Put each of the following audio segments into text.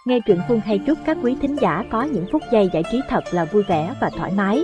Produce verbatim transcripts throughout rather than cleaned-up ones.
Nghe truyện Phương hay chúc các quý thính giả có những phút giây giải trí thật là vui vẻ và thoải mái.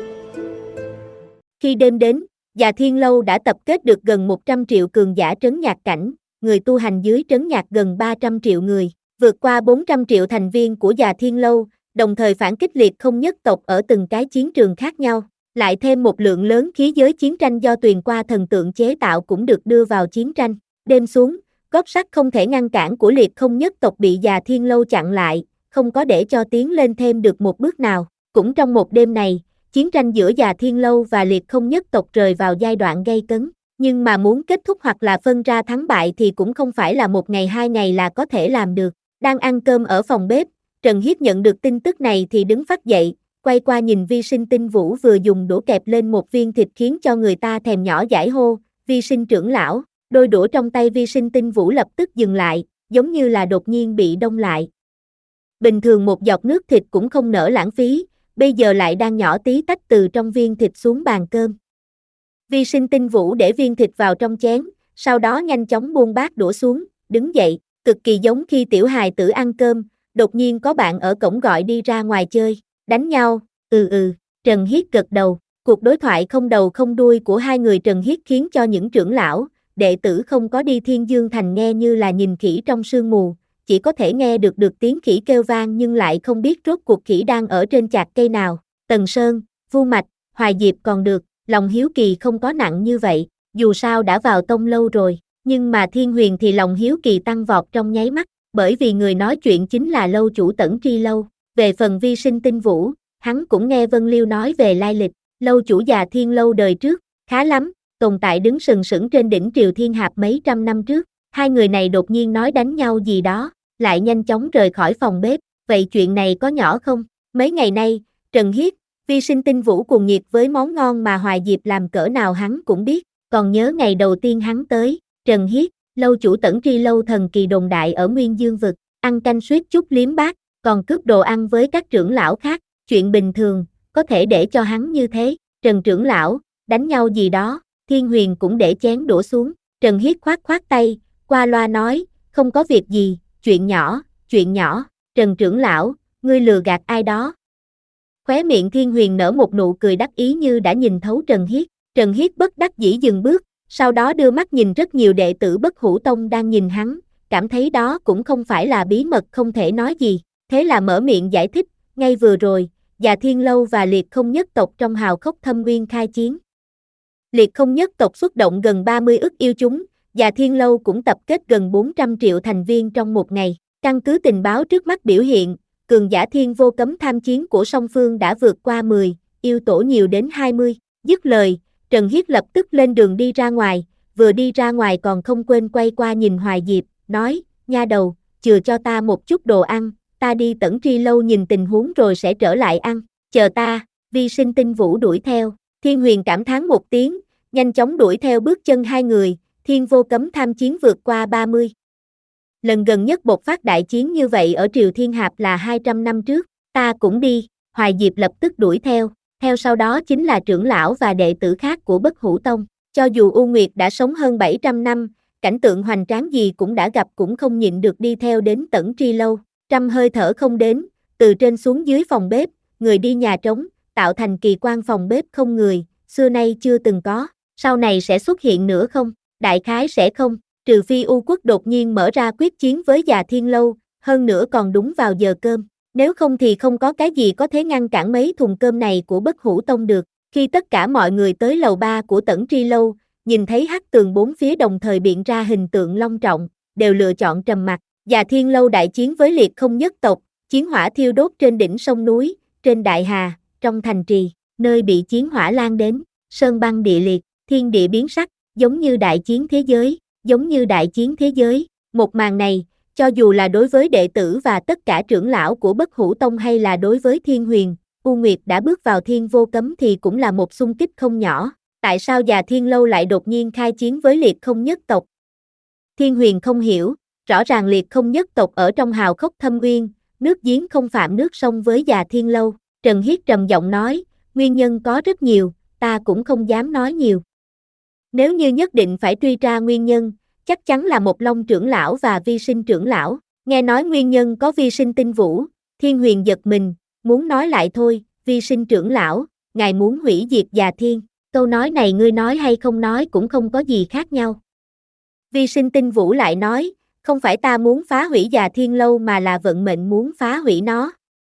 Khi đêm đến, Già Thiên Lâu đã tập kết được gần một trăm triệu cường giả trấn nhạc cảnh, người tu hành dưới trấn nhạc gần ba trăm triệu người, vượt qua bốn trăm triệu thành viên của Già Thiên Lâu, đồng thời phản kích liệt không nhất tộc ở từng cái chiến trường khác nhau. Lại thêm một lượng lớn khí giới chiến tranh do Tuyền Qua thần tượng chế tạo cũng được đưa vào chiến tranh. Đêm xuống, gót sắt không thể ngăn cản của liệt không nhất tộc bị Già Thiên Lâu chặn lại, không có để cho tiến lên thêm được một bước nào. Cũng trong một đêm này, chiến tranh giữa Già Thiên Lâu và liệt không nhất tộc rơi vào giai đoạn gay cấn. Nhưng mà muốn kết thúc hoặc là phân ra thắng bại thì cũng không phải là một ngày hai ngày là có thể làm được. Đang ăn cơm ở phòng bếp, Trần Hiết nhận được tin tức này thì đứng phắt dậy, quay qua nhìn Vi Sinh Tinh Vũ vừa dùng đũa kẹp lên một viên thịt khiến cho người ta thèm nhỏ dãi hô, Vi Sinh trưởng lão. Đôi đũa trong tay Vi Sinh Tinh Vũ lập tức dừng lại, giống như là đột nhiên bị đông lại. Bình thường một giọt nước thịt cũng không nỡ lãng phí, bây giờ lại đang nhỏ tí tách từ trong viên thịt xuống bàn cơm. Vi Sinh Tinh Vũ để viên thịt vào trong chén, sau đó nhanh chóng buông bát đũa xuống, đứng dậy, cực kỳ giống khi tiểu hài tử ăn cơm, đột nhiên có bạn ở cổng gọi đi ra ngoài chơi, đánh nhau, ừ ừ, Trần Hiết gật đầu. Cuộc đối thoại không đầu không đuôi của hai người Trần Hiết khiến cho những trưởng lão, đệ tử không có đi Thiên Dương Thành nghe như là nhìn khỉ trong sương mù, chỉ có thể nghe được được tiếng khỉ kêu vang nhưng lại không biết rốt cuộc khỉ đang ở trên chạc cây nào. Tần Sơn, Vu Mạch, Hoài Diệp còn được, lòng hiếu kỳ không có nặng như vậy, dù sao đã vào tông lâu rồi, nhưng mà Thiên Huyền thì lòng hiếu kỳ tăng vọt trong nháy mắt, bởi vì người nói chuyện chính là lâu chủ Tẩn Tri Lâu. Về phần Vi Sinh Tinh Vũ, hắn cũng nghe Vân Liêu nói về lai lịch, lâu chủ Già Thiên Lâu đời trước, khá lắm, tồn tại đứng sừng sững trên đỉnh Triều Thiên Hạp mấy trăm năm trước. Hai người này đột nhiên nói đánh nhau gì đó, lại nhanh chóng rời khỏi phòng bếp, vậy chuyện này có nhỏ không? Mấy ngày nay, Trần Hiết, Vi Sinh Tinh Vũ cuồng nhiệt với món ngon mà Hoài Diệp làm cỡ nào hắn cũng biết, còn nhớ ngày đầu tiên hắn tới, Trần Hiết, lâu chủ Tẩn Tri Lâu thần kỳ đồn đại ở Nguyên Dương Vực, ăn canh suýt chút liếm bát, còn cướp đồ ăn với các trưởng lão khác, chuyện bình thường, có thể để cho hắn như thế. Trần trưởng lão, đánh nhau gì đó, Thiên Huyền cũng để chén đổ xuống, Trần Hiết khoát khoát tay, qua loa nói, không có việc gì, chuyện nhỏ, chuyện nhỏ, Trần trưởng lão, ngươi lừa gạt ai đó. Khóe miệng Thiên Huyền nở một nụ cười đắc ý như đã nhìn thấu Trần Hiết, Trần Hiết bất đắc dĩ dừng bước, sau đó đưa mắt nhìn rất nhiều đệ tử Bất Hủ Tông đang nhìn hắn, cảm thấy đó cũng không phải là bí mật không thể nói gì, thế là mở miệng giải thích, ngay vừa rồi, Già Thiên Lâu và liệt không nhất tộc trong hào khốc Thâm Uyên khai chiến. Liệt không nhất tộc xuất động gần ba mươi ức yêu chúng, Già Thiên Lâu cũng tập kết gần bốn trăm triệu thành viên trong một ngày. Căn cứ tình báo trước mắt biểu hiện, cường giả thiên vô cấm tham chiến của song phương đã vượt qua mười, yêu tổ nhiều đến hai mươi. Dứt lời, Trần Hiết lập tức lên đường đi ra ngoài, vừa đi ra ngoài còn không quên quay qua nhìn Hoài Diệp, nói, nha đầu, chừa cho ta một chút đồ ăn, ta đi Tẩn Tri Lâu nhìn tình huống rồi sẽ trở lại ăn, chờ ta. Vi Sinh Tinh Vũ đuổi theo, Thiên Huyền cảm thán một tiếng, nhanh chóng đuổi theo bước chân hai người, thiên vô cấm tham chiến vượt qua ba mươi. Lần gần nhất bộc phát đại chiến như vậy ở Triều Thiên Hạp là hai trăm năm trước, ta cũng đi, Hoài Diệp lập tức đuổi theo, theo sau đó chính là trưởng lão và đệ tử khác của Bất Hủ Tông, cho dù U Nguyệt đã sống hơn bảy trăm năm, cảnh tượng hoành tráng gì cũng đã gặp cũng không nhịn được đi theo đến Tẩn Tri Lâu, trăm hơi thở không đến, từ trên xuống dưới phòng bếp, người đi nhà trống, tạo thành kỳ quan phòng bếp không người, xưa nay chưa từng có, sau này sẽ xuất hiện nữa không? Đại khái sẽ không, trừ phi U Quốc đột nhiên mở ra quyết chiến với Già Thiên Lâu, hơn nữa còn đúng vào giờ cơm, nếu không thì không có cái gì có thể ngăn cản mấy thùng cơm này của Bất Hủ Tông được. Khi tất cả mọi người tới lầu ba của Tẩn Tri Lâu, nhìn thấy hắc tường bốn phía đồng thời biện ra hình tượng long trọng, đều lựa chọn trầm mặc. Già Thiên Lâu đại chiến với liệt không nhất tộc, chiến hỏa thiêu đốt trên đỉnh sông núi, trên đại hà, trong thành trì, nơi bị chiến hỏa lan đến, sơn băng địa liệt, thiên địa biến sắc, giống như đại chiến thế giới, giống như đại chiến thế giới. Một màn này, cho dù là đối với đệ tử và tất cả trưởng lão của Bất Hủ Tông hay là đối với Thiên Huyền, U Nguyệt đã bước vào thiên vô cấm thì cũng là một xung kích không nhỏ. Tại sao Già Thiên Lâu lại đột nhiên khai chiến với liệt không nhất tộc? Thiên Huyền không hiểu, rõ ràng liệt không nhất tộc ở trong hào khốc Thâm Uyên, nước giếng không phạm nước sông với Già Thiên Lâu. Trần Hiết trầm giọng nói, nguyên nhân có rất nhiều, ta cũng không dám nói nhiều. Nếu như nhất định phải truy ra nguyên nhân, chắc chắn là một Long trưởng lão và Vi Sinh trưởng lão. Nghe nói nguyên nhân có vi sinh tinh vũ, Thiên Huyền giật mình, muốn nói lại thôi, vi sinh trưởng lão, ngài muốn hủy diệt Già Thiên, câu nói này ngươi nói hay không nói cũng không có gì khác nhau. Vi sinh tinh vũ lại nói, không phải ta muốn phá hủy Già Thiên lâu mà là vận mệnh muốn phá hủy nó.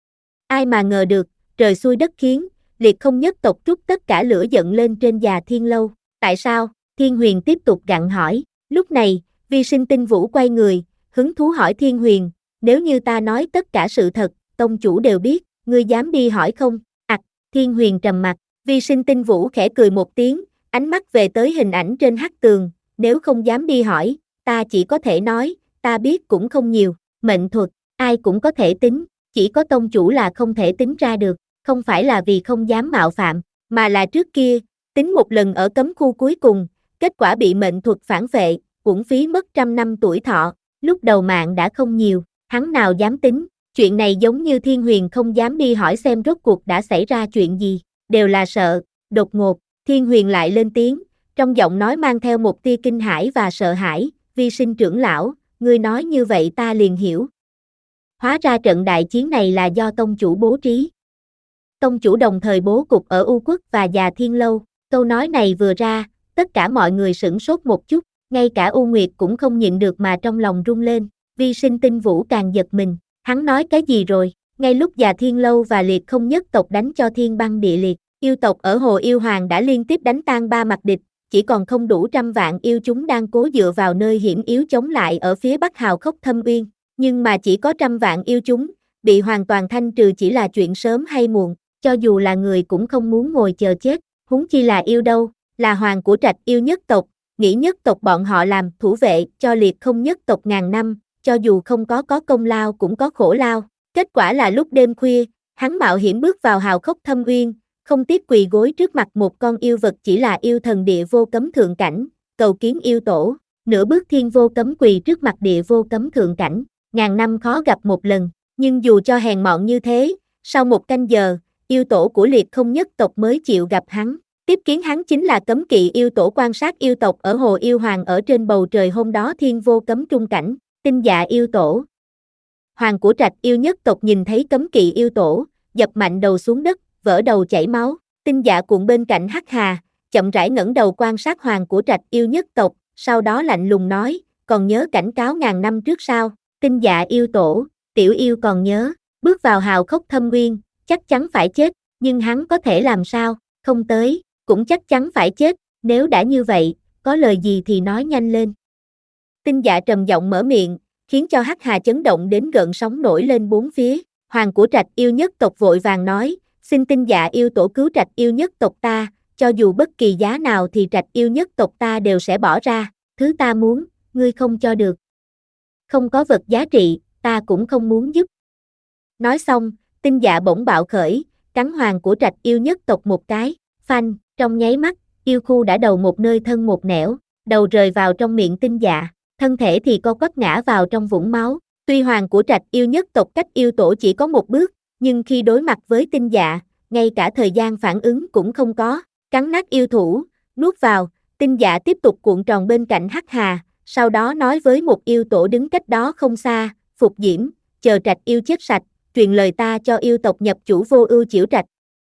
Ai mà ngờ được, trời xui đất khiến, Liệt Không nhất tộc trút tất cả lửa giận lên trên Già Thiên lâu. Tại sao? Thiên Huyền tiếp tục gặng hỏi. Lúc này, vi sinh tinh vũ quay người, hứng thú hỏi Thiên Huyền, nếu như ta nói tất cả sự thật, tông chủ đều biết, ngươi dám đi hỏi không? Ặc, Thiên Huyền trầm mặt, vi sinh tinh vũ khẽ cười một tiếng, ánh mắt về tới hình ảnh trên hắc tường, nếu không dám đi hỏi, ta chỉ có thể nói, ta biết cũng không nhiều, mệnh thuật, ai cũng có thể tính, chỉ có tông chủ là không thể tính ra được, không phải là vì không dám mạo phạm, mà là trước kia, tính một lần ở cấm khu cuối cùng, kết quả bị mệnh thuật phản vệ, uổng phí mất trăm năm tuổi thọ, lúc đầu mạng đã không nhiều, hắn nào dám tính, chuyện này giống như Thiên Huyền không dám đi hỏi xem rốt cuộc đã xảy ra chuyện gì, đều là sợ, đột ngột, Thiên Huyền lại lên tiếng, trong giọng nói mang theo một tia kinh hãi và sợ hãi, vi sinh trưởng lão, ngươi nói như vậy ta liền hiểu. Hóa ra trận đại chiến này là do tông chủ bố trí. Tông chủ đồng thời bố cục ở U Quốc và Già Thiên lâu, câu nói này vừa ra, tất cả mọi người sửng sốt một chút, ngay cả U Nguyệt cũng không nhịn được mà trong lòng rung lên, vi sinh tinh vũ càng giật mình, hắn nói cái gì rồi, ngay lúc Già Thiên lâu và Liệt Không nhất tộc đánh cho thiên băng địa liệt, yêu tộc ở Hồ Yêu Hoàng đã liên tiếp đánh tan ba mặt địch, chỉ còn không đủ trăm vạn yêu chúng đang cố dựa vào nơi hiểm yếu chống lại ở phía Bắc Hào Khốc Thâm Uyên, nhưng mà chỉ có trăm vạn yêu chúng, bị hoàn toàn thanh trừ chỉ là chuyện sớm hay muộn, cho dù là người cũng không muốn ngồi chờ chết, huống chi là yêu đâu, là hoàng của Trạch yêu nhất tộc, nghĩ nhất tộc bọn họ làm thủ vệ cho Liệt Không nhất tộc ngàn năm, cho dù không có có công lao cũng có khổ lao, kết quả là lúc đêm khuya, hắn mạo hiểm bước vào Hào Khốc Thâm Uyên, không tiếc quỳ gối trước mặt một con yêu vật chỉ là yêu thần địa vô cấm thượng cảnh, cầu kiến yêu tổ, nửa bước thiên vô cấm quỳ trước mặt địa vô cấm thượng cảnh, ngàn năm khó gặp một lần, nhưng dù cho hèn mọn như thế, sau một canh giờ, yêu tổ của Liệt Không nhất tộc mới chịu gặp hắn, tiếp kiến hắn chính là cấm kỵ yêu tổ quan sát yêu tộc ở Hồ Yêu Hoàng ở trên bầu trời hôm đó thiên vô cấm trung cảnh, Tinh Dạ yêu tổ. Hoàng của Trạch yêu nhất tộc nhìn thấy cấm kỵ yêu tổ, dập mạnh đầu xuống đất, vỡ đầu chảy máu, Tinh Dạ cuộn bên cạnh Hắc Hà, chậm rãi ngẩng đầu quan sát hoàng của Trạch yêu nhất tộc, sau đó lạnh lùng nói, còn nhớ cảnh cáo ngàn năm trước sao? Tinh Dạ yêu tổ, tiểu yêu còn nhớ, bước vào Hào Khốc Thâm Uyên, chắc chắn phải chết, nhưng hắn có thể làm sao, không tới, cũng chắc chắn phải chết, nếu đã như vậy, có lời gì thì nói nhanh lên. Tinh Dạ trầm giọng mở miệng, khiến cho Hắc Hà chấn động đến gợn sóng nổi lên bốn phía, hoàng của Trạch yêu nhất tộc vội vàng nói, xin Tinh Dạ yêu tổ cứu Trạch yêu nhất tộc ta, cho dù bất kỳ giá nào thì Trạch yêu nhất tộc ta đều sẽ bỏ ra, thứ ta muốn, ngươi không cho được. Không có vật giá trị, ta cũng không muốn giúp. Nói xong, Tinh Dạ bỗng bạo khởi, cắn hoàng của Trạch yêu nhất tộc một cái, phanh, trong nháy mắt, yêu khu đã đầu một nơi thân một nẻo, đầu rời vào trong miệng Tinh Dạ, thân thể thì co quắp ngã vào trong vũng máu. Tuy hoàng của Trạch yêu nhất tộc cách yêu tổ chỉ có một bước, nhưng khi đối mặt với Tinh Dạ, ngay cả thời gian phản ứng cũng không có, cắn nát yêu thủ, nuốt vào, Tinh Dạ tiếp tục cuộn tròn bên cạnh Hắc Hà, sau đó nói với một yêu tổ đứng cách đó không xa, Phục Diễm, chờ Trạch yêu chết sạch, truyền lời ta cho yêu tộc nhập chủ Vô Ưu Chiểu Trạch.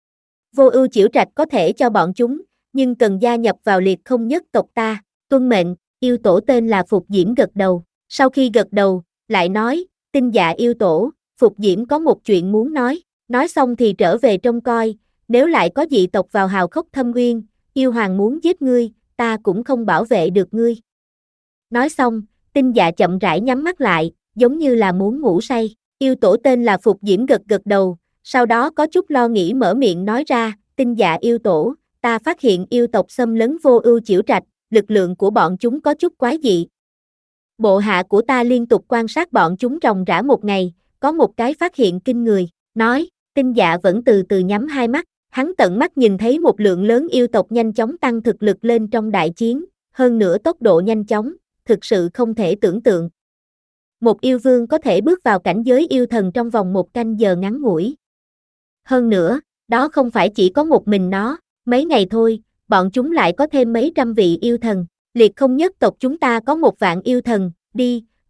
Vô Ưu Chiểu Trạch có thể cho bọn chúng, nhưng cần gia nhập vào Liệt Không nhất tộc ta, tuân mệnh, yêu tổ tên là Phục Diễm gật đầu, sau khi gật đầu, lại nói, Tinh Dạ yêu tổ, Phục Diễm có một chuyện muốn nói, nói xong thì trở về trông coi, nếu lại có dị tộc vào Hào Khốc Thâm Uyên, yêu hoàng muốn giết ngươi, ta cũng không bảo vệ được ngươi. Nói xong, Tinh Dạ chậm rãi nhắm mắt lại, giống như là muốn ngủ say, yêu tổ tên là Phục Diễm gật gật đầu, sau đó có chút lo nghĩ mở miệng nói ra, Tinh Dạ yêu tổ, ta phát hiện yêu tộc xâm lấn Vô Ưu Chiểu Trạch, lực lượng của bọn chúng có chút quái dị. Bộ hạ của ta liên tục quan sát bọn chúng ròng rã một ngày, có một cái phát hiện kinh người, nói, Tinh Dạ vẫn từ từ nhắm hai mắt, hắn tận mắt nhìn thấy một lượng lớn yêu tộc nhanh chóng tăng thực lực lên trong đại chiến, hơn nữa tốc độ nhanh chóng, thực sự không thể tưởng tượng. Một yêu vương có thể bước vào cảnh giới yêu thần trong vòng một canh giờ ngắn ngủi. Hơn nữa, đó không phải chỉ có một mình nó, mấy ngày thôi, bọn chúng lại có thêm mấy trăm vị yêu thần, Liệt Không nhất tộc chúng ta có một vạn yêu thần, đi,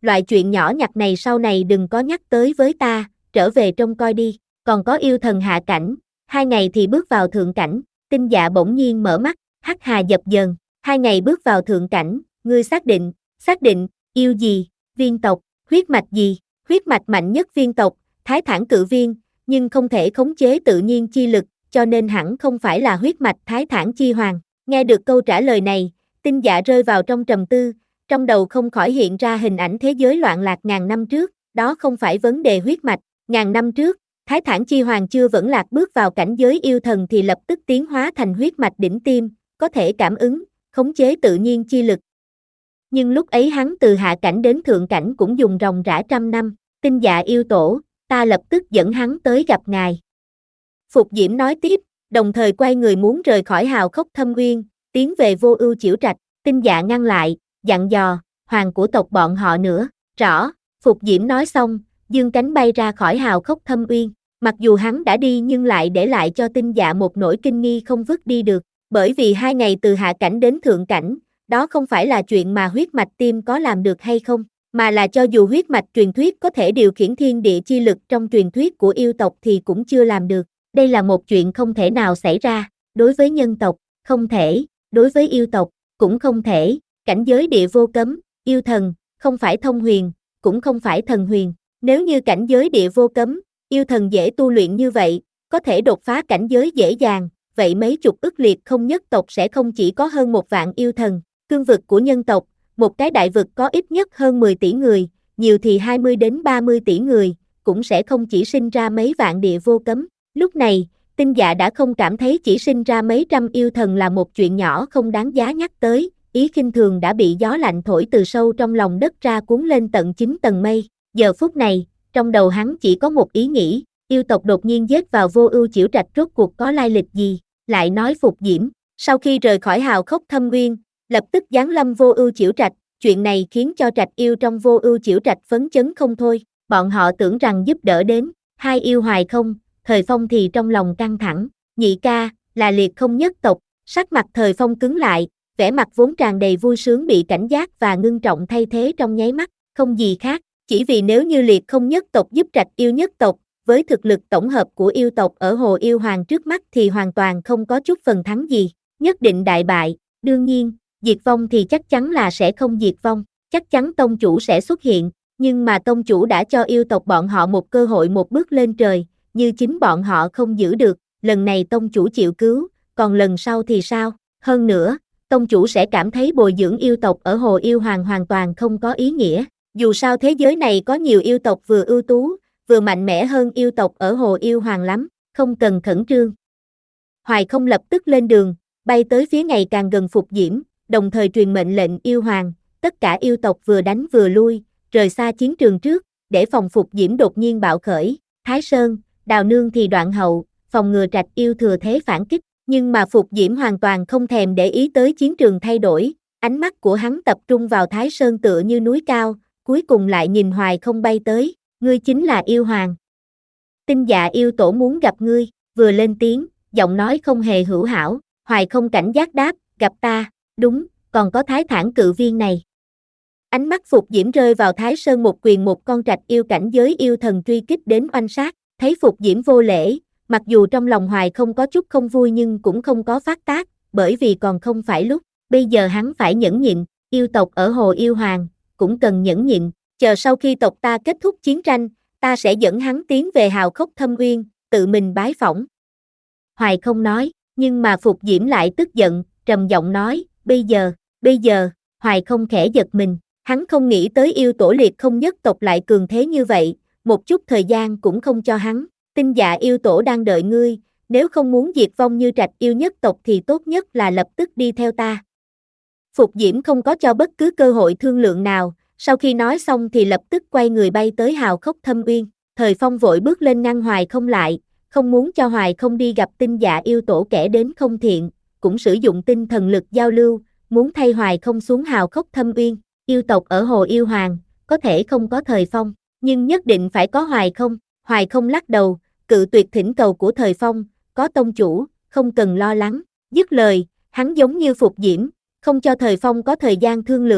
loại chuyện nhỏ nhặt này sau này đừng có nhắc tới với ta, trở về trông coi đi, còn có yêu thần hạ cảnh, hai ngày thì bước vào thượng cảnh, Tinh Dạ bỗng nhiên mở mắt, hắc hà dập dờn, hai ngày bước vào thượng cảnh, ngươi xác định, xác định, yêu gì, viên tộc, huyết mạch gì, huyết mạch mạnh nhất viên tộc, Thái Thản cự viên, nhưng không thể khống chế tự nhiên chi lực, cho nên hẳn không phải là huyết mạch Thái Thản chi hoàng. Nghe được câu trả lời này, Tinh Dạ rơi vào trong trầm tư, trong đầu không khỏi hiện ra hình ảnh thế giới loạn lạc ngàn năm trước, đó không phải vấn đề huyết mạch, ngàn năm trước, Thái Thản chi hoàng chưa vẫn lạc bước vào cảnh giới yêu thần thì lập tức tiến hóa thành huyết mạch đỉnh tiêm, có thể cảm ứng, khống chế tự nhiên chi lực. Nhưng lúc ấy hắn từ hạ cảnh đến thượng cảnh cũng dùng ròng rã trăm năm, Tinh Dạ yêu tổ, ta lập tức dẫn hắn tới gặp ngài. Phục Diễm nói tiếp, đồng thời quay người muốn rời khỏi hào khốc thâm uyên, tiến về Vô Ưu Chiểu Trạch, Tinh Dạ ngăn lại, dặn dò, hoàng của tộc bọn họ nữa, rõ, Phục Diễm nói xong, dương cánh bay ra khỏi hào khốc thâm uyên, mặc dù hắn đã đi nhưng lại để lại cho Tinh Dạ một nỗi kinh nghi không vứt đi được, bởi vì hai ngày từ hạ cảnh đến thượng cảnh, đó không phải là chuyện mà huyết mạch tim có làm được hay không, mà là cho dù huyết mạch truyền thuyết có thể điều khiển thiên địa chi lực trong truyền thuyết của yêu tộc thì cũng chưa làm được. Đây là một chuyện không thể nào xảy ra, đối với nhân tộc, không thể, đối với yêu tộc, cũng không thể, cảnh giới địa vô cấm, yêu thần, không phải thông huyền, cũng không phải thần huyền. Nếu như cảnh giới địa vô cấm, yêu thần dễ tu luyện như vậy, có thể đột phá cảnh giới dễ dàng, vậy mấy chục ức liệt không nhất tộc sẽ không chỉ có hơn một vạn yêu thần. Cương vực của nhân tộc, một cái đại vực có ít nhất hơn mười tỷ người, nhiều thì hai mươi đến ba mươi tỷ người, cũng sẽ không chỉ sinh ra mấy vạn địa vô cấm. Lúc này, Tinh Dạ đã không cảm thấy chỉ sinh ra mấy trăm yêu thần là một chuyện nhỏ không đáng giá nhắc tới, ý khinh thường đã bị gió lạnh thổi từ sâu trong lòng đất ra cuốn lên tận chín tầng mây. Giờ phút này, trong đầu hắn chỉ có một ý nghĩ, yêu tộc đột nhiên giết vào Vô Ưu Chiểu Trạch rốt cuộc có lai lịch gì, lại nói Phục Diễm, sau khi rời khỏi hào khốc thâm uyên, lập tức giáng lâm Vô Ưu Chiểu Trạch, chuyện này khiến cho trạch yêu trong Vô Ưu Chiểu Trạch phấn chấn không thôi, bọn họ tưởng rằng giúp đỡ đến, hai yêu hoài không, Thời Phong thì trong lòng căng thẳng, nhị ca, là liệt không nhất tộc, sắc mặt Thời Phong cứng lại, vẻ mặt vốn tràn đầy vui sướng bị cảnh giác và ngưng trọng thay thế trong nháy mắt, không gì khác, chỉ vì nếu như liệt không nhất tộc giúp trạch yêu nhất tộc, với thực lực tổng hợp của yêu tộc ở Hồ Yêu Hoàng trước mắt thì hoàn toàn không có chút phần thắng gì, nhất định đại bại, đương nhiên, diệt vong thì chắc chắn là sẽ không diệt vong, chắc chắn tông chủ sẽ xuất hiện, nhưng mà tông chủ đã cho yêu tộc bọn họ một cơ hội một bước lên trời, như chính bọn họ không giữ được, lần này tông chủ chịu cứu, còn lần sau thì sao? Hơn nữa, tông chủ sẽ cảm thấy bồi dưỡng yêu tộc ở Hồ Yêu Hoàng hoàn toàn không có ý nghĩa, dù sao thế giới này có nhiều yêu tộc vừa ưu tú, vừa mạnh mẽ hơn yêu tộc ở Hồ Yêu Hoàng lắm, không cần khẩn trương. Hoài Không lập tức lên đường, bay tới phía ngày càng gần Phục Diễm, đồng thời truyền mệnh lệnh yêu hoàng, tất cả yêu tộc vừa đánh vừa lui, rời xa chiến trường trước, để phòng Phục Diễm đột nhiên bạo khởi, Thái Sơn, Đào Nương thì đoạn hậu, phòng ngừa trạch yêu thừa thế phản kích, nhưng mà Phục Diễm hoàn toàn không thèm để ý tới chiến trường thay đổi, ánh mắt của hắn tập trung vào Thái Sơn tựa như núi cao, cuối cùng lại nhìn Hoài Không bay tới, ngươi chính là yêu hoàng. Tinh Dạ yêu tổ muốn gặp ngươi, vừa lên tiếng, giọng nói không hề hữu hảo, Hoài Không cảnh giác đáp, gặp ta, đúng, còn có Thái Thản cự viên này. Ánh mắt Phục Diễm rơi vào Thái Sơn một quyền một con trạch yêu cảnh giới yêu thần truy kích đến oanh sát, thấy Phục Diễm vô lễ, mặc dù trong lòng Hoài Không có chút không vui nhưng cũng không có phát tác, bởi vì còn không phải lúc, bây giờ hắn phải nhẫn nhịn, yêu tộc ở Hồ Yêu Hoàng, cũng cần nhẫn nhịn, chờ sau khi tộc ta kết thúc chiến tranh, ta sẽ dẫn hắn tiến về hào khốc thâm uyên, tự mình bái phỏng. Hoài Không nói, nhưng mà Phục Diễm lại tức giận, trầm giọng nói, bây giờ, bây giờ, Hoài Không khẽ giật mình, hắn không nghĩ tới yêu tổ liệt không nhất tộc lại cường thế như vậy, một chút thời gian cũng không cho hắn, Tinh Dạ yêu tổ đang đợi ngươi, nếu không muốn diệt vong như trạch yêu nhất tộc thì tốt nhất là lập tức đi theo ta. Phục Diễm không có cho bất cứ cơ hội thương lượng nào, sau khi nói xong thì lập tức quay người bay tới hào khốc thâm uyên, Thời Phong vội bước lên ngăn Hoài Không lại, không muốn cho Hoài Không đi gặp Tinh Dạ yêu tổ kẻ đến không thiện, cũng sử dụng tinh thần lực giao lưu, muốn thay Hoài Không xuống hào khốc thâm uyên, yêu tộc ở Hồ Yêu Hoàng, có thể không có Thời Phong, nhưng nhất định phải có Hoài Không. Hoài Không lắc đầu, cự tuyệt thỉnh cầu của Thời Phong, có tông chủ, không cần lo lắng, dứt lời, hắn giống như Phục Diễm, không cho Thời Phong có thời gian thương lượng,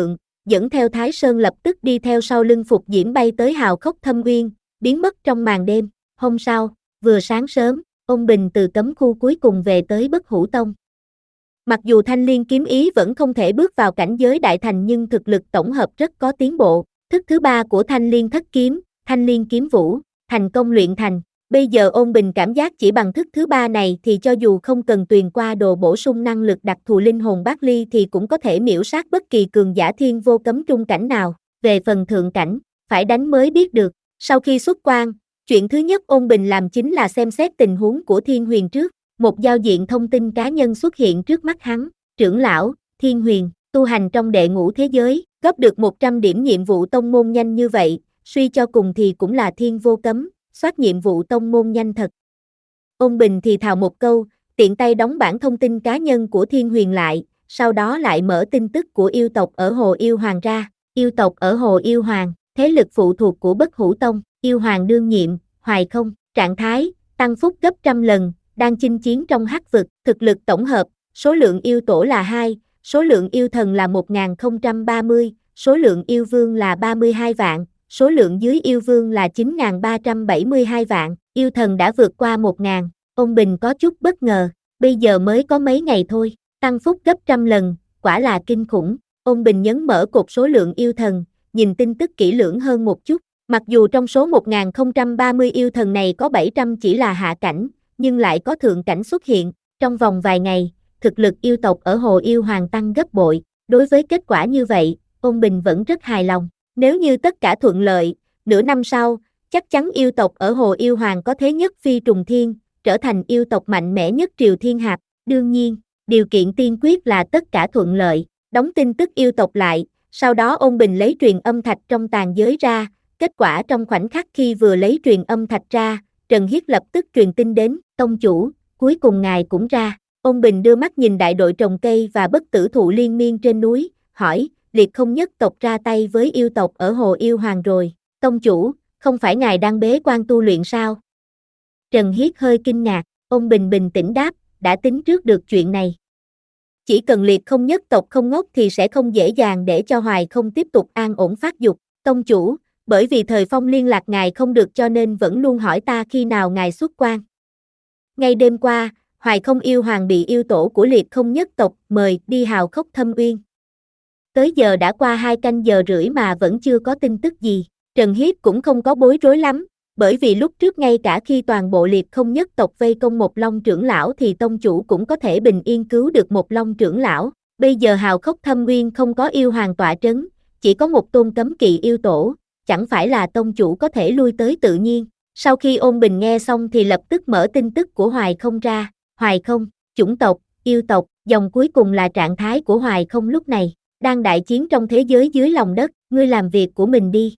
dẫn theo Thái Sơn lập tức đi theo sau lưng Phục Diễm bay tới Hào Khốc Thâm Uyên, biến mất trong màn đêm. Hôm sau, vừa sáng sớm, Ôn Bình từ cấm khu cuối cùng về tới Bất Hủ Tông. Mặc dù Thanh Liên kiếm ý vẫn không thể bước vào cảnh giới đại thành nhưng thực lực tổng hợp rất có tiến bộ. Thức thứ ba của Thanh Liên thất kiếm, Thanh Liên kiếm vũ, thành công luyện thành. Bây giờ Ôn Bình cảm giác chỉ bằng thức thứ ba này thì cho dù không cần tuyền qua đồ bổ sung năng lực đặc thù linh hồn bát ly thì cũng có thể miễu sát bất kỳ cường giả thiên vô cấm trung cảnh nào. Về phần thượng cảnh, phải đánh mới biết được. Sau khi xuất quan, chuyện thứ nhất Ôn Bình làm chính là xem xét tình huống của Thiên Huyền trước. Một giao diện thông tin cá nhân xuất hiện trước mắt hắn. Trưởng lão, Thiên Huyền, tu hành trong đệ ngũ thế giới, góp được một trăm điểm nhiệm vụ tông môn nhanh như vậy, suy cho cùng thì cũng là thiên vô cấm, soát nhiệm vụ tông môn nhanh thật. Ôn Bình thì thào một câu, tiện tay đóng bản thông tin cá nhân của Thiên Huyền lại, sau đó lại mở tin tức của yêu tộc ở Hồ Yêu Hoàng ra. Yêu tộc ở Hồ Yêu Hoàng, thế lực phụ thuộc của Bất Hủ Tông, Yêu Hoàng đương nhiệm, Hoài Không, trạng thái, tăng phúc gấp trăm lần, đang chinh chiến trong hắc vực, thực lực tổng hợp, số lượng yêu tổ là hai, số lượng yêu thần là một nghìn không trăm ba mươi, số lượng yêu vương là ba mươi hai vạn, số lượng dưới yêu vương là chín nghìn ba trăm bảy mươi hai vạn, yêu thần đã vượt qua một nghìn. Ôn Bình có chút bất ngờ, bây giờ mới có mấy ngày thôi, tăng phúc gấp trăm lần, quả là kinh khủng. Ôn Bình nhấn mở cột số lượng yêu thần, nhìn tin tức kỹ lưỡng hơn một chút, mặc dù trong số một nghìn không trăm ba mươi yêu thần này có bảy trăm chỉ là hạ cảnh, nhưng lại có thượng cảnh xuất hiện. Trong vòng vài ngày, thực lực yêu tộc ở Hồ Yêu Hoàng tăng gấp bội. Đối với kết quả như vậy, Ôn Bình vẫn rất hài lòng. Nếu như tất cả thuận lợi, nửa năm sau, chắc chắn yêu tộc ở Hồ Yêu Hoàng có thế nhất phi trùng thiên, trở thành yêu tộc mạnh mẽ nhất Triều Thiên Hạp. Đương nhiên, điều kiện tiên quyết là tất cả thuận lợi. Đóng tin tức yêu tộc lại, sau đó Ôn Bình lấy truyền âm thạch trong tàn giới ra. Kết quả trong khoảnh khắc khi vừa lấy truyền âm thạch ra, Trần Hiết lập tức truyền tin đến, tông chủ, cuối cùng ngài cũng ra. Ôn Bình đưa mắt nhìn đại đội trồng cây và bất tử thụ liên miên trên núi, hỏi, liệt không nhất tộc ra tay với yêu tộc ở Hồ Yêu Hoàng rồi. Tông chủ, không phải ngài đang bế quan tu luyện sao? Trần Hiết hơi kinh ngạc, Ôn Bình bình tĩnh đáp, đã tính trước được chuyện này. Chỉ cần liệt không nhất tộc không ngốc thì sẽ không dễ dàng để cho Hoài Không tiếp tục an ổn phát dục. Tông chủ, bởi vì Thời Phong liên lạc ngài không được cho nên vẫn luôn hỏi ta khi nào ngài xuất quan. Ngay đêm qua, Hoài Không yêu hoàng bị yêu tổ của liệt không nhất tộc mời đi Hào Khốc Thâm Uyên. Tới giờ đã qua hai canh giờ rưỡi mà vẫn chưa có tin tức gì. Trần Hiết cũng không có bối rối lắm, bởi vì lúc trước ngay cả khi toàn bộ liệt không nhất tộc vây công một Long trưởng lão thì tông chủ cũng có thể bình yên cứu được một Long trưởng lão. Bây giờ Hào Khốc Thâm Uyên không có yêu hoàng tọa trấn, chỉ có một tôn cấm kỵ yêu tổ, chẳng phải là tông chủ có thể lui tới tự nhiên. Sau khi Ôn Bình nghe xong thì lập tức mở tin tức của Hoài Không ra. Hoài Không, chủng tộc, yêu tộc, dòng cuối cùng là trạng thái của Hoài Không lúc này, đang đại chiến trong thế giới dưới lòng đất, ngươi làm việc của mình đi.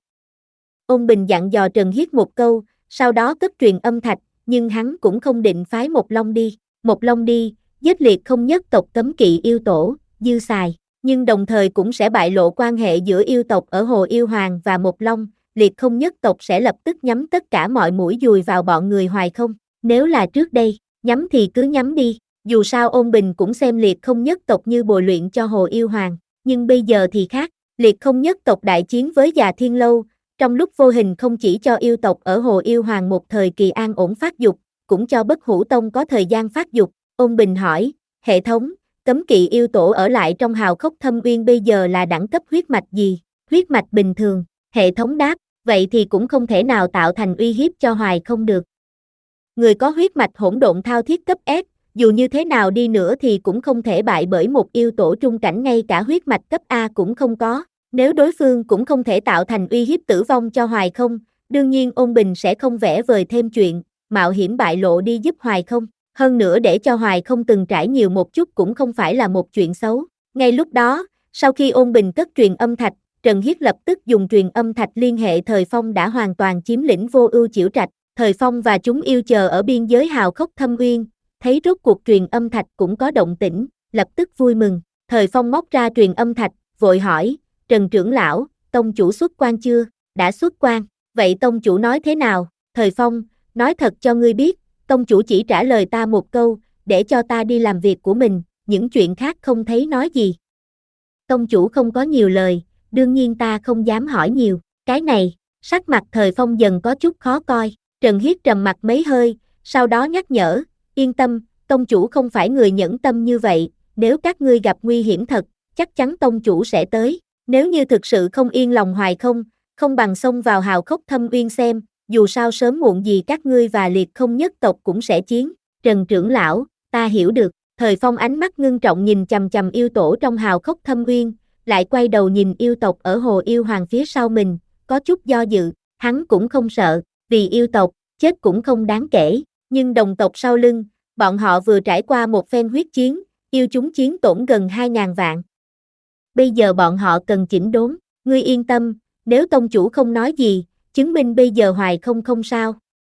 Ôn Bình dặn dò Trần Hiết một câu, sau đó cất truyền âm thạch, nhưng hắn cũng không định phái một Long đi. Một Long đi, giết liệt không nhất tộc cấm kỵ yêu tổ, dư xài, nhưng đồng thời cũng sẽ bại lộ quan hệ giữa yêu tộc ở Hồ Yêu Hoàng và một Long, liệt không nhất tộc sẽ lập tức nhắm tất cả mọi mũi dùi vào bọn người Hoài Không. Nếu là trước đây, nhắm thì cứ nhắm đi, dù sao Ôn Bình cũng xem liệt không nhất tộc như bồi luyện cho Hồ Yêu Hoàng, nhưng bây giờ thì khác, liệt không nhất tộc đại chiến với Già Thiên Lâu, trong lúc vô hình không chỉ cho yêu tộc ở Hồ Yêu Hoàng một thời kỳ an ổn phát dục, cũng cho Bất Hủ Tông có thời gian phát dục. Ôn Bình hỏi, hệ thống, cấm kỵ yêu tổ ở lại trong Hào Khốc Thâm Uyên bây giờ là đẳng cấp huyết mạch gì? Huyết mạch bình thường, hệ thống đáp, vậy thì cũng không thể nào tạo thành uy hiếp cho Hoài Không được. Người có huyết mạch hỗn độn thao thiết cấp S, dù như thế nào đi nữa thì cũng không thể bại bởi một yêu tổ trung cảnh, ngay cả huyết mạch cấp A cũng không có. Nếu đối phương cũng không thể tạo thành uy hiếp tử vong cho Hoài Không, đương nhiên Ôn Bình sẽ không vẽ vời thêm chuyện, mạo hiểm bại lộ đi giúp Hoài Không. Hơn nữa để cho Hoài Không từng trải nhiều một chút cũng không phải là một chuyện xấu. Ngay lúc đó, sau khi Ôn Bình cất truyền âm thạch, Trần Hiết lập tức dùng truyền âm thạch liên hệ Thời Phong đã hoàn toàn chiếm lĩnh Vô Ưu Chiểu Trạch. Thời Phong và chúng yêu chờ ở biên giới Hào Khốc Thâm Uyên, thấy rốt cuộc truyền âm thạch cũng có động tĩnh, lập tức vui mừng. Thời Phong móc ra truyền âm thạch, vội hỏi, Trần trưởng lão, tông chủ xuất quan chưa? Đã xuất quan. Vậy tông chủ nói thế nào? Thời Phong, nói thật cho ngươi biết, tông chủ chỉ trả lời ta một câu, để cho ta đi làm việc của mình, những chuyện khác không thấy nói gì. Tông chủ không có nhiều lời, đương nhiên ta không dám hỏi nhiều, cái này, sắc mặt Thời Phong dần có chút khó coi, Trần Hiết trầm mặt mấy hơi, sau đó nhắc nhở, yên tâm, tông chủ không phải người nhẫn tâm như vậy, nếu các ngươi gặp nguy hiểm thật, chắc chắn tông chủ sẽ tới, nếu như thực sự không yên lòng hoài không, không bằng xông vào hào khốc thâm uyên xem, dù sao sớm muộn gì các ngươi và liệt không nhất tộc cũng sẽ chiến, Trần trưởng lão, ta hiểu được, Thời Phong ánh mắt ngưng trọng nhìn chằm chằm yêu tổ trong hào khốc thâm uyên, lại quay đầu nhìn yêu tộc ở hồ yêu hoàng phía sau mình, có chút do dự, hắn cũng không sợ, vì yêu tộc, chết cũng không đáng kể, nhưng đồng tộc sau lưng, bọn họ vừa trải qua một phen huyết chiến, yêu chúng chiến tổn gần hai ngàn vạn. Bây giờ bọn họ cần chỉnh đốn, ngươi yên tâm, nếu tông chủ không nói gì, chứng minh bây giờ hoài không không sao.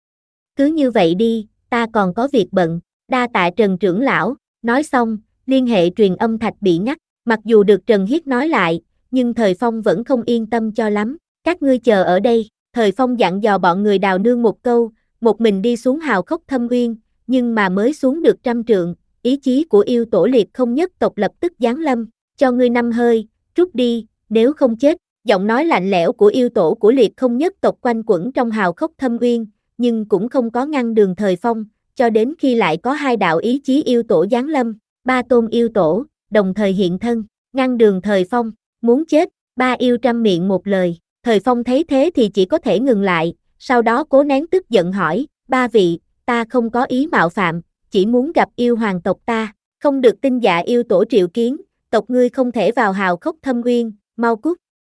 Cứ như vậy đi, ta còn có việc bận, đa tạ Trần trưởng lão, nói xong, liên hệ truyền âm thạch bị ngắt, mặc dù được Trần Hiết nói lại, nhưng Thời Phong vẫn không yên tâm cho lắm, các ngươi chờ ở đây, Thời Phong dặn dò bọn người Đào Nương một câu, một mình đi xuống hào khốc thâm uyên, nhưng mà mới xuống được trăm trượng, ý chí của yêu tổ liệt không nhất tộc lập tức giáng lâm, cho ngươi năm hơi, rút đi, nếu không chết, giọng nói lạnh lẽo của yêu tổ của liệt không nhất tộc quanh quẩn trong hào khốc thâm uyên, nhưng cũng không có ngăn đường Thời Phong, cho đến khi lại có hai đạo ý chí yêu tổ giáng lâm, ba tôn yêu tổ, đồng thời hiện thân, ngăn đường Thời Phong, muốn chết, ba yêu trăm miệng một lời, Thời Phong thấy thế thì chỉ có thể ngừng lại, sau đó cố nén tức giận hỏi, ba vị, ta không có ý mạo phạm, chỉ muốn gặp yêu hoàng tộc ta, không được tin dạ yêu tổ triệu kiến, tộc ngươi không thể vào hào khốc thâm uyên, mau cút.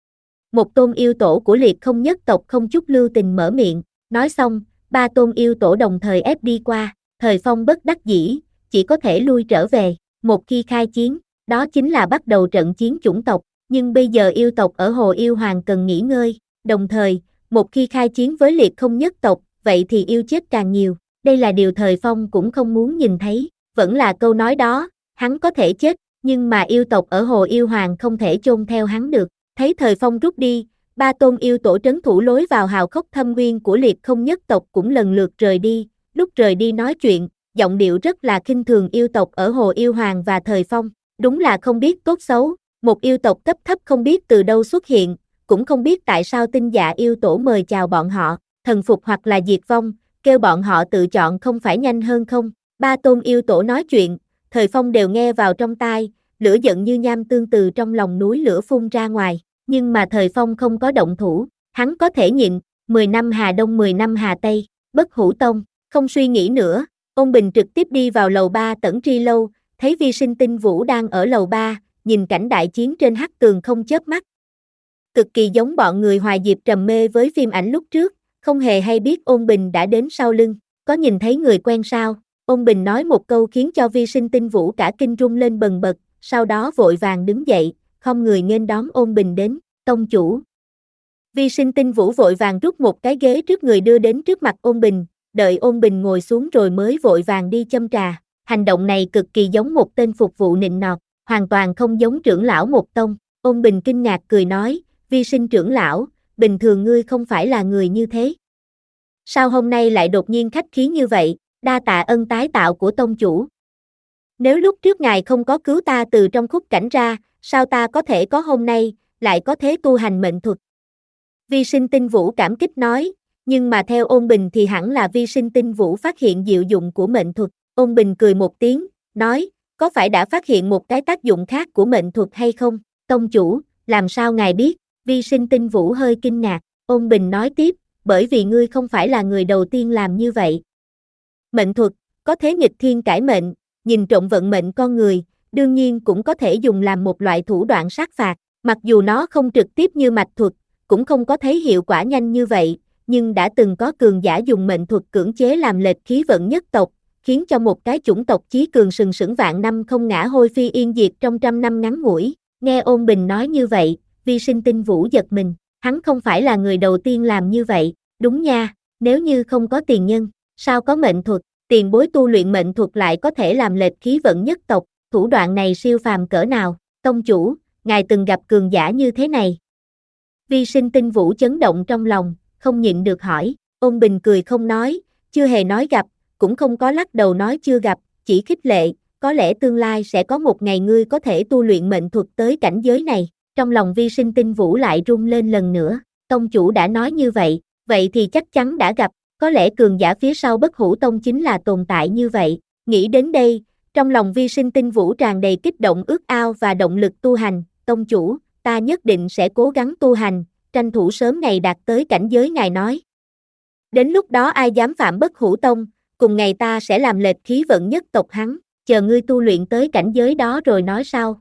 Một tôn yêu tổ của liệt không nhất tộc không chút lưu tình mở miệng, nói xong, ba tôn yêu tổ đồng thời ép đi qua, Thời Phong bất đắc dĩ, chỉ có thể lui trở về, một khi khai chiến, đó chính là bắt đầu trận chiến chủng tộc, nhưng bây giờ yêu tộc ở Hồ Yêu Hoàng cần nghỉ ngơi, đồng thời, một khi khai chiến với liệt không nhất tộc, vậy thì yêu chết càng nhiều, đây là điều Thời Phong cũng không muốn nhìn thấy, vẫn là câu nói đó, hắn có thể chết, nhưng mà yêu tộc ở Hồ Yêu Hoàng không thể chôn theo hắn được, thấy Thời Phong rút đi, ba tôn yêu tổ trấn thủ lối vào hào khốc thâm uyên của liệt không nhất tộc cũng lần lượt rời đi, lúc rời đi nói chuyện, giọng điệu rất là khinh thường yêu tộc ở Hồ Yêu Hoàng và Thời Phong, đúng là không biết tốt xấu, một yêu tộc cấp thấp không biết từ đâu xuất hiện, cũng không biết tại sao tinh dạ yêu tổ mời chào bọn họ, thần phục hoặc là diệt vong, kêu bọn họ tự chọn không phải nhanh hơn không, ba tôn yêu tổ nói chuyện, Thời Phong đều nghe vào trong tai, lửa giận như nham tương từ trong lòng núi lửa phun ra ngoài, nhưng mà Thời Phong không có động thủ, hắn có thể nhịn, mười năm Hà Đông mười năm Hà Tây, bất hủ tông, không suy nghĩ nữa, Ôn Bình trực tiếp đi vào lầu ba Tẩn Tri Lâu, thấy Vi Sinh Tinh Vũ đang ở lầu ba, nhìn cảnh đại chiến trên hắc tường không chớp mắt. Cực kỳ giống bọn người Hoài Diệp trầm mê với phim ảnh lúc trước, không hề hay biết Ôn Bình đã đến sau lưng, có nhìn thấy người quen sao? Ôn Bình nói một câu khiến cho Vi Sinh Tinh Vũ cả kinh rung lên bần bật, sau đó vội vàng đứng dậy, không người nghênh đón Ôn Bình đến, tông chủ. Vi Sinh Tinh Vũ vội vàng rút một cái ghế trước người đưa đến trước mặt Ôn Bình, đợi Ôn Bình ngồi xuống rồi mới vội vàng đi châm trà, hành động này cực kỳ giống một tên phục vụ nịnh nọt, hoàn toàn không giống trưởng lão một tông, Ôn Bình kinh ngạc cười nói, Vi Sinh trưởng lão, bình thường ngươi không phải là người như thế. Sao hôm nay lại đột nhiên khách khí như vậy, đa tạ ân tái tạo của tông chủ. Nếu lúc trước ngài không có cứu ta từ trong khúc cảnh ra, sao ta có thể có hôm nay, lại có thế tu hành mệnh thuật. Vi Sinh Tinh Vũ cảm kích nói, nhưng mà theo Ôn Bình thì hẳn là Vi Sinh Tinh Vũ phát hiện diệu dụng của mệnh thuật. Ôn Bình cười một tiếng, nói, có phải đã phát hiện một cái tác dụng khác của mệnh thuật hay không? Tông chủ, làm sao ngài biết? Vi Sinh Tinh Vũ hơi kinh ngạc, Ôn Bình nói tiếp, bởi vì ngươi không phải là người đầu tiên làm như vậy. Mệnh thuật, có thế nghịch thiên cải mệnh, nhìn trộm vận mệnh con người, đương nhiên cũng có thể dùng làm một loại thủ đoạn sát phạt, mặc dù nó không trực tiếp như mạch thuật, cũng không có thấy hiệu quả nhanh như vậy, nhưng đã từng có cường giả dùng mệnh thuật cưỡng chế làm lệch khí vận nhất tộc, khiến cho một cái chủng tộc chí cường sừng sững vạn năm không ngã hôi phi yên diệt trong trăm năm ngắn ngủi. Nghe Ôn Bình nói như vậy, Vi Sinh Tinh Vũ giật mình, hắn không phải là người đầu tiên làm như vậy, đúng nha, nếu như không có tiền nhân, sao có mệnh thuật, tiền bối tu luyện mệnh thuật lại có thể làm lệch khí vận nhất tộc, thủ đoạn này siêu phàm cỡ nào, tông chủ, ngài từng gặp cường giả như thế này. Vi Sinh Tinh Vũ chấn động trong lòng, không nhịn được hỏi, Ôn Bình cười không nói, chưa hề nói gặp, cũng không có lắc đầu nói chưa gặp, chỉ khích lệ, có lẽ tương lai sẽ có một ngày ngươi có thể tu luyện mệnh thuật tới cảnh giới này. Trong lòng Vi Sinh Tinh Vũ lại rung lên lần nữa, tông chủ đã nói như vậy, vậy thì chắc chắn đã gặp, có lẽ cường giả phía sau Bất Hủ Tông chính là tồn tại như vậy. Nghĩ đến đây, trong lòng Vi Sinh Tinh Vũ tràn đầy kích động ước ao và động lực tu hành. Tông chủ, ta nhất định sẽ cố gắng tu hành, tranh thủ sớm ngày đạt tới cảnh giới ngài nói. Đến lúc đó ai dám phạm Bất Hủ Tông, cùng ngày ta sẽ làm lệch khí vận nhất tộc hắn, chờ ngươi tu luyện tới cảnh giới đó rồi nói sao.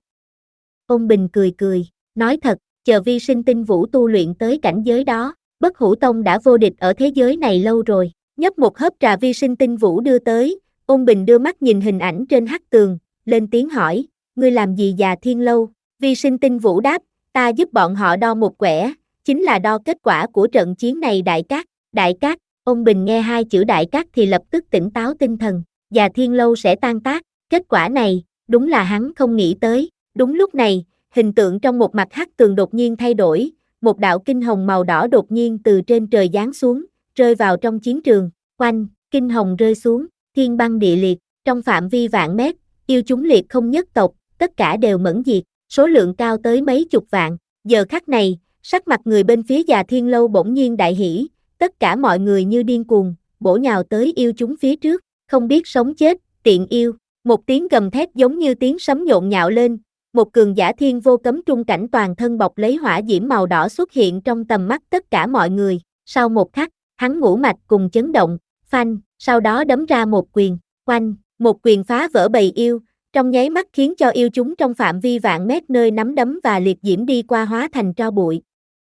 Ôn Bình cười cười, nói thật, chờ Vi Sinh Tinh Vũ tu luyện tới cảnh giới đó, Bất Hủ Tông đã vô địch ở thế giới này lâu rồi. Nhấp một hớp trà Vi Sinh Tinh Vũ đưa tới, Ôn Bình đưa mắt nhìn hình ảnh trên hắc tường, lên tiếng hỏi, ngươi làm gì Già Thiên Lâu? Vi Sinh Tinh Vũ đáp, ta giúp bọn họ đo một quẻ, chính là đo kết quả của trận chiến này đại cát. Đại cát, Ôn Bình nghe hai chữ đại cát thì lập tức tỉnh táo tinh thần, Già Thiên Lâu sẽ tan tác, kết quả này, đúng là hắn không nghĩ tới. Đúng lúc này, hình tượng trong một mặt hắc tường đột nhiên thay đổi, một đạo kinh hồng màu đỏ đột nhiên từ trên trời giáng xuống, rơi vào trong chiến trường, oanh, kinh hồng rơi xuống, thiên băng địa liệt, trong phạm vi vạn mét, yêu chúng liệt không nhất tộc, tất cả đều mẫn diệt, số lượng cao tới mấy chục vạn. Giờ khắc này, sắc mặt người bên phía Già Thiên Lâu bỗng nhiên đại hỉ, tất cả mọi người như điên cuồng, bổ nhào tới yêu chúng phía trước, không biết sống chết, tiện yêu. Một tiếng gầm thét giống như tiếng sấm nhộn nhạo lên, một cường giả thiên vô cấm trung cảnh toàn thân bọc lấy hỏa diễm màu đỏ xuất hiện trong tầm mắt tất cả mọi người. Sau một khắc, hắn ngũ mạch cùng chấn động, phanh, sau đó đấm ra một quyền, oanh, một quyền phá vỡ bầy yêu, trong nháy mắt khiến cho yêu chúng trong phạm vi vạn mét nơi nắm đấm và liệt diễm đi qua hóa thành tro bụi.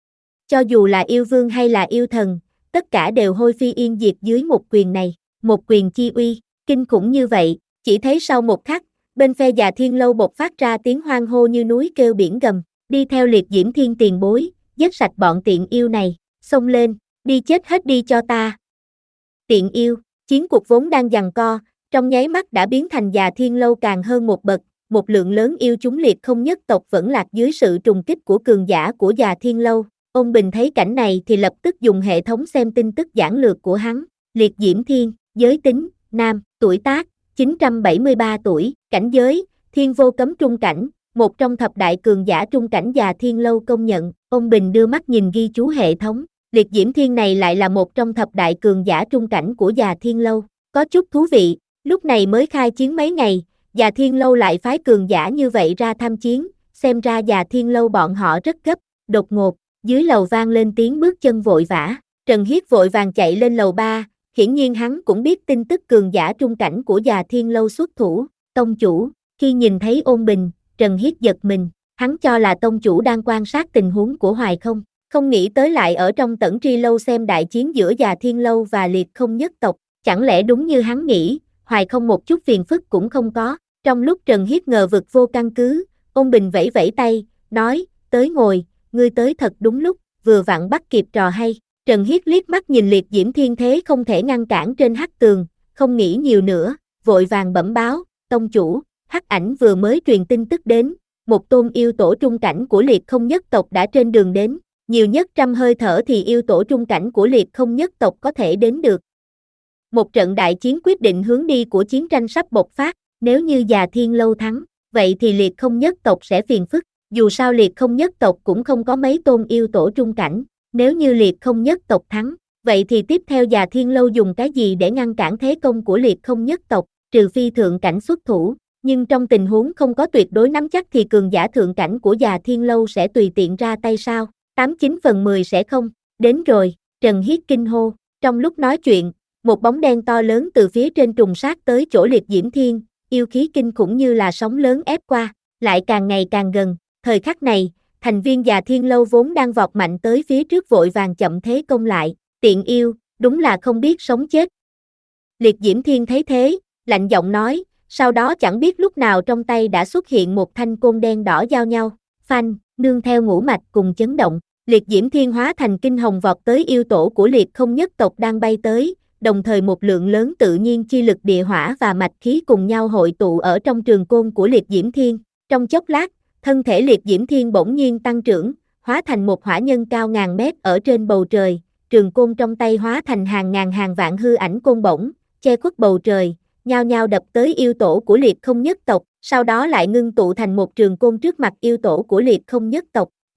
Cho dù là yêu vương hay là yêu thần, tất cả đều hôi phi yên diệt dưới một quyền này, một quyền chi uy, kinh khủng như vậy, chỉ thấy sau một khắc, bên phe Già Thiên Lâu bộc phát ra tiếng hoang hô như núi kêu biển gầm, đi theo liệt diễm thiên tiền bối, giết sạch bọn tiện yêu này, xông lên, đi chết hết đi cho ta. Tiện yêu, chiến cuộc vốn đang giằng co, trong nháy mắt đã biến thành Già Thiên Lâu càng hơn một bậc, một lượng lớn yêu chúng liệt không nhất tộc vẫn lạc dưới sự trùng kích của cường giả của Già Thiên Lâu. Ôn Bình thấy cảnh này thì lập tức dùng hệ thống xem tin tức giản lược của hắn, liệt diễm thiên, giới tính, nam, tuổi tác, chín trăm bảy mươi ba tuổi, cảnh giới, thiên vô cấm trung cảnh, một trong thập đại cường giả trung cảnh Già Thiên Lâu công nhận. Ôn Bình đưa mắt nhìn ghi chú hệ thống, liệt diễm thiên này lại là một trong thập đại cường giả trung cảnh của Già Thiên Lâu, có chút thú vị, lúc này mới khai chiến mấy ngày, Già Thiên Lâu lại phái cường giả như vậy ra tham chiến, xem ra Già Thiên Lâu bọn họ rất gấp. Đột ngột, dưới lầu vang lên tiếng bước chân vội vã, Trần Hiết vội vàng chạy lên lầu ba, hiển nhiên hắn cũng biết tin tức cường giả trung cảnh của Già Thiên Lâu xuất thủ. Tông chủ, khi nhìn thấy Ôn Bình, Trần Hiết giật mình, hắn cho là tông chủ đang quan sát tình huống của Hoài Không, không nghĩ tới lại ở trong Tẩn Tri Lâu xem đại chiến giữa Già Thiên Lâu và liệt không nhất tộc, chẳng lẽ đúng như hắn nghĩ, Hoài Không một chút phiền phức cũng không có. Trong lúc Trần Hiết ngờ vực vô căn cứ, Ôn Bình vẫy vẫy tay, nói, tới ngồi, ngươi tới thật đúng lúc, vừa vặn bắt kịp trò hay. Trần Hiết liếc mắt nhìn liệt diễm thiên thế không thể ngăn cản trên hắc tường, không nghĩ nhiều nữa, vội vàng bẩm báo, tông chủ, hắc ảnh vừa mới truyền tin tức đến, một tôn yêu tổ trung cảnh của liệt không nhất tộc đã trên đường đến, nhiều nhất trăm hơi thở thì yêu tổ trung cảnh của liệt không nhất tộc có thể đến được. Một trận đại chiến quyết định hướng đi của chiến tranh sắp bộc phát, nếu như Già Thiên Lâu thắng, vậy thì liệt không nhất tộc sẽ phiền phức, dù sao liệt không nhất tộc cũng không có mấy tôn yêu tổ trung cảnh, nếu như liệt không nhất tộc thắng, vậy thì tiếp theo Già Thiên Lâu dùng cái gì để ngăn cản thế công của liệt không nhất tộc, trừ phi thượng cảnh xuất thủ, nhưng trong tình huống không có tuyệt đối nắm chắc thì cường giả thượng cảnh của Già Thiên Lâu sẽ tùy tiện ra tay sao, tám chín phần mười sẽ không. Đến rồi, Trần Hiết kinh hô, trong lúc nói chuyện, một bóng đen to lớn từ phía trên trùng sát tới chỗ liệt diễm thiên, yêu khí kinh khủng như là sóng lớn ép qua, lại càng ngày càng gần. Thời khắc này, thành viên Già Thiên Lâu vốn đang vọt mạnh tới phía trước vội vàng chậm thế công lại, tiện yêu, đúng là không biết sống chết. Liệt diễm thiên thấy thế, lạnh giọng nói, sau đó chẳng biết lúc nào trong tay đã xuất hiện một thanh côn đen đỏ giao nhau, phanh, nương theo ngũ mạch cùng chấn động, liệt diễm thiên hóa thành kinh hồng vọt tới yêu tổ của liệt không nhất tộc đang bay tới, đồng thời một lượng lớn tự nhiên chi lực địa hỏa và mạch khí cùng nhau hội tụ ở trong trường côn của liệt diễm thiên, trong chốc lát, thân thể liệt diễm thiên bỗng nhiên tăng trưởng, hóa thành một hỏa nhân cao ngàn mét ở trên bầu trời, trường côn trong tay hóa thành hàng ngàn hàng vạn hư ảnh côn bổng, che khuất bầu trời, nhao nhao đập tới yêu tổ của liệt không nhất tộc, sau đó lại ngưng tụ thành một trường côn trước mặt yêu tổ của liệt không nhất tộc.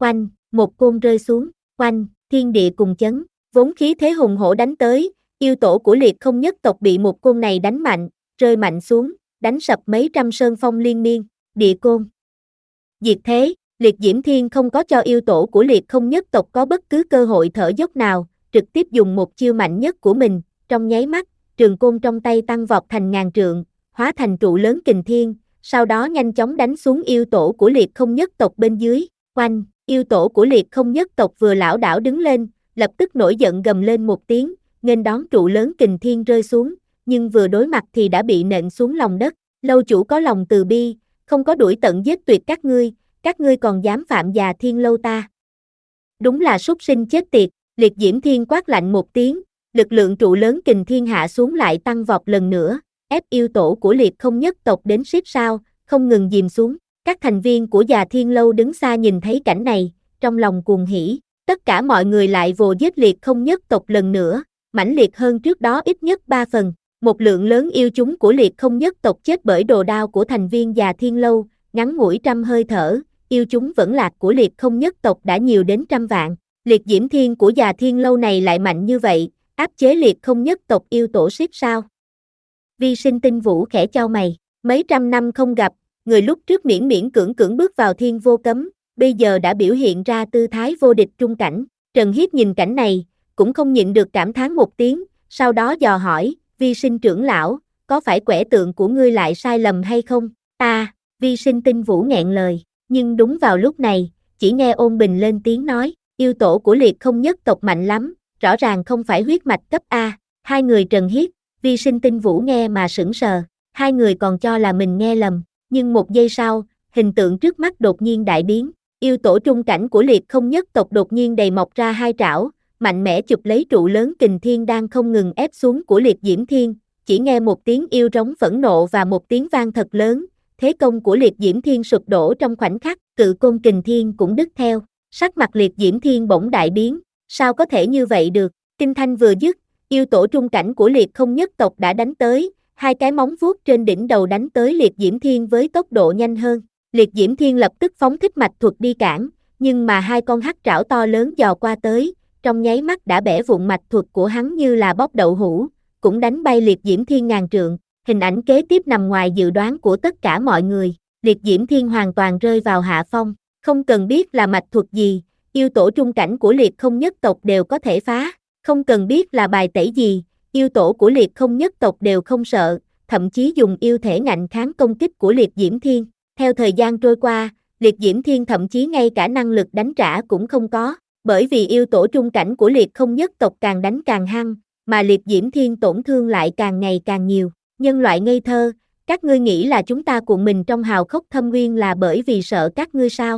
oanh, một côn rơi xuống, oanh, thiên địa cùng chấn, vốn khí thế hùng hổ đánh tới, yêu tổ của Liệt Không nhất tộc bị một côn này đánh mạnh, rơi mạnh xuống, đánh sập mấy trăm sơn phong liên miên, địa côn. Diệt thế, Liệt Diễm Thiên không có cho yêu tổ của Liệt Không nhất tộc có bất cứ cơ hội thở dốc nào, trực tiếp dùng một chiêu mạnh nhất của mình, trong nháy mắt, trường côn trong tay tăng vọt thành ngàn trượng, hóa thành trụ lớn kình thiên, sau đó nhanh chóng đánh xuống yêu tổ của Liệt Không nhất tộc bên dưới, oanh, yêu tổ của Liệt Không nhất tộc vừa lảo đảo đứng lên, lập tức nổi giận gầm lên một tiếng, nghênh đón trụ lớn kình thiên rơi xuống, nhưng vừa đối mặt thì đã bị nện xuống lòng đất, lâu chủ có lòng từ bi, không có đuổi tận giết tuyệt các ngươi, các ngươi còn dám phạm già thiên lâu ta. Đúng là súc sinh chết tiệt, Liệt Diễm Thiên quát lạnh một tiếng, lực lượng trụ lớn kình thiên hạ xuống lại tăng vọt lần nữa, ép yêu tổ của Liệt Không nhất tộc đến xít sao, không ngừng dìm xuống. Các thành viên của già thiên lâu đứng xa nhìn thấy cảnh này, trong lòng cuồng hỉ, tất cả mọi người lại vồ giết Liệt Không nhất tộc lần nữa, mãnh liệt hơn trước đó ít nhất ba phần. Một lượng lớn yêu chúng của Liệt Không nhất tộc chết bởi đồ đao của thành viên già thiên lâu, ngắn ngủi trăm hơi thở, yêu chúng vẫn lạc của Liệt Không nhất tộc đã nhiều đến trăm vạn. Liệt Diễm Thiên của già thiên lâu này lại mạnh như vậy, áp chế Liệt Không nhất tộc yêu tổ xít sao? Vi Sinh Tinh Vũ khẽ chau mày, mấy trăm năm không gặp, người lúc trước miễn miễn cưỡng cưỡng bước vào thiên vô cấm, bây giờ đã biểu hiện ra tư thái vô địch trung cảnh. Trần Hiếp nhìn cảnh này, cũng không nhịn được cảm thán một tiếng, sau đó dò hỏi, Vi Sinh trưởng lão, có phải quẻ tượng của ngươi lại sai lầm hay không? Ta, Vi Sinh Tinh Vũ nghẹn lời, nhưng đúng vào lúc này, chỉ nghe Ôn Bình lên tiếng nói, yêu tổ của Liệt Không nhất tộc mạnh lắm, rõ ràng không phải huyết mạch cấp A. Hai người Trần Hiếp, Vi Sinh Tinh Vũ nghe mà sững sờ, hai người còn cho là mình nghe lầm, nhưng một giây sau, hình tượng trước mắt đột nhiên đại biến, yêu tổ trung cảnh của Liệt Không nhất tộc đột nhiên đầy mọc ra hai trảo, mạnh mẽ chụp lấy trụ lớn kình thiên đang không ngừng ép xuống của Liệt Diễm Thiên, chỉ nghe một tiếng yêu rống phẫn nộ và một tiếng vang thật lớn, thế công của Liệt Diễm Thiên sụp đổ trong khoảnh khắc, cự côn kình thiên cũng đứt theo, sắc mặt Liệt Diễm Thiên bỗng đại biến, sao có thể như vậy được, kinh thanh vừa dứt, yêu tổ trung cảnh của Liệt Không nhất tộc đã đánh tới, hai cái móng vuốt trên đỉnh đầu đánh tới Liệt Diễm Thiên với tốc độ nhanh hơn, Liệt Diễm Thiên lập tức phóng thích mạch thuật đi cản, nhưng mà hai con hắc trảo to lớn dò qua tới, trong nháy mắt đã bẻ vụn mạch thuật của hắn như là bóp đậu hũ, cũng đánh bay Liệt Diễm Thiên ngàn trượng, hình ảnh kế tiếp nằm ngoài dự đoán của tất cả mọi người, Liệt Diễm Thiên hoàn toàn rơi vào hạ phong, không cần biết là mạch thuật gì, yêu tổ trung cảnh của Liệt Không nhất tộc đều có thể phá, không cần biết là bài tẩy gì, yêu tổ của Liệt Không nhất tộc đều không sợ, thậm chí dùng yêu thể ngạnh kháng công kích của Liệt Diễm Thiên. Theo thời gian trôi qua, Liệt Diễm Thiên thậm chí ngay cả năng lực đánh trả cũng không có, bởi vì yêu tổ trung cảnh của Liệt Không nhất tộc càng đánh càng hăng, mà Liệt Diễm Thiên tổn thương lại càng ngày càng nhiều. Nhân loại ngây thơ, các ngươi nghĩ là chúng ta cuộn mình trong hào khốc thâm uyên là bởi vì sợ các ngươi sao?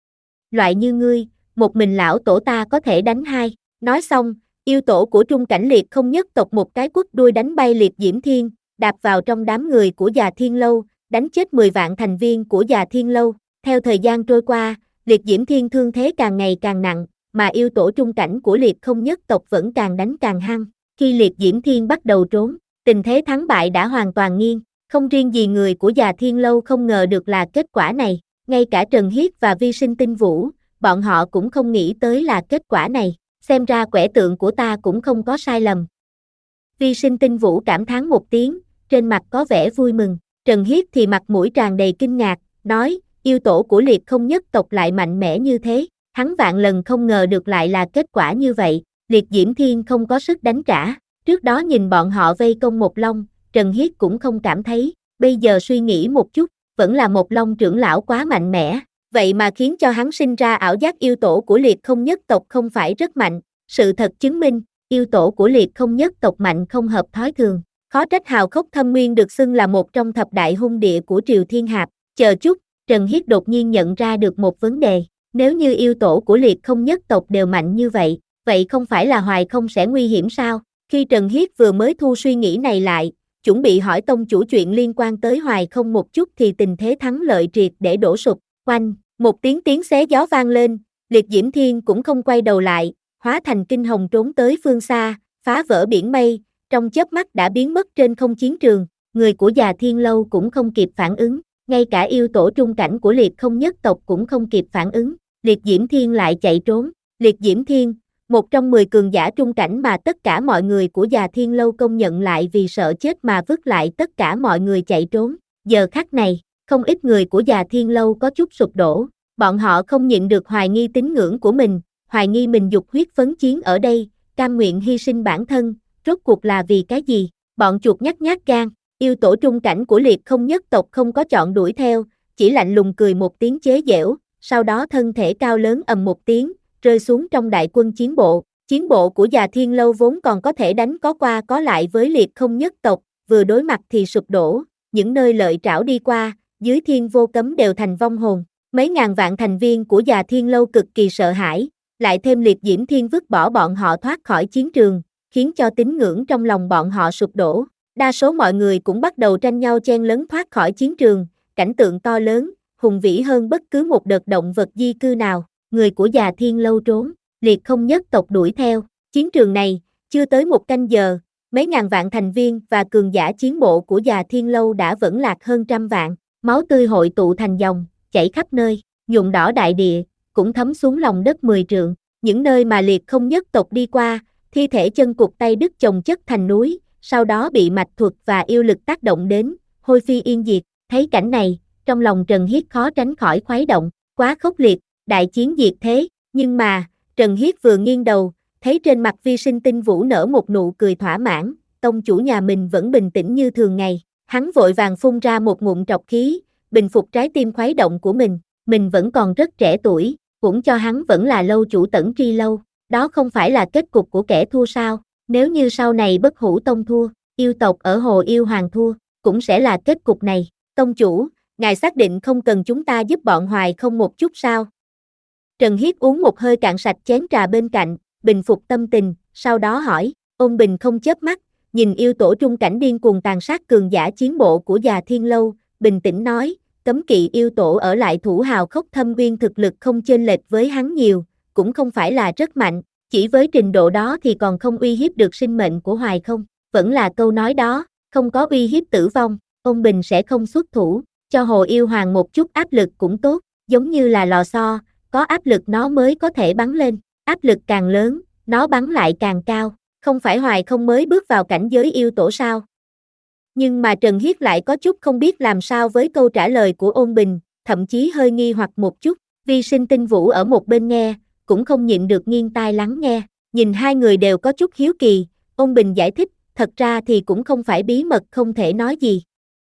Loại như ngươi, một mình lão tổ ta có thể đánh hai. Nói xong, yêu tổ của trung cảnh Liệt Không nhất tộc một cái quất đuôi đánh bay Liệt Diễm Thiên, đạp vào trong đám người của già thiên lâu, đánh chết mười vạn thành viên của già thiên lâu. Theo thời gian trôi qua, Liệt Diễm Thiên thương thế càng ngày càng nặng, mà yêu tổ trung cảnh của Liệt Không nhất tộc vẫn càng đánh càng hăng. Khi Liệt Diễm Thiên bắt đầu trốn, tình thế thắng bại đã hoàn toàn nghiêng, không riêng gì người của già thiên lâu không ngờ được là kết quả này, ngay cả Trần Hiếp và Vi Sinh Tinh Vũ, bọn họ cũng không nghĩ tới là kết quả này, xem ra quẻ tượng của ta cũng không có sai lầm. Vi Sinh Tinh Vũ cảm thán một tiếng, trên mặt có vẻ vui mừng, Trần Hiếp thì mặt mũi tràn đầy kinh ngạc, nói, yêu tổ của Liệt Không nhất tộc lại mạnh mẽ như thế, hắn vạn lần không ngờ được lại là kết quả như vậy, Liệt Diễm Thiên không có sức đánh trả, trước đó nhìn bọn họ vây công Một Long, Trần Hiếp cũng không cảm thấy, bây giờ suy nghĩ một chút, vẫn là Một Long trưởng lão quá mạnh mẽ, vậy mà khiến cho hắn sinh ra ảo giác yêu tổ của Liệt Không nhất tộc không phải rất mạnh, sự thật chứng minh, yêu tổ của Liệt Không nhất tộc mạnh không hợp thói thường, khó trách hào khốc thâm nguyên được xưng là một trong thập đại hung địa của Triều Thiên Hạp, chờ chút, Trần Hiếp đột nhiên nhận ra được một vấn đề, nếu như yêu tổ của Liệt Không nhất tộc đều mạnh như vậy, vậy không phải là Hoài Không sẽ nguy hiểm sao? Khi Trần Hiếp vừa mới thu suy nghĩ này lại, chuẩn bị hỏi tông chủ chuyện liên quan tới Hoài Không một chút thì tình thế thắng lợi triệt để đổ sụp, oanh, một tiếng tiếng xé gió vang lên, Liệt Diễm Thiên cũng không quay đầu lại, hóa thành kinh hồng trốn tới phương xa, phá vỡ biển mây, trong chớp mắt đã biến mất trên không chiến trường, người của già thiên lâu cũng không kịp phản ứng, ngay cả yêu tổ trung cảnh của Liệt Không nhất tộc cũng không kịp phản ứng, Liệt Diễm Thiên lại chạy trốn. Liệt Diễm Thiên, một trong mười cường giả trung cảnh mà tất cả mọi người của Già Thiên Lâu công nhận lại vì sợ chết mà vứt lại tất cả mọi người chạy trốn. Giờ khắc này, không ít người của Già Thiên Lâu có chút sụp đổ, bọn họ không nhịn được hoài nghi tín ngưỡng của mình, hoài nghi mình dục huyết phấn chiến ở đây, cam nguyện hy sinh bản thân, rốt cuộc là vì cái gì? Bọn chuột nhắt nhát gan, yêu tổ trung cảnh của Liệt Không nhất tộc không có chọn đuổi theo, chỉ lạnh lùng cười một tiếng chế giễu, sau đó thân thể cao lớn ầm một tiếng, rơi xuống trong đại quân chiến bộ. Chiến bộ của Già Thiên Lâu vốn còn có thể đánh có qua có lại với Liệt Không nhất tộc, vừa đối mặt thì sụp đổ, những nơi lợi trảo đi qua, dưới thiên vô cấm đều thành vong hồn. Mấy ngàn vạn thành viên của Già Thiên Lâu cực kỳ sợ hãi, lại thêm Liệt Diễm Thiên vứt bỏ bọn họ thoát khỏi chiến trường, khiến cho tín ngưỡng trong lòng bọn họ sụp đổ. Đa số mọi người cũng bắt đầu tranh nhau chen lấn thoát khỏi chiến trường, cảnh tượng to lớn, hùng vĩ hơn bất cứ một đợt động vật di cư nào. Người của Già Thiên Lâu trốn, Liệt Không nhất tộc đuổi theo. Chiến trường này, chưa tới một canh giờ, mấy ngàn vạn thành viên và cường giả chiến bộ của Già Thiên Lâu đã vẫn lạc hơn trăm vạn, máu tươi hội tụ thành dòng, chảy khắp nơi, nhuộm đỏ đại địa, cũng thấm xuống lòng đất mười trượng. Những nơi mà Liệt Không nhất tộc đi qua, thi thể chân cụt tay đứt chồng chất thành núi, sau đó bị mạch thuật và yêu lực tác động đến, hôi phi yên diệt. Thấy cảnh này, trong lòng Trần Hiết khó tránh khỏi khuấy động, quá khốc liệt, đại chiến diệt thế. Nhưng mà, Trần Hiết vừa nghiêng đầu, thấy trên mặt Vi Sinh Tinh Vũ nở một nụ cười thỏa mãn, tông chủ nhà mình vẫn bình tĩnh như thường ngày. Hắn vội vàng phun ra một ngụm trọc khí, bình phục trái tim khuấy động của mình. Mình vẫn còn rất trẻ tuổi, cũng cho hắn vẫn là lâu chủ Tẩn Tri Lâu. Đó không phải là kết cục của kẻ thua sao? Nếu như sau này Bất Hủ Tông thua, yêu tộc ở Hồ Yêu Hoàng thua, cũng sẽ là kết cục này. Tông chủ, ngài xác định không cần chúng ta giúp bọn Hoài không một chút sao? Trần Hiết uống một hơi cạn sạch chén trà bên cạnh, bình phục tâm tình, sau đó hỏi. Ôn Bình không chớp mắt, nhìn yêu tổ trung cảnh điên cuồng tàn sát cường giả chiến bộ của Già Thiên Lâu, bình tĩnh nói, cấm kỵ yêu tổ ở lại Thủ Hào Khốc Thâm Uyên thực lực không chênh lệch với hắn nhiều, cũng không phải là rất mạnh, chỉ với trình độ đó thì còn không uy hiếp được sinh mệnh của Hoài không? Vẫn là câu nói đó, không có uy hiếp tử vong, Ôn Bình sẽ không xuất thủ, cho Hồ Yêu Hoàng một chút áp lực cũng tốt, giống như là lò xo, có áp lực nó mới có thể bắn lên, áp lực càng lớn, nó bắn lại càng cao, không phải Hoài không mới bước vào cảnh giới yêu tổ sao? Nhưng mà Trần Hiết lại có chút không biết làm sao với câu trả lời của Ôn Bình, thậm chí hơi nghi hoặc một chút. Vi Sinh Tinh Vũ ở một bên nghe, cũng không nhịn được nghiêng tai lắng nghe, nhìn hai người đều có chút hiếu kỳ. Ôn Bình giải thích, thật ra thì cũng không phải bí mật không thể nói gì.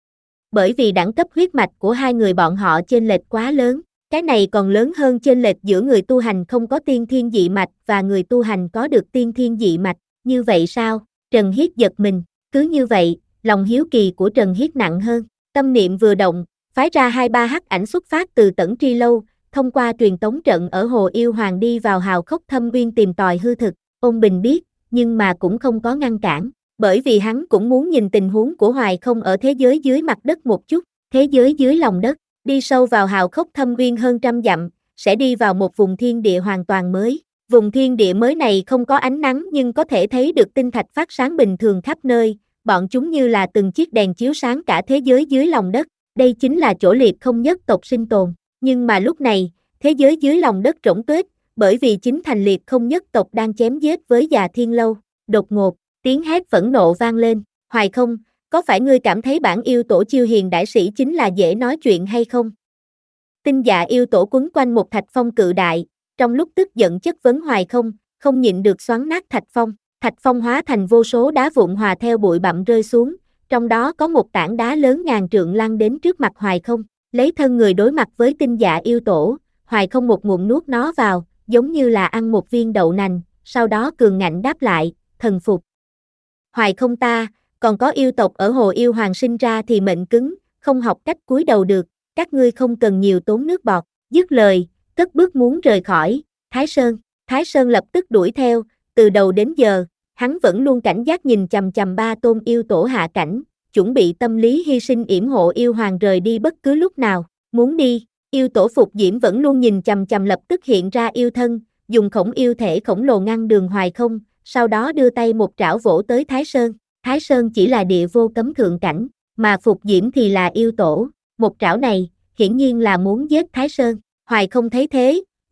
Bởi vì đẳng cấp huyết mạch của hai người bọn họ chênh lệch quá lớn, cái này còn lớn hơn chênh lệch giữa người tu hành không có tiên thiên dị mạch và người tu hành có được tiên thiên dị mạch. Như vậy sao? Trần Hiết giật mình, cứ như vậy, lòng hiếu kỳ của Trần Hiết nặng hơn, tâm niệm vừa động, phái ra hai ba hắc ảnh xuất phát từ Tẩn Tri Lâu, thông qua truyền tống trận ở Hồ Yêu Hoàng đi vào Hào Khốc Thâm Uyên tìm tòi hư thực. Ôn Bình biết, nhưng mà cũng không có ngăn cản, bởi vì hắn cũng muốn nhìn tình huống của Hoài không ở thế giới dưới mặt đất một chút, thế giới dưới lòng đất, đi sâu vào Hào Khốc Thâm Uyên hơn trăm dặm, sẽ đi vào một vùng thiên địa hoàn toàn mới. Vùng thiên địa mới này không có ánh nắng nhưng có thể thấy được tinh thạch phát sáng bình thường khắp nơi, bọn chúng như là từng chiếc đèn chiếu sáng cả thế giới dưới lòng đất. Đây chính là chỗ Liệt Không nhất tộc sinh tồn. Nhưng mà lúc này, thế giới dưới lòng đất rỗng tuếch, bởi vì chính thành Liệt Không nhất tộc đang chém giết với Già Thiên Lâu. Đột ngột, tiếng hét phẫn nộ vang lên. Hoài không, có phải ngươi cảm thấy bản yêu tổ chiêu hiền đại sĩ chính là dễ nói chuyện hay không? Tinh Dạ yêu tổ quấn quanh một thạch phong cự đại, trong lúc tức giận chất vấn Hoài không, không nhịn được xoắn nát thạch phong. Thạch phong hóa thành vô số đá vụn hòa theo bụi bặm rơi xuống, trong đó có một tảng đá lớn ngàn trượng lăn đến trước mặt Hoài không, lấy thân người đối mặt với Tinh Dạ yêu tổ, Hoài không một ngụm nuốt nó vào, giống như là ăn một viên đậu nành, sau đó cường ngạnh đáp lại, thần phục. Hoài không ta, còn có yêu tộc ở Hồ Yêu Hoàng sinh ra thì mệnh cứng, không học cách cúi đầu được, các ngươi không cần nhiều tốn nước bọt. Dứt lời, cất bước muốn rời khỏi Thái Sơn. Thái Sơn lập tức đuổi theo, từ đầu đến giờ, hắn vẫn luôn cảnh giác nhìn chằm chằm ba tôn yêu tổ hạ cảnh, chuẩn bị tâm lý hy sinh yểm hộ yêu hoàng rời đi bất cứ lúc nào. Muốn đi, yêu tổ Phục Diễm vẫn luôn nhìn chằm chằm lập tức hiện ra yêu thân, dùng khổng yêu thể khổng lồ ngăn đường Hoài không, sau đó đưa tay một trảo vỗ tới Thái Sơn. Thái Sơn chỉ là địa vô cấm thượng cảnh, mà Phục Diễm thì là yêu tổ, một trảo này, hiển nhiên là muốn giết Thái Sơn. Hoài không thấy thế,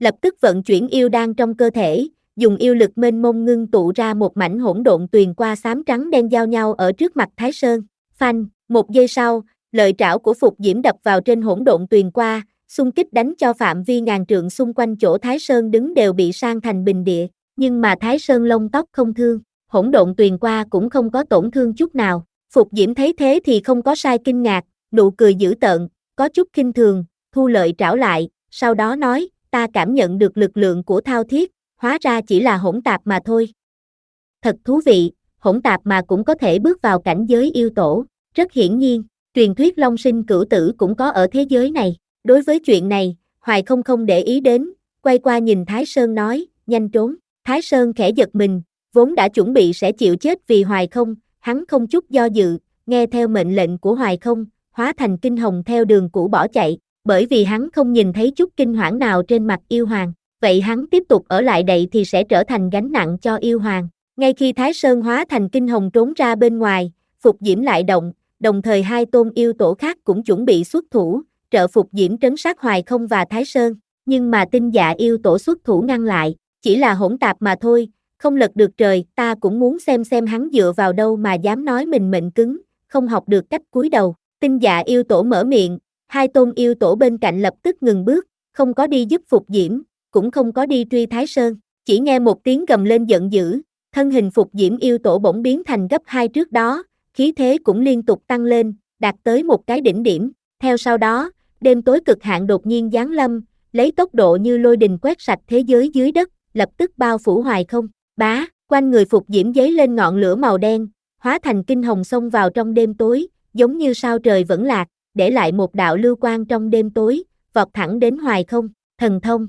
lập tức vận chuyển yêu đan trong cơ thể, dùng yêu lực mênh mông ngưng tụ ra một mảnh hỗn độn tuyền qua xám trắng đen giao nhau ở trước mặt Thái Sơn. Phanh, một giây sau, lợi trảo của Phục Diễm đập vào trên hỗn độn tuyền qua, xung kích đánh cho phạm vi ngàn trượng xung quanh chỗ Thái Sơn đứng đều bị san thành bình địa, nhưng mà Thái Sơn lông tóc không thương, hỗn độn tuyền qua cũng không có tổn thương chút nào. Phục Diễm thấy thế thì không có sai kinh ngạc, nụ cười dữ tợn, có chút khinh thường, thu lợi trảo lại, sau đó nói, ta cảm nhận được lực lượng của thao thiết, hóa ra chỉ là hỗn tạp mà thôi. Thật thú vị, hỗn tạp mà cũng có thể bước vào cảnh giới yêu tổ, rất hiển nhiên, truyền thuyết long sinh cửu tử cũng có ở thế giới này. Đối với chuyện này, Hoài không không để ý đến, quay qua nhìn Thái Sơn nói, nhanh trốn. Thái Sơn khẽ giật mình, vốn đã chuẩn bị sẽ chịu chết vì Hoài không, hắn không chút do dự, nghe theo mệnh lệnh của Hoài không, hóa thành kinh hồng theo đường cũ bỏ chạy, bởi vì hắn không nhìn thấy chút kinh hoảng nào trên mặt yêu hoàng, vậy hắn tiếp tục ở lại đây thì sẽ trở thành gánh nặng cho yêu hoàng. Ngay khi Thái Sơn hóa thành kinh hồng trốn ra bên ngoài, Phục Diễm lại động, đồng thời hai tôn yêu tổ khác cũng chuẩn bị xuất thủ, trợ Phục Diễm trấn sát Hoài không và Thái Sơn, nhưng mà Tinh Dạ yêu tổ xuất thủ ngăn lại, chỉ là hỗn tạp mà thôi, không lật được trời, ta cũng muốn xem xem hắn dựa vào đâu mà dám nói mình mệnh cứng, không học được cách cúi đầu. Tinh Dạ yêu tổ mở miệng, hai tôn yêu tổ bên cạnh lập tức ngừng bước, không có đi giúp Phục Diễm, cũng không có đi truy Thái Sơn, chỉ nghe một tiếng gầm lên giận dữ, thân hình Phục Diễm yêu tổ bỗng biến thành gấp hai trước đó, khí thế cũng liên tục tăng lên, đạt tới một cái đỉnh điểm, theo sau đó, đêm tối cực hạn đột nhiên giáng lâm, lấy tốc độ như lôi đình quét sạch thế giới dưới đất, lập tức bao phủ Hoài không, bá, quanh người Phục Diễm giấy lên ngọn lửa màu đen, hóa thành kinh hồng xông vào trong đêm tối, giống như sao trời vẫn lạc, để lại một đạo lưu quang trong đêm tối, vọt thẳng đến Hoài không, thần thông.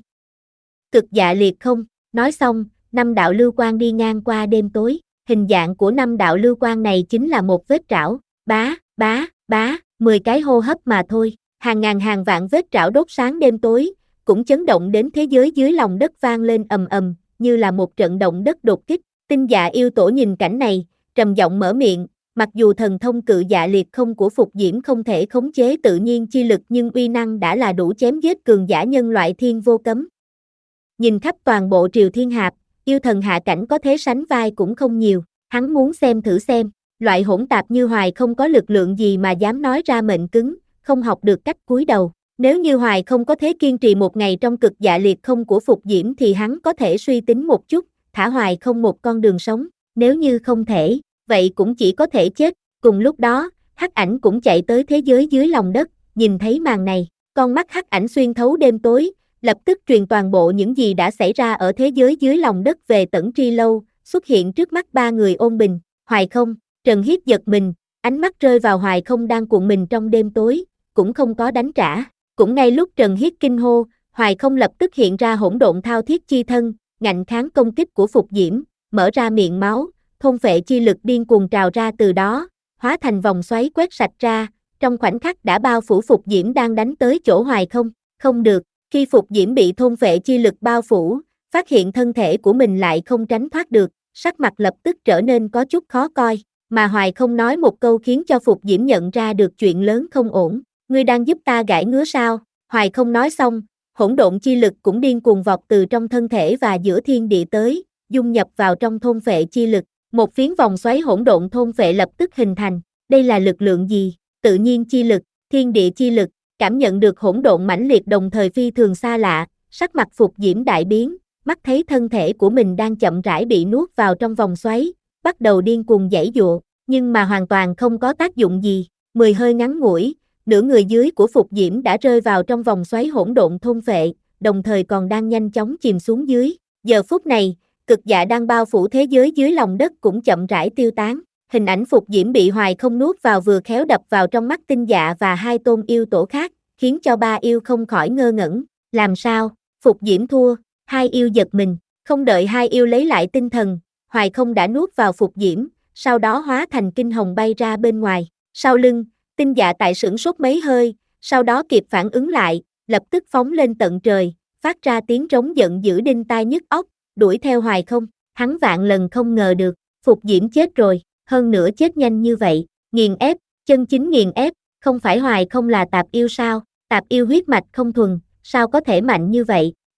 Cực dạ liệt không, nói xong, năm đạo lưu quang đi ngang qua đêm tối, hình dạng của năm đạo lưu quang này chính là một vết trảo, bá, bá, bá, mười cái hô hấp mà thôi, hàng ngàn hàng vạn vết trảo đốt sáng đêm tối, cũng chấn động đến thế giới dưới lòng đất vang lên ầm ầm, như là một trận động đất đột kích. Tinh Dạ yêu tổ nhìn cảnh này, trầm giọng mở miệng, mặc dù thần thông cự dạ liệt không của Phục Diễm không thể khống chế tự nhiên chi lực nhưng uy năng đã là đủ chém giết cường giả nhân loại thiên vô cấm. Nhìn khắp toàn bộ Triều Thiên Hạp, yêu thần hạ cảnh có thế sánh vai cũng không nhiều, hắn muốn xem thử xem, loại hỗn tạp như Hoài không có lực lượng gì mà dám nói ra mệnh cứng, không học được cách cúi đầu. Nếu như Hoài không có thế kiên trì một ngày trong cực dạ liệt không của Phục Diễm thì hắn có thể suy tính một chút, thả Hoài không một con đường sống, nếu như không thể, vậy cũng chỉ có thể chết. Cùng lúc đó, Hắc Ảnh cũng chạy tới thế giới dưới lòng đất, nhìn thấy màn này, con mắt Hắc Ảnh xuyên thấu đêm tối, lập tức truyền toàn bộ những gì đã xảy ra ở thế giới dưới lòng đất về Tẩn Tri Lâu, xuất hiện trước mắt ba người ôn bình, Hoài không, Trần Hiết giật mình, ánh mắt rơi vào Hoài không đang cuộn mình trong đêm tối, cũng không có đánh trả. Cũng ngay lúc Trần Hiết kinh hô, Hoài không lập tức hiện ra hỗn độn thao thiết chi thân, ngạnh kháng công kích của Phục Diễm, mở ra miệng máu, thôn phệ chi lực điên cuồng trào ra từ đó, hóa thành vòng xoáy quét sạch ra, trong khoảnh khắc đã bao phủ Phục Diễm đang đánh tới chỗ Hoài không, không được, khi Phục Diễm bị thôn phệ chi lực bao phủ, phát hiện thân thể của mình lại không tránh thoát được, sắc mặt lập tức trở nên có chút khó coi, mà Hoài không nói một câu khiến cho Phục Diễm nhận ra được chuyện lớn không ổn. Ngươi đang giúp ta gãi ngứa sao? Hoài không nói xong, hỗn độn chi lực cũng điên cuồng vọt từ trong thân thể và giữa thiên địa tới, dung nhập vào trong thôn phệ chi lực, một phiến vòng xoáy hỗn độn thôn phệ lập tức hình thành. Đây là lực lượng gì? Tự nhiên chi lực, thiên địa chi lực, cảm nhận được hỗn độn mãnh liệt đồng thời phi thường xa lạ, sắc mặt Phục Diễm đại biến, mắt thấy thân thể của mình đang chậm rãi bị nuốt vào trong vòng xoáy, bắt đầu điên cuồng giãy giụa, nhưng mà hoàn toàn không có tác dụng gì. Mười hơi ngắn ngủi, nửa người dưới của Phục Diễm đã rơi vào trong vòng xoáy hỗn độn thôn phệ, đồng thời còn đang nhanh chóng chìm xuống dưới. Giờ phút này, cực dạ đang bao phủ thế giới dưới lòng đất cũng chậm rãi tiêu tán. Hình ảnh Phục Diễm bị Hoài không nuốt vào vừa khéo đập vào trong mắt Tinh Dạ và hai tôn yêu tổ khác, khiến cho ba yêu không khỏi ngơ ngẩn. Làm sao? Phục Diễm thua, hai yêu giật mình, không đợi hai yêu lấy lại tinh thần, Hoài không đã nuốt vào Phục Diễm, sau đó hóa thành kinh hồng bay ra bên ngoài. Sau lưng, Tinh Dạ tại sửng sốt mấy hơi, sau đó kịp phản ứng lại, lập tức phóng lên tận trời, phát ra tiếng trống giận dữ đinh tai nhức óc, đuổi theo Hoài không. Hắn vạn lần không ngờ được, Phục Diễm chết rồi, hơn nữa chết nhanh như vậy, nghiền ép, chân chính nghiền ép, không phải Hoài không là tạp yêu sao? Tạp yêu huyết mạch không thuần, sao có thể mạnh như vậy? Còn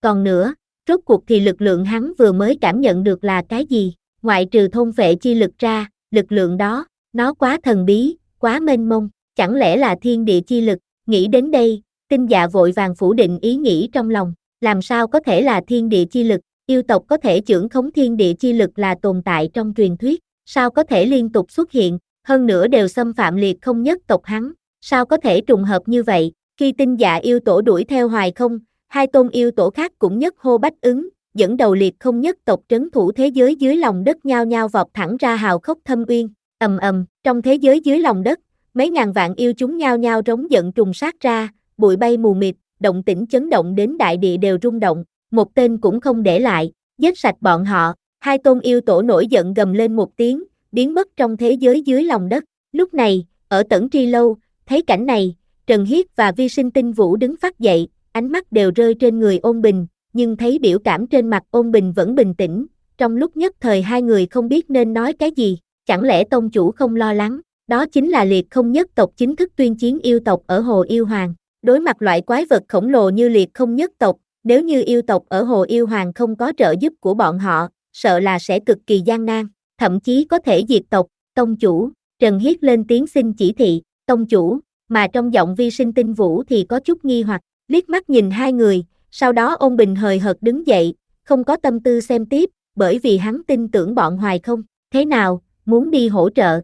Còn nữa, rốt cuộc thì lực lượng hắn vừa mới cảm nhận được là cái gì? Ngoại trừ thôn phệ chi lực ra, lực lượng đó, nó quá thần bí, quá mênh mông, chẳng lẽ là thiên địa chi lực? Nghĩ đến đây, Tinh Dạ vội vàng phủ định ý nghĩ trong lòng, làm sao có thể là thiên địa chi lực? Yêu tộc có thể chưởng khống thiên địa chi lực là tồn tại trong truyền thuyết, sao có thể liên tục xuất hiện, hơn nữa đều xâm phạm liệt không nhất tộc hắn, sao có thể trùng hợp như vậy? Khi Tinh Dạ yêu tổ đuổi theo hoài không, hai tôn yêu tổ khác cũng nhất hô bách ứng, dẫn đầu liệt không nhất tộc trấn thủ thế giới dưới lòng đất nhao nhao vọt thẳng ra hào khốc thâm uyên, ầm ầm, trong thế giới dưới lòng đất, mấy ngàn vạn yêu chúng nhao nhao rống giận trùng sát ra, bụi bay mù mịt, động tĩnh chấn động đến đại địa đều rung động, một tên cũng không để lại, giết sạch bọn họ. Hai tôn yêu tổ nổi giận gầm lên một tiếng, biến mất trong thế giới dưới lòng đất. Lúc này, ở Tẩn Tri Lâu, thấy cảnh này, Trần Hiết và Vi Sinh Tinh Vũ đứng phắt dậy, ánh mắt đều rơi trên người Ôn Bình, nhưng thấy biểu cảm trên mặt Ôn Bình vẫn bình tĩnh, trong lúc nhất thời hai người không biết nên nói cái gì, chẳng lẽ tông chủ không lo lắng, đó chính là liệt không nhất tộc chính thức tuyên chiến yêu tộc ở Hồ Yêu Hoàng, đối mặt loại quái vật khổng lồ như liệt không nhất tộc, nếu như yêu tộc ở Hồ Yêu Hoàng không có trợ giúp của bọn họ, sợ là sẽ cực kỳ gian nan, thậm chí có thể diệt tộc. Tông chủ, Trần Hiết lên tiếng xin chỉ thị, tông chủ, mà trong giọng Vi Sinh Tinh Vũ thì có chút nghi hoặc, liếc mắt nhìn hai người, sau đó Ôn Bình hời hợt đứng dậy, không có tâm tư xem tiếp, bởi vì hắn tin tưởng bọn Hoài không, thế nào, muốn đi hỗ trợ.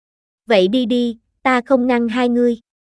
Vậy đi đi, ta không ngăn hai ngươi.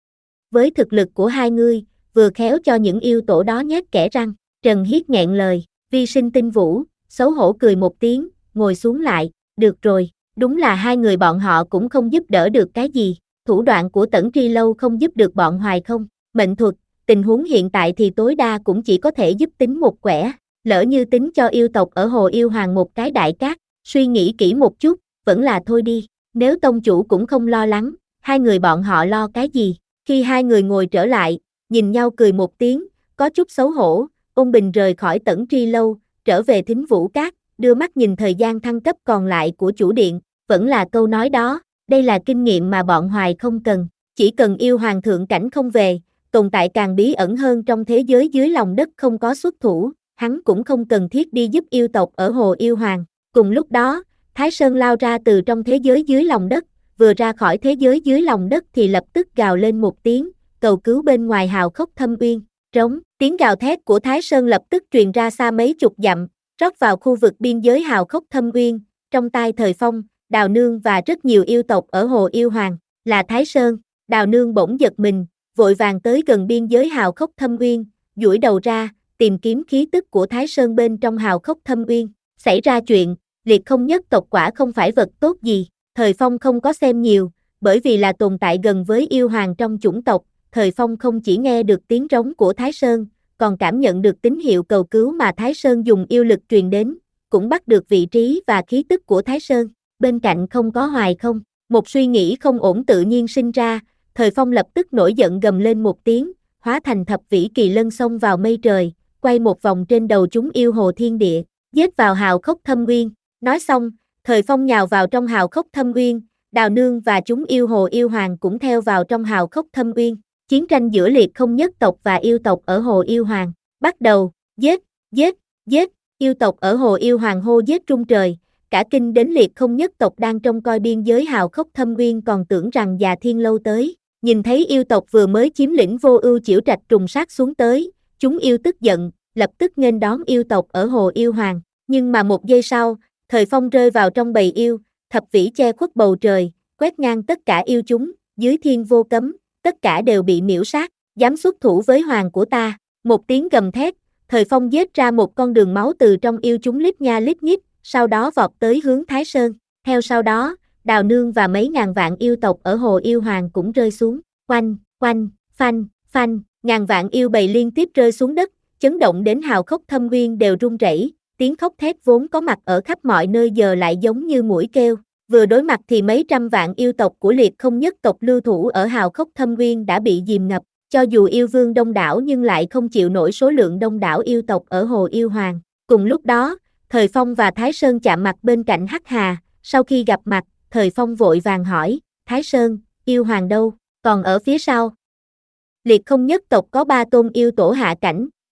Với thực lực của hai ngươi, vừa khéo cho những yêu tổ đó nhét kẽ răng, Trần Hiết nghẹn lời, Vi Sinh Tinh Vũ, xấu hổ cười một tiếng, ngồi xuống lại, được rồi, đúng là hai người bọn họ cũng không giúp đỡ được cái gì, thủ đoạn của Tẩn Tri Lâu không giúp được bọn Hoài không, mệnh thuật, tình huống hiện tại thì tối đa cũng chỉ có thể giúp tính một quẻ, lỡ như tính cho yêu tộc ở Hồ Yêu Hoàng một cái đại cát, suy nghĩ kỹ một chút, vẫn là thôi đi, nếu tông chủ cũng không lo lắng, hai người bọn họ lo cái gì, khi hai người ngồi trở lại, nhìn nhau cười một tiếng, có chút xấu hổ, Ôn Bình rời khỏi Tẩn Tri Lâu, trở về Thính Vũ Cát, đưa mắt nhìn thời gian thăng cấp còn lại của chủ điện, vẫn là câu nói đó, đây là kinh nghiệm mà bọn Hoài không cần, chỉ cần yêu hoàng thượng cảnh không về, tồn tại càng bí ẩn hơn trong thế giới dưới lòng đất không có xuất thủ, hắn cũng không cần thiết đi giúp yêu tộc ở Hồ Yêu Hoàng. Cùng lúc đó, Thái Sơn lao ra từ trong thế giới dưới lòng đất, vừa ra khỏi thế giới dưới lòng đất thì lập tức gào lên một tiếng, cầu cứu bên ngoài hào khốc thâm uyên, trống, tiếng gào thét của Thái Sơn lập tức truyền ra xa mấy chục dặm, rót vào khu vực biên giới hào khốc thâm uyên, trong tai Thời Phong, Đào Nương và rất nhiều yêu tộc ở Hồ Yêu Hoàng, là Thái Sơn. Đào Nương bỗng giật mình, vội vàng tới gần biên giới hào khốc thâm uyên, duỗi đầu ra, tìm kiếm khí tức của Thái Sơn bên trong hào khốc thâm uyên. Xảy ra chuyện, liệt không nhất tộc quả không phải vật tốt gì. Thời Phong không có xem nhiều, bởi vì là tồn tại gần với yêu hoàng trong chủng tộc, Thời Phong không chỉ nghe được tiếng rống của Thái Sơn, còn cảm nhận được tín hiệu cầu cứu mà Thái Sơn dùng yêu lực truyền đến, cũng bắt được vị trí và khí tức của Thái Sơn. Bên cạnh không có Hoài không, một suy nghĩ không ổn tự nhiên sinh ra, Thời Phong lập tức nổi giận gầm lên một tiếng, hóa thành thập vĩ kỳ lân xông vào mây trời, quay một vòng trên đầu chúng yêu hồ thiên địa, giết vào hào khốc thâm uyên. Nói xong, Thời Phong nhào vào trong hào khốc thâm uyên, Đào Nương và chúng yêu hồ yêu hoàng cũng theo vào trong hào khốc thâm uyên. Chiến tranh giữa liệt không nhất tộc và yêu tộc ở Hồ Yêu Hoàng bắt đầu, giết, giết, giết, yêu tộc ở Hồ Yêu Hoàng hô giết rung trời, cả kinh đến liệt không nhất tộc đang trông coi biên giới hào khốc thâm uyên còn tưởng rằng Già Thiên Lâu tới, nhìn thấy yêu tộc vừa mới chiếm lĩnh Vô Ưu Chiểu Trạch trùng sát xuống tới, chúng yêu tức giận, lập tức nghênh đón yêu tộc ở Hồ Yêu Hoàng, nhưng mà một giây sau, Thời Phong rơi vào trong bầy yêu, thập vĩ che khuất bầu trời, quét ngang tất cả yêu chúng, dưới thiên vô cấm, tất cả đều bị miễu sát, dám xuất thủ với hoàng của ta, một tiếng gầm thét, Thời Phong giết ra một con đường máu từ trong yêu chúng lít nha lít nhít, sau đó vọt tới hướng Thái Sơn, theo sau đó, Đào Nương và mấy ngàn vạn yêu tộc ở Hồ Yêu Hoàng cũng rơi xuống, quanh, quanh, phanh, phanh, ngàn vạn yêu bầy liên tiếp rơi xuống đất, chấn động đến hào khốc thâm uyên đều rung rẩy, tiếng khóc thét vốn có mặt ở khắp mọi nơi giờ lại giống như mũi kêu. Vừa đối mặt thì mấy trăm vạn yêu tộc của liệt không nhất tộc lưu thủ ở hào khốc thâm uyên đã bị dìm ngập, cho dù yêu vương đông đảo nhưng lại không chịu nổi số lượng đông đảo yêu tộc ở Hồ Yêu Hoàng. Cùng lúc đó, Thời Phong và Thái Sơn chạm mặt bên cạnh Hắc Hà, sau khi gặp mặt, Thời Phong vội vàng hỏi, Thái Sơn, yêu hoàng đâu, còn ở phía sau. Liệt không nhất tộc có ba tôn yêu tổ hạ cảnh,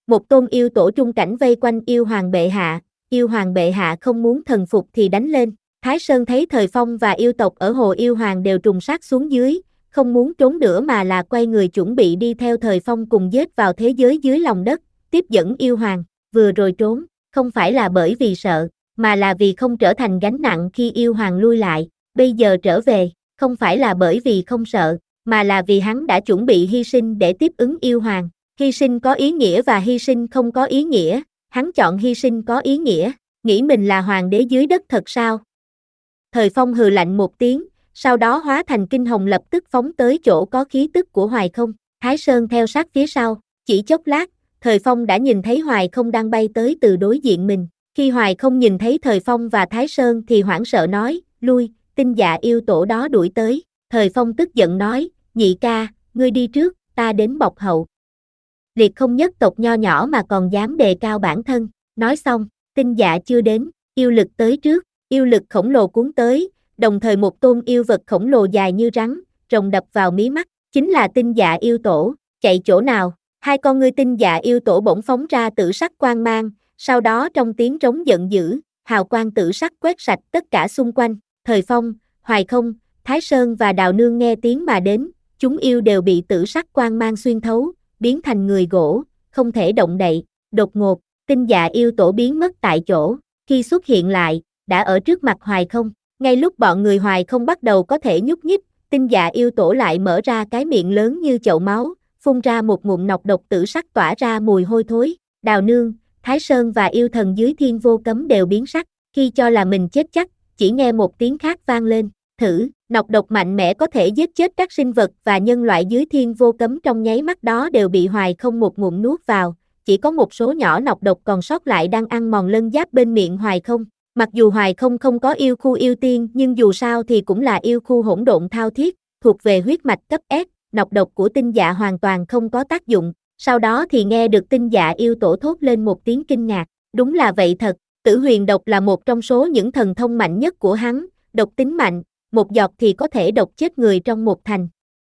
Một tôn yêu tổ trung cảnh vây quanh yêu hoàng bệ hạ, yêu hoàng bệ hạ không muốn thần phục thì đánh lên. Thái Sơn thấy Thời Phong và yêu tộc ở hồ yêu hoàng đều trùng sát xuống dưới, không muốn trốn nữa mà là quay người chuẩn bị đi theo Thời Phong cùng giết vào thế giới dưới lòng đất, tiếp dẫn yêu hoàng. Vừa rồi trốn, không phải là bởi vì sợ, mà là vì không trở thành gánh nặng khi yêu hoàng lui lại. Bây giờ trở về, không phải là bởi vì không sợ, mà là vì hắn đã chuẩn bị hy sinh để tiếp ứng yêu hoàng. Hy sinh có ý nghĩa và hy sinh không có ý nghĩa, hắn chọn hy sinh có ý nghĩa, nghĩ mình là hoàng đế dưới đất thật sao? Thời Phong hừ lạnh một tiếng, sau đó hóa thành kinh hồng lập tức phóng tới chỗ có khí tức của Hoài Không. Thái Sơn theo sát phía sau, chỉ chốc lát, Thời Phong đã nhìn thấy Hoài Không đang bay tới từ đối diện mình. Khi Hoài Không nhìn thấy Thời Phong và Thái Sơn thì hoảng sợ nói, lui, tinh dạ yêu tổ đó đuổi tới. Thời Phong tức giận nói, nhị ca, ngươi đi trước, ta đến bọc hậu. Liệt không nhất tộc nho nhỏ mà còn dám đề cao bản thân. Nói xong, tinh dạ chưa đến, yêu lực tới trước, yêu lực khổng lồ cuốn tới, đồng thời một tôn yêu vật khổng lồ dài như rắn, rồng đập vào mí mắt, chính là tinh dạ yêu tổ. Chạy chỗ nào? Hai con ngươi tinh dạ yêu tổ bỗng phóng ra tử sắc quang mang, sau đó trong tiếng trống giận dữ, hào quang tử sắc quét sạch tất cả xung quanh. Thời Phong, Hoài Không, Thái Sơn và Đào Nương nghe tiếng mà đến, chúng yêu đều bị tử sắc quang mang xuyên thấu, biến thành người gỗ, không thể động đậy. Đột ngột, tinh dạ yêu tổ biến mất tại chỗ, khi xuất hiện lại, đã ở trước mặt Hoài Không. Ngay lúc bọn người Hoài Không bắt đầu có thể nhúc nhích, tinh dạ yêu tổ lại mở ra cái miệng lớn như chậu máu, phun ra một ngụm nọc độc tử sắc tỏa ra mùi hôi thối. Đào Nương, Thái Sơn và yêu thần dưới thiên vô cấm đều biến sắc, khi cho là mình chết chắc, chỉ nghe một tiếng khác vang lên, thử, nọc độc mạnh mẽ có thể giết chết các sinh vật và nhân loại dưới thiên vô cấm trong nháy mắt đó đều bị Hoài Không một ngụm nuốt vào, chỉ có một số nhỏ nọc độc còn sót lại đang ăn mòn lân giáp bên miệng Hoài Không. Mặc dù Hoài Không không có yêu khu yêu tiên nhưng dù sao thì cũng là yêu khu hỗn độn thao thiết, thuộc về huyết mạch cấp S, nọc độc của tinh dạ hoàn toàn không có tác dụng. Sau đó thì nghe được tinh dạ yêu tổ thốt lên một tiếng kinh ngạc, đúng là vậy thật, tử huyền độc là một trong số những thần thông mạnh nhất của hắn, độc tính mạnh, một giọt thì có thể độc chết người trong một thành.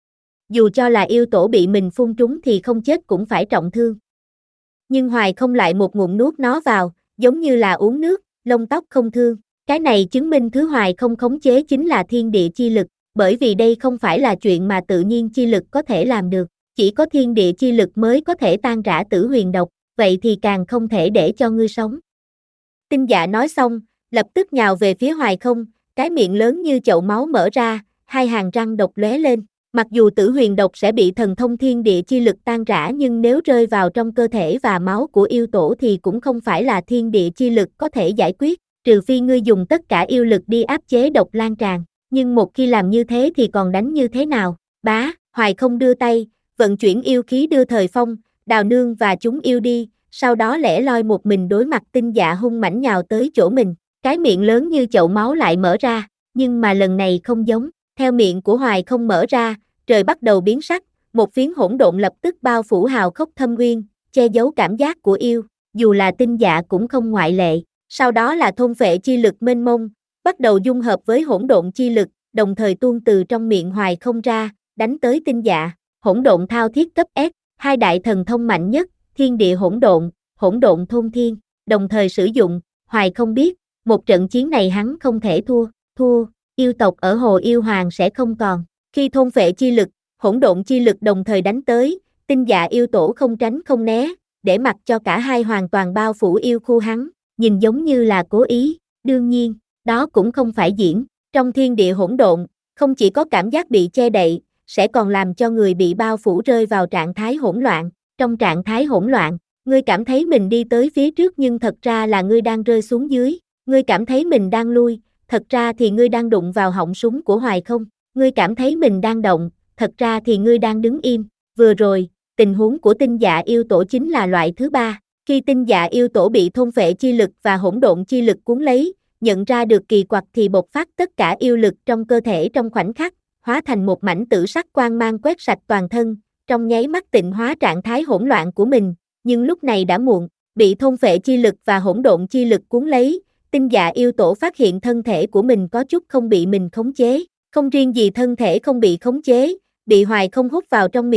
Dù cho là yêu tổ bị mình phun trúng thì không chết cũng phải trọng thương. Nhưng Hoài Không lại một ngụm nuốt nó vào, giống như là uống nước, lông tóc không thương. Cái này chứng minh thứ Hoài Không khống chế chính là thiên địa chi lực, bởi vì đây không phải là chuyện mà tự nhiên chi lực có thể làm được. Chỉ có thiên địa chi lực mới có thể tan rã tử huyền độc, vậy thì càng không thể để cho ngươi sống. Tinh dạ nói xong, lập tức nhào về phía Hoài Không, cái miệng lớn như chậu máu mở ra, hai hàng răng độc lóe lên. Mặc dù tử huyền độc sẽ bị thần thông thiên địa chi lực tan rã nhưng nếu rơi vào trong cơ thể và máu của yêu tổ thì cũng không phải là thiên địa chi lực có thể giải quyết, trừ phi ngươi dùng tất cả yêu lực đi áp chế độc lan tràn. Nhưng một khi làm như thế thì còn đánh như thế nào? Bá, Hoài Không đưa tay, vận chuyển yêu khí đưa Thời Phong, Đào Nương và chúng yêu đi, sau đó lẻ loi một mình đối mặt tinh dạ hung mãnh nhào tới chỗ mình. Cái miệng lớn như chậu máu lại mở ra, nhưng mà lần này không giống, theo miệng của Hoài Không mở ra, trời bắt đầu biến sắc, một phiến hỗn độn lập tức bao phủ hào khốc thâm uyên, che giấu cảm giác của yêu, dù là tinh dạ cũng không ngoại lệ. Sau đó là thôn phệ chi lực mênh mông, bắt đầu dung hợp với hỗn độn chi lực, đồng thời tuôn từ trong miệng Hoài Không ra, đánh tới tinh dạ. Hỗn độn thao thiết cấp S, hai đại thần thông mạnh nhất, thiên địa hỗn độn, hỗn độn thôn thiên, đồng thời sử dụng. Hoài Không biết, một trận chiến này hắn không thể thua, thua, yêu tộc ở hồ yêu hoàng sẽ không còn. Khi thôn phệ chi lực, hỗn độn chi lực đồng thời đánh tới, tinh dạ yêu tổ không tránh không né, để mặc cho cả hai hoàn toàn bao phủ yêu khu hắn, nhìn giống như là cố ý, đương nhiên, đó cũng không phải diễn. Trong thiên địa hỗn độn, không chỉ có cảm giác bị che đậy, sẽ còn làm cho người bị bao phủ rơi vào trạng thái hỗn loạn. Trong trạng thái hỗn loạn, ngươi cảm thấy mình đi tới phía trước nhưng thật ra là ngươi đang rơi xuống dưới, ngươi cảm thấy mình đang lui, thật ra thì ngươi đang đụng vào họng súng của Hoài Không, ngươi cảm thấy mình đang động, thật ra thì ngươi đang đứng im. Vừa rồi, tình huống của tinh dạ yêu tổ chính là loại thứ ba, khi tinh dạ yêu tổ bị thôn phệ chi lực và hỗn độn chi lực cuốn lấy, nhận ra được kỳ quặc thì bộc phát tất cả yêu lực trong cơ thể trong khoảnh khắc, hóa thành một mảnh tử sắc quang mang quét sạch toàn thân, trong nháy mắt tịnh hóa trạng thái hỗn loạn của mình, nhưng lúc này đã muộn, bị thôn phệ chi lực và hỗn độn chi lực cuốn lấy, tinh dạ yêu tổ phát hiện thân thể của mình có chút không bị mình khống chế, không riêng gì thân thể không bị khống chế, bị Hoài Không hút vào trong miệng,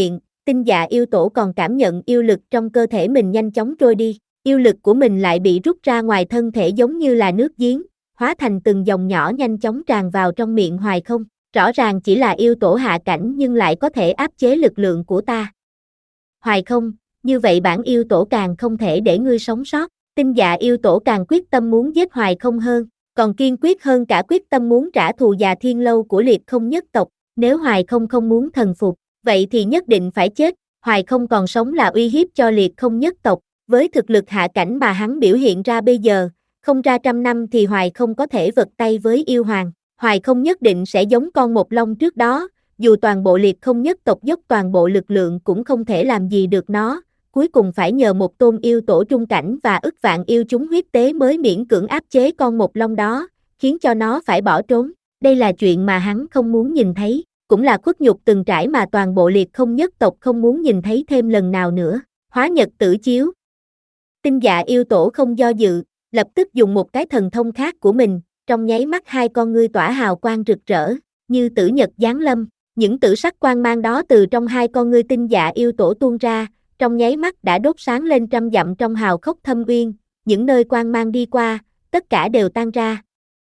Tinh dạ yêu tổ còn cảm nhận yêu lực trong cơ thể mình nhanh chóng trôi đi, yêu lực của mình lại bị rút ra ngoài thân thể giống như là nước giếng, hóa thành từng dòng nhỏ nhanh chóng tràn vào trong miệng Hoài Không, rõ ràng chỉ là yêu tổ hạ cảnh nhưng lại có thể áp chế lực lượng của ta. Hoài Không, như vậy bản yêu tổ càng không thể để ngươi sống sót, tinh dạ yêu tổ càng quyết tâm muốn giết Hoài Không hơn, còn kiên quyết hơn cả quyết tâm muốn trả thù Già Thiên Lâu của Liệt Không nhất tộc, nếu Hoài Không không muốn thần phục, vậy thì nhất định phải chết, Hoài Không còn sống là uy hiếp cho Liệt Không nhất tộc, với thực lực hạ cảnh mà hắn biểu hiện ra bây giờ, không ra trăm năm thì Hoài Không có thể vật tay với yêu hoàng, Hoài Không nhất định sẽ giống con một long trước đó, dù toàn bộ Liệt Không nhất tộc dốc toàn bộ lực lượng cũng không thể làm gì được nó, cuối cùng phải nhờ một tôn yêu tổ trung cảnh và ức vạn yêu chúng huyết tế mới miễn cưỡng áp chế con một long đó, khiến cho nó phải bỏ trốn, đây là chuyện mà hắn không muốn nhìn thấy, cũng là khuất nhục từng trải mà toàn bộ Liệt Không nhất tộc không muốn nhìn thấy thêm lần nào nữa, hóa nhật tử chiếu. Tinh dạ yêu tổ không do dự, lập tức dùng một cái thần thông khác của mình, trong nháy mắt hai con ngươi tỏa hào quang rực rỡ, như tử nhật giáng lâm, những tử sắc quang mang đó từ trong hai con ngươi tinh dạ yêu tổ tuôn ra, trong nháy mắt đã đốt sáng lên trăm dặm trong hào khốc thâm uyên, những nơi quang mang đi qua, tất cả đều tan ra.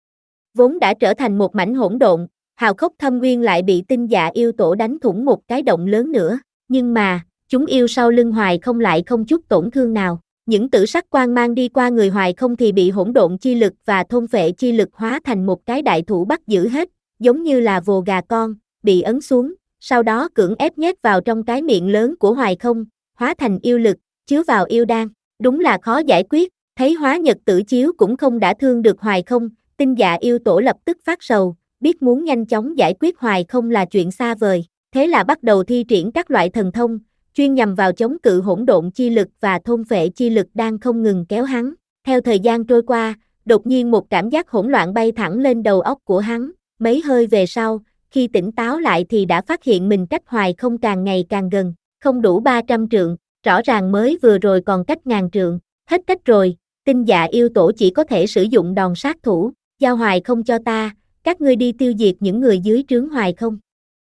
Vốn đã trở thành một mảnh hỗn độn, hào khốc thâm uyên lại bị tinh dạ yêu tổ đánh thủng một cái động lớn nữa, nhưng mà, chúng yêu sau lưng Hoài Không lại không chút tổn thương nào. Những tử sắc quang mang đi qua người Hoài Không thì bị hỗn độn chi lực và thôn phệ chi lực hóa thành một cái đại thủ bắt giữ hết, giống như là vồ gà con, bị ấn xuống, sau đó cưỡng ép nhét vào trong cái miệng lớn của Hoài Không, hóa thành yêu lực, chứa vào yêu đan, đúng là khó giải quyết, thấy hóa nhật tử chiếu cũng không đã thương được Hoài Không, tinh dạ yêu tổ lập tức phát sầu, biết muốn nhanh chóng giải quyết Hoài Không là chuyện xa vời, thế là bắt đầu thi triển các loại thần thông, chuyên nhằm vào chống cự hỗn độn chi lực và thôn phệ chi lực đang không ngừng kéo hắn. Theo thời gian trôi qua, đột nhiên một cảm giác hỗn loạn bay thẳng lên đầu óc của hắn, mấy hơi về sau, khi tỉnh táo lại thì đã phát hiện mình cách Hoài Không càng ngày càng gần, không đủ ba trăm trượng, rõ ràng mới vừa rồi còn cách ngàn trượng, hết cách rồi, tinh dạ yêu tổ chỉ có thể sử dụng đòn sát thủ, giao Hoài Không cho ta, các ngươi đi tiêu diệt những người dưới trướng Hoài Không.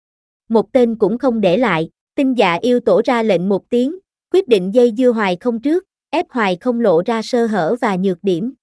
Một tên cũng không để lại. Tinh dạ yêu tổ ra lệnh một tiếng, quyết định dây dưa Hoài Không trước, ép Hoài Không lộ ra sơ hở và nhược điểm.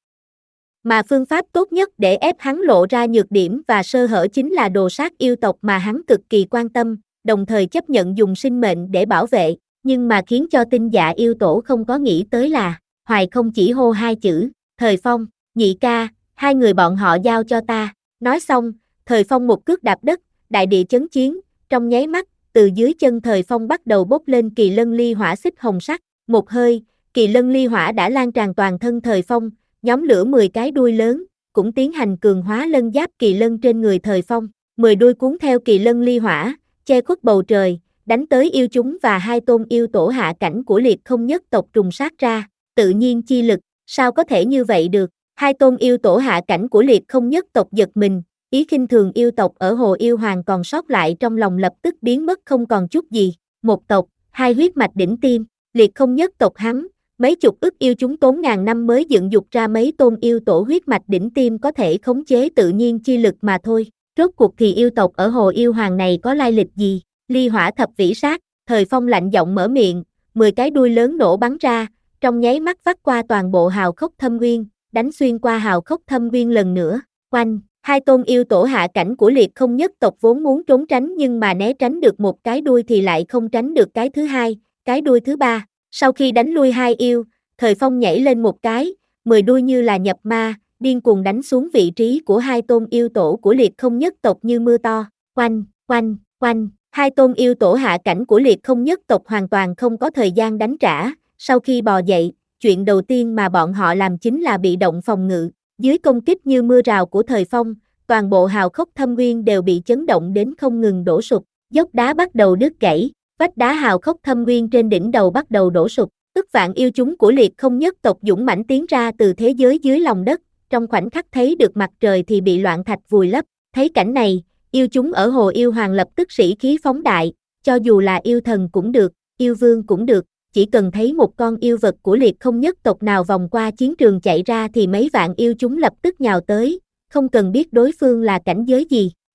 Mà phương pháp tốt nhất để ép hắn lộ ra nhược điểm và sơ hở chính là đồ sát yêu tộc mà hắn cực kỳ quan tâm, đồng thời chấp nhận dùng sinh mệnh để bảo vệ, nhưng mà khiến cho tinh dạ yêu tổ không có nghĩ tới là, Hoài Không chỉ hô hai chữ, Thời Phong, nhị ca, hai người bọn họ giao cho ta, nói xong, Thời Phong một cước đạp đất, đại địa chấn chiến, trong nháy mắt, từ dưới chân Thời Phong bắt đầu bốc lên kỳ lân ly hỏa xích hồng sắc, một hơi, kỳ lân ly hỏa đã lan tràn toàn thân Thời Phong, nhóm lửa mười cái đuôi lớn, cũng tiến hành cường hóa lân giáp kỳ lân trên người Thời Phong, mười đuôi cuốn theo kỳ lân ly hỏa, che khuất bầu trời, đánh tới yêu chúng và hai tôn yêu tổ hạ cảnh của Liệt Không nhất tộc trùng sát ra, tự nhiên chi lực, sao có thể như vậy được, hai tôn yêu tổ hạ cảnh của Liệt Không nhất tộc giật mình. Ý khinh thường yêu tộc ở Hồ Yêu Hoàng còn sót lại trong lòng lập tức biến mất không còn chút gì, một tộc, hai huyết mạch đỉnh tiêm, Liệt Không nhất tộc hắn, mấy chục ức yêu chúng tốn ngàn năm mới dựng dục ra mấy tôn yêu tổ huyết mạch đỉnh tiêm có thể khống chế tự nhiên chi lực mà thôi, rốt cuộc thì yêu tộc ở Hồ Yêu Hoàng này có lai lịch gì, ly hỏa thập vĩ sát, Thời Phong lạnh giọng mở miệng, mười cái đuôi lớn nổ bắn ra, trong nháy mắt vắt qua toàn bộ hào khốc thâm uyên, đánh xuyên qua hào khốc thâm uyên lần nữa, quanh. Hai tôn yêu tổ hạ cảnh của Liệt Không nhất tộc vốn muốn trốn tránh nhưng mà né tránh được một cái đuôi thì lại không tránh được cái thứ hai, cái đuôi thứ ba. Sau khi đánh lui hai yêu, Thời Phong nhảy lên một cái, mười đuôi như là nhập ma, điên cuồng đánh xuống vị trí của hai tôn yêu tổ của Liệt Không nhất tộc như mưa to. Quanh, quanh, quanh, hai tôn yêu tổ hạ cảnh của Liệt Không nhất tộc hoàn toàn không có thời gian đánh trả. Sau khi bò dậy, chuyện đầu tiên mà bọn họ làm chính là bị động phòng ngự. Dưới công kích như mưa rào của Thời Phong, toàn bộ hào khốc thâm uyên đều bị chấn động đến không ngừng đổ sụp, dốc đá bắt đầu đứt gãy, vách đá hào khốc thâm uyên trên đỉnh đầu bắt đầu đổ sụp, ức vạn yêu chúng của Liệt Không nhất tộc dũng mãnh tiến ra từ thế giới dưới lòng đất, trong khoảnh khắc thấy được mặt trời thì bị loạn thạch vùi lấp, thấy cảnh này, yêu chúng ở Hồ Yêu Hoàng lập tức sĩ khí phóng đại, cho dù là yêu thần cũng được, yêu vương cũng được. Chỉ cần thấy một con yêu vật của Liệt Không nhất tộc nào vòng qua chiến trường chạy ra thì mấy vạn yêu chúng lập tức nhào tới, không cần biết đối phương là cảnh giới gì.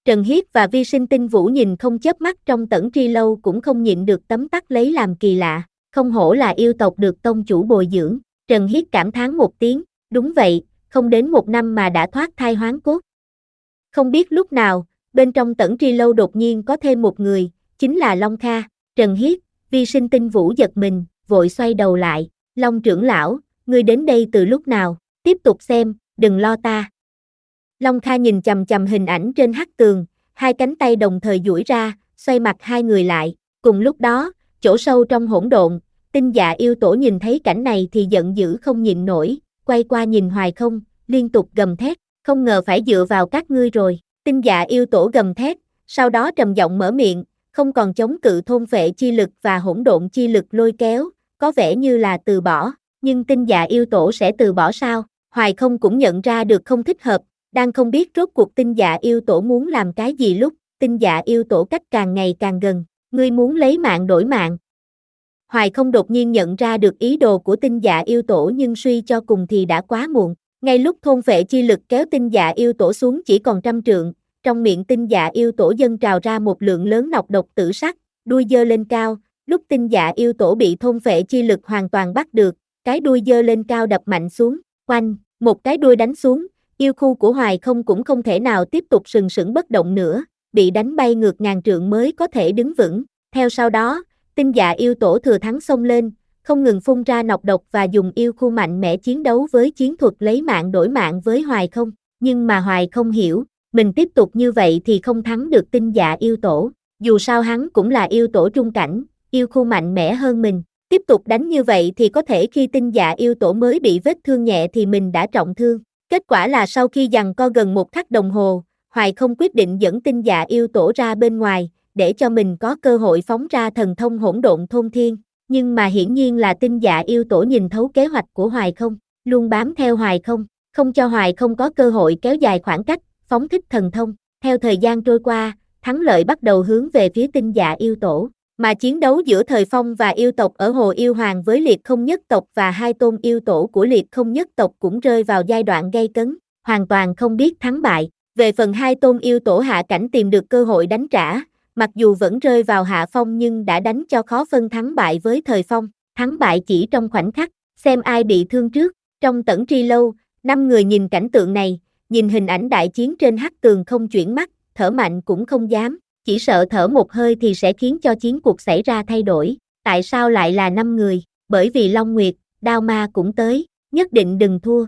Trần Hiết và Vi Sinh Tinh Vũ nhìn không chớp mắt trong Tẩn Tri Lâu cũng không nhịn được tấm tắc lấy làm kỳ lạ, không hổ là yêu tộc được tông chủ bồi dưỡng. Trần Hiết cảm thán một tiếng, đúng vậy, không đến một năm mà đã thoát thai hoán cốt. Không biết lúc nào, bên trong Tẩn Tri Lâu đột nhiên có thêm một người, chính là Long Kha. Trần Hiết, Vi Sinh Tinh Vũ giật mình, vội xoay đầu lại, Long trưởng lão, ngươi đến đây từ lúc nào, tiếp tục xem, đừng lo ta. Long Kha nhìn chằm chằm hình ảnh trên hắc tường, hai cánh tay đồng thời duỗi ra, xoay mặt hai người lại, cùng lúc đó, chỗ sâu trong hỗn độn, Tinh Dạ yêu tổ nhìn thấy cảnh này thì giận dữ không nhịn nổi, quay qua nhìn Hoài Không, liên tục gầm thét, không ngờ phải dựa vào các ngươi rồi. Tinh Dạ yêu tổ gầm thét, sau đó trầm giọng mở miệng, không còn chống cự thôn phệ chi lực và hỗn độn chi lực lôi kéo, có vẻ như là từ bỏ, nhưng Tinh Dạ yêu tổ sẽ từ bỏ sao? Hoài Không cũng nhận ra được không thích hợp, đang không biết rốt cuộc Tinh Dạ yêu tổ muốn làm cái gì lúc Tinh Dạ yêu tổ cách càng ngày càng gần, ngươi muốn lấy mạng đổi mạng. Hoài Không đột nhiên nhận ra được ý đồ của Tinh Dạ yêu tổ nhưng suy cho cùng thì đã quá muộn, ngay lúc thôn phệ chi lực kéo Tinh Dạ yêu tổ xuống chỉ còn trăm trượng, trong miệng Tinh Dạ yêu tổ dâng trào ra một lượng lớn nọc độc tử sắc, đuôi giơ lên cao, lúc Tinh Dạ yêu tổ bị thôn phệ chi lực hoàn toàn bắt được, cái đuôi giơ lên cao đập mạnh xuống, oanh, một cái đuôi đánh xuống, yêu khu của Hoài Không cũng không thể nào tiếp tục sừng sững bất động nữa, bị đánh bay ngược ngàn trượng mới có thể đứng vững. Theo sau đó, Tinh Dạ yêu tổ thừa thắng xông lên, không ngừng phun ra nọc độc và dùng yêu khu mạnh mẽ chiến đấu với chiến thuật lấy mạng đổi mạng với Hoài Không, nhưng mà Hoài Không hiểu, mình tiếp tục như vậy thì không thắng được Tinh Dạ yêu tổ, dù sao hắn cũng là yêu tổ trung cảnh, yêu khu mạnh mẽ hơn mình, tiếp tục đánh như vậy thì có thể khi Tinh Dạ yêu tổ mới bị vết thương nhẹ thì mình đã trọng thương. Kết quả là sau khi giằng co gần một khắc đồng hồ, Hoài Không quyết định dẫn Tinh Dạ yêu tổ ra bên ngoài, để cho mình có cơ hội phóng ra thần thông hỗn độn thôn thiên, nhưng mà hiển nhiên là Tinh Dạ yêu tổ nhìn thấu kế hoạch của Hoài Không, luôn bám theo Hoài Không, không cho Hoài Không có cơ hội kéo dài khoảng cách, phóng thích thần thông. Theo thời gian trôi qua, thắng lợi bắt đầu hướng về phía Tinh Dạ yêu tổ, mà chiến đấu giữa Thời Phong và yêu tộc ở Hồ Yêu Hoàng với Liệt Không nhất tộc và hai tôn yêu tổ của Liệt Không nhất tộc cũng rơi vào giai đoạn gay cấn, hoàn toàn không biết thắng bại. Về phần hai tôn yêu tổ hạ cảnh tìm được cơ hội đánh trả, mặc dù vẫn rơi vào hạ phong nhưng đã đánh cho khó phân thắng bại với Thời Phong, thắng bại chỉ trong khoảnh khắc, xem ai bị thương trước. Trong Tẩn Tri Lâu, năm người nhìn cảnh tượng này, nhìn hình ảnh đại chiến trên hắc tường không chuyển mắt, thở mạnh cũng không dám, chỉ sợ thở một hơi thì sẽ khiến cho chiến cuộc xảy ra thay đổi. Tại sao lại là năm người? Bởi vì Long Nguyệt, Đao Ma cũng tới, nhất định đừng thua.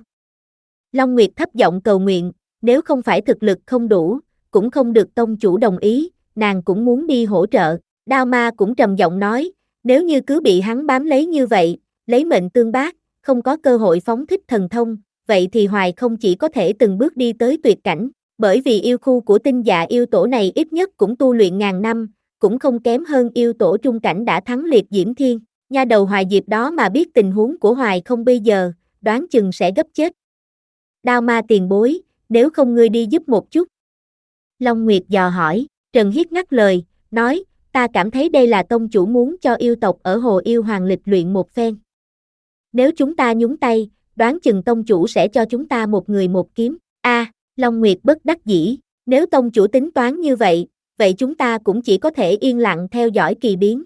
Long Nguyệt thấp giọng cầu nguyện, nếu không phải thực lực không đủ, cũng không được tông chủ đồng ý, nàng cũng muốn đi hỗ trợ. Đao Ma cũng trầm giọng nói, nếu như cứ bị hắn bám lấy như vậy, lấy mệnh tương bác, không có cơ hội phóng thích thần thông, vậy thì Hoài Không chỉ có thể từng bước đi tới tuyệt cảnh, bởi vì yêu khu của Tinh Dạ yêu tổ này ít nhất cũng tu luyện ngàn năm, cũng không kém hơn yêu tổ trung cảnh đã thắng Liệt Diễm Thiên. Nha đầu Hoài Diệp đó mà biết tình huống của Hoài Không bây giờ, đoán chừng sẽ gấp chết. Đao Ma tiền bối, nếu không ngươi đi giúp một chút. Long Nguyệt dò hỏi, Trần Hiết ngắt lời, nói, ta cảm thấy đây là tông chủ muốn cho yêu tộc ở Hồ Yêu Hoàng lịch luyện một phen. Nếu chúng ta nhúng tay, đoán chừng tông chủ sẽ cho chúng ta một người một kiếm. A, à, Long Nguyệt bất đắc dĩ, nếu tông chủ tính toán như vậy, vậy chúng ta cũng chỉ có thể yên lặng theo dõi kỳ biến.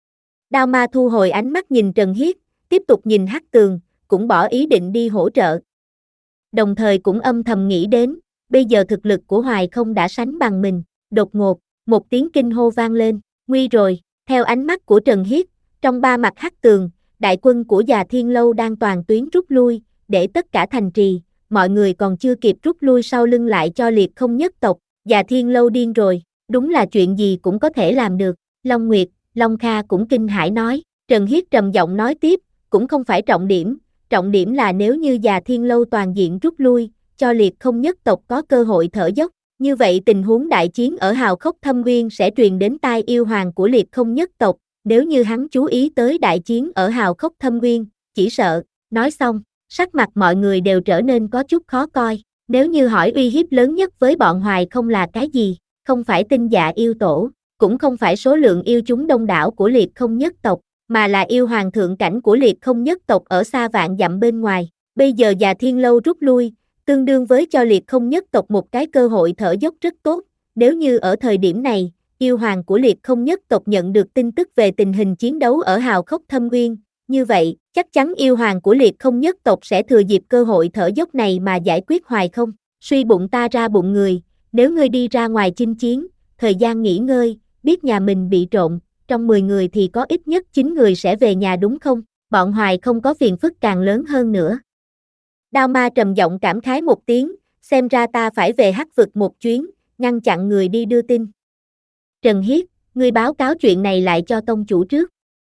Đao Ma thu hồi ánh mắt nhìn Trần Hiết, tiếp tục nhìn hắc tường, cũng bỏ ý định đi hỗ trợ. Đồng thời cũng âm thầm nghĩ đến, bây giờ thực lực của Hoài Không đã sánh bằng mình. Đột ngột, một tiếng kinh hô vang lên, nguy rồi. Theo ánh mắt của Trần Hiết, trong ba mặt hắc tường, đại quân của Già Thiên Lâu đang toàn tuyến rút lui, để tất cả thành trì, mọi người còn chưa kịp rút lui sau lưng lại cho Liệt Không nhất tộc. Già Thiên Lâu điên rồi, đúng là chuyện gì cũng có thể làm được. Long Nguyệt, Long Kha cũng kinh hãi nói. Trần Hiết trầm giọng nói tiếp, cũng không phải trọng điểm, trọng điểm là nếu như Già Thiên Lâu toàn diện rút lui, cho Liệt Không nhất tộc có cơ hội thở dốc, như vậy tình huống đại chiến ở Hào Khốc Thâm Nguyên sẽ truyền đến tai yêu hoàng của Liệt Không nhất tộc, nếu như hắn chú ý tới đại chiến ở Hào Khốc Thâm Nguyên, chỉ sợ. Nói xong, sắc mặt mọi người đều trở nên có chút khó coi, nếu như hỏi uy hiếp lớn nhất với bọn Hoài Không là cái gì, không phải Tinh Dạ yêu tổ, cũng không phải số lượng yêu chúng đông đảo của Liệt Không nhất tộc, mà là yêu hoàng thượng cảnh của Liệt Không nhất tộc ở xa vạn dặm bên ngoài. Bây giờ Già Thiên Lâu rút lui, tương đương với cho Liệt Không nhất tộc một cái cơ hội thở dốc rất tốt, Nếu như ở thời điểm này, yêu hoàng của liệt không nhất tộc nhận được tin tức về tình hình chiến đấu ở hào khốc thâm uyên, như vậy, chắc chắn yêu hoàng của liệt không nhất tộc sẽ thừa dịp cơ hội thở dốc này mà giải quyết hoài không. Suy bụng ta ra bụng người, nếu ngươi đi ra ngoài chinh chiến, thời gian nghỉ ngơi, biết nhà mình bị trộn, trong mười người thì có ít nhất chín người sẽ về nhà đúng không? Bọn Hoài không có phiền phức càng lớn hơn nữa. Đao ma trầm giọng cảm khái một tiếng, xem ra ta phải về Hắc vực một chuyến, ngăn chặn người đi đưa tin. Trần Hiết, ngươi báo cáo chuyện này lại cho tông chủ trước.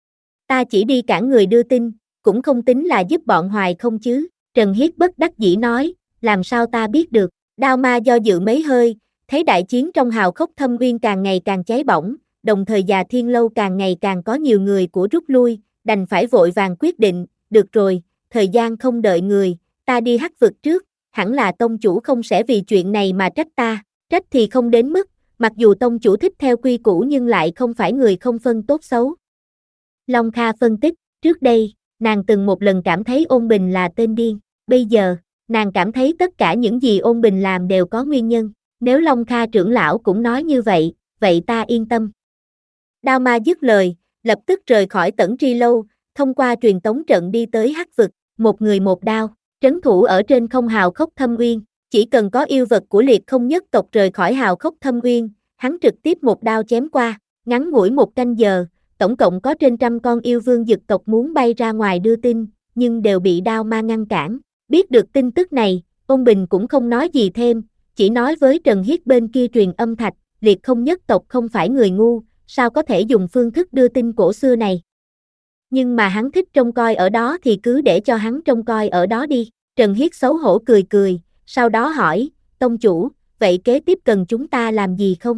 Ta chỉ đi cản người đưa tin, cũng không tính là giúp bọn Hoài không chứ. Trần Hiết bất đắc dĩ nói, làm sao ta biết được. Đao ma do dự mấy hơi, thấy đại chiến trong hào khốc thâm uyên càng ngày càng cháy bỏng, đồng thời Già Thiên Lâu càng ngày càng có nhiều người của rút lui, đành phải vội vàng quyết định, được rồi, thời gian không đợi người, ta đi Hắc vực trước, hẳn là tông chủ không sẽ vì chuyện này mà trách ta, trách thì không đến mức, mặc dù tông chủ thích theo quy củ nhưng lại không phải người không phân tốt xấu. Long Kha phân tích, trước đây, nàng từng một lần cảm thấy Ôn Bình là tên điên, bây giờ, nàng cảm thấy tất cả những gì Ôn Bình làm đều có nguyên nhân, nếu Long Kha trưởng lão cũng nói như vậy, vậy ta yên tâm. Đao ma dứt lời, lập tức rời khỏi Tẩn Tri Lâu, thông qua truyền tống trận đi tới Hắc vực, một người một đao, trấn thủ ở trên không hào khốc thâm uyên, chỉ cần có yêu vật của liệt không nhất tộc rời khỏi hào khốc thâm uyên, hắn trực tiếp một đao chém qua, ngắn ngủi một canh giờ, tổng cộng có trên trăm con yêu vương dực tộc muốn bay ra ngoài đưa tin, nhưng đều bị đao ma ngăn cản. Biết được tin tức này, Ôn Bình cũng không nói gì thêm, chỉ nói với Trần Hiết bên kia truyền âm thạch, liệt không nhất tộc không phải người ngu, sao có thể dùng phương thức đưa tin cổ xưa này. Nhưng mà hắn thích trông coi ở đó thì cứ để cho hắn trông coi ở đó đi. Trần Hiết xấu hổ cười cười, sau đó hỏi, tông chủ, vậy kế tiếp cần chúng ta làm gì không?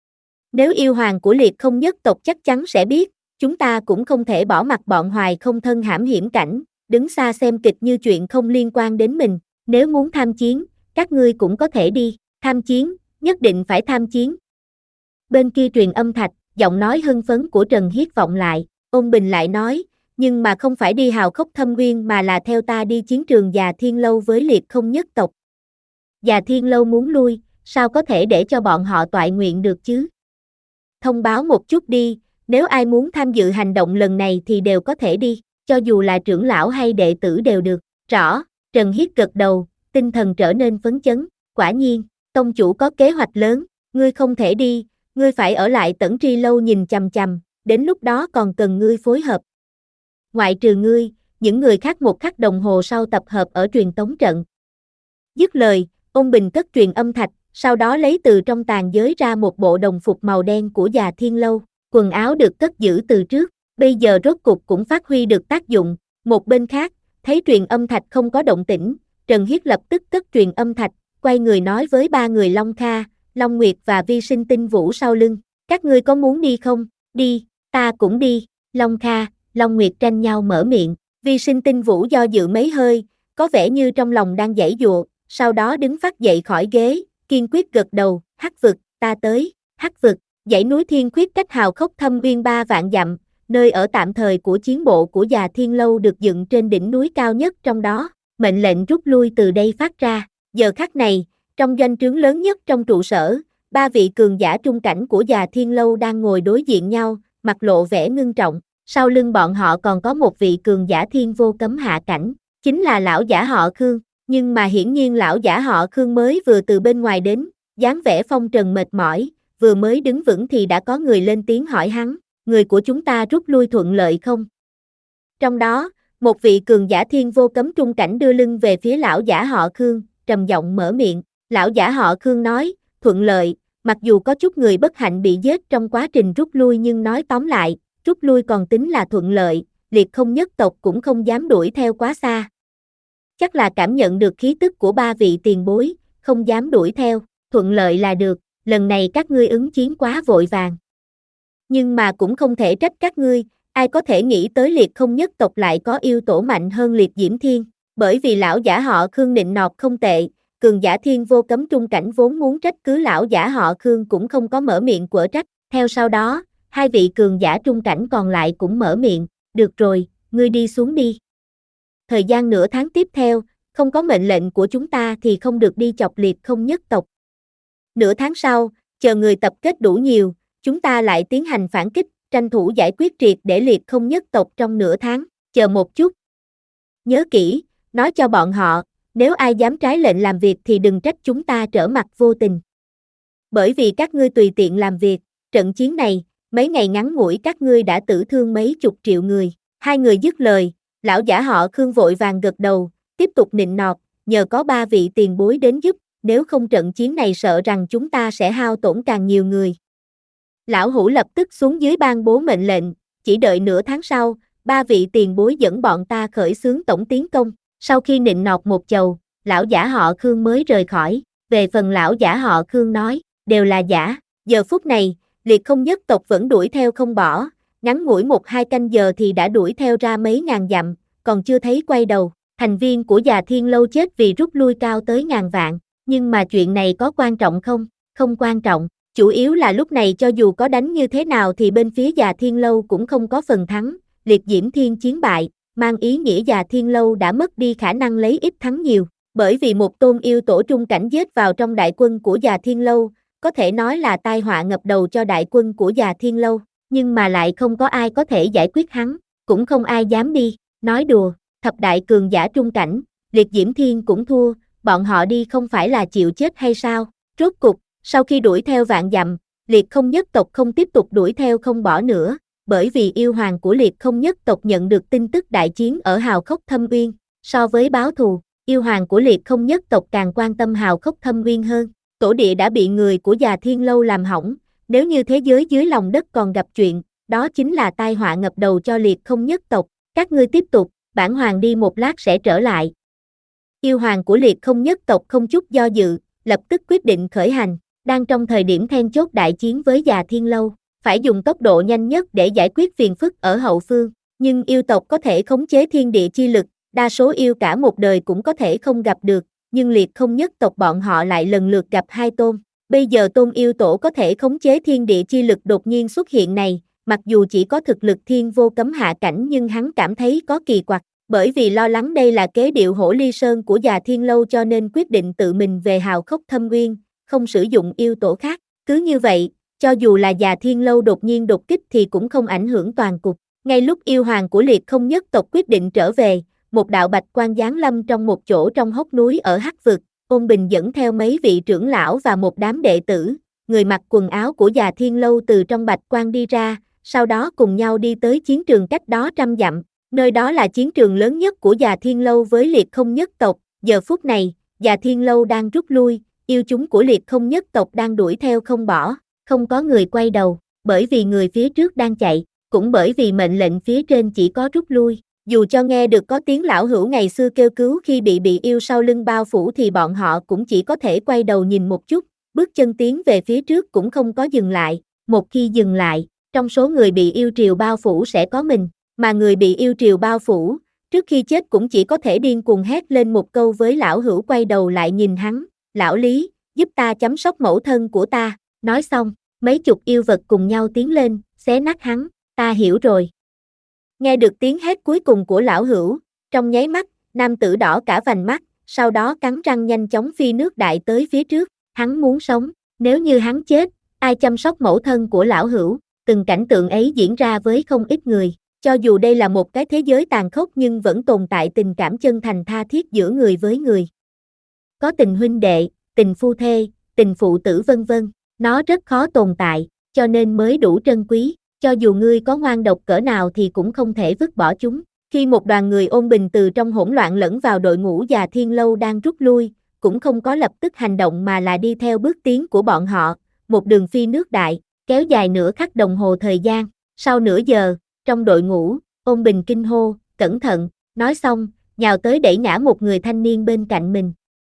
Nếu yêu hoàng của liệt không nhất tộc chắc chắn sẽ biết, chúng ta cũng không thể bỏ mặc bọn Hoài không thân hãm hiểm cảnh, đứng xa xem kịch như chuyện không liên quan đến mình, nếu muốn tham chiến, các ngươi cũng có thể đi, tham chiến, nhất định phải tham chiến. Bên kia truyền âm thạch, giọng nói hưng phấn của Trần Hiết vọng lại, Ôn Bình lại nói, nhưng mà không phải đi hào khốc thâm uyên mà là theo ta đi chiến trường Già Thiên Lâu với liệt không nhất tộc. Già Thiên Lâu muốn lui, sao có thể để cho bọn họ toại nguyện được chứ? Thông báo một chút đi, nếu ai muốn tham dự hành động lần này thì đều có thể đi, cho dù là trưởng lão hay đệ tử đều được. Rõ, Trần Hiết gật đầu, tinh thần trở nên phấn chấn, quả nhiên, tông chủ có kế hoạch lớn, ngươi không thể đi, ngươi phải ở lại Tẩn Tri Lâu nhìn chằm chằm, đến lúc đó còn cần ngươi phối hợp. Ngoại trừ ngươi, những người khác một khắc đồng hồ sau tập hợp ở truyền tống trận. Dứt lời, Ôn Bình cất truyền âm thạch, sau đó lấy từ trong tàn giới ra một bộ đồng phục màu đen của Già Thiên Lâu, quần áo được cất giữ từ trước, bây giờ rốt cục cũng phát huy được tác dụng. Một bên khác, thấy truyền âm thạch không có động tĩnh, Trần Hiết lập tức cất truyền âm thạch, quay người nói với ba người Long Kha, Long Nguyệt và Vi Sinh Tinh Vũ sau lưng, các ngươi có muốn đi không? Đi, ta cũng đi. Long Kha, Long Nguyệt tranh nhau mở miệng, Vi Sinh Tinh Vũ do dự mấy hơi, có vẻ như trong lòng đang giãy giụa, sau đó đứng phát dậy khỏi ghế, kiên quyết gật đầu, Hắc vực, ta tới. Hắc vực, dãy núi Thiên Khuyết cách hào khốc thâm uyên ba vạn dặm, nơi ở tạm thời của chiến bộ của Già Thiên Lâu được dựng trên đỉnh núi cao nhất trong đó, mệnh lệnh rút lui từ đây phát ra. Giờ khắc này, trong doanh trướng lớn nhất trong trụ sở, ba vị cường giả trung cảnh của Già Thiên Lâu đang ngồi đối diện nhau, mặt lộ vẻ ngưng trọng. Sau lưng bọn họ còn có một vị cường giả thiên vô cấm hạ cảnh, chính là lão giả họ Khương, nhưng mà hiển nhiên lão giả họ Khương mới vừa từ bên ngoài đến, dáng vẻ phong trần mệt mỏi, vừa mới đứng vững thì đã có người lên tiếng hỏi hắn, người của chúng ta rút lui thuận lợi không? Trong đó, một vị cường giả thiên vô cấm trung cảnh đưa lưng về phía lão giả họ Khương, trầm giọng mở miệng, lão giả họ Khương nói, thuận lợi, mặc dù có chút người bất hạnh bị giết trong quá trình rút lui nhưng nói tóm lại, rút lui còn tính là thuận lợi, liệt không nhất tộc cũng không dám đuổi theo quá xa. Chắc là cảm nhận được khí tức của ba vị tiền bối, không dám đuổi theo, thuận lợi là được, lần này các ngươi ứng chiến quá vội vàng. Nhưng mà cũng không thể trách các ngươi, ai có thể nghĩ tới liệt không nhất tộc lại có yêu tổ mạnh hơn liệt diễm thiên, bởi vì lão giả họ Khương nịnh nọt không tệ, cường giả thiên vô cấm trung cảnh vốn muốn trách cứ lão giả họ Khương cũng không có mở miệng quở trách, theo sau đó, hai vị cường giả trung cảnh còn lại cũng mở miệng, được rồi, ngươi đi xuống đi. Thời gian nửa tháng tiếp theo, không có mệnh lệnh của chúng ta thì không được đi chọc liệt không nhất tộc. Nửa tháng sau, chờ người tập kết đủ nhiều, chúng ta lại tiến hành phản kích, tranh thủ giải quyết triệt để liệt không nhất tộc trong nửa tháng, chờ một chút. Nhớ kỹ, nói cho bọn họ, nếu ai dám trái lệnh làm việc thì đừng trách chúng ta trở mặt vô tình. Bởi vì các ngươi tùy tiện làm việc, trận chiến này, mấy ngày ngắn ngủi các ngươi đã tử thương mấy chục triệu người. Hai người dứt lời, lão giả họ Khương vội vàng gật đầu, tiếp tục nịnh nọt, nhờ có ba vị tiền bối đến giúp, nếu không trận chiến này sợ rằng chúng ta sẽ hao tổn càng nhiều người. Lão hủ lập tức xuống dưới ban bố mệnh lệnh, chỉ đợi nửa tháng sau, ba vị tiền bối dẫn bọn ta khởi xướng tổng tiến công. Sau khi nịnh nọt một chầu, lão giả họ Khương mới rời khỏi. Về phần lão giả họ Khương nói, đều là giả. Giờ phút này, liệt không nhất tộc vẫn đuổi theo không bỏ, ngắn ngủi một hai canh giờ thì đã đuổi theo ra mấy ngàn dặm, còn chưa thấy quay đầu. Thành viên của Già Thiên Lâu chết vì rút lui cao tới ngàn vạn, nhưng mà chuyện này có quan trọng không? Không quan trọng, chủ yếu là lúc này cho dù có đánh như thế nào thì bên phía Già Thiên Lâu cũng không có phần thắng, liệt diễm thiên chiến bại, mang ý nghĩa Già Thiên Lâu đã mất đi khả năng lấy ít thắng nhiều, bởi vì một tôn yêu tổ trung cảnh giết vào trong đại quân của Già Thiên Lâu, có thể nói là tai họa ngập đầu cho đại quân của Già Thiên Lâu, nhưng mà lại không có ai có thể giải quyết hắn, cũng không ai dám đi, nói đùa, thập đại cường giả trung cảnh, liệt diễm thiên cũng thua, bọn họ đi không phải là chịu chết hay sao? Rốt cục, sau khi đuổi theo vạn dặm, liệt không nhất tộc không tiếp tục đuổi theo không bỏ nữa, bởi vì yêu hoàng của liệt không nhất tộc nhận được tin tức đại chiến ở Hào Khốc Thâm Uyên, so với báo thù, yêu hoàng của liệt không nhất tộc càng quan tâm Hào Khốc Thâm Uyên hơn. Tổ địa đã bị người của Già Thiên Lâu làm hỏng, nếu như thế giới dưới lòng đất còn gặp chuyện, đó chính là tai họa ngập đầu cho liệt không nhất tộc. Các ngươi tiếp tục, bản hoàng đi một lát sẽ trở lại. Yêu hoàng của liệt không nhất tộc không chút do dự, lập tức quyết định khởi hành, đang trong thời điểm then chốt đại chiến với Già Thiên Lâu, phải dùng tốc độ nhanh nhất để giải quyết phiền phức ở hậu phương, nhưng yêu tộc có thể khống chế thiên địa chi lực, đa số yêu cả một đời cũng có thể không gặp được, nhưng liệt không nhất tộc bọn họ lại lần lượt gặp hai tôn. Bây giờ tôn yêu tổ có thể khống chế thiên địa chi lực đột nhiên xuất hiện này, mặc dù chỉ có thực lực thiên vô cấm hạ cảnh nhưng hắn cảm thấy có kỳ quặc, bởi vì lo lắng đây là kế điệu hổ ly sơn của Già Thiên Lâu cho nên quyết định tự mình về Hào Khốc Thâm Uyên, không sử dụng yêu tổ khác. Cứ như vậy, cho dù là Già Thiên Lâu đột nhiên đột kích thì cũng không ảnh hưởng toàn cục. Ngay lúc yêu hoàng của liệt không nhất tộc quyết định trở về, một đạo bạch quang giáng lâm trong một chỗ trong hốc núi ở Hắc Vực, Ôn Bình dẫn theo mấy vị trưởng lão và một đám đệ tử, người mặc quần áo của Già Thiên Lâu từ trong bạch quang đi ra, sau đó cùng nhau đi tới chiến trường cách đó trăm dặm, nơi đó là chiến trường lớn nhất của Già Thiên Lâu với liệt không nhất tộc. Giờ phút này, Già Thiên Lâu đang rút lui, yêu chúng của liệt không nhất tộc đang đuổi theo không bỏ, không có người quay đầu, bởi vì người phía trước đang chạy, cũng bởi vì mệnh lệnh phía trên chỉ có rút lui. Dù cho nghe được có tiếng lão hữu ngày xưa kêu cứu khi bị bị yêu sau lưng bao phủ thì bọn họ cũng chỉ có thể quay đầu nhìn một chút, bước chân tiến về phía trước cũng không có dừng lại, một khi dừng lại, trong số người bị yêu triều bao phủ sẽ có mình, mà người bị yêu triều bao phủ, trước khi chết cũng chỉ có thể điên cuồng hét lên một câu với lão hữu quay đầu lại nhìn hắn, lão Lý, giúp ta chăm sóc mẫu thân của ta, nói xong, mấy chục yêu vật cùng nhau tiến lên, xé nát hắn, ta hiểu rồi. Nghe được tiếng hét cuối cùng của lão hữu, trong nháy mắt, nam tử đỏ cả vành mắt, sau đó cắn răng nhanh chóng phi nước đại tới phía trước, hắn muốn sống, nếu như hắn chết, ai chăm sóc mẫu thân của lão hữu, từng cảnh tượng ấy diễn ra với không ít người, cho dù đây là một cái thế giới tàn khốc nhưng vẫn tồn tại tình cảm chân thành tha thiết giữa người với người. Có tình huynh đệ, tình phu thê, tình phụ tử vân vân, nó rất khó tồn tại, cho nên mới đủ trân quý. Cho dù ngươi có ngoan độc cỡ nào thì cũng không thể vứt bỏ chúng. Khi một đoàn người Ôn Bình từ trong hỗn loạn lẫn vào đội ngũ Già Thiên Lâu đang rút lui, cũng không có lập tức hành động mà là đi theo bước tiến của bọn họ, một đường phi nước đại, kéo dài nửa khắc đồng hồ thời gian. Sau nửa giờ, trong đội ngũ, Ôn Bình kinh hô, cẩn thận, nói xong, nhào tới đẩy ngã một người thanh niên bên cạnh mình.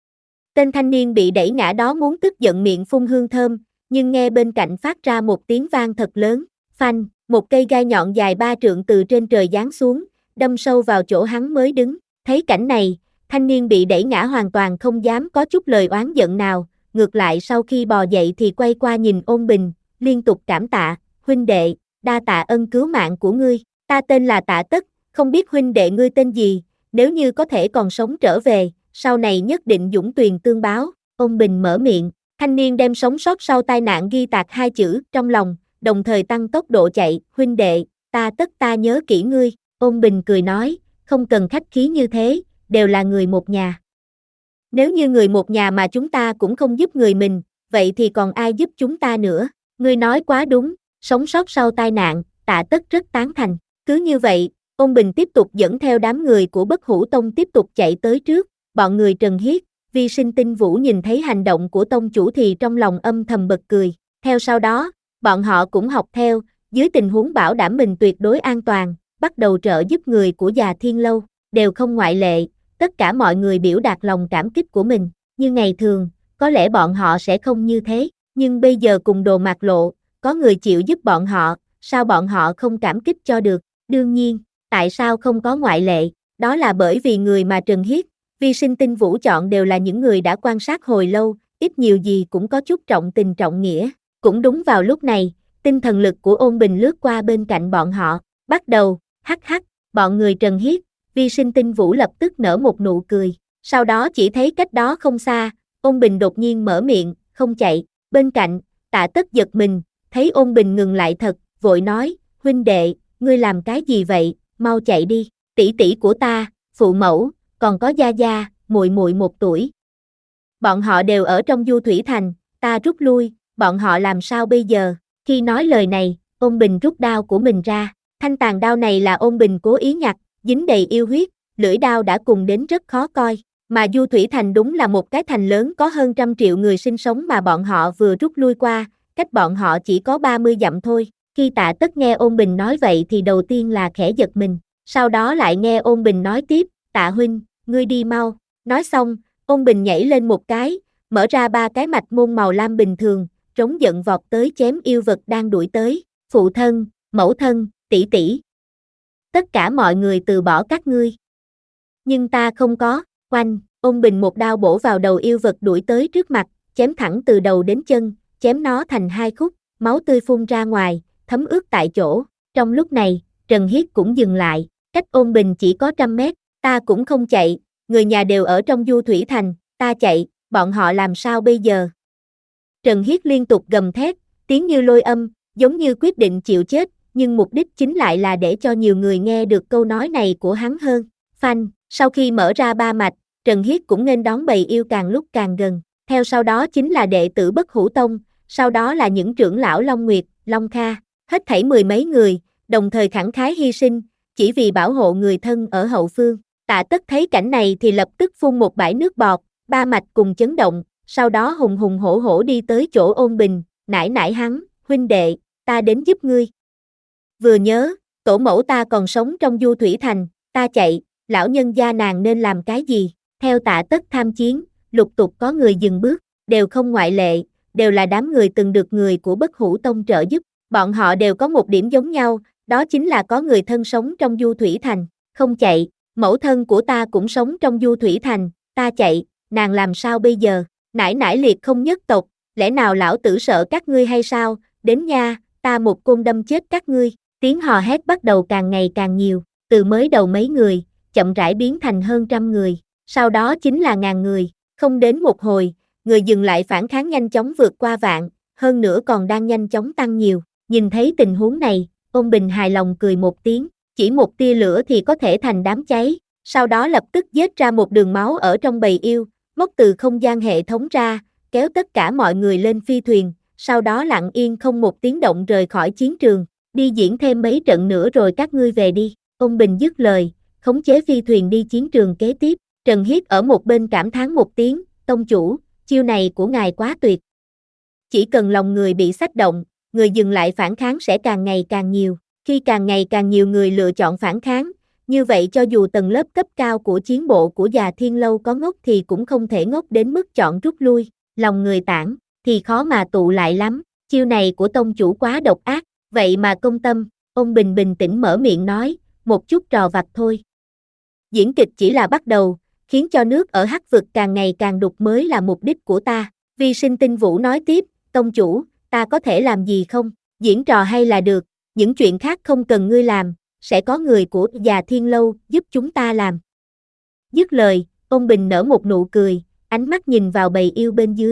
Tên thanh niên bị đẩy ngã đó muốn tức giận miệng phun hương thơm, nhưng nghe bên cạnh phát ra một tiếng vang thật lớn. Phanh, một cây gai nhọn dài ba trượng từ trên trời giáng xuống, đâm sâu vào chỗ hắn mới đứng. Thấy cảnh này, thanh niên bị đẩy ngã hoàn toàn không dám có chút lời oán giận nào, ngược lại sau khi bò dậy thì quay qua nhìn Ôn Bình, liên tục cảm tạ, huynh đệ, đa tạ ân cứu mạng của ngươi, ta tên là Tạ Tất, không biết huynh đệ ngươi tên gì, nếu như có thể còn sống trở về, sau này nhất định dũng tuyền tương báo. Ôn Bình mở miệng, Thanh niên đem sống sót sau tai nạn ghi tạc hai chữ trong lòng, đồng thời tăng tốc độ chạy, huynh đệ, ta tất ta nhớ kỹ ngươi, Ôn Bình cười nói, không cần khách khí như thế, đều là người một nhà. Nếu như người một nhà mà chúng ta cũng không giúp người mình, vậy thì còn ai giúp chúng ta nữa, ngươi nói quá đúng, sống sót sau tai nạn, Tạ Tất rất tán thành, cứ như vậy, Ôn Bình tiếp tục dẫn theo đám người của Bất Hủ Tông tiếp tục chạy tới trước, bọn người Trần Hiết, Vi Sinh Tinh Vũ nhìn thấy hành động của tông chủ thì trong lòng âm thầm bật cười, theo sau đó, bọn họ cũng học theo, dưới tình huống bảo đảm mình tuyệt đối an toàn, bắt đầu trợ giúp người của Già Thiên Lâu, đều không ngoại lệ, tất cả mọi người biểu đạt lòng cảm kích của mình, như ngày thường, có lẽ bọn họ sẽ không như thế, nhưng bây giờ cùng Đồ Mạt Lộ, có người chịu giúp bọn họ, sao bọn họ không cảm kích cho được, đương nhiên, tại sao không có ngoại lệ, đó là bởi vì người mà Trần Hiết, Vi Sinh Tinh Vũ chọn đều là những người đã quan sát hồi lâu, ít nhiều gì cũng có chút trọng tình trọng nghĩa, cũng đúng vào lúc này, tinh thần lực của Ôn Bình lướt qua bên cạnh bọn họ, bắt đầu, hắc hắc, bọn người Trần Hiết, Vi Sinh Tinh Vũ lập tức nở một nụ cười, sau đó chỉ thấy cách đó không xa, Ôn Bình đột nhiên mở miệng, không chạy, bên cạnh, Tạ Tất giật mình, thấy Ôn Bình ngừng lại thật, vội nói, huynh đệ, ngươi làm cái gì vậy, mau chạy đi, tỷ tỷ của ta, phụ mẫu, còn có gia gia, muội muội một tuổi. Bọn họ đều ở trong Du Thủy Thành, ta rút lui, bọn họ làm sao bây giờ, khi nói lời này, Ôn Bình rút đao của mình ra, thanh tàn đao này là Ôn Bình cố ý nhặt, dính đầy yêu huyết, lưỡi đao đã cùng đến rất khó coi, mà Du Thủy Thành đúng là một cái thành lớn có hơn trăm triệu người sinh sống mà bọn họ vừa rút lui qua, cách bọn họ chỉ có ba mươi dặm thôi, khi Tạ Tất nghe Ôn Bình nói vậy thì đầu tiên là khẽ giật mình, sau đó lại nghe Ôn Bình nói tiếp, Tạ huynh, ngươi đi mau, nói xong, Ôn Bình nhảy lên một cái, mở ra ba cái mạch môn màu lam bình thường, trống giận vọt tới chém yêu vật đang đuổi tới, phụ thân, mẫu thân, tỷ tỷ. Tất cả mọi người từ bỏ các ngươi. Nhưng ta không có, oanh, Ôn Bình một đao bổ vào đầu yêu vật đuổi tới trước mặt, chém thẳng từ đầu đến chân, chém nó thành hai khúc, máu tươi phun ra ngoài, thấm ướt tại chỗ. Trong lúc này, Trần Hiết cũng dừng lại, cách Ôn Bình chỉ có trăm mét, ta cũng không chạy, người nhà đều ở trong Du Thủy Thành, ta chạy, bọn họ làm sao bây giờ? Trần Hiết liên tục gầm thét, tiếng như lôi âm, giống như quyết định chịu chết, nhưng mục đích chính lại là để cho nhiều người nghe được câu nói này của hắn hơn. Phanh, sau khi mở ra ba mạch, Trần Hiết cũng nghênh đón bầy yêu càng lúc càng gần, theo sau đó chính là đệ tử Bất Hủ Tông, sau đó là những trưởng lão Long Nguyệt, Long Kha, hết thảy mười mấy người, đồng thời khẳng khái hy sinh, chỉ vì bảo hộ người thân ở hậu phương. Tạ Tất thấy cảnh này thì lập tức phun một bãi nước bọt, ba mạch cùng chấn động, sau đó hùng hùng hổ hổ đi tới chỗ Ôn Bình, nải nải hắn, huynh đệ, ta đến giúp ngươi. Vừa nhớ, tổ mẫu ta còn sống trong Du Thủy Thành, ta chạy, lão nhân gia nàng nên làm cái gì? Theo Tạ Tất tham chiến, lục tục có người dừng bước, đều không ngoại lệ, đều là đám người từng được người của Bất Hủ Tông trợ giúp, bọn họ đều có một điểm giống nhau, đó chính là có người thân sống trong Du Thủy Thành, không chạy, mẫu thân của ta cũng sống trong Du Thủy Thành, ta chạy, nàng làm sao bây giờ? Nải nải liệt không nhất tộc, lẽ nào lão tử sợ các ngươi hay sao? Đến nha, ta một côn đâm chết các ngươi. Tiếng hò hét bắt đầu càng ngày càng nhiều, từ mới đầu mấy người, chậm rãi biến thành hơn trăm người, sau đó chính là ngàn người, không đến một hồi, người dừng lại phản kháng nhanh chóng vượt qua vạn, hơn nữa còn đang nhanh chóng tăng nhiều, nhìn thấy tình huống này, Ôn Bình hài lòng cười một tiếng, chỉ một tia lửa thì có thể thành đám cháy, sau đó lập tức giết ra một đường máu ở trong bầy yêu, móc từ không gian hệ thống ra, kéo tất cả mọi người lên phi thuyền, sau đó lặng yên không một tiếng động rời khỏi chiến trường. Đi diễn thêm mấy trận nữa rồi các ngươi về đi, Ôn Bình dứt lời, khống chế phi thuyền đi chiến trường kế tiếp, Trần Hiết ở một bên cảm thán một tiếng, tông chủ, chiêu này của ngài quá tuyệt. Chỉ cần lòng người bị xách động, người dừng lại phản kháng sẽ càng ngày càng nhiều, khi càng ngày càng nhiều người lựa chọn phản kháng, như vậy cho dù tầng lớp cấp cao của chiến bộ của Già Thiên Lâu có ngốc thì cũng không thể ngốc đến mức chọn rút lui, lòng người tản, thì khó mà tụ lại lắm, chiêu này của tông chủ quá độc ác. Vậy mà công tâm, Ôn Bình bình tĩnh mở miệng nói, một chút trò vặt thôi. Diễn kịch chỉ là bắt đầu, khiến cho nước ở Hắc vực càng ngày càng đục mới là mục đích của ta. Vi Sinh Tinh Vũ nói tiếp, tông chủ, ta có thể làm gì không? Diễn trò hay là được, những chuyện khác không cần ngươi làm, sẽ có người của Già Thiên Lâu giúp chúng ta làm. Dứt lời, Ôn Bình nở một nụ cười, ánh mắt nhìn vào bầy yêu bên dưới,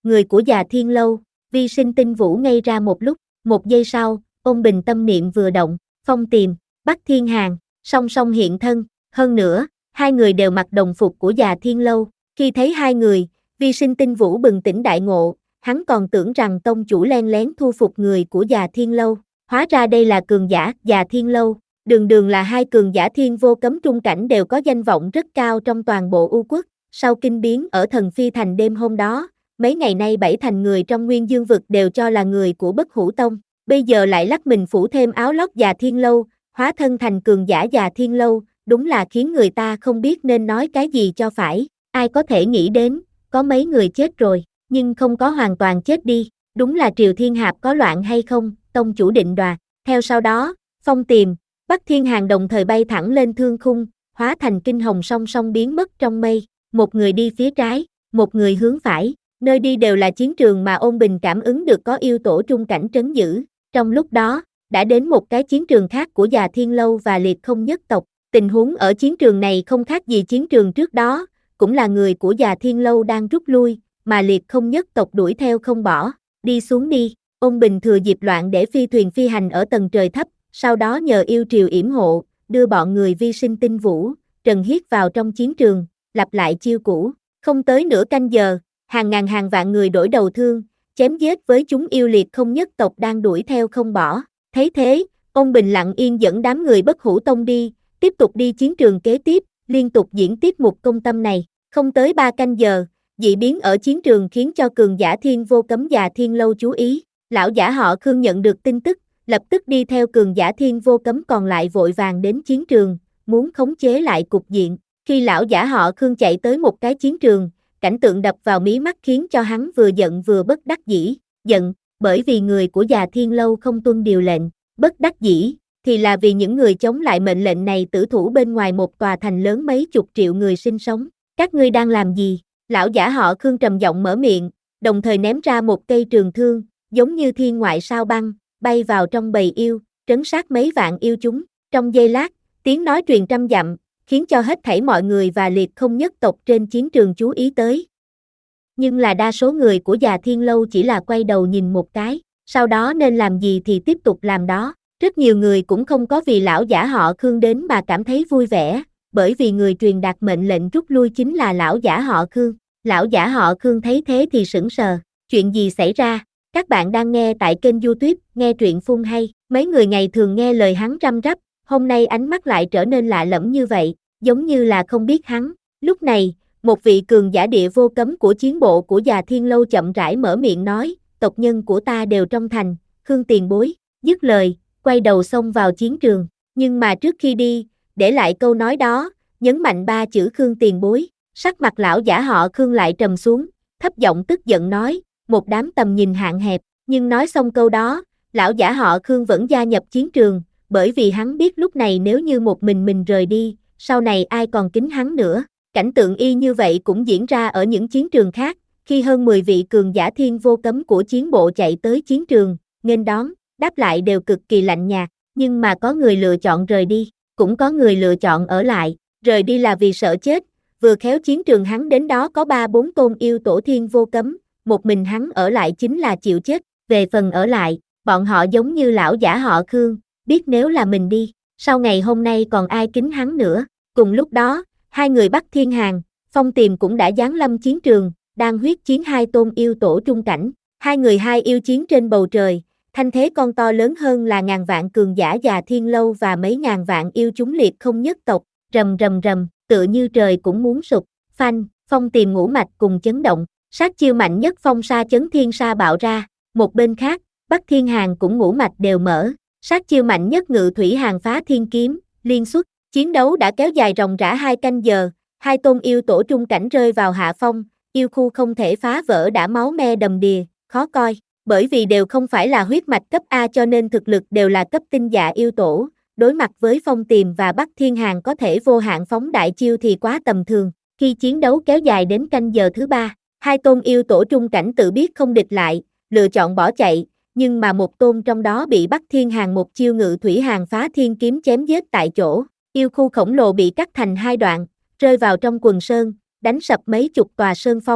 người của Già Thiên Lâu. Vi Sinh Tinh Vũ ngây ra một lúc, một giây sau, ông bình tâm niệm vừa động, Phong Tiềm, Bắc Thiên Hàn, song song hiện thân, hơn nữa, hai người đều mặc đồng phục của Già Thiên Lâu. Khi thấy hai người, Vi Sinh Tinh Vũ bừng tỉnh đại ngộ, hắn còn tưởng rằng tông chủ len lén thu phục người của Già Thiên Lâu, hóa ra đây là cường giả Già Thiên Lâu. Đường đường là hai cường giả thiên vô cấm trung cảnh đều có danh vọng rất cao trong toàn bộ U quốc. Sau kinh biến ở Thần Phi Thành đêm hôm đó, mấy ngày nay bảy thành người trong Nguyên Dương vực đều cho là người của Bất Hủ Tông, bây giờ lại lắc mình phủ thêm áo lót Già Thiên Lâu, hóa thân thành cường giả Già Thiên Lâu, đúng là khiến người ta không biết nên nói cái gì cho phải. Ai có thể nghĩ đến, có mấy người chết rồi, nhưng không có hoàn toàn chết đi, đúng là Triều Thiên Hạp có loạn hay không, tông chủ định đoạt. Theo sau đó, Phong Tiềm, Bắc Thiên Hàn đồng thời bay thẳng lên thương khung, hóa thành kinh hồng song song biến mất trong mây, một người đi phía trái, một người hướng phải, nơi đi đều là chiến trường mà Ôn Bình cảm ứng được có yêu tổ trung cảnh trấn giữ. Trong lúc đó, đã đến một cái chiến trường khác của Già Thiên Lâu và Liệt Không nhất tộc, tình huống ở chiến trường này không khác gì chiến trường trước đó, cũng là người của Già Thiên Lâu đang rút lui, mà Liệt Không nhất tộc đuổi theo không bỏ, đi xuống đi. Ôn Bình thừa dịp loạn để phi thuyền phi hành ở tầng trời thấp, sau đó nhờ yêu triều yểm hộ, đưa bọn người Vi Sinh Tinh Vũ, Trần Hiết vào trong chiến trường, lặp lại chiêu cũ. Không tới nửa canh giờ, hàng ngàn hàng vạn người đổi đầu thương, chém giết với chúng yêu Liệt Không nhất tộc đang đuổi theo không bỏ. Thấy thế, Ôn Bình lặng yên dẫn đám người Bất Hủ Tông đi, tiếp tục đi chiến trường kế tiếp, liên tục diễn tiếp một công tâm này. Không tới ba canh giờ, dị biến ở chiến trường khiến cho cường giả thiên vô cấm Già Thiên Lâu chú ý. Lão giả họ Khương nhận được tin tức, lập tức đi theo cường giả thiên vô cấm còn lại vội vàng đến chiến trường, muốn khống chế lại cục diện. Khi lão giả họ Khương chạy tới một cái chiến trường, cảnh tượng đập vào mí mắt khiến cho hắn vừa giận vừa bất đắc dĩ. Giận, bởi vì người của Già Thiên Lâu không tuân điều lệnh, bất đắc dĩ, thì là vì những người chống lại mệnh lệnh này tử thủ bên ngoài một tòa thành lớn mấy chục triệu người sinh sống. Các ngươi đang làm gì? Lão giả họ Khương trầm giọng mở miệng, đồng thời ném ra một cây trường thương, giống như thiên ngoại sao băng, bay vào trong bầy yêu, trấn sát mấy vạn yêu chúng. Trong giây lát, tiếng nói truyền trăm dặm, khiến cho hết thảy mọi người và Liệt Không nhất tộc trên chiến trường chú ý tới. Nhưng là đa số người của Già Thiên Lâu chỉ là quay đầu nhìn một cái, sau đó nên làm gì thì tiếp tục làm đó. Rất nhiều người cũng không có vì lão giả họ Khương đến mà cảm thấy vui vẻ, bởi vì người truyền đạt mệnh lệnh rút lui chính là lão giả họ Khương. Lão giả họ Khương thấy thế thì sững sờ, chuyện gì xảy ra? Các bạn đang nghe tại kênh YouTube, nghe truyện phun hay. Mấy người ngày thường nghe lời hắn răm rắp, hôm nay ánh mắt lại trở nên lạ lẫm như vậy, giống như là không biết hắn. Lúc này, một vị cường giả địa vô cấm của chiến bộ của Già Thiên Lâu chậm rãi mở miệng nói, tộc nhân của ta đều trong thành, Khương tiền bối. Dứt lời, quay đầu xông vào chiến trường, nhưng mà trước khi đi, để lại câu nói đó, nhấn mạnh ba chữ Khương tiền bối. Sắc mặt lão giả họ Khương lại trầm xuống, thấp giọng tức giận nói, một đám tầm nhìn hạn hẹp. Nhưng nói xong câu đó, lão giả họ Khương vẫn gia nhập chiến trường, bởi vì hắn biết lúc này nếu như một mình mình rời đi, sau này ai còn kính hắn nữa. Cảnh tượng y như vậy cũng diễn ra ở những chiến trường khác, khi hơn mười vị cường giả thiên vô cấm của chiến bộ chạy tới chiến trường, nghênh đón, đáp lại đều cực kỳ lạnh nhạt, nhưng mà có người lựa chọn rời đi, cũng có người lựa chọn ở lại. Rời đi là vì sợ chết, vừa khéo chiến trường hắn đến đó có ba bốn tôn yêu tổ thiên vô cấm, một mình hắn ở lại chính là chịu chết. Về phần ở lại, bọn họ giống như lão giả họ Khương, biết nếu là mình đi, sau ngày hôm nay còn ai kính hắn nữa. Cùng lúc đó, hai người Bắc Thiên Hàn, Phong Tiềm cũng đã giáng lâm chiến trường, đang huyết chiến hai tôn yêu tổ trung cảnh. Hai người hai yêu chiến trên bầu trời, thanh thế con to lớn hơn là ngàn vạn cường giả Già Thiên Lâu và mấy ngàn vạn yêu chúng Liệt Không nhất tộc, rầm rầm rầm, tựa như trời cũng muốn sụp. Phanh, Phong Tiềm ngũ mạch cùng chấn động, sát chiêu mạnh nhất Phong Sa Chấn Thiên Sa bạo ra. Một bên khác, Bắc Thiên Hàn cũng ngũ mạch đều mở, sát chiêu mạnh nhất Ngự Thủy Hàn Phá Thiên Kiếm, liên xuất. Chiến đấu đã kéo dài ròng rã hai canh giờ, hai tôn yêu tổ trung cảnh rơi vào hạ phong, yêu khu không thể phá vỡ đã máu me đầm đìa, khó coi. Bởi vì đều không phải là huyết mạch cấp A cho nên thực lực đều là cấp tinh dạ yêu tổ, đối mặt với Phong Tiềm và Bắc Thiên Hàn có thể vô hạn phóng đại chiêu thì quá tầm thường. Khi chiến đấu kéo dài đến canh giờ thứ ba, hai tôn yêu tổ trung cảnh tự biết không địch lại, lựa chọn bỏ chạy, nhưng mà một tôn trong đó bị Bắc Thiên Hàn một chiêu Ngự Thủy Hàn Phá Thiên Kiếm chém giết tại chỗ. Yêu khu khổng lồ bị cắt thành hai đoạn, rơi vào trong quần sơn, đánh sập mấy chục tòa sơn phong,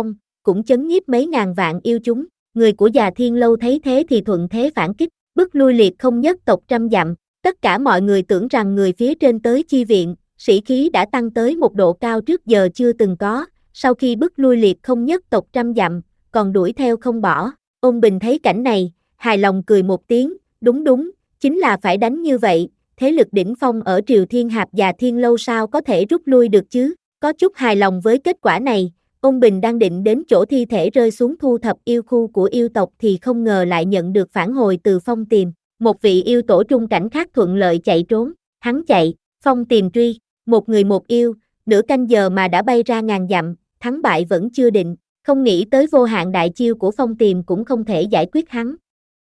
cũng chấn nhiếp mấy ngàn vạn yêu chúng. Người của Già Thiên Lâu thấy thế thì thuận thế phản kích, bức lui liệt không nhất tộc trăm dặm. Tất cả mọi người tưởng rằng người phía trên tới chi viện, sĩ khí đã tăng tới một độ cao trước giờ chưa từng có. Sau khi bức lui liệt không nhất tộc trăm dặm, còn đuổi theo không bỏ. Ôn Bình thấy cảnh này, hài lòng cười một tiếng, đúng đúng, chính là phải đánh như vậy, thế lực đỉnh phong ở Triều Thiên Hạp Già Thiên Lâu sao có thể rút lui được chứ. Có chút hài lòng với kết quả này, Ôn Bình đang định đến chỗ thi thể rơi xuống thu thập yêu khu của yêu tộc thì không ngờ lại nhận được phản hồi từ Phong Tiềm. Một vị yêu tổ trung cảnh khác thuận lợi chạy trốn, hắn chạy, Phong Tiềm truy, một người một yêu, nửa canh giờ mà đã bay ra ngàn dặm, thắng bại vẫn chưa định, không nghĩ tới vô hạn đại chiêu của Phong Tiềm cũng không thể giải quyết hắn.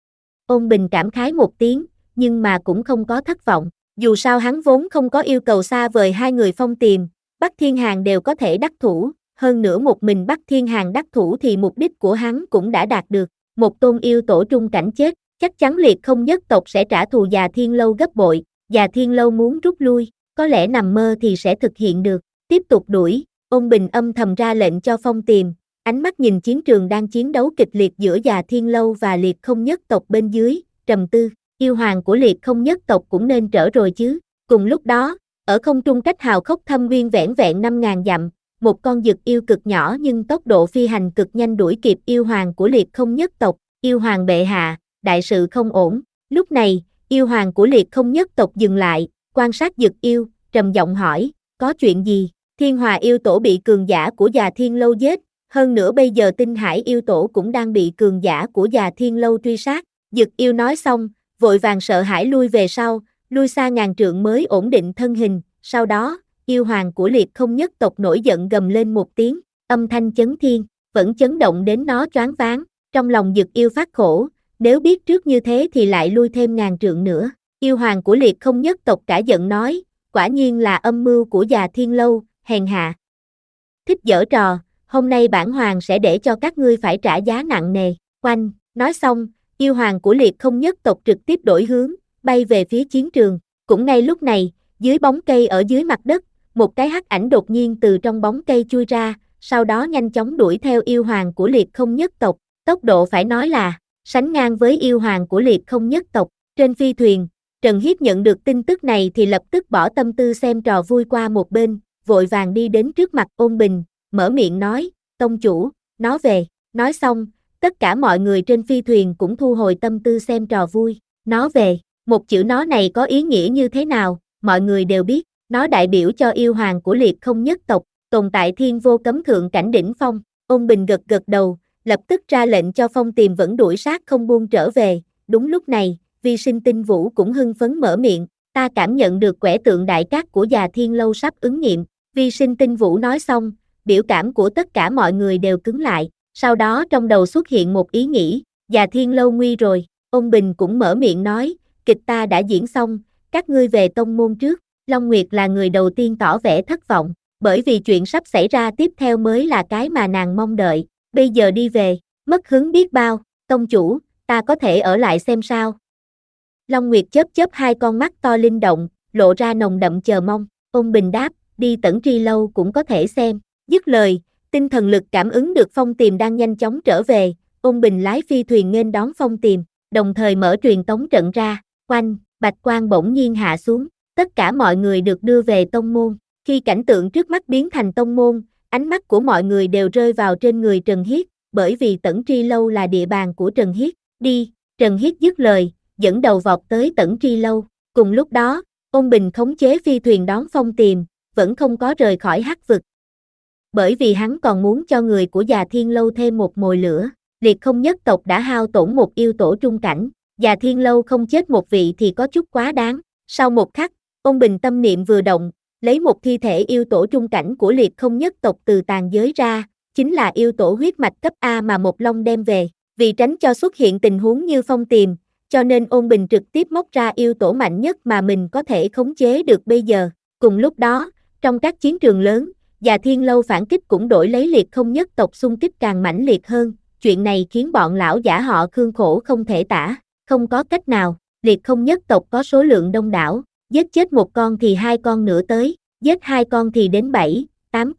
Ôn Bình cảm khái một tiếng, nhưng mà cũng không có thất vọng, dù sao hắn vốn không có yêu cầu xa vời hai người Phong Tiềm, Bắc Thiên Hàn đều có thể đắc thủ, hơn nữa một mình Bắc Thiên Hàn đắc thủ thì mục đích của hắn cũng đã đạt được, một tôn yêu tổ trung cảnh chết, chắc chắn liệt không nhất tộc sẽ trả thù Già Thiên Lâu gấp bội, Già Thiên Lâu muốn rút lui, có lẽ nằm mơ thì sẽ thực hiện được, tiếp tục đuổi, Ôn Bình âm thầm ra lệnh cho Phong Tiềm, ánh mắt nhìn chiến trường đang chiến đấu kịch liệt giữa Già Thiên Lâu và liệt không nhất tộc bên dưới, trầm tư, yêu hoàng của liệt không nhất tộc cũng nên trở rồi chứ. Cùng lúc đó, ở không trung cách hào khốc thâm nguyên vẻn vẹn năm ngàn dặm, một con dực yêu cực nhỏ nhưng tốc độ phi hành cực nhanh đuổi kịp yêu hoàng của liệt không nhất tộc, yêu hoàng bệ hạ, đại sự không ổn. Lúc này, yêu hoàng của liệt không nhất tộc dừng lại, quan sát dực yêu, trầm giọng hỏi, có chuyện gì? Thiên Hòa yêu tổ bị cường giả của Già Thiên Lâu giết, hơn nữa bây giờ Tinh Hải yêu tổ cũng đang bị cường giả của Già Thiên Lâu truy sát. Dực yêu nói xong, vội vàng sợ hãi lui về sau, lui xa ngàn trượng mới ổn định thân hình, sau đó, yêu hoàng của liệt không nhất tộc nổi giận gầm lên một tiếng, âm thanh chấn thiên, vẫn chấn động đến nó choáng váng, trong lòng dực yêu phát khổ, nếu biết trước như thế thì lại lui thêm ngàn trượng nữa. Yêu hoàng của liệt không nhất tộc cả giận nói, quả nhiên là âm mưu của Già Thiên Lâu, hèn hạ. Thích giở trò, hôm nay bản hoàng sẽ để cho các ngươi phải trả giá nặng nề, oanh, nói xong, yêu hoàng của liệt không nhất tộc trực tiếp đổi hướng, bay về phía chiến trường, cũng ngay lúc này, dưới bóng cây ở dưới mặt đất, một cái hắc ảnh đột nhiên từ trong bóng cây chui ra, sau đó nhanh chóng đuổi theo yêu hoàng của liệt không nhất tộc, tốc độ phải nói là sánh ngang với yêu hoàng của liệt không nhất tộc. Trên phi thuyền, Trần Hiết nhận được tin tức này thì lập tức bỏ tâm tư xem trò vui qua một bên, vội vàng đi đến trước mặt Ôn Bình, mở miệng nói, tông chủ, nó về, nói xong, tất cả mọi người trên phi thuyền cũng thu hồi tâm tư xem trò vui, nó về, một chữ nó này có ý nghĩa như thế nào, mọi người đều biết, nó đại biểu cho yêu hoàng của liệt không nhất tộc, tồn tại thiên vô cấm thượng cảnh đỉnh phong. Ôn Bình gật gật đầu, lập tức ra lệnh cho Phong Tiềm vẫn đuổi sát không buông trở về. Đúng lúc này, Vi Sinh Tinh Vũ cũng hưng phấn mở miệng, ta cảm nhận được quẻ tượng đại cát của Già Thiên Lâu sắp ứng nghiệm. Vi Sinh Tinh Vũ nói xong, biểu cảm của tất cả mọi người đều cứng lại, sau đó trong đầu xuất hiện một ý nghĩ, Già Thiên Lâu nguy rồi. Ôn Bình cũng mở miệng nói, kịch ta đã diễn xong, các ngươi về tông môn trước. Long Nguyệt là người đầu tiên tỏ vẻ thất vọng, bởi vì chuyện sắp xảy ra tiếp theo mới là cái mà nàng mong đợi, bây giờ đi về, mất hứng biết bao. Tông chủ, ta có thể ở lại xem sao? Long Nguyệt chớp chớp hai con mắt to linh động, lộ ra nồng đậm chờ mong. Ôn Bình đáp, đi Tẩn Tri Lâu cũng có thể xem. Dứt lời, tinh thần lực cảm ứng được Phong Tiềm đang nhanh chóng trở về, Ôn Bình lái phi thuyền nghênh đón Phong Tiềm, đồng thời mở truyền tống trận ra, oanh, bạch quang bỗng nhiên hạ xuống, tất cả mọi người được đưa về tông môn. Khi cảnh tượng trước mắt biến thành tông môn, ánh mắt của mọi người đều rơi vào trên người Trần Hiết, bởi vì Tẩn Tri Lâu là địa bàn của Trần Hiết. Đi, Trần Hiết dứt lời, dẫn đầu vọt tới Tẩn Tri Lâu. Cùng lúc đó, Ôn Bình khống chế phi thuyền đón Phong Tiềm, vẫn không có rời khỏi hắc vực. Bởi vì hắn còn muốn cho người của Già Thiên Lâu thêm một mồi lửa. Liệt không nhất tộc đã hao tổn một yêu tổ trung cảnh, Già Thiên Lâu không chết một vị thì có chút quá đáng. Sau một khắc, Ôn Bình tâm niệm vừa động, lấy một thi thể yêu tổ trung cảnh của liệt không nhất tộc từ tàn giới ra, chính là yêu tổ huyết mạch cấp A mà Một Long đem về. Vì tránh cho xuất hiện tình huống như Phong Tiềm, cho nên Ôn Bình trực tiếp móc ra yêu tổ mạnh nhất mà mình có thể khống chế được bây giờ. Cùng lúc đó, trong các chiến trường lớn, Già Thiên Lâu phản kích cũng đổi lấy liệt không nhất tộc xung kích càng mãnh liệt hơn. Chuyện này khiến bọn lão giả họ Khương khổ không thể tả, không có cách nào, liệt không nhất tộc có số lượng đông đảo, giết chết một con thì hai con nữa tới, giết hai con thì đến bảy, tám con,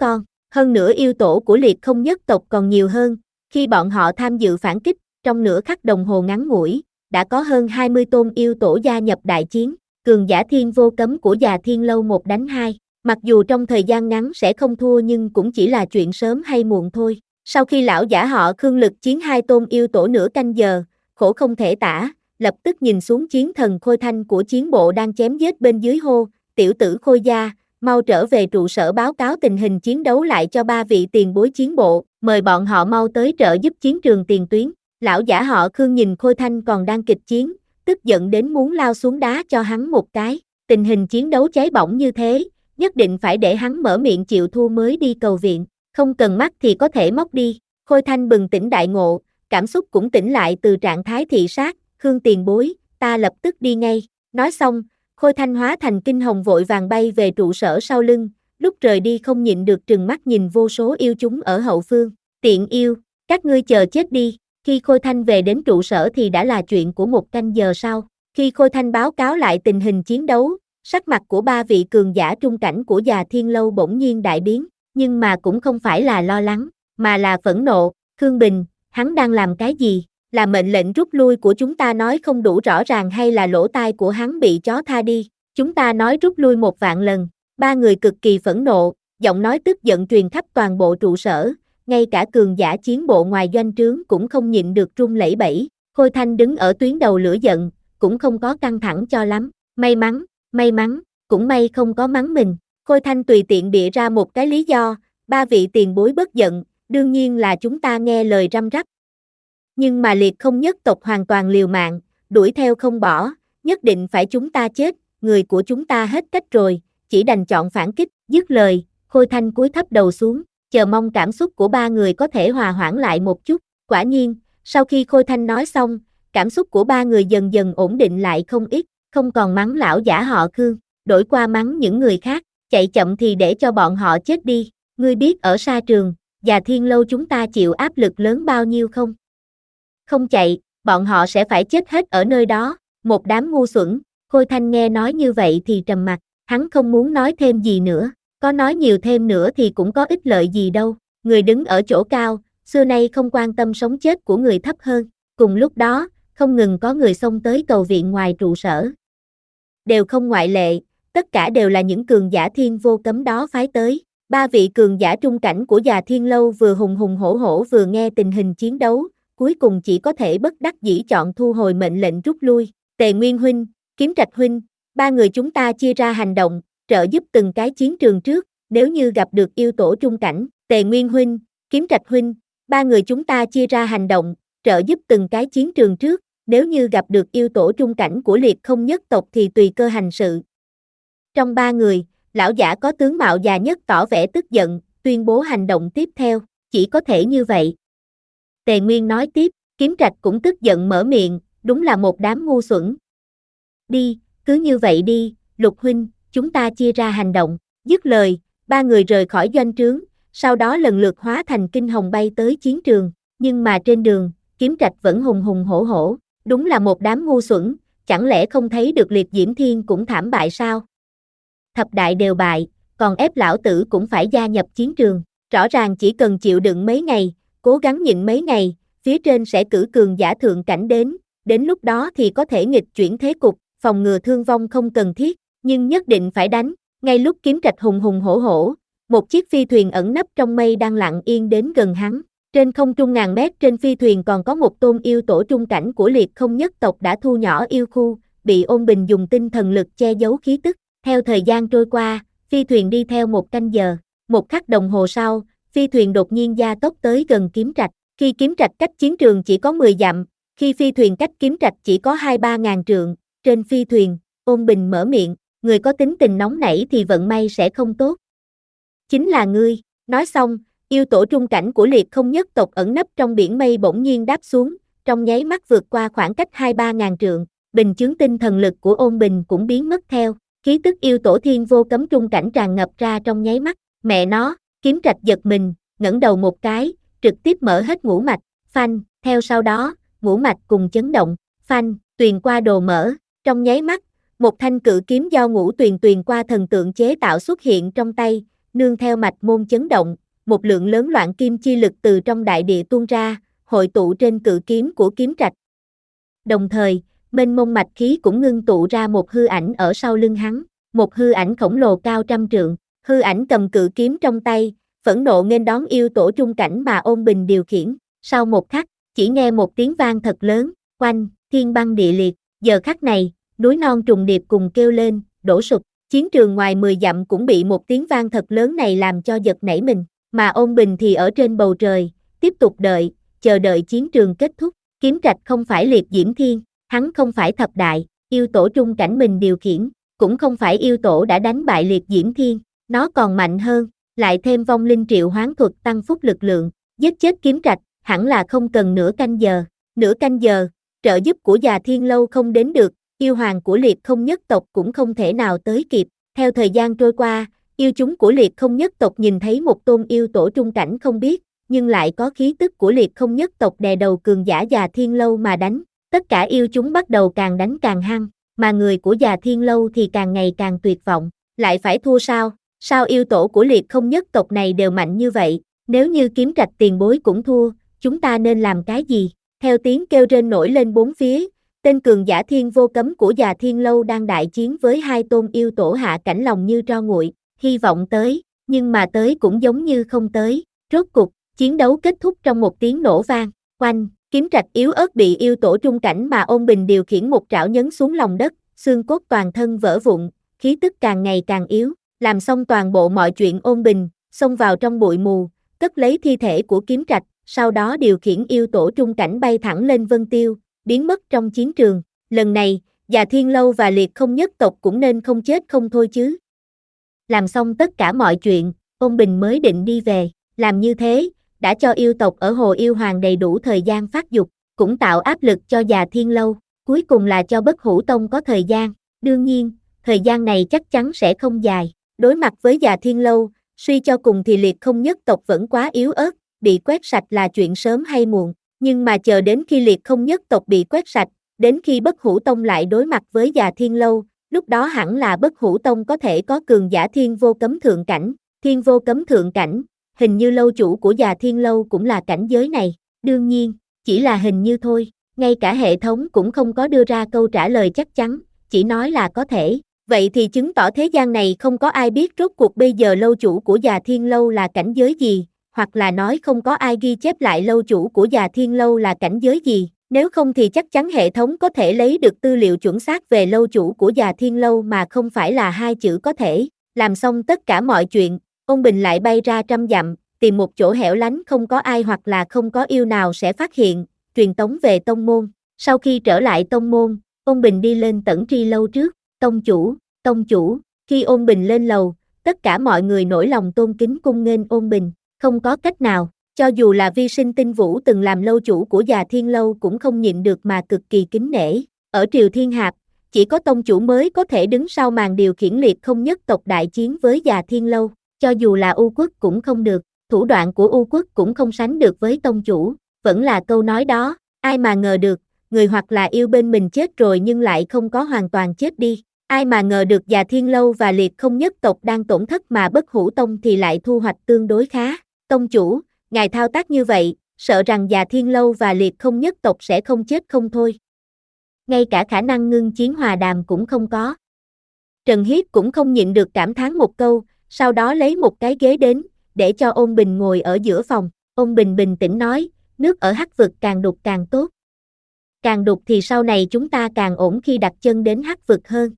Hơn nữa yêu tổ của liệt không nhất tộc còn nhiều hơn, khi bọn họ tham dự phản kích, trong nửa khắc đồng hồ ngắn ngủi, đã có hơn hai mươi tôn yêu tổ gia nhập đại chiến, cường giả thiên vô cấm của Già Thiên Lâu một đánh hai, mặc dù trong thời gian ngắn sẽ không thua nhưng cũng chỉ là chuyện sớm hay muộn thôi. Sau khi lão giả họ Khương lực chiến hai tôn yêu tổ nửa canh giờ, khổ không thể tả, lập tức nhìn xuống chiến thần Khôi Thanh của chiến bộ đang chém giết bên dưới hô, tiểu tử Khôi gia, mau trở về trụ sở báo cáo tình hình chiến đấu lại cho ba vị tiền bối chiến bộ, mời bọn họ mau tới trợ giúp chiến trường tiền tuyến. Lão giả họ Khương nhìn Khôi Thanh còn đang kịch chiến, tức giận đến muốn lao xuống đá cho hắn một cái, tình hình chiến đấu cháy bỏng như thế, nhất định phải để hắn mở miệng chịu thua mới đi cầu viện, không cần mắt thì có thể móc đi. Khôi Thanh bừng tỉnh đại ngộ, cảm xúc cũng tỉnh lại từ trạng thái thị sát, Khương tiền bối, ta lập tức đi ngay. Nói xong, Khôi Thanh hóa thành kinh hồng vội vàng bay về trụ sở sau lưng, lúc rời đi không nhịn được trừng mắt nhìn vô số yêu chúng ở hậu phương, tiện yêu, các ngươi chờ chết đi. Khi Khôi Thanh về đến trụ sở thì đã là chuyện của một canh giờ sau, khi Khôi Thanh báo cáo lại tình hình chiến đấu, sắc mặt của ba vị cường giả trung cảnh của Già Thiên Lâu bỗng nhiên đại biến, nhưng mà cũng không phải là lo lắng, mà là phẫn nộ. Khương Bình, hắn đang làm cái gì? Là mệnh lệnh rút lui của chúng ta nói không đủ rõ ràng hay là lỗ tai của hắn bị chó tha đi? Chúng ta nói rút lui một vạn lần. Ba người cực kỳ phẫn nộ, giọng nói tức giận truyền khắp toàn bộ trụ sở, ngay cả cường giả chiến bộ ngoài doanh trướng cũng không nhịn được run lẩy bẩy. Khôi Thanh đứng ở tuyến đầu lửa giận, cũng không có căng thẳng cho lắm. May mắn, may mắn, cũng may không có mắng mình. Khôi Thanh tùy tiện bịa ra một cái lý do, ba vị tiền bối bất giận, đương nhiên là chúng ta nghe lời răm rắp. Nhưng mà liệt không nhất tộc hoàn toàn liều mạng, đuổi theo không bỏ, nhất định phải chúng ta chết, người của chúng ta hết cách rồi, chỉ đành chọn phản kích. Dứt lời, Khôi Thanh cúi thấp đầu xuống, chờ mong cảm xúc của ba người có thể hòa hoãn lại một chút. Quả nhiên, sau khi Khôi Thanh nói xong, cảm xúc của ba người dần dần ổn định lại không ít, không còn mắng lão giả họ Khương, đổi qua mắng những người khác, chạy chậm thì để cho bọn họ chết đi. Ngươi biết ở sa trường, Già Thiên Lâu chúng ta chịu áp lực lớn bao nhiêu không? Không chạy, bọn họ sẽ phải chết hết ở nơi đó, một đám ngu xuẩn. Khôi Thanh nghe nói như vậy thì trầm mặt, hắn không muốn nói thêm gì nữa, có nói nhiều thêm nữa thì cũng có ích lợi gì đâu. Người đứng ở chỗ cao, xưa nay không quan tâm sống chết của người thấp hơn. Cùng lúc đó, không ngừng có người xông tới cầu viện ngoài trụ sở. Đều không ngoại lệ, tất cả đều là những cường giả thiên vô cấm đó phái tới. Ba vị cường giả trung cảnh của Già Thiên Lâu vừa hùng hùng hổ hổ vừa nghe tình hình chiến đấu, cuối cùng chỉ có thể bất đắc dĩ chọn thu hồi mệnh lệnh rút lui. Tề Nguyên huynh, Kiếm Trạch huynh, ba người chúng ta chia ra hành động, trợ giúp từng cái chiến trường trước, nếu như gặp được yêu tổ trung cảnh. Tề Nguyên huynh, Kiếm Trạch huynh, ba người chúng ta chia ra hành động, trợ giúp từng cái chiến trường trước, nếu như gặp được yêu tổ trung cảnh của liệt không nhất tộc thì tùy cơ hành sự. Trong ba người, lão giả có tướng mạo già nhất tỏ vẻ tức giận, tuyên bố hành động tiếp theo, chỉ có thể như vậy. Tề Nguyên nói tiếp, Kiếm Trạch cũng tức giận mở miệng, đúng là một đám ngu xuẩn. Đi, cứ như vậy đi, Lục huynh, chúng ta chia ra hành động. Dứt lời, ba người rời khỏi doanh trướng, sau đó lần lượt hóa thành kinh hồng bay tới chiến trường, nhưng mà trên đường, Kiếm Trạch vẫn hùng hùng hổ hổ, đúng là một đám ngu xuẩn, chẳng lẽ không thấy được Liệt Diễm Thiên cũng thảm bại sao? Thập đại đều bại, còn ép lão tử cũng phải gia nhập chiến trường, rõ ràng chỉ cần chịu đựng mấy ngày, cố gắng nhịn mấy ngày, phía trên sẽ cử cường giả thượng cảnh đến, đến lúc đó thì có thể nghịch chuyển thế cục, phòng ngừa thương vong không cần thiết, nhưng nhất định phải đánh. Ngay lúc Kiếm Trạch hùng hùng hổ hổ, một chiếc phi thuyền ẩn nấp trong mây đang lặng yên đến gần hắn. Trên không trung ngàn mét trên phi thuyền còn có một tôn yêu tổ trung cảnh của liệt không nhất tộc đã thu nhỏ yêu khu, bị Ôn Bình dùng tinh thần lực che giấu khí tức. Theo thời gian trôi qua, phi thuyền đi theo một canh giờ, một khắc đồng hồ sau, phi thuyền đột nhiên gia tốc tới gần Kiếm Trạch. Khi Kiếm Trạch cách chiến trường chỉ có mười dặm, khi phi thuyền cách Kiếm Trạch chỉ có hai ba ngàn trượng, trên phi thuyền, Ôn Bình mở miệng, người có tính tình nóng nảy thì vận may sẽ không tốt. Chính là ngươi. Nói xong, yêu tổ trung cảnh của liệt không nhất tộc ẩn nấp trong biển mây bỗng nhiên đáp xuống, trong nháy mắt vượt qua khoảng cách hai ba ngàn trượng, bình chướng tinh thần lực của Ôn Bình cũng biến mất theo, khí tức yêu tổ thiên vô cấm trung cảnh tràn ngập ra trong nháy mắt. Mẹ nó, Kiếm Trạch giật mình, ngẩng đầu một cái, trực tiếp mở hết ngũ mạch, phanh, theo sau đó, ngũ mạch cùng chấn động, phanh, tuyền qua đồ mở, trong nháy mắt, một thanh cự kiếm do ngũ tuyền tuyền qua thần tượng chế tạo xuất hiện trong tay, nương theo mạch môn chấn động, một lượng lớn loạn kim chi lực từ trong đại địa tuôn ra, hội tụ trên cự kiếm của kiếm trạch. Đồng thời, mênh mông mạch khí cũng ngưng tụ ra một hư ảnh ở sau lưng hắn, một hư ảnh khổng lồ cao trăm trượng, hư ảnh cầm cự kiếm trong tay, phẫn nộ nghênh đón yêu tổ trung cảnh mà Ôn Bình điều khiển. Sau một khắc, chỉ nghe một tiếng vang thật lớn, oanh, thiên băng địa liệt, giờ khắc này, núi non trùng điệp cùng kêu lên, đổ sụp, chiến trường ngoài mười dặm cũng bị một tiếng vang thật lớn này làm cho giật nảy mình, mà Ôn Bình thì ở trên bầu trời, tiếp tục đợi, chờ đợi chiến trường kết thúc. Kiếm trạch không phải liệt diễm thiên, hắn không phải thập đại, yêu tổ trung cảnh mình điều khiển, cũng không phải yêu tổ đã đánh bại liệt diễm thiên, nó còn mạnh hơn, lại thêm vong linh triệu hoán thuật tăng phúc lực lượng, giết chết kiếm trạch, hẳn là không cần nửa canh giờ, nửa canh giờ, trợ giúp của già thiên lâu không đến được, yêu hoàng của liệt không nhất tộc cũng không thể nào tới kịp, theo thời gian trôi qua, yêu chúng của liệt không nhất tộc nhìn thấy một tôn yêu tổ trung cảnh không biết, nhưng lại có khí tức của liệt không nhất tộc đè đầu cường giả già thiên lâu mà đánh, tất cả yêu chúng bắt đầu càng đánh càng hăng, mà người của già thiên lâu thì càng ngày càng tuyệt vọng, lại phải thua sao, sao yêu tổ của liệt không nhất tộc này đều mạnh như vậy, nếu như kiếm trạch tiền bối cũng thua, chúng ta nên làm cái gì, theo tiếng kêu rên nổi lên bốn phía, tên cường giả thiên vô cấm của già thiên lâu đang đại chiến với hai tôn yêu tổ hạ cảnh lòng như tro nguội, hy vọng tới, nhưng mà tới cũng giống như không tới, rốt cục, chiến đấu kết thúc trong một tiếng nổ vang, oanh, kiếm trạch yếu ớt bị yêu tổ trung cảnh mà Ôn Bình điều khiển một trảo nhấn xuống lòng đất, xương cốt toàn thân vỡ vụn, khí tức càng ngày càng yếu, làm xong toàn bộ mọi chuyện Ôn Bình, xông vào trong bụi mù, cất lấy thi thể của kiếm trạch, sau đó điều khiển yêu tổ trung cảnh bay thẳng lên Vân Tiêu, biến mất trong chiến trường, lần này, già thiên lâu và liệt không nhất tộc cũng nên không chết không thôi chứ. Làm xong tất cả mọi chuyện, Ôn Bình mới định đi về, làm như thế, đã cho yêu tộc ở Hồ Yêu Hoàng đầy đủ thời gian phát dục, cũng tạo áp lực cho già thiên lâu, cuối cùng là cho Bất Hủ Tông có thời gian, đương nhiên, thời gian này chắc chắn sẽ không dài, đối mặt với già thiên lâu, suy cho cùng thì liệt không nhất tộc vẫn quá yếu ớt, bị quét sạch là chuyện sớm hay muộn, nhưng mà chờ đến khi liệt không nhất tộc bị quét sạch, đến khi Bất Hủ Tông lại đối mặt với già thiên lâu, lúc đó hẳn là Bất Hủ Tông có thể có cường giả thiên vô cấm thượng cảnh, thiên vô cấm thượng cảnh, hình như lâu chủ của già thiên lâu cũng là cảnh giới này, đương nhiên, chỉ là hình như thôi, ngay cả hệ thống cũng không có đưa ra câu trả lời chắc chắn, chỉ nói là có thể, vậy thì chứng tỏ thế gian này không có ai biết rốt cuộc bây giờ lâu chủ của già thiên lâu là cảnh giới gì, hoặc là nói không có ai ghi chép lại lâu chủ của già thiên lâu là cảnh giới gì, nếu không thì chắc chắn hệ thống có thể lấy được tư liệu chuẩn xác về lâu chủ của già thiên lâu mà không phải là hai chữ có thể, làm xong tất cả mọi chuyện, Ôn Bình lại bay ra trăm dặm, tìm một chỗ hẻo lánh không có ai hoặc là không có yêu nào sẽ phát hiện, truyền tống về tông môn, sau khi trở lại tông môn, Ôn Bình đi lên Tẩn Tri lâu trước, tông chủ, tông chủ, khi Ôn Bình lên lầu, tất cả mọi người nổi lòng tôn kính cung nghênh Ôn Bình, không có cách nào, cho dù là Vi Sinh Tinh Vũ từng làm lâu chủ của già thiên lâu cũng không nhịn được mà cực kỳ kính nể, ở Triều Thiên Hạp, chỉ có tông chủ mới có thể đứng sau màn điều khiển liệt không nhất tộc đại chiến với già thiên lâu, cho dù là U Quốc cũng không được, thủ đoạn của U Quốc cũng không sánh được với tông chủ, vẫn là câu nói đó, ai mà ngờ được, người hoặc là yêu bên mình chết rồi nhưng lại không có hoàn toàn chết đi, ai mà ngờ được già thiên lâu và liệt không nhất tộc đang tổn thất mà Bất Hủ Tông thì lại thu hoạch tương đối khá, tông chủ, ngài thao tác như vậy, sợ rằng già thiên lâu và liệt không nhất tộc sẽ không chết không thôi. Ngay cả khả năng ngưng chiến hòa đàm cũng không có. Trần Hiết cũng không nhịn được cảm thán một câu, sau đó lấy một cái ghế đến, để cho Ôn Bình ngồi ở giữa phòng, Ôn Bình bình tĩnh nói, nước ở Hắc vực càng đục càng tốt. Càng đục thì sau này chúng ta càng ổn khi đặt chân đến Hắc vực hơn.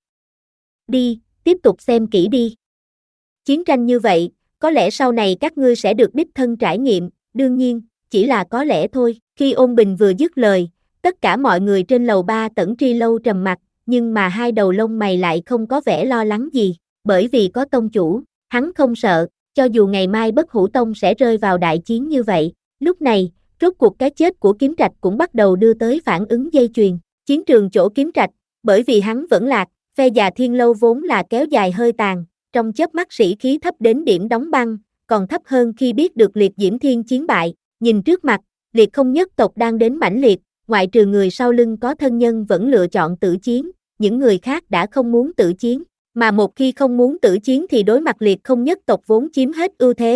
Đi, tiếp tục xem kỹ đi. Chiến tranh như vậy, có lẽ sau này các ngươi sẽ được đích thân trải nghiệm, đương nhiên, chỉ là có lẽ thôi. Khi Ôn Bình vừa dứt lời, tất cả mọi người trên lầu ba Tẩn Tri lâu trầm mặc, nhưng mà hai đầu lông mày lại không có vẻ lo lắng gì, bởi vì có tông chủ, hắn không sợ, cho dù ngày mai Bất Hủ Tông sẽ rơi vào đại chiến như vậy. Lúc này, rốt cuộc cái chết của kiếm trạch cũng bắt đầu đưa tới phản ứng dây chuyền, chiến trường chỗ kiếm trạch, bởi vì hắn vẫn lạc, phe già thiên lâu vốn là kéo dài hơi tàn, trong chớp mắt sĩ khí thấp đến điểm đóng băng, còn thấp hơn khi biết được liệt diễm thiên chiến bại, nhìn trước mặt, liệt không nhất tộc đang đến mãnh liệt, ngoại trừ người sau lưng có thân nhân vẫn lựa chọn tử chiến, những người khác đã không muốn tử chiến, mà một khi không muốn tử chiến thì đối mặt liệt không nhất tộc vốn chiếm hết ưu thế,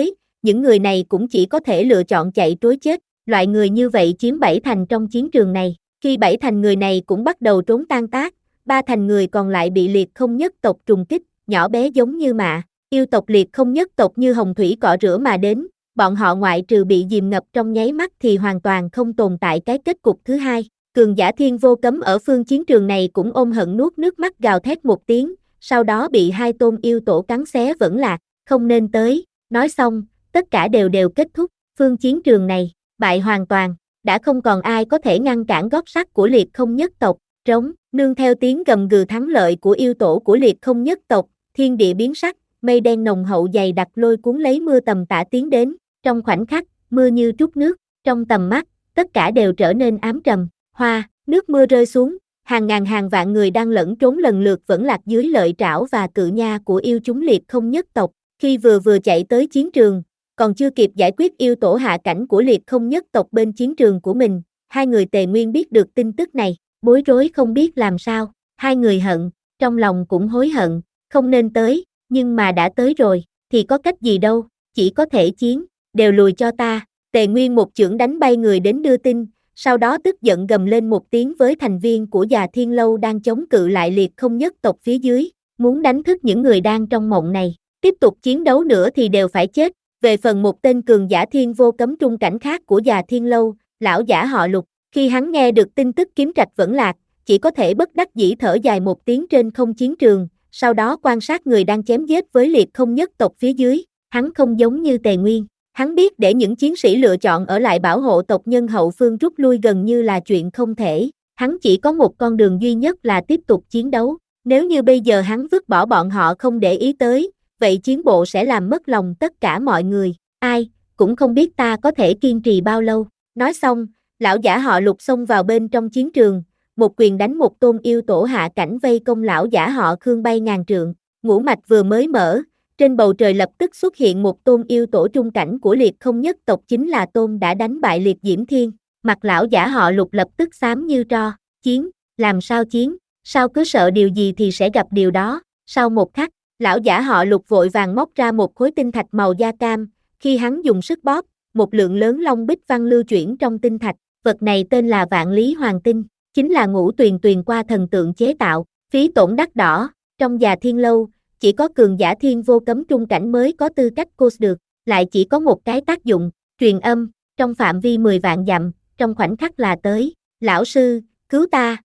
những người này cũng chỉ có thể lựa chọn chạy trối chết, loại người như vậy chiếm bảy thành trong chiến trường này, khi bảy thành người này cũng bắt đầu trốn tan tác, ba thành người còn lại bị liệt không nhất tộc trùng kích, nhỏ bé giống như mạ, yêu tộc liệt không nhất tộc như hồng thủy cọ rửa mà đến, bọn họ ngoại trừ bị dìm ngập trong nháy mắt thì hoàn toàn không tồn tại cái kết cục thứ hai. Cường giả thiên vô cấm ở phương chiến trường này cũng ôm hận nuốt nước mắt gào thét một tiếng, sau đó bị hai tôn yêu tổ cắn xé vẫn lạc, không nên tới, nói xong, tất cả đều đều kết thúc, phương chiến trường này, bại hoàn toàn, đã không còn ai có thể ngăn cản gót sắt của liệt không nhất tộc, trống, nương theo tiếng gầm gừ thắng lợi của yêu tổ của liệt không nhất tộc, thiên địa biến sắc, mây đen nồng hậu dày đặc lôi cuốn lấy mưa tầm tã tiến đến, trong khoảnh khắc, mưa như trút nước, trong tầm mắt, tất cả đều trở nên ám trầm, hoa, nước mưa rơi xuống, hàng ngàn hàng vạn người đang lẫn trốn lần lượt vẫn lạc dưới lợi trảo và cự nha của yêu chúng liệt không nhất tộc, khi vừa vừa chạy tới chiến trường, còn chưa kịp giải quyết yêu tổ hạ cảnh của liệt không nhất tộc bên chiến trường của mình, hai người Tề Nguyên biết được tin tức này, bối rối không biết làm sao, hai người hận, trong lòng cũng hối hận, không nên tới, nhưng mà đã tới rồi, thì có cách gì đâu, chỉ có thể chiến, đều lùi cho ta, Tề Nguyên một chưởng đánh bay người đến đưa tin, sau đó tức giận gầm lên một tiếng với thành viên của Già Thiên Lâu đang chống cự lại liệt không nhất tộc phía dưới, muốn đánh thức những người đang trong mộng này, tiếp tục chiến đấu nữa thì đều phải chết. Về phần một tên cường giả thiên vô cấm trung cảnh khác của Già Thiên Lâu, lão giả họ Lục, khi hắn nghe được tin tức kiếm trạch vẫn lạc, chỉ có thể bất đắc dĩ thở dài một tiếng trên không chiến trường, sau đó quan sát người đang chém giết với liệt không nhất tộc phía dưới, hắn không giống như Tề Nguyên, hắn biết để những chiến sĩ lựa chọn ở lại bảo hộ tộc nhân hậu phương rút lui gần như là chuyện không thể, hắn chỉ có một con đường duy nhất là tiếp tục chiến đấu, nếu như bây giờ hắn vứt bỏ bọn họ không để ý tới, vậy chiến bộ sẽ làm mất lòng tất cả mọi người, ai, cũng không biết ta có thể kiên trì bao lâu. Nói xong, lão giả họ Lục xông vào bên trong chiến trường, một quyền đánh một tôn yêu tổ hạ cảnh vây công lão giả họ Khương bay ngàn trượng, ngũ mạch vừa mới mở, trên bầu trời lập tức xuất hiện một tôn yêu tổ trung cảnh của liệt không nhất tộc chính là tôn đã đánh bại liệt diễm thiên, mặt lão giả họ Lục lập tức xám như tro, chiến, làm sao chiến, sao cứ sợ điều gì thì sẽ gặp điều đó, sau một khắc, lão giả họ Lục vội vàng móc ra một khối tinh thạch màu da cam, khi hắn dùng sức bóp, một lượng lớn long bích văn lưu chuyển trong tinh thạch, vật này tên là Vạn Lý Hoàng Tinh, chính là Ngũ Tuyền Tuyền qua thần tượng chế tạo, phí tổn đắt đỏ, trong Già Thiên Lâu, chỉ có cường giả thiên vô cấm trung cảnh mới có tư cách cô được, lại chỉ có một cái tác dụng, truyền âm, trong phạm vi mười vạn dặm, trong khoảnh khắc là tới, lão sư, cứu ta.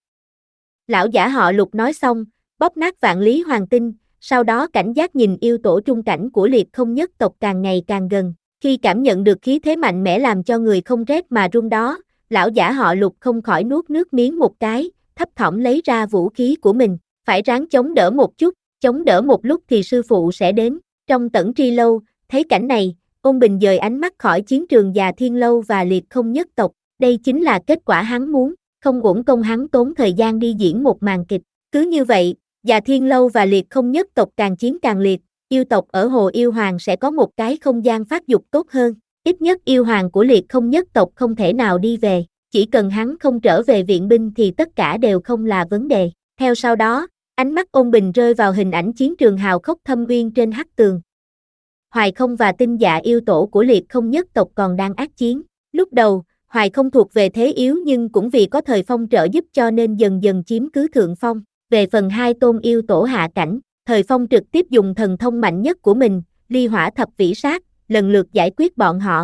Lão giả họ Lục nói xong, bóp nát Vạn Lý Hoàng Tinh, sau đó cảnh giác nhìn yêu tổ trung cảnh của liệt không nhất tộc càng ngày càng gần, khi cảm nhận được khí thế mạnh mẽ làm cho người không rét mà run đó, lão giả họ Lục không khỏi nuốt nước miếng một cái, thấp thỏm lấy ra vũ khí của mình, phải ráng chống đỡ một chút, chống đỡ một lúc thì sư phụ sẽ đến, trong Tẩn Tri Lâu, thấy cảnh này, Ôn Bình dời ánh mắt khỏi chiến trường Già Thiên Lâu và liệt không nhất tộc, đây chính là kết quả hắn muốn, không uổng công hắn tốn thời gian đi diễn một màn kịch, cứ như vậy, Già Thiên Lâu và liệt không nhất tộc càng chiến càng liệt, yêu tộc ở Hồ Yêu Hoàng sẽ có một cái không gian phát dục tốt hơn, ít nhất yêu hoàng của liệt không nhất tộc không thể nào đi về, chỉ cần hắn không trở về viện binh thì tất cả đều không là vấn đề. Theo sau đó, ánh mắt Ôn Bình rơi vào hình ảnh chiến trường hào khốc thâm uyên trên hắc tường. Hoài Không và Tinh Dạ yêu tổ của liệt không nhất tộc còn đang ác chiến, lúc đầu, Hoài Không thuộc về thế yếu nhưng cũng vì có Thời Phong trợ giúp cho nên dần dần chiếm cứ thượng phong. Về phần hai tôn yêu tổ hạ cảnh, Thời Phong trực tiếp dùng thần thông mạnh nhất của mình, ly hỏa thập vĩ sát, lần lượt giải quyết bọn họ.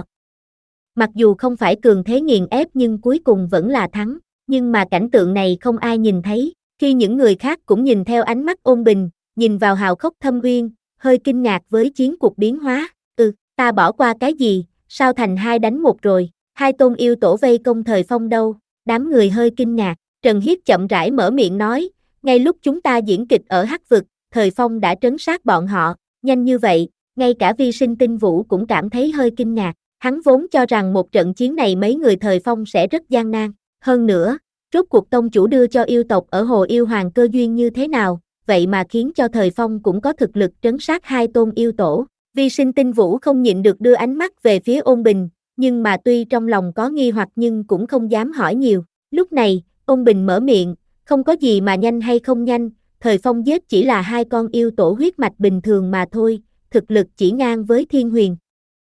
Mặc dù không phải cường thế nghiền ép nhưng cuối cùng vẫn là thắng, nhưng mà cảnh tượng này không ai nhìn thấy, khi những người khác cũng nhìn theo ánh mắt Ôn Bình, nhìn vào hào khốc thâm uyên, hơi kinh ngạc với chiến cuộc biến hóa, ừ, ta bỏ qua cái gì, sao thành hai đánh một rồi, hai tôn yêu tổ vây công Thời Phong đâu, đám người hơi kinh ngạc, Trần Hiết chậm rãi mở miệng nói, ngay lúc chúng ta diễn kịch ở Hắc Vực, Thời Phong đã trấn sát bọn họ, nhanh như vậy, ngay cả Vi Sinh Tinh Vũ cũng cảm thấy hơi kinh ngạc, hắn vốn cho rằng một trận chiến này mấy người Thời Phong sẽ rất gian nan, hơn nữa, rốt cuộc tông chủ đưa cho yêu tộc ở Hồ Yêu Hoàng cơ duyên như thế nào, vậy mà khiến cho Thời Phong cũng có thực lực trấn sát hai tôn yêu tổ, Vi Sinh Tinh Vũ không nhịn được đưa ánh mắt về phía Ôn Bình, nhưng mà tuy trong lòng có nghi hoặc nhưng cũng không dám hỏi nhiều, lúc này, Ôn Bình mở miệng, không có gì mà nhanh hay không nhanh, Thời Phong giết chỉ là hai con yêu tổ huyết mạch bình thường mà thôi, thực lực chỉ ngang với Thiên Huyền.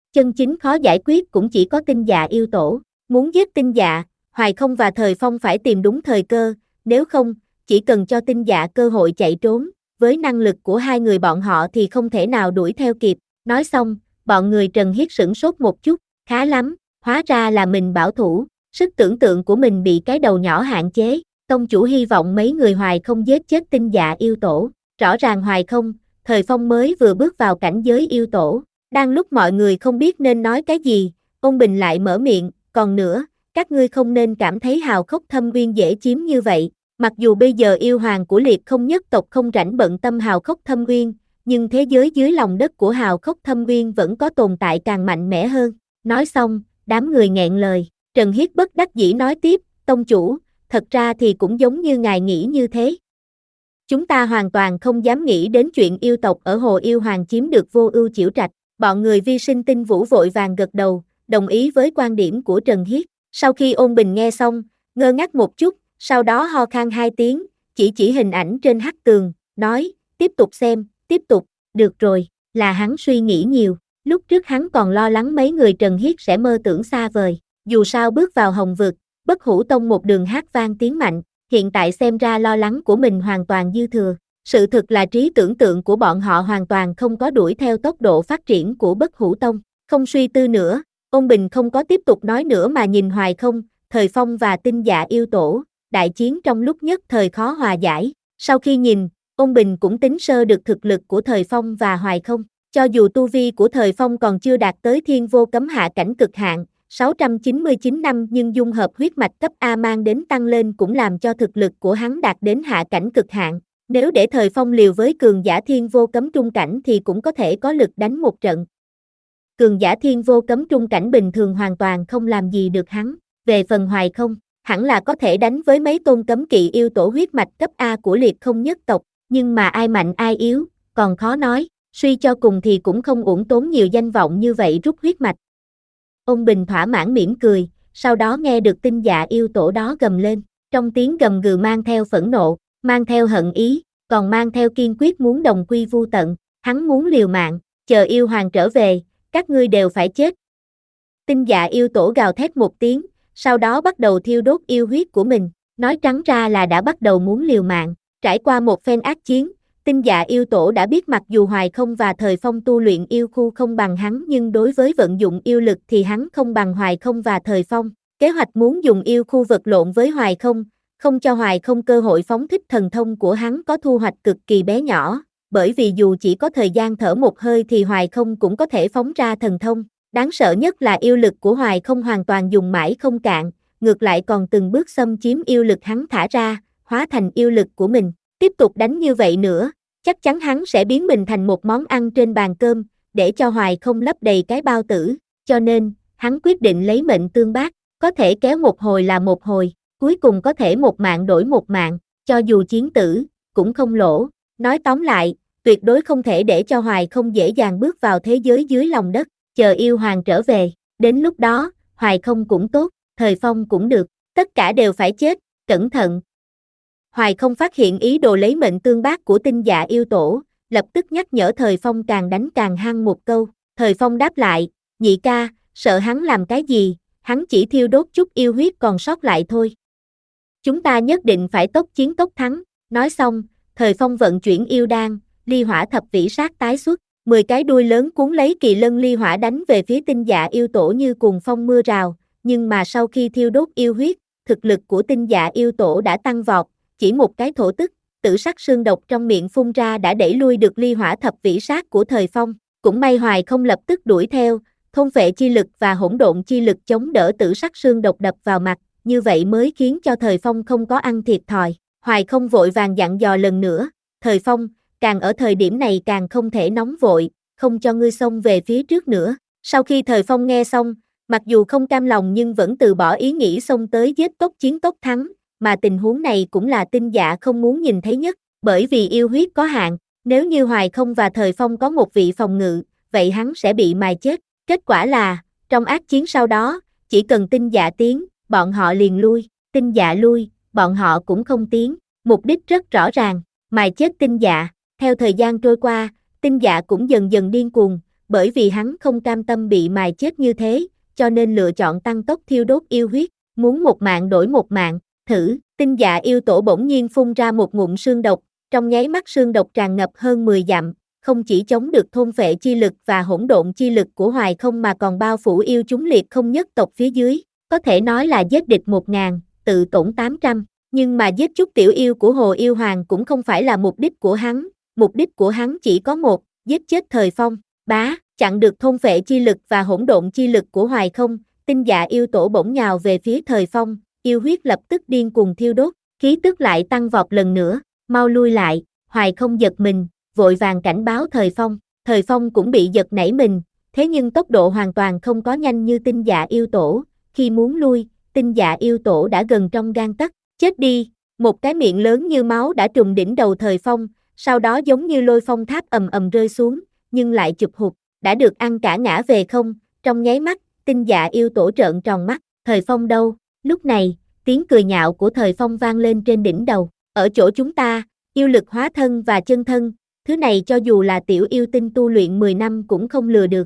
Chân chính khó giải quyết cũng chỉ có Tinh Dạ yêu tổ. Muốn giết Tinh Dạ, Hoài Không và Thời Phong phải tìm đúng thời cơ, nếu không, chỉ cần cho Tinh Dạ cơ hội chạy trốn, với năng lực của hai người bọn họ thì không thể nào đuổi theo kịp. Nói xong, bọn người Trần Hiết sửng sốt một chút, khá lắm, hóa ra là mình bảo thủ, sức tưởng tượng của mình bị cái đầu nhỏ hạn chế. Tông chủ hy vọng mấy người Hoài Không giết chết Tinh Dạ yêu tổ, rõ ràng Hoài Không, Thời Phong mới vừa bước vào cảnh giới yêu tổ. Đang lúc mọi người không biết nên nói cái gì, Ôn Bình lại mở miệng, còn nữa, các ngươi không nên cảm thấy Hào Khốc Thâm Uyên dễ chiếm như vậy. Mặc dù bây giờ yêu hoàng của Liệt Không nhất tộc không rảnh bận tâm Hào Khốc Thâm Uyên, nhưng thế giới dưới lòng đất của Hào Khốc Thâm Uyên vẫn có tồn tại càng mạnh mẽ hơn. Nói xong, đám người nghẹn lời. Trần Hiết bất đắc dĩ nói tiếp, tông chủ, thật ra thì cũng giống như ngài nghĩ như thế. Chúng ta hoàn toàn không dám nghĩ đến chuyện yêu tộc ở Hồ Yêu Hoàng chiếm được Vô Ưu Chiểu Trạch. Bọn người Vi Sinh Tinh Vũ vội vàng gật đầu, đồng ý với quan điểm của Trần Hiết. Sau khi Ôn Bình nghe xong, ngơ ngác một chút, sau đó ho khan hai tiếng, chỉ chỉ hình ảnh trên hắc tường, nói, tiếp tục xem, tiếp tục, được rồi, là hắn suy nghĩ nhiều. Lúc trước hắn còn lo lắng mấy người Trần Hiết sẽ mơ tưởng xa vời. Dù sao bước vào Hồng Vực, Bất Hủ Tông một đường hát vang tiếng mạnh, hiện tại xem ra lo lắng của mình hoàn toàn dư thừa. Sự thực là trí tưởng tượng của bọn họ hoàn toàn không có đuổi theo tốc độ phát triển của Bất Hủ Tông. Không suy tư nữa, Ôn Bình không có tiếp tục nói nữa mà nhìn Hoài Không, Thời Phong và Tinh Dạ yêu tổ, đại chiến trong lúc nhất thời khó hòa giải. Sau khi nhìn, Ôn Bình cũng tính sơ được thực lực của Thời Phong và Hoài Không. Cho dù tu vi của Thời Phong còn chưa đạt tới Thiên Vô Cấm Hạ cảnh cực hạn, sáu trăm chín mươi chín năm, nhưng dung hợp huyết mạch cấp A mang đến tăng lên cũng làm cho thực lực của hắn đạt đến hạ cảnh cực hạn. Nếu để Thời Phong liều với cường giả Thiên Vô Cấm trung cảnh thì cũng có thể có lực đánh một trận. Cường giả Thiên Vô Cấm trung cảnh bình thường hoàn toàn không làm gì được hắn. Về phần Hoài Không, hẳn là có thể đánh với mấy tôn cấm kỵ yêu tổ huyết mạch cấp A của Liệt Không nhất tộc, nhưng mà ai mạnh ai yếu, còn khó nói, suy cho cùng thì cũng không uổng tốn nhiều danh vọng như vậy rút huyết mạch. Ôn Bình thỏa mãn mỉm cười, sau đó nghe được Tinh Dạ yêu tổ đó gầm lên, trong tiếng gầm gừ mang theo phẫn nộ, mang theo hận ý, còn mang theo kiên quyết muốn đồng quy vu tận, hắn muốn liều mạng, chờ yêu hoàng trở về, các ngươi đều phải chết. Tinh Dạ yêu tổ gào thét một tiếng, sau đó bắt đầu thiêu đốt yêu huyết của mình, nói trắng ra là đã bắt đầu muốn liều mạng. Trải qua một phen ác chiến, Tinh Dạ yêu tổ đã biết mặc dù Hoài Không và Thời Phong tu luyện yêu khu không bằng hắn, nhưng đối với vận dụng yêu lực thì hắn không bằng Hoài Không và Thời Phong. Kế hoạch muốn dùng yêu khu vật lộn với Hoài Không, không cho Hoài Không cơ hội phóng thích thần thông của hắn có thu hoạch cực kỳ bé nhỏ, bởi vì dù chỉ có thời gian thở một hơi thì Hoài Không cũng có thể phóng ra thần thông. Đáng sợ nhất là yêu lực của Hoài Không hoàn toàn dùng mãi không cạn, ngược lại còn từng bước xâm chiếm yêu lực hắn thả ra, hóa thành yêu lực của mình. Tiếp tục đánh như vậy nữa, chắc chắn hắn sẽ biến mình thành một món ăn trên bàn cơm, để cho Hoài Không lấp đầy cái bao tử, cho nên, hắn quyết định lấy mệnh tương bác, có thể kéo một hồi là một hồi, cuối cùng có thể một mạng đổi một mạng, cho dù chiến tử, cũng không lỗ. Nói tóm lại, tuyệt đối không thể để cho Hoài Không dễ dàng bước vào thế giới dưới lòng đất, chờ yêu hoàng trở về, đến lúc đó, Hoài Không cũng tốt, Thời Phong cũng được, tất cả đều phải chết, cẩn thận. Hoài Không phát hiện ý đồ lấy mệnh tương bác của Tinh Dạ yêu tổ, lập tức nhắc nhở Thời Phong càng đánh càng hăng một câu. Thời Phong đáp lại, nhị ca, sợ hắn làm cái gì, hắn chỉ thiêu đốt chút yêu huyết còn sót lại thôi. Chúng ta nhất định phải tốc chiến tốc thắng. Nói xong, Thời Phong vận chuyển yêu đan, ly hỏa thập vĩ sát tái xuất, mười cái đuôi lớn cuốn lấy kỳ lân ly hỏa đánh về phía Tinh Dạ yêu tổ như cuồng phong mưa rào, nhưng mà sau khi thiêu đốt yêu huyết, thực lực của Tinh Dạ yêu tổ đã tăng vọt. Chỉ một cái thổ tức, tử sắc sương độc trong miệng phun ra đã đẩy lui được ly hỏa thập vĩ sát của Thời Phong. Cũng may Hoài Không lập tức đuổi theo, thôn vệ chi lực và hỗn độn chi lực chống đỡ tử sắc sương độc đập vào mặt, như vậy mới khiến cho Thời Phong không có ăn thiệt thòi. Hoài Không vội vàng dặn dò lần nữa, Thời Phong, càng ở thời điểm này càng không thể nóng vội, không cho ngươi xông về phía trước nữa. Sau khi Thời Phong nghe xong, mặc dù không cam lòng nhưng vẫn từ bỏ ý nghĩ xông tới giết tốc chiến tốc thắng. Mà tình huống này cũng là Tinh Dạ không muốn nhìn thấy nhất, bởi vì yêu huyết có hạn, nếu như Hoài Không và Thời Phong có một vị phòng ngự, vậy hắn sẽ bị mài chết. Kết quả là, trong ác chiến sau đó, chỉ cần Tinh Dạ tiến, bọn họ liền lui, Tinh Dạ lui, bọn họ cũng không tiến, mục đích rất rõ ràng, mài chết Tinh Dạ. Theo thời gian trôi qua, Tinh Dạ cũng dần dần điên cuồng, bởi vì hắn không cam tâm bị mài chết như thế, cho nên lựa chọn tăng tốc thiêu đốt yêu huyết, muốn một mạng đổi một mạng, thử, tinh dạ yêu tổ bỗng nhiên phun ra một ngụm sương độc, trong nháy mắt sương độc tràn ngập hơn mười dặm, không chỉ chống được thôn phệ chi lực và hỗn độn chi lực của Hoài Không mà còn bao phủ yêu chúng liệt không nhất tộc phía dưới, có thể nói là giết địch một ngàn, tự tổn tám trăm, nhưng mà giết chút tiểu yêu của Hồ Yêu Hoàng cũng không phải là mục đích của hắn, mục đích của hắn chỉ có một, giết chết Thời Phong, bá, chặn được thôn phệ chi lực và hỗn độn chi lực của Hoài Không, tinh dạ yêu tổ bỗng nhào về phía Thời Phong, yêu huyết lập tức điên cuồng thiêu đốt, khí tức lại tăng vọt lần nữa, mau lui lại, Hoài Không giật mình, vội vàng cảnh báo Thời Phong, Thời Phong cũng bị giật nảy mình, thế nhưng tốc độ hoàn toàn không có nhanh như tinh dạ yêu tổ, khi muốn lui, tinh dạ yêu tổ đã gần trong gang tấc, chết đi, một cái miệng lớn như máu đã trùm đỉnh đầu Thời Phong, sau đó giống như lôi phong tháp ầm ầm rơi xuống, nhưng lại chụp hụt, đã được ăn cả ngã về không, trong nháy mắt, tinh dạ yêu tổ trợn tròn mắt, Thời Phong đâu, lúc này, tiếng cười nhạo của Thời Phong vang lên trên đỉnh đầu, ở chỗ chúng ta, yêu lực hóa thân và chân thân, thứ này cho dù là tiểu yêu tinh tu luyện mười năm cũng không lừa được.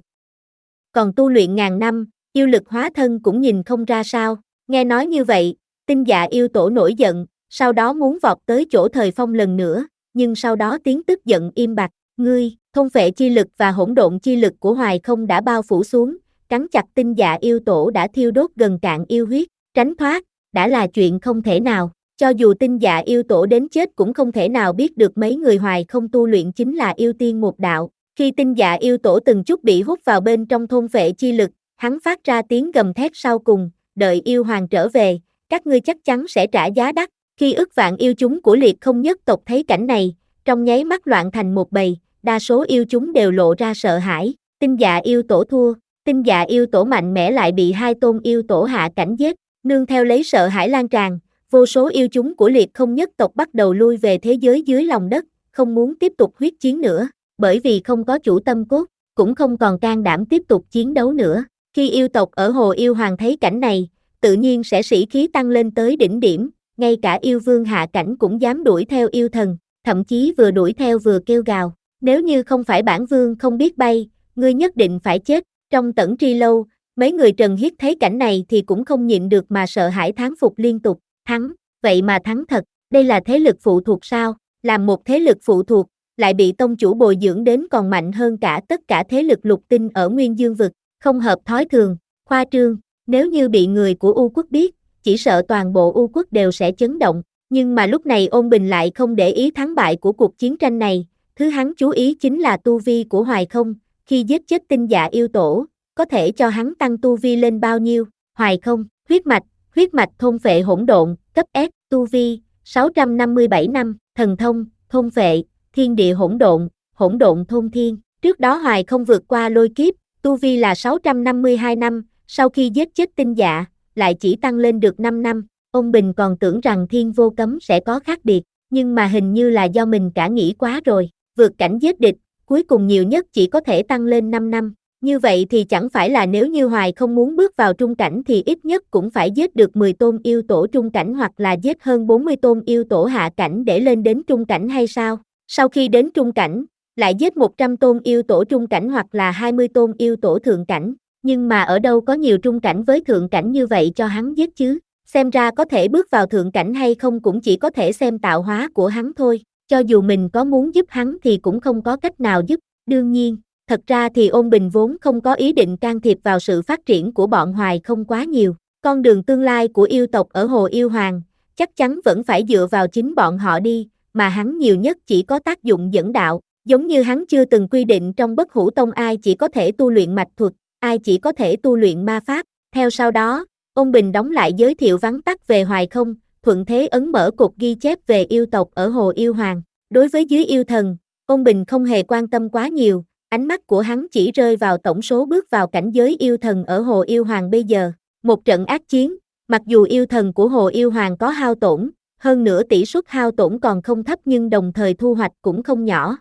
Còn tu luyện ngàn năm, yêu lực hóa thân cũng nhìn không ra sao, nghe nói như vậy, tinh dạ yêu tổ nổi giận, sau đó muốn vọt tới chỗ Thời Phong lần nữa, nhưng sau đó tiếng tức giận im bặt, ngươi, thôn phệ chi lực và hỗn độn chi lực của Hoài Không đã bao phủ xuống, cắn chặt tinh dạ yêu tổ đã thiêu đốt gần cạn yêu huyết, tránh thoát, đã là chuyện không thể nào, cho dù tinh dạ yêu tổ đến chết cũng không thể nào biết được mấy người Hoài Không tu luyện chính là yêu tiên một đạo, khi tinh dạ yêu tổ từng chút bị hút vào bên trong thôn phệ chi lực, hắn phát ra tiếng gầm thét sau cùng, đợi yêu hoàng trở về, các ngươi chắc chắn sẽ trả giá đắt, khi ức vạn yêu chúng của liệt không nhất tộc thấy cảnh này, trong nháy mắt loạn thành một bầy, đa số yêu chúng đều lộ ra sợ hãi, tinh dạ yêu tổ thua, tinh dạ yêu tổ mạnh mẽ lại bị hai tôn yêu tổ hạ cảnh giết, nương theo lấy sợ hãi lan tràn, vô số yêu chúng của liệt không nhất tộc bắt đầu lui về thế giới dưới lòng đất, không muốn tiếp tục huyết chiến nữa, bởi vì không có chủ tâm cốt, cũng không còn can đảm tiếp tục chiến đấu nữa, khi yêu tộc ở Hồ Yêu Hoàng thấy cảnh này, tự nhiên sẽ sĩ khí tăng lên tới đỉnh điểm, ngay cả yêu vương hạ cảnh cũng dám đuổi theo yêu thần, thậm chí vừa đuổi theo vừa kêu gào, nếu như không phải bản vương không biết bay, ngươi nhất định phải chết, trong Tẩn Tri Lâu, mấy người Trần Hiết thấy cảnh này thì cũng không nhịn được mà sợ hãi thán phục liên tục, thắng, vậy mà thắng thật, đây là thế lực phụ thuộc sao, làm một thế lực phụ thuộc, lại bị tông chủ bồi dưỡng đến còn mạnh hơn cả tất cả thế lực lục tinh ở Nguyên Dương Vực, không hợp thói thường, khoa trương, nếu như bị người của U Quốc biết, chỉ sợ toàn bộ U Quốc đều sẽ chấn động, nhưng mà lúc này Ôn Bình lại không để ý thắng bại của cuộc chiến tranh này, thứ hắn chú ý chính là tu vi của Hoài Không, khi giết chết tinh dạ yêu tổ, có thể cho hắn tăng tu vi lên bao nhiêu, Hoài Không, huyết mạch, huyết mạch thôn phệ hỗn độn, cấp S, tu vi, sáu trăm năm mươi bảy năm, thần thông, thôn phệ, thiên địa hỗn độn, hỗn độn thôn thiên, trước đó Hoài Không vượt qua lôi kiếp, tu vi là sáu trăm năm mươi hai năm, sau khi giết chết tinh dạ, lại chỉ tăng lên được năm năm, ông Bình còn tưởng rằng thiên vô cấm sẽ có khác biệt, nhưng mà hình như là do mình cả nghĩ quá rồi, vượt cảnh giết địch, cuối cùng nhiều nhất chỉ có thể tăng lên năm năm, như vậy thì chẳng phải là nếu như Hoài Không muốn bước vào trung cảnh thì ít nhất cũng phải giết được mười tôn yêu tổ trung cảnh hoặc là giết hơn bốn mươi tôn yêu tổ hạ cảnh để lên đến trung cảnh hay sao, sau khi đến trung cảnh, lại giết một trăm tôn yêu tổ trung cảnh hoặc là hai mươi tôn yêu tổ thượng cảnh, nhưng mà ở đâu có nhiều trung cảnh với thượng cảnh như vậy cho hắn giết chứ, xem ra có thể bước vào thượng cảnh hay không cũng chỉ có thể xem tạo hóa của hắn thôi, cho dù mình có muốn giúp hắn thì cũng không có cách nào giúp, đương nhiên, thật ra thì Ôn Bình vốn không có ý định can thiệp vào sự phát triển của bọn Hoài Không quá nhiều, con đường tương lai của yêu tộc ở Hồ Yêu Hoàng, chắc chắn vẫn phải dựa vào chính bọn họ đi, mà hắn nhiều nhất chỉ có tác dụng dẫn đạo, giống như hắn chưa từng quy định trong Bất Hủ Tông ai chỉ có thể tu luyện mạch thuật, ai chỉ có thể tu luyện ma pháp, theo sau đó, Ôn Bình đóng lại giới thiệu vắn tắt về Hoài Không, thuận thế ấn mở cột ghi chép về yêu tộc ở Hồ Yêu Hoàng, đối với dưới yêu thần, Ôn Bình không hề quan tâm quá nhiều, ánh mắt của hắn chỉ rơi vào tổng số bước vào cảnh giới yêu thần ở Hồ Yêu Hoàng bây giờ, một trận ác chiến, mặc dù yêu thần của Hồ Yêu Hoàng có hao tổn, hơn nữa tỷ suất hao tổn còn không thấp nhưng đồng thời thu hoạch cũng không nhỏ.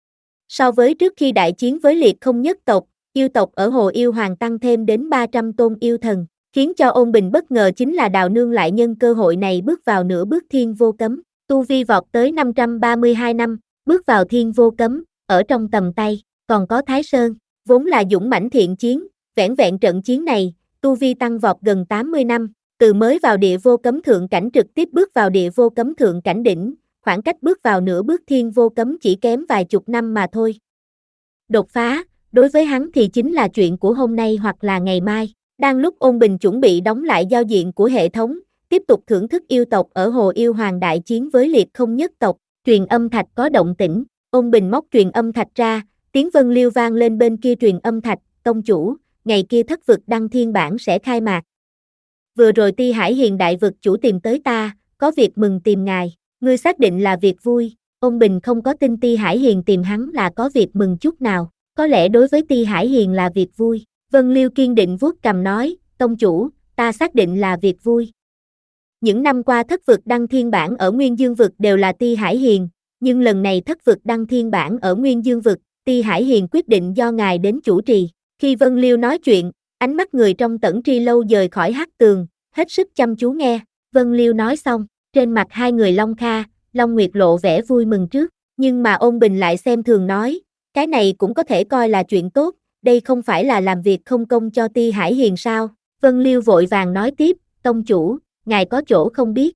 So với trước khi đại chiến với liệt không nhất tộc, yêu tộc ở Hồ Yêu Hoàng tăng thêm đến ba trăm tôn yêu thần, khiến cho Ôn Bình bất ngờ chính là Đào Nương lại nhân cơ hội này bước vào nửa bước thiên vô cấm, tu vi vọt tới năm trăm ba mươi hai năm, bước vào thiên vô cấm, ở trong tầm tay, còn có Thái Sơn, Vốn là dũng mãnh thiện chiến, vẻn vẹn trận chiến này, tu vi tăng vọt gần tám mươi năm, từ mới vào địa vô cấm thượng cảnh trực tiếp bước vào địa vô cấm thượng cảnh đỉnh, khoảng cách bước vào nửa bước thiên vô cấm chỉ kém vài chục năm mà thôi. Đột phá, đối với hắn thì chính là chuyện của hôm nay hoặc là ngày mai. Đang lúc Ôn Bình chuẩn bị đóng lại giao diện của hệ thống, tiếp tục thưởng thức yêu tộc ở Hồ Yêu Hoàng đại chiến với liệt không nhất tộc, truyền âm thạch có động tĩnh, Ôn Bình móc truyền âm thạch ra, tiếng Vân Liêu vang lên bên kia truyền âm thạch, tông chủ, ngày kia thất vực đăng thiên bản sẽ khai mạc. Vừa rồi Ti Hải Hiền đại vực chủ tìm tới ta, có việc mừng tìm ngài, ngươi xác định là việc vui. Ôn Bình không có tin Ti Hải Hiền tìm hắn là có việc mừng chút nào, có lẽ đối với Ti Hải Hiền là việc vui. Vân Liêu kiên định vuốt cằm nói, tông chủ, ta xác định là việc vui. Những năm qua thất vực đăng thiên bản ở Nguyên Dương vực đều là Ti Hải Hiền, nhưng lần này thất vực đăng thiên bản ở Nguyên Dương vực, Ti Hải Hiền quyết định do ngài đến chủ trì. Khi Vân Liêu nói chuyện, ánh mắt người trong Tẩn Tri Lâu dời khỏi hắc tường, hết sức chăm chú nghe. Vân Liêu nói xong, trên mặt hai người Long Kha, Long Nguyệt lộ vẻ vui mừng trước, nhưng mà Ôn Bình lại xem thường nói, cái này cũng có thể coi là chuyện tốt, đây không phải là làm việc không công cho Ti Hải Hiền sao? Vân Liêu vội vàng nói tiếp, tông chủ, ngài có chỗ không biết.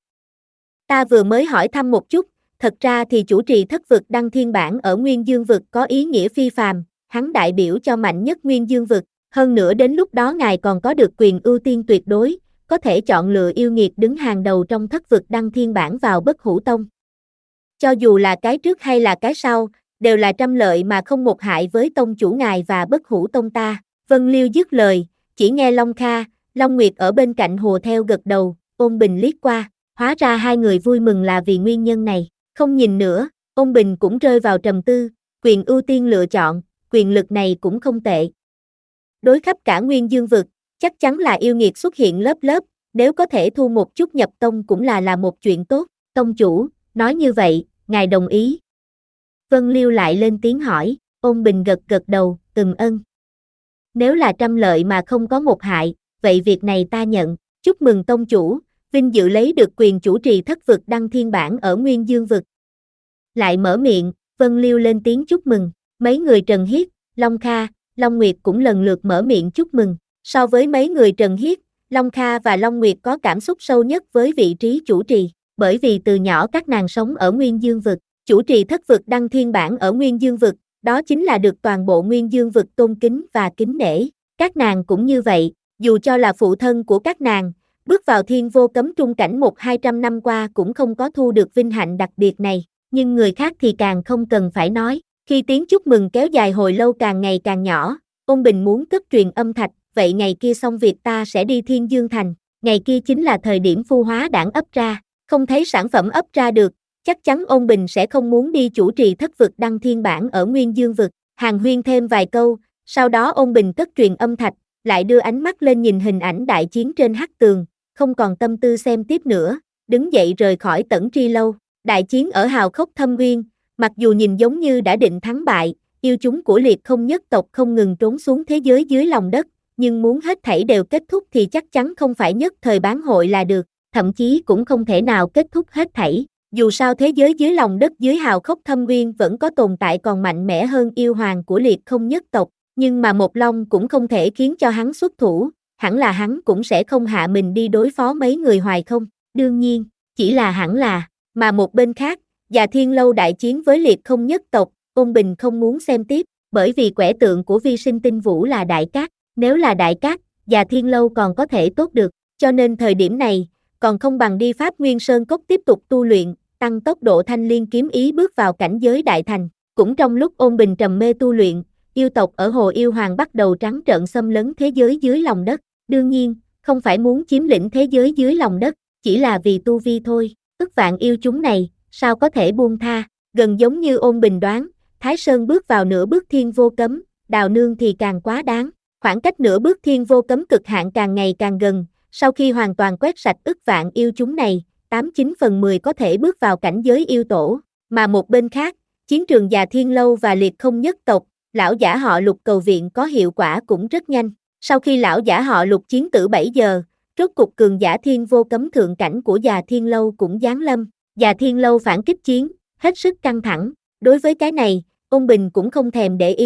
Ta vừa mới hỏi thăm một chút, thật ra thì chủ trì thất vực đăng thiên bản ở Nguyên Dương vực có ý nghĩa phi phàm, hắn đại biểu cho mạnh nhất Nguyên Dương vực, hơn nữa đến lúc đó ngài còn có được quyền ưu tiên tuyệt đối, có thể chọn lựa yêu nghiệt đứng hàng đầu trong thất vực đăng thiên bản vào Bất Hủ Tông. Cho dù là cái trước hay là cái sau, đều là trăm lợi mà không một hại với tông chủ ngài và Bất Hủ Tông ta. Vân Liêu dứt lời, chỉ nghe Long Kha, Long Nguyệt ở bên cạnh hùa theo gật đầu, Ôn Bình liếc qua, hóa ra hai người vui mừng là vì nguyên nhân này. Không nhìn nữa, Ôn Bình cũng rơi vào trầm tư, quyền ưu tiên lựa chọn, quyền lực này cũng không tệ. Đối khắp cả Nguyên Dương vực, chắc chắn là yêu nghiệt xuất hiện lớp lớp, nếu có thể thu một chút nhập tông cũng là là một chuyện tốt. Tông chủ, nói như vậy, ngài đồng ý. Vân Liêu lại lên tiếng hỏi, Ôn Bình gật gật đầu, ừm ân. Nếu là trăm lợi mà không có một hại, vậy việc này ta nhận, chúc mừng tông chủ, vinh dự lấy được quyền chủ trì thất vực đăng thiên bản ở Nguyên Dương vực. Lại mở miệng, Vân Liêu lên tiếng chúc mừng, mấy người Trần Hiết, Long Kha, Long Nguyệt cũng lần lượt mở miệng chúc mừng. So với mấy người Trần Hiết, Long Kha và Long Nguyệt có cảm xúc sâu nhất với vị trí chủ trì, bởi vì từ nhỏ các nàng sống ở Nguyên Dương vực, chủ trì thất vực đăng thiên bản ở Nguyên Dương vực, đó chính là được toàn bộ Nguyên Dương vực tôn kính và kính nể. Các nàng cũng như vậy, dù cho là phụ thân của các nàng, bước vào thiên vô cấm trung cảnh một hai trăm năm qua cũng không có thu được vinh hạnh đặc biệt này, nhưng người khác thì càng không cần phải nói. Khi tiếng chúc mừng kéo dài hồi lâu càng ngày càng nhỏ, Ôn Bình muốn cất truyền âm thạch, vậy ngày kia xong việc ta sẽ đi Thiên Dương Thành, ngày kia chính là thời điểm phu hóa đản ấp ra, không thấy sản phẩm ấp ra được, chắc chắn Ôn Bình sẽ không muốn đi chủ trì thất vực đăng thiên bản ở Nguyên Dương vực. Hàn huyên thêm vài câu, sau đó Ôn Bình cất truyền âm thạch, lại đưa ánh mắt lên nhìn hình ảnh đại chiến trên hắc tường, không còn tâm tư xem tiếp nữa, đứng dậy rời khỏi Tẩn Tri Lâu. Đại chiến ở hào khốc thâm uyên, mặc dù nhìn giống như đã định thắng bại, yêu chúng của liệt không nhất tộc không ngừng trốn xuống thế giới dưới lòng đất, nhưng muốn hết thảy đều kết thúc thì chắc chắn không phải nhất thời bán hội là được, thậm chí cũng không thể nào kết thúc hết thảy. Dù sao thế giới dưới lòng đất dưới hào khốc thâm uyên vẫn có tồn tại còn mạnh mẽ hơn yêu hoàng của liệt không nhất tộc, nhưng mà một long cũng không thể khiến cho hắn xuất thủ, hẳn là hắn cũng sẽ không hạ mình đi đối phó mấy người hoài không, đương nhiên, chỉ là hẳn là, mà một bên khác, Già Thiên Lâu đại chiến với liệt không nhất tộc, Ôn Bình không muốn xem tiếp, bởi vì quẻ tượng của vi sinh tinh vũ là đại cát, nếu là đại cát, Già Thiên Lâu còn có thể tốt được, cho nên thời điểm này, còn không bằng đi Pháp Nguyên Sơn Cốc tiếp tục tu luyện, tăng tốc độ thanh liên kiếm ý bước vào cảnh giới đại thành. Cũng trong lúc Ôn Bình trầm mê tu luyện, yêu tộc ở Hồ Yêu Hoàng bắt đầu trắng trợn xâm lấn thế giới dưới lòng đất, đương nhiên, không phải muốn chiếm lĩnh thế giới dưới lòng đất, chỉ là vì tu vi thôi, ức vạn yêu chúng này, sao có thể buông tha, gần giống như Ôn Bình đoán, Thái Sơn bước vào nửa bước thiên vô cấm, Đào Nương thì càng quá đáng, khoảng cách nửa bước thiên vô cấm cực hạn càng ngày càng gần, sau khi hoàn toàn quét sạch ức vạn yêu chúng này, tám chín phần mười có thể bước vào cảnh giới yêu tổ, mà một bên khác, chiến trường Già Thiên Lâu và liệt không nhất tộc, lão giả họ Lục cầu viện có hiệu quả cũng rất nhanh, sau khi lão giả họ Lục chiến tử bảy giờ, rốt cục cường giả thiên vô cấm thượng cảnh của Già Thiên Lâu cũng giáng lâm, Già Thiên Lâu phản kích chiến, hết sức căng thẳng, đối với cái này, Ôn Bình cũng không thèm để ý,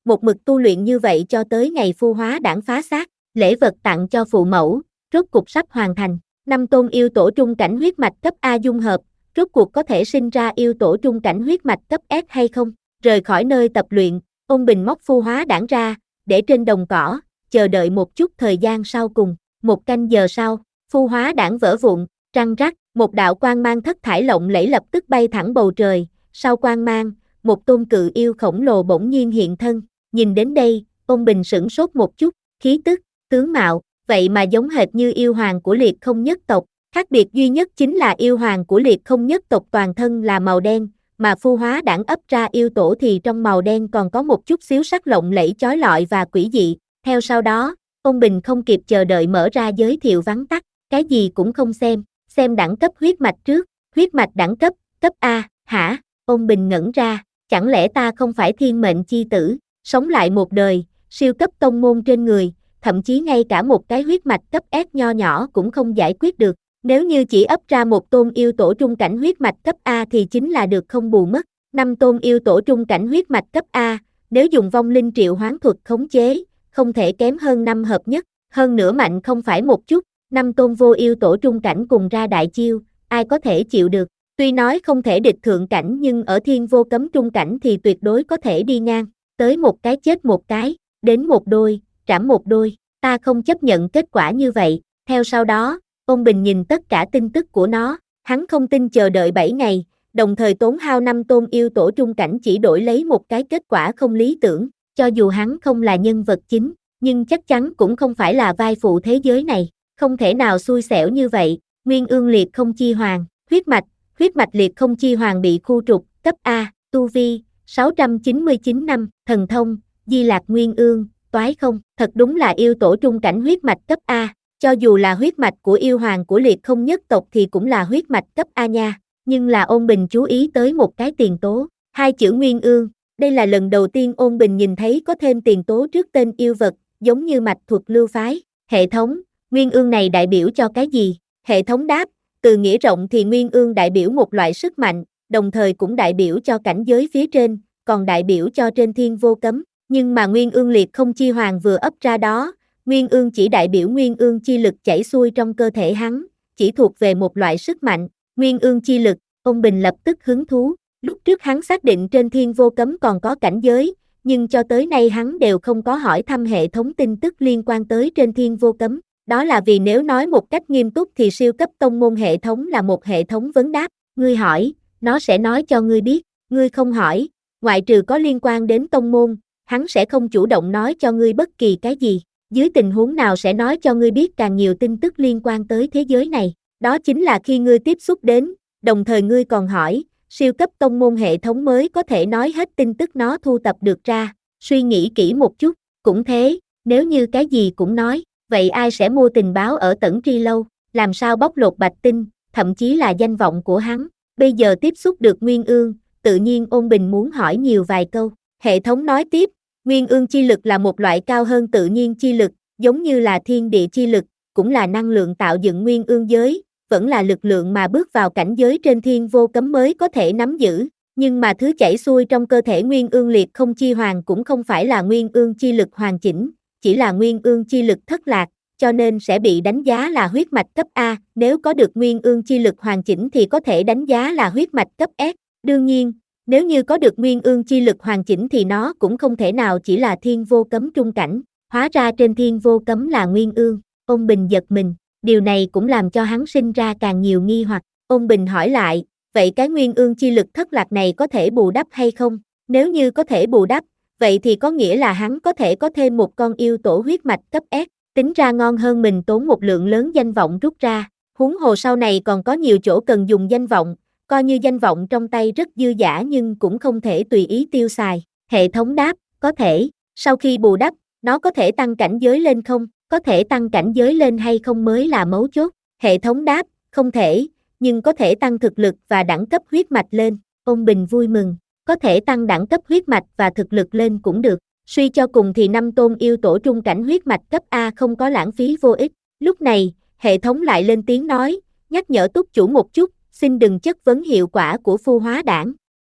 một mực tu luyện như vậy cho tới ngày phu hóa đản phá xác, lễ vật tặng cho phụ mẫu, rốt cục sắp hoàn thành. Năm tôn yêu tổ trung cảnh huyết mạch cấp A dung hợp, rốt cuộc có thể sinh ra yêu tổ trung cảnh huyết mạch cấp S hay không? Rời khỏi nơi tập luyện, Ôn Bình móc phu hóa đản ra, để trên đồng cỏ, chờ đợi một chút thời gian sau cùng. Một canh giờ sau, phu hóa đản vỡ vụn, răng rắc, một đạo quang mang thất thải lộng lẫy lập tức bay thẳng bầu trời. Sau quang mang, một tôn cự yêu khổng lồ bỗng nhiên hiện thân. Nhìn đến đây, Ôn Bình sửng sốt một chút, khí tức, tướng mạo, vậy mà giống hệt như yêu hoàng của Liệt Không nhất tộc. Khác biệt duy nhất chính là yêu hoàng của Liệt Không nhất tộc toàn thân là màu đen, mà phu hóa đản ấp ra yêu tổ thì trong màu đen còn có một chút xíu sắc lộng lẫy chói lọi và quỷ dị. Theo sau đó, Ôn Bình không kịp chờ đợi mở ra giới thiệu vắn tắt, cái gì cũng không xem, xem đẳng cấp huyết mạch trước, huyết mạch đẳng cấp, cấp A, hả? Ôn Bình ngẩn ra, chẳng lẽ ta không phải thiên mệnh chi tử, sống lại một đời, siêu cấp tông môn trên người, thậm chí ngay cả một cái huyết mạch cấp S nho nhỏ cũng không giải quyết được. Nếu như chỉ ấp ra một tôn yêu tổ trung cảnh huyết mạch cấp A thì chính là được không bù mất. Năm tôn yêu tổ trung cảnh huyết mạch cấp A, nếu dùng vong linh triệu hoán thuật khống chế, không thể kém hơn năm hợp nhất, hơn nữa mạnh không phải một chút. Năm tôn vô yêu tổ trung cảnh cùng ra đại chiêu, ai có thể chịu được? Tuy nói không thể địch thượng cảnh nhưng ở thiên vô cấm trung cảnh thì tuyệt đối có thể đi ngang. Tới một cái chết một cái, đến một đôi, trảm một đôi, ta không chấp nhận kết quả như vậy. Theo sau đó, Ôn Bình nhìn tất cả tin tức của nó, hắn không tin chờ đợi bảy ngày, đồng thời tốn hao năm tôn yêu tổ trung cảnh chỉ đổi lấy một cái kết quả không lý tưởng. Cho dù hắn không là nhân vật chính, nhưng chắc chắn cũng không phải là vai phụ thế giới này, không thể nào xui xẻo như vậy. Nguyên Ương Liệt Không Chi Hoàng, huyết mạch, huyết mạch Liệt Không Chi Hoàng bị khu trục, cấp A, tu vi, sáu trăm chín mươi chín năm, thần thông, Di Lạc Nguyên Ương, toái không, thật đúng là yêu tổ trung cảnh huyết mạch cấp A, cho dù là huyết mạch của yêu hoàng của Liệt Không nhất tộc thì cũng là huyết mạch cấp A nha, nhưng là Ôn Bình chú ý tới một cái tiền tố, hai chữ Nguyên Ương, đây là lần đầu tiên Ôn Bình nhìn thấy có thêm tiền tố trước tên yêu vật, giống như mạch thuật lưu phái, hệ thống, Nguyên Ương này đại biểu cho cái gì? Hệ thống đáp, từ nghĩa rộng thì Nguyên Ương đại biểu một loại sức mạnh, đồng thời cũng đại biểu cho cảnh giới phía trên, còn đại biểu cho trên thiên vô cấm, nhưng mà Nguyên Ương Liệt Không Chi Hoàng vừa ấp ra đó, Nguyên Ương chỉ đại biểu Nguyên Ương chi lực chảy xuôi trong cơ thể hắn, chỉ thuộc về một loại sức mạnh, Nguyên Ương chi lực. Ôn Bình lập tức hứng thú, lúc trước hắn xác định trên thiên vô cấm còn có cảnh giới, nhưng cho tới nay hắn đều không có hỏi thăm hệ thống tin tức liên quan tới trên thiên vô cấm, đó là vì nếu nói một cách nghiêm túc thì siêu cấp tông môn hệ thống là một hệ thống vấn đáp, ngươi hỏi, nó sẽ nói cho ngươi biết, ngươi không hỏi, ngoại trừ có liên quan đến tông môn, hắn sẽ không chủ động nói cho ngươi bất kỳ cái gì, dưới tình huống nào sẽ nói cho ngươi biết càng nhiều tin tức liên quan tới thế giới này, đó chính là khi ngươi tiếp xúc đến, đồng thời ngươi còn hỏi, siêu cấp tông môn hệ thống mới có thể nói hết tin tức nó thu tập được ra, suy nghĩ kỹ một chút, cũng thế, nếu như cái gì cũng nói, vậy ai sẽ mua tình báo ở Tẩn Tri Lâu, làm sao bóc lột Bạch Tinh, thậm chí là danh vọng của hắn, bây giờ tiếp xúc được Nguyên Ương, tự nhiên Ôn Bình muốn hỏi nhiều vài câu, hệ thống nói tiếp, Nguyên Ương chi lực là một loại cao hơn tự nhiên chi lực, giống như là thiên địa chi lực, cũng là năng lượng tạo dựng Nguyên Ương giới, vẫn là lực lượng mà bước vào cảnh giới trên thiên vô cấm mới có thể nắm giữ, nhưng mà thứ chảy xuôi trong cơ thể Nguyên Ương Liệt Không Chi Hoàng cũng không phải là Nguyên Ương chi lực hoàn chỉnh, chỉ là Nguyên Ương chi lực thất lạc, cho nên sẽ bị đánh giá là huyết mạch cấp A, nếu có được Nguyên Ương chi lực hoàn chỉnh thì có thể đánh giá là huyết mạch cấp S, đương nhiên, nếu như có được Nguyên Ương chi lực hoàn chỉnh thì nó cũng không thể nào chỉ là thiên vô cấm trung cảnh, hóa ra trên thiên vô cấm là Nguyên Ương, Ôn Bình giật mình, điều này cũng làm cho hắn sinh ra càng nhiều nghi hoặc, Ôn Bình hỏi lại, vậy cái Nguyên Ương chi lực thất lạc này có thể bù đắp hay không, nếu như có thể bù đắp, vậy thì có nghĩa là hắn có thể có thêm một con yêu tổ huyết mạch cấp S, tính ra ngon hơn mình tốn một lượng lớn danh vọng rút ra, huống hồ sau này còn có nhiều chỗ cần dùng danh vọng, coi như danh vọng trong tay rất dư dả nhưng cũng không thể tùy ý tiêu xài, hệ thống đáp, có thể, sau khi bù đắp, nó có thể tăng cảnh giới lên không, có thể tăng cảnh giới lên hay không mới là mấu chốt, hệ thống đáp, không thể, nhưng có thể tăng thực lực và đẳng cấp huyết mạch lên, Ôn Bình vui mừng, có thể tăng đẳng cấp huyết mạch và thực lực lên cũng được, suy cho cùng thì năm tôn yêu tổ trung cảnh huyết mạch cấp A không có lãng phí vô ích, lúc này, hệ thống lại lên tiếng nói, nhắc nhở túc chủ một chút, xin đừng chất vấn hiệu quả của phu hóa đản.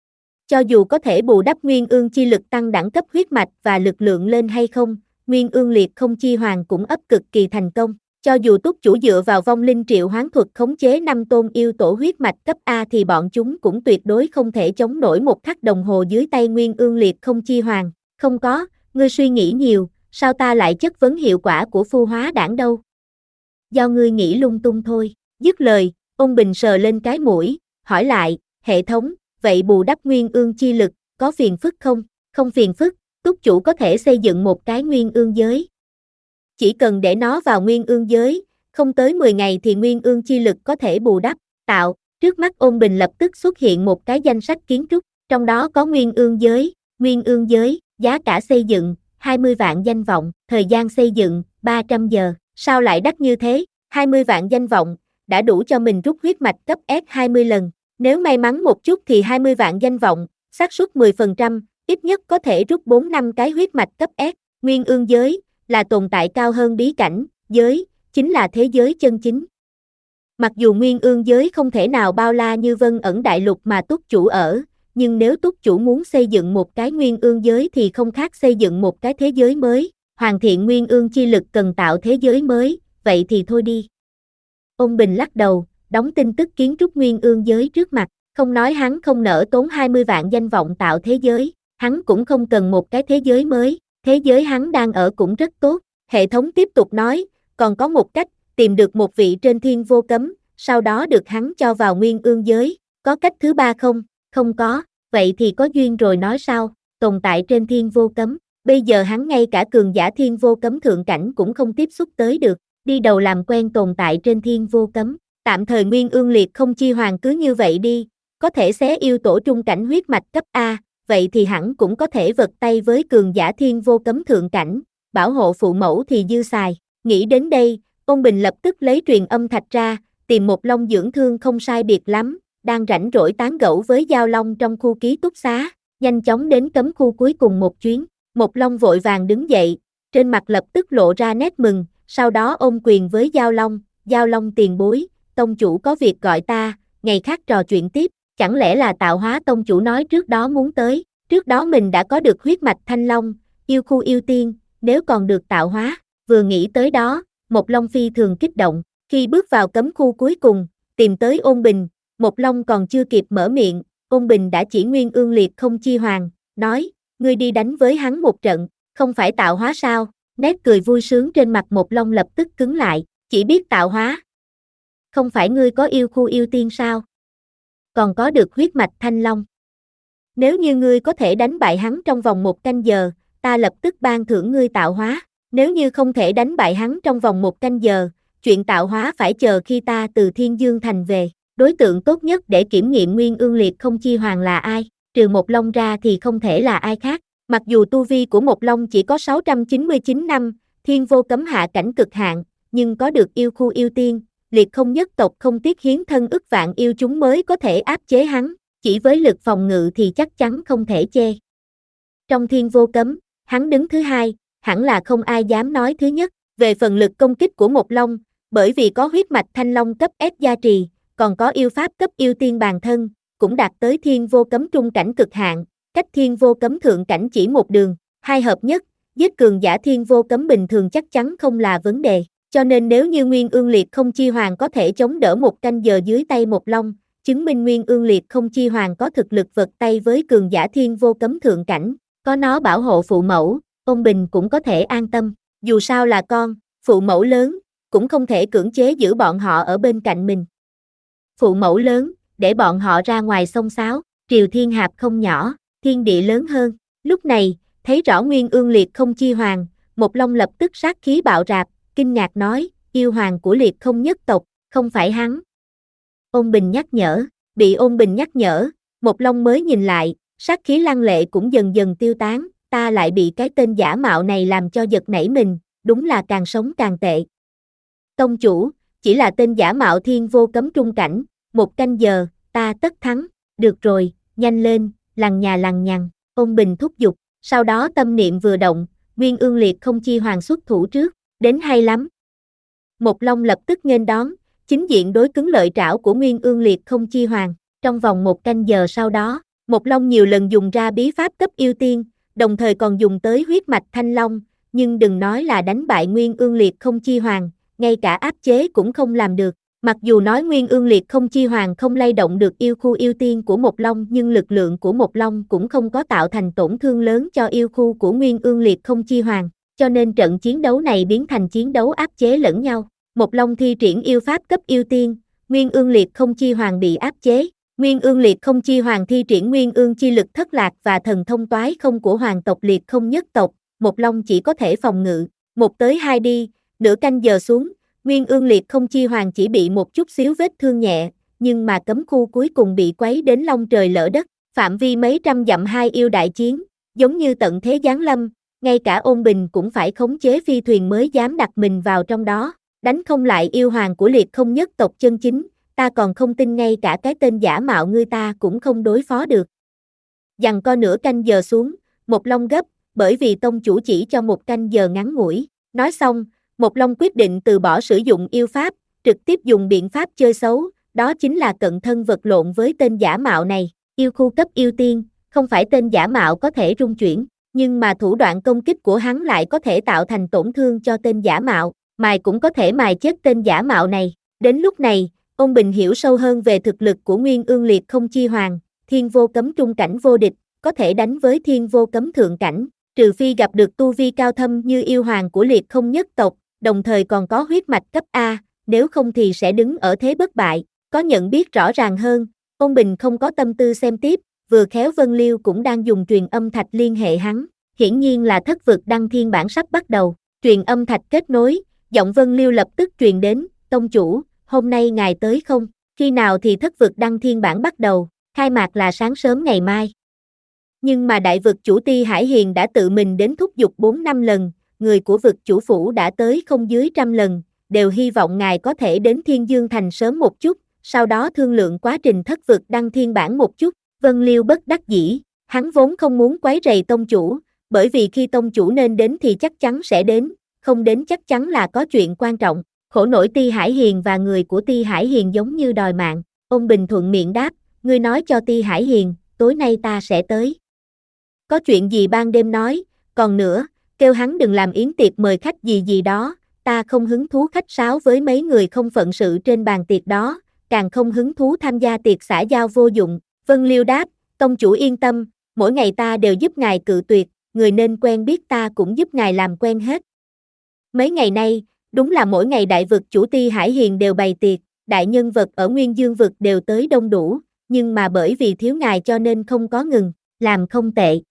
Cho dù có thể bù đắp nguyên ương chi lực tăng đẳng cấp huyết mạch và lực lượng lên hay không, nguyên ương liệt không chi hoàng cũng ấp cực kỳ thành công. Cho dù túc chủ dựa vào vong linh triệu hoán thuật khống chế năm tôn yêu tổ huyết mạch cấp A thì bọn chúng cũng tuyệt đối không thể chống nổi một khắc đồng hồ dưới tay nguyên ương liệt không chi hoàng. Không có, ngươi suy nghĩ nhiều, sao ta lại chất vấn hiệu quả của phu hóa đảng đâu? Do ngươi nghĩ lung tung thôi. Dứt lời, Ôn Bình sờ lên cái mũi, hỏi lại, hệ thống, vậy bù đắp nguyên ương chi lực, có phiền phức không? Không phiền phức, túc chủ có thể xây dựng một cái nguyên ương giới. Chỉ cần để nó vào nguyên ương giới, không tới mười ngày thì nguyên ương chi lực có thể bù đắp, tạo. Trước mắt Ôn Bình lập tức xuất hiện một cái danh sách kiến trúc, trong đó có nguyên ương giới, nguyên ương giới, giá cả xây dựng, hai mươi vạn danh vọng, thời gian xây dựng, ba trăm giờ. Sao lại đắt như thế? hai mươi vạn danh vọng, đã đủ cho mình rút huyết mạch cấp S hai mươi lần. Nếu may mắn một chút thì hai mươi vạn danh vọng, xác suất mười phần trăm, ít nhất có thể rút bốn năm cái huyết mạch cấp S. Nguyên ương giới, là tồn tại cao hơn bí cảnh, giới, chính là thế giới chân chính. Mặc dù nguyên ương giới không thể nào bao la như Vân Ẩn Đại Lục mà túc chủ ở, nhưng nếu túc chủ muốn xây dựng một cái nguyên ương giới thì không khác xây dựng một cái thế giới mới, hoàn thiện nguyên ương chi lực cần tạo thế giới mới, vậy thì thôi đi. Ôn Bình lắc đầu, đóng tin tức kiến trúc nguyên ương giới trước mặt, không nói hắn không nỡ tốn hai mươi vạn danh vọng tạo thế giới, hắn cũng không cần một cái thế giới mới, thế giới hắn đang ở cũng rất tốt. Hệ thống tiếp tục nói, còn có một cách, tìm được một vị trên thiên vô cấm, sau đó được hắn cho vào nguyên ương giới, có cách thứ ba không? Không có, vậy thì có duyên rồi nói sao, tồn tại trên thiên vô cấm, bây giờ hắn ngay cả cường giả thiên vô cấm thượng cảnh cũng không tiếp xúc tới được, đi đầu làm quen tồn tại trên thiên vô cấm, tạm thời nguyên ương liệt không chi hoàng cứ như vậy đi, có thể xé yêu tổ trung cảnh huyết mạch cấp A, vậy thì hẳn cũng có thể vật tay với cường giả thiên vô cấm thượng cảnh, bảo hộ phụ mẫu thì dư xài. Nghĩ đến đây, Ôn Bình lập tức lấy truyền âm thạch ra, tìm một long dưỡng thương không sai biệt lắm, đang rảnh rỗi tán gẫu với Giao Long trong khu ký túc xá, nhanh chóng đến cấm khu cuối cùng một chuyến. Một long vội vàng đứng dậy, trên mặt lập tức lộ ra nét mừng, sau đó ôm quyền với Giao Long, Giao Long tiền bối, tông chủ có việc gọi ta, ngày khác trò chuyện tiếp, chẳng lẽ là Tạo Hóa tông chủ nói trước đó muốn tới, trước đó mình đã có được huyết mạch thanh long, yêu khu yêu tiên, nếu còn được tạo hóa, vừa nghĩ tới đó, một long phi thường kích động, khi bước vào cấm khu cuối cùng, tìm tới Ôn Bình, một long còn chưa kịp mở miệng, Ôn Bình đã chỉ nguyên ương liệt không chi hoàng, nói, ngươi đi đánh với hắn một trận, không phải tạo hóa sao, nét cười vui sướng trên mặt một long lập tức cứng lại, chỉ biết tạo hóa. Không phải ngươi có yêu khu yêu tiên sao? Còn có được huyết mạch thanh long. Nếu như ngươi có thể đánh bại hắn trong vòng một canh giờ, ta lập tức ban thưởng ngươi tạo hóa. Nếu như không thể đánh bại hắn trong vòng một canh giờ, chuyện tạo hóa phải chờ khi ta từ Thiên Dương Thành về. Đối tượng tốt nhất để kiểm nghiệm nguyên ương liệt không chi hoàng là ai? Trừ một long ra thì không thể là ai khác. Mặc dù tu vi của một long chỉ có sáu trăm chín mươi chín năm, thiên vô cấm hạ cảnh cực hạn, nhưng có được yêu khu yêu tiên, liệt không nhất tộc không tiếc hiến thân ức vạn yêu chúng mới có thể áp chế hắn, chỉ với lực phòng ngự thì chắc chắn không thể chê. Trong thiên vô cấm, hắn đứng thứ hai, hẳn là không ai dám nói thứ nhất, về phần lực công kích của một long, bởi vì có huyết mạch thanh long cấp S gia trì, còn có yêu pháp cấp yêu tiên bàn thân, cũng đạt tới thiên vô cấm trung cảnh cực hạn, cách thiên vô cấm thượng cảnh chỉ một đường, hai hợp nhất, giết cường giả thiên vô cấm bình thường chắc chắn không là vấn đề, cho nên nếu như nguyên ương liệt không chi hoàng có thể chống đỡ một canh giờ dưới tay một long, chứng minh nguyên ương liệt không chi hoàng có thực lực vật tay với cường giả thiên vô cấm thượng cảnh, có nó bảo hộ phụ mẫu, Ôn Bình cũng có thể an tâm, dù sao là con, phụ mẫu lớn, cũng không thể cưỡng chế giữ bọn họ ở bên cạnh mình. Phụ mẫu lớn, để bọn họ ra ngoài xông xáo, triều thiên hạp không nhỏ, thiên địa lớn hơn, lúc này, thấy rõ nguyên ương liệt không chi hoàng, một long lập tức sát khí bạo rạp, kinh ngạc nói, yêu hoàng của liệt không nhất tộc, không phải hắn. Ôn Bình nhắc nhở, bị Ôn Bình nhắc nhở, một long mới nhìn lại, sát khí lăng lệ cũng dần dần tiêu tán, ta lại bị cái tên giả mạo này làm cho giật nảy mình, đúng là càng sống càng tệ. Tông chủ, chỉ là tên giả mạo thiên vô cấm trung cảnh, một canh giờ, ta tất thắng, được rồi, nhanh lên, lằng nhà lằng nhằng, Ôn Bình thúc giục, sau đó tâm niệm vừa động, nguyên ương liệt không chi hoàng xuất thủ trước, đến hay lắm. Một long lập tức nghênh đón, chính diện đối cứng lợi trảo của nguyên ương liệt không chi hoàng, trong vòng một canh giờ sau đó, Một Long nhiều lần dùng ra bí pháp cấp yêu tiên, đồng thời còn dùng tới huyết mạch Thanh Long, nhưng đừng nói là đánh bại Nguyên Ương Liệt Không Chi Hoàng, ngay cả áp chế cũng không làm được. Mặc dù nói Nguyên Ương Liệt Không Chi Hoàng không lay động được yêu khu yêu tiên của Một Long, nhưng lực lượng của Một Long cũng không có tạo thành tổn thương lớn cho yêu khu của Nguyên Ương Liệt Không Chi Hoàng, cho nên trận chiến đấu này biến thành chiến đấu áp chế lẫn nhau. Một Long thi triển yêu pháp cấp yêu tiên, Nguyên Ương Liệt Không Chi Hoàng bị áp chế. Nguyên Ương Liệt Không Chi Hoàng thi triển Nguyên Ương chi lực thất lạc và thần thông toái không của hoàng tộc Liệt Không nhất tộc, Một Long chỉ có thể phòng ngự. Một tới hai đi, nửa canh giờ xuống, Nguyên Ương Liệt Không Chi Hoàng chỉ bị một chút xíu vết thương nhẹ, nhưng mà cấm khu cuối cùng bị quấy đến long trời lỡ đất, phạm vi mấy trăm dặm hai yêu đại chiến, giống như tận thế giáng lâm, ngay cả Ôn Bình cũng phải khống chế phi thuyền mới dám đặt mình vào trong đó, đánh không lại yêu hoàng của Liệt Không nhất tộc chân chính, ta còn không tin ngay cả cái tên giả mạo ngươi ta cũng không đối phó được. Giằng co nửa canh giờ xuống, Một Long gấp, bởi vì tông chủ chỉ cho một canh giờ ngắn ngủi, nói xong, Một Long quyết định từ bỏ sử dụng yêu pháp, trực tiếp dùng biện pháp chơi xấu, đó chính là cận thân vật lộn với tên giả mạo này. Yêu khu cấp yêu tiên, không phải tên giả mạo có thể rung chuyển, nhưng mà thủ đoạn công kích của hắn lại có thể tạo thành tổn thương cho tên giả mạo, mài cũng có thể mài chết tên giả mạo này. Đến lúc này, Ôn Bình hiểu sâu hơn về thực lực của Nguyên Ương Liệt Không Chi Hoàng, thiên vô cấm trung cảnh vô địch, có thể đánh với thiên vô cấm thượng cảnh, trừ phi gặp được tu vi cao thâm như yêu hoàng của Liệt Không nhất tộc, đồng thời còn có huyết mạch cấp A, nếu không thì sẽ đứng ở thế bất bại. Có nhận biết rõ ràng hơn, Ôn Bình không có tâm tư xem tiếp, vừa khéo Vân Liêu cũng đang dùng truyền âm thạch liên hệ hắn, hiển nhiên là thất vực đăng thiên bản sắp bắt đầu. Truyền âm thạch kết nối, giọng Vân Liêu lập tức truyền đến, tông chủ, hôm nay ngài tới không? Khi nào thì thất vực đăng thiên bản bắt đầu? Khai mạc là sáng sớm ngày mai. Nhưng mà đại vực chủ Ti Hải Hiền đã tự mình đến thúc giục bốn năm lần, người của vực chủ phủ đã tới không dưới trăm lần, đều hy vọng ngài có thể đến Thiên Dương Thành sớm một chút, sau đó thương lượng quá trình thất vực đăng thiên bản một chút. Vân Liêu bất đắc dĩ, hắn vốn không muốn quấy rầy tông chủ, bởi vì khi tông chủ nên đến thì chắc chắn sẽ đến, không đến chắc chắn là có chuyện quan trọng. Khổ nổi Ti Hải Hiền và người của Ti Hải Hiền giống như đòi mạng. Ôn Bình thuận miệng đáp, ngươi nói cho Ti Hải Hiền, tối nay ta sẽ tới. Có chuyện gì ban đêm nói, còn nữa, kêu hắn đừng làm yến tiệc mời khách gì gì đó, ta không hứng thú khách sáo với mấy người không phận sự trên bàn tiệc đó, càng không hứng thú tham gia tiệc xã giao vô dụng. Vân Liêu đáp, tông chủ yên tâm, mỗi ngày ta đều giúp ngài cự tuyệt, người nên quen biết ta cũng giúp ngài làm quen hết. Mấy ngày nay, đúng là mỗi ngày đại vực chủ Ti Hải Hiền đều bày tiệc, đại nhân vật ở Nguyên Dương vực đều tới đông đủ, nhưng mà bởi vì thiếu ngài cho nên không có ngừng, làm không tệ.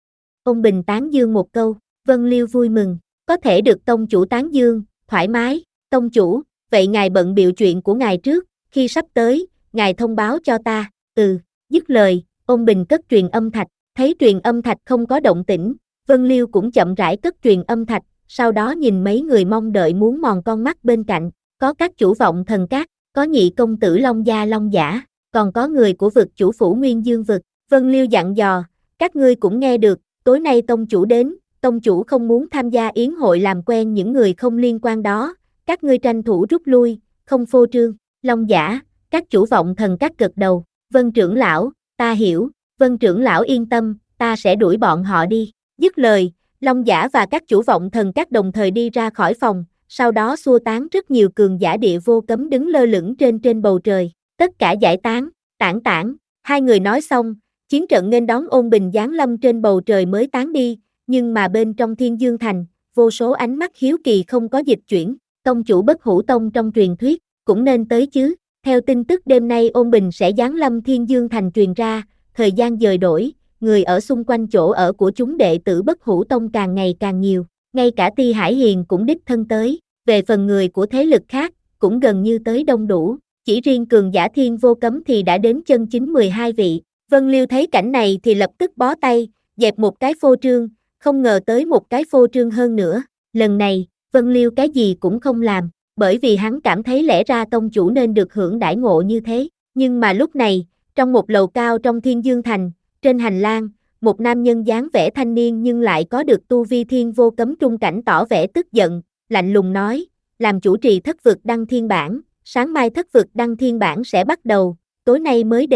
Ôn Bình tán dương một câu, Vân Liêu vui mừng, có thể được tông chủ tán dương, thoải mái. Tông chủ, vậy ngài bận biểu chuyện của ngài trước, khi sắp tới, ngài thông báo cho ta. Ừ, dứt lời, Ôn Bình cất truyền âm thạch, thấy truyền âm thạch không có động tĩnh, Vân Liêu cũng chậm rãi cất truyền âm thạch, sau đó nhìn mấy người mong đợi muốn mòn con mắt bên cạnh, có các chủ vọng thần các, có nhị công tử Long Gia Long Giả, còn có người của vực chủ phủ Nguyên Dương vực. Vân Liêu dặn dò, các ngươi cũng nghe được, tối nay tông chủ đến, tông chủ không muốn tham gia yến hội làm quen những người không liên quan đó, các ngươi tranh thủ rút lui, không phô trương. Long Giả, các chủ vọng thần các gật đầu, Vân trưởng lão, ta hiểu, Vân trưởng lão yên tâm, ta sẽ đuổi bọn họ đi. Dứt lời, Long Giả và các chủ vọng thần các đồng thời đi ra khỏi phòng, sau đó xua tán rất nhiều cường giả địa vô cấm đứng lơ lửng trên trên bầu trời, tất cả giải tán, tản tản. Hai người nói xong, chiến trận nghênh đón Ôn Bình giáng lâm trên bầu trời mới tán đi, nhưng mà bên trong Thiên Dương Thành, vô số ánh mắt hiếu kỳ không có dịch chuyển, tông chủ Bất Hủ Tông trong truyền thuyết, cũng nên tới chứ. Theo tin tức đêm nay Ôn Bình sẽ giáng lâm Thiên Dương Thành truyền ra, thời gian dời đổi, người ở xung quanh chỗ ở của chúng đệ tử Bất Hủ Tông càng ngày càng nhiều, ngay cả Ti Hải Hiền cũng đích thân tới, về phần người của thế lực khác, cũng gần như tới đông đủ, chỉ riêng cường giả Thiên Vô Cấm thì đã đến chân chính mười hai vị. Vân Liêu thấy cảnh này thì lập tức bó tay, dẹp một cái phô trương, không ngờ tới một cái phô trương hơn nữa, lần này, Vân Liêu cái gì cũng không làm, bởi vì hắn cảm thấy lẽ ra tông chủ nên được hưởng đãi ngộ như thế, nhưng mà lúc này, trong một lầu cao trong Thiên Dương Thành, trên hành lang, một nam nhân dáng vẻ thanh niên nhưng lại có được tu vi Thiên Vô Cấm trung cảnh tỏ vẻ tức giận, lạnh lùng nói, làm chủ trì thất vực đăng thiên bản, sáng mai thất vực đăng thiên bản sẽ bắt đầu, tối nay mới đến,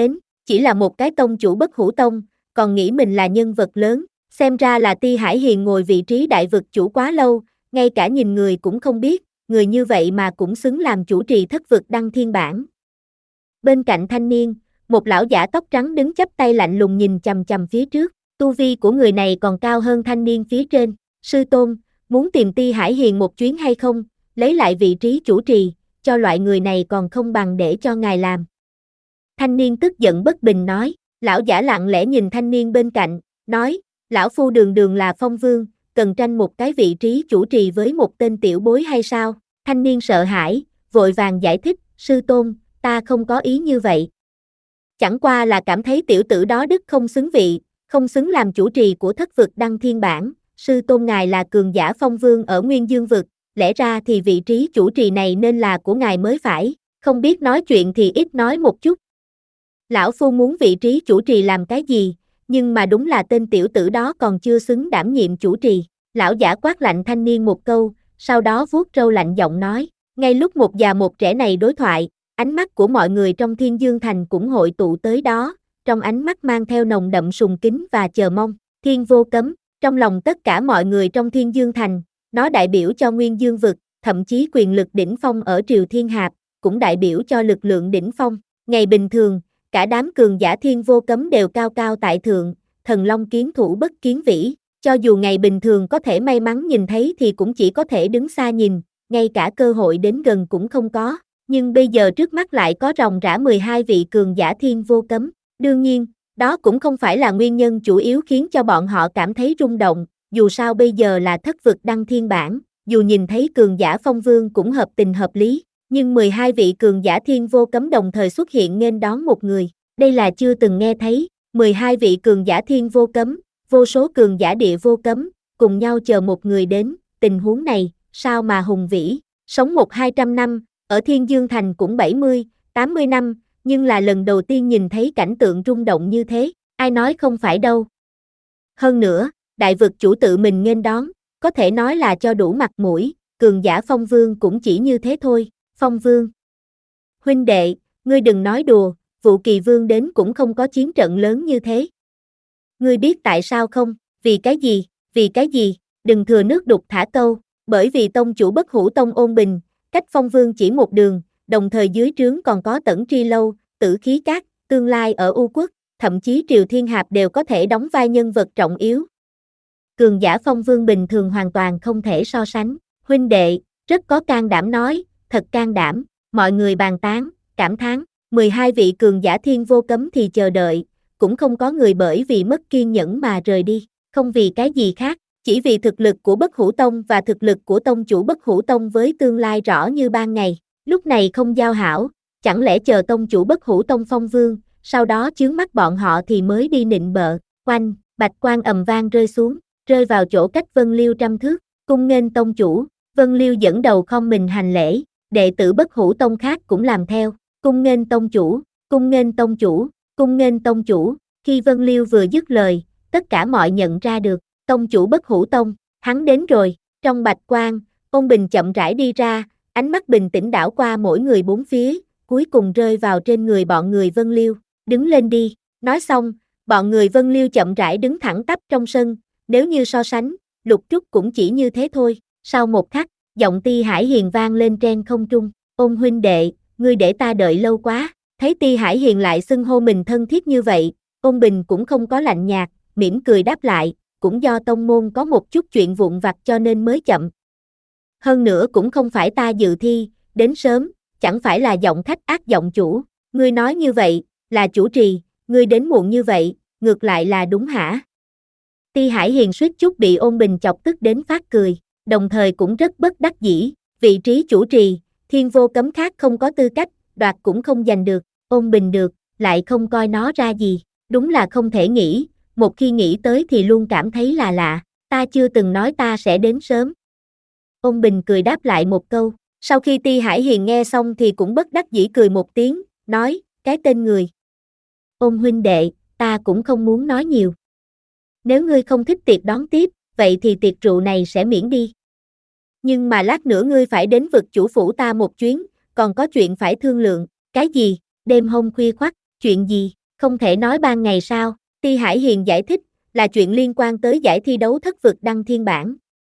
chỉ là một cái tông chủ bất hủ tông, còn nghĩ mình là nhân vật lớn, xem ra là Ti Hải Hiền ngồi vị trí đại vực chủ quá lâu, ngay cả nhìn người cũng không biết, người như vậy mà cũng xứng làm chủ trì thất vực đăng thiên bản. Bên cạnh thanh niên, một lão giả tóc trắng đứng chắp tay lạnh lùng nhìn chằm chằm phía trước, tu vi của người này còn cao hơn thanh niên phía trên. Sư tôn, muốn tìm Ti Hải Hiền một chuyến hay không, lấy lại vị trí chủ trì, cho loại người này còn không bằng để cho ngài làm. Thanh niên tức giận bất bình nói, lão giả lặng lẽ nhìn thanh niên bên cạnh, nói, lão phu đường đường là phong vương, cần tranh một cái vị trí chủ trì với một tên tiểu bối hay sao? Thanh niên sợ hãi, vội vàng giải thích, sư tôn, ta không có ý như vậy. Chẳng qua là cảm thấy tiểu tử đó đức không xứng vị, không xứng làm chủ trì của thất vực đăng thiên bản, sư tôn ngài là cường giả phong vương ở Nguyên Dương vực, lẽ ra thì vị trí chủ trì này nên là của ngài mới phải, không biết nói chuyện thì ít nói một chút. Lão phu muốn vị trí chủ trì làm cái gì, nhưng mà đúng là tên tiểu tử đó còn chưa xứng đảm nhiệm chủ trì. Lão giả quát lạnh thanh niên một câu, sau đó vuốt râu lạnh giọng nói, ngay lúc một già một trẻ này đối thoại, ánh mắt của mọi người trong Thiên Dương Thành cũng hội tụ tới đó, trong ánh mắt mang theo nồng đậm sùng kính và chờ mong. Thiên vô cấm, trong lòng tất cả mọi người trong Thiên Dương Thành, nó đại biểu cho Nguyên Dương vực, thậm chí quyền lực đỉnh phong ở Triều Thiên Hạp, cũng đại biểu cho lực lượng đỉnh phong. Ngày bình thường, cả đám cường giả Thiên vô cấm đều cao cao tại thượng, thần long kiến thủ bất kiến vĩ, cho dù ngày bình thường có thể may mắn nhìn thấy thì cũng chỉ có thể đứng xa nhìn, ngay cả cơ hội đến gần cũng không có, nhưng bây giờ trước mắt lại có ròng rã mười hai vị cường giả Thiên vô cấm, đương nhiên, đó cũng không phải là nguyên nhân chủ yếu khiến cho bọn họ cảm thấy rung động, dù sao bây giờ là thất vực đăng thiên bản, dù nhìn thấy cường giả phong vương cũng hợp tình hợp lý. Nhưng mười hai vị cường giả Thiên vô cấm đồng thời xuất hiện nghênh đón một người, đây là chưa từng nghe thấy, mười hai vị cường giả Thiên vô cấm, vô số cường giả địa vô cấm, cùng nhau chờ một người đến, tình huống này, sao mà hùng vĩ, sống một hai trăm năm, ở Thiên Dương Thành cũng bảy mươi, tám mươi năm, nhưng là lần đầu tiên nhìn thấy cảnh tượng rung động như thế, ai nói không phải đâu. Hơn nữa, đại vực chủ tự mình nghênh đón, có thể nói là cho đủ mặt mũi, cường giả phong vương cũng chỉ như thế thôi. Phong vương. Huynh đệ, ngươi đừng nói đùa, vụ kỳ vương đến cũng không có chiến trận lớn như thế. Ngươi biết tại sao không? Vì cái gì? Vì cái gì? Đừng thừa nước đục thả câu, bởi vì tông chủ bất hủ tông ôn bình, cách phong vương chỉ một đường, đồng thời dưới trướng còn có Tẩn Tri Lâu, Tử Khí Các, tương lai ở U Quốc, thậm chí Triều Thiên Hạp đều có thể đóng vai nhân vật trọng yếu. Cường giả phong vương bình thường hoàn toàn không thể so sánh. Huynh đệ, rất có can đảm nói, thật can đảm, mọi người bàn tán, cảm thán, mười hai vị cường giả Thiên vô cấm thì chờ đợi, cũng không có người bởi vì mất kiên nhẫn mà rời đi, không vì cái gì khác, chỉ vì thực lực của bất hủ tông và thực lực của tông chủ bất hủ tông với tương lai rõ như ban ngày, lúc này không giao hảo, chẳng lẽ chờ tông chủ bất hủ tông phong vương, sau đó chướng mắt bọn họ thì mới đi nịnh bợ, oanh, bạch quang ầm vang rơi xuống, rơi vào chỗ cách Vân Liêu trăm thước, cung nghênh tông chủ, Vân Liêu dẫn đầu không mình hành lễ. Đệ tử bất hủ tông khác cũng làm theo, cung nghênh tông chủ, cung nghênh tông chủ, cung nghênh tông chủ, khi Vân Liêu vừa dứt lời, tất cả mọi nhận ra được, tông chủ bất hủ tông, hắn đến rồi, trong bạch quang, Ôn Bình chậm rãi đi ra, ánh mắt bình tĩnh đảo qua mỗi người bốn phía, cuối cùng rơi vào trên người bọn người Vân Liêu, đứng lên đi, nói xong, bọn người Vân Liêu chậm rãi đứng thẳng tắp trong sân, nếu như so sánh, Lục Trúc cũng chỉ như thế thôi, sau một khắc, giọng Ti Hải Hiền vang lên trên không trung, Ôn huynh đệ, ngươi để ta đợi lâu quá, thấy Ti Hải Hiền lại xưng hô mình thân thiết như vậy, Ôn Bình cũng không có lạnh nhạt, mỉm cười đáp lại, cũng do tông môn có một chút chuyện vụn vặt cho nên mới chậm. Hơn nữa cũng không phải ta dự thi, đến sớm, chẳng phải là giọng khách ác giọng chủ, ngươi nói như vậy, là chủ trì, ngươi đến muộn như vậy, ngược lại là đúng hả? Ti Hải Hiền suýt chút bị Ôn Bình chọc tức đến phát cười, đồng thời cũng rất bất đắc dĩ, vị trí chủ trì, Thiên vô cấm khác không có tư cách, đoạt cũng không giành được, Ôn Bình được, lại không coi nó ra gì, đúng là không thể nghĩ, một khi nghĩ tới thì luôn cảm thấy là lạ, ta chưa từng nói ta sẽ đến sớm. Ôn Bình cười đáp lại một câu, sau khi Ti Hải Hiền nghe xong thì cũng bất đắc dĩ cười một tiếng, nói, cái tên người. Ôn huynh đệ, ta cũng không muốn nói nhiều. Nếu ngươi không thích tiệc đón tiếp, vậy thì tiệc rượu này sẽ miễn đi. Nhưng mà lát nữa ngươi phải đến vực chủ phủ ta một chuyến, còn có chuyện phải thương lượng, cái gì, đêm hôm khuya khoắt, chuyện gì, Không thể nói ban ngày sao? Ti Hải Hiền giải thích, là chuyện liên quan tới giải thi đấu thất vực đăng thiên bản.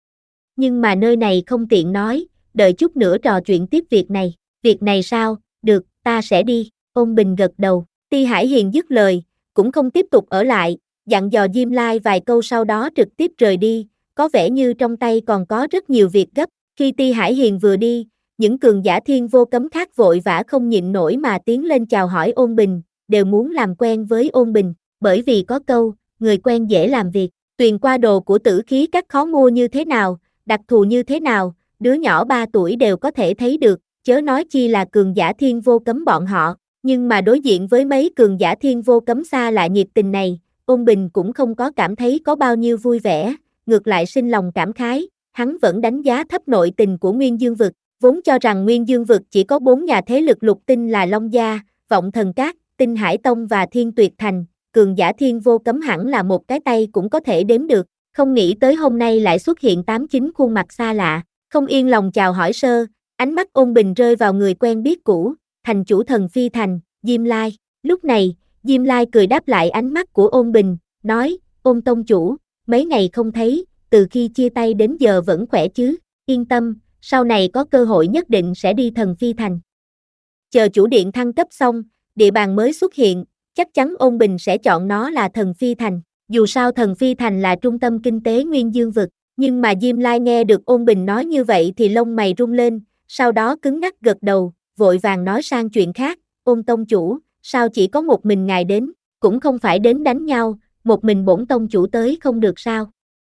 Nhưng mà nơi này không tiện nói, đợi chút nữa trò chuyện tiếp việc này. Việc này sao? Được, ta sẽ đi. Ôn Bình gật đầu. Ti Hải Hiền dứt lời, cũng không tiếp tục ở lại, dặn dò Diêm Lai vài câu sau đó trực tiếp rời đi, có vẻ như trong tay còn có rất nhiều việc gấp. Khi Ti Hải Hiền vừa đi, những cường giả thiên vô cấm khác vội vã không nhịn nổi mà tiến lên chào hỏi Ôn Bình, đều muốn làm quen với Ôn Bình, bởi vì có câu, người quen dễ làm việc. Tuyền qua đồ của Tử Khí Các khó mua như thế nào, đặc thù như thế nào, đứa nhỏ ba tuổi đều có thể thấy được, chớ nói chi là cường giả thiên vô cấm bọn họ. Nhưng mà đối diện với mấy cường giả thiên vô cấm xa lạ nhiệt tình này, Ôn Bình cũng không có cảm thấy có bao nhiêu vui vẻ, ngược lại sinh lòng cảm khái, hắn vẫn đánh giá thấp nội tình của Nguyên Dương Vực, vốn cho rằng Nguyên Dương Vực chỉ có bốn nhà thế lực lục tinh là Long Gia, Vọng Thần Các, Tinh Hải Tông và Thiên Tuyệt Thành, cường giả thiên vô cấm hẳn là một cái tay cũng có thể đếm được, không nghĩ tới hôm nay lại xuất hiện tám chín khuôn mặt xa lạ, không yên lòng chào hỏi sơ, ánh mắt Ôn Bình rơi vào người quen biết cũ, thành chủ Thần Phi Thành, Diêm Lai. Lúc này, Diêm Lai cười đáp lại ánh mắt của Ôn Bình, nói, Ôn tông chủ, mấy ngày không thấy, từ khi chia tay đến giờ vẫn khỏe chứ, yên tâm, sau này có cơ hội nhất định sẽ đi Thần Phi Thành. Chờ chủ điện thăng cấp xong, địa bàn mới xuất hiện, chắc chắn Ôn Bình sẽ chọn nó là Thần Phi Thành, dù sao Thần Phi Thành là trung tâm kinh tế Nguyên Dương Vực, nhưng mà Diêm Lai nghe được Ôn Bình nói như vậy thì lông mày rung lên, sau đó cứng ngắc gật đầu, vội vàng nói sang chuyện khác, Ôn tông chủ, sao chỉ có một mình ngài đến, cũng không phải đến đánh nhau, một mình bổn tông chủ tới không được sao?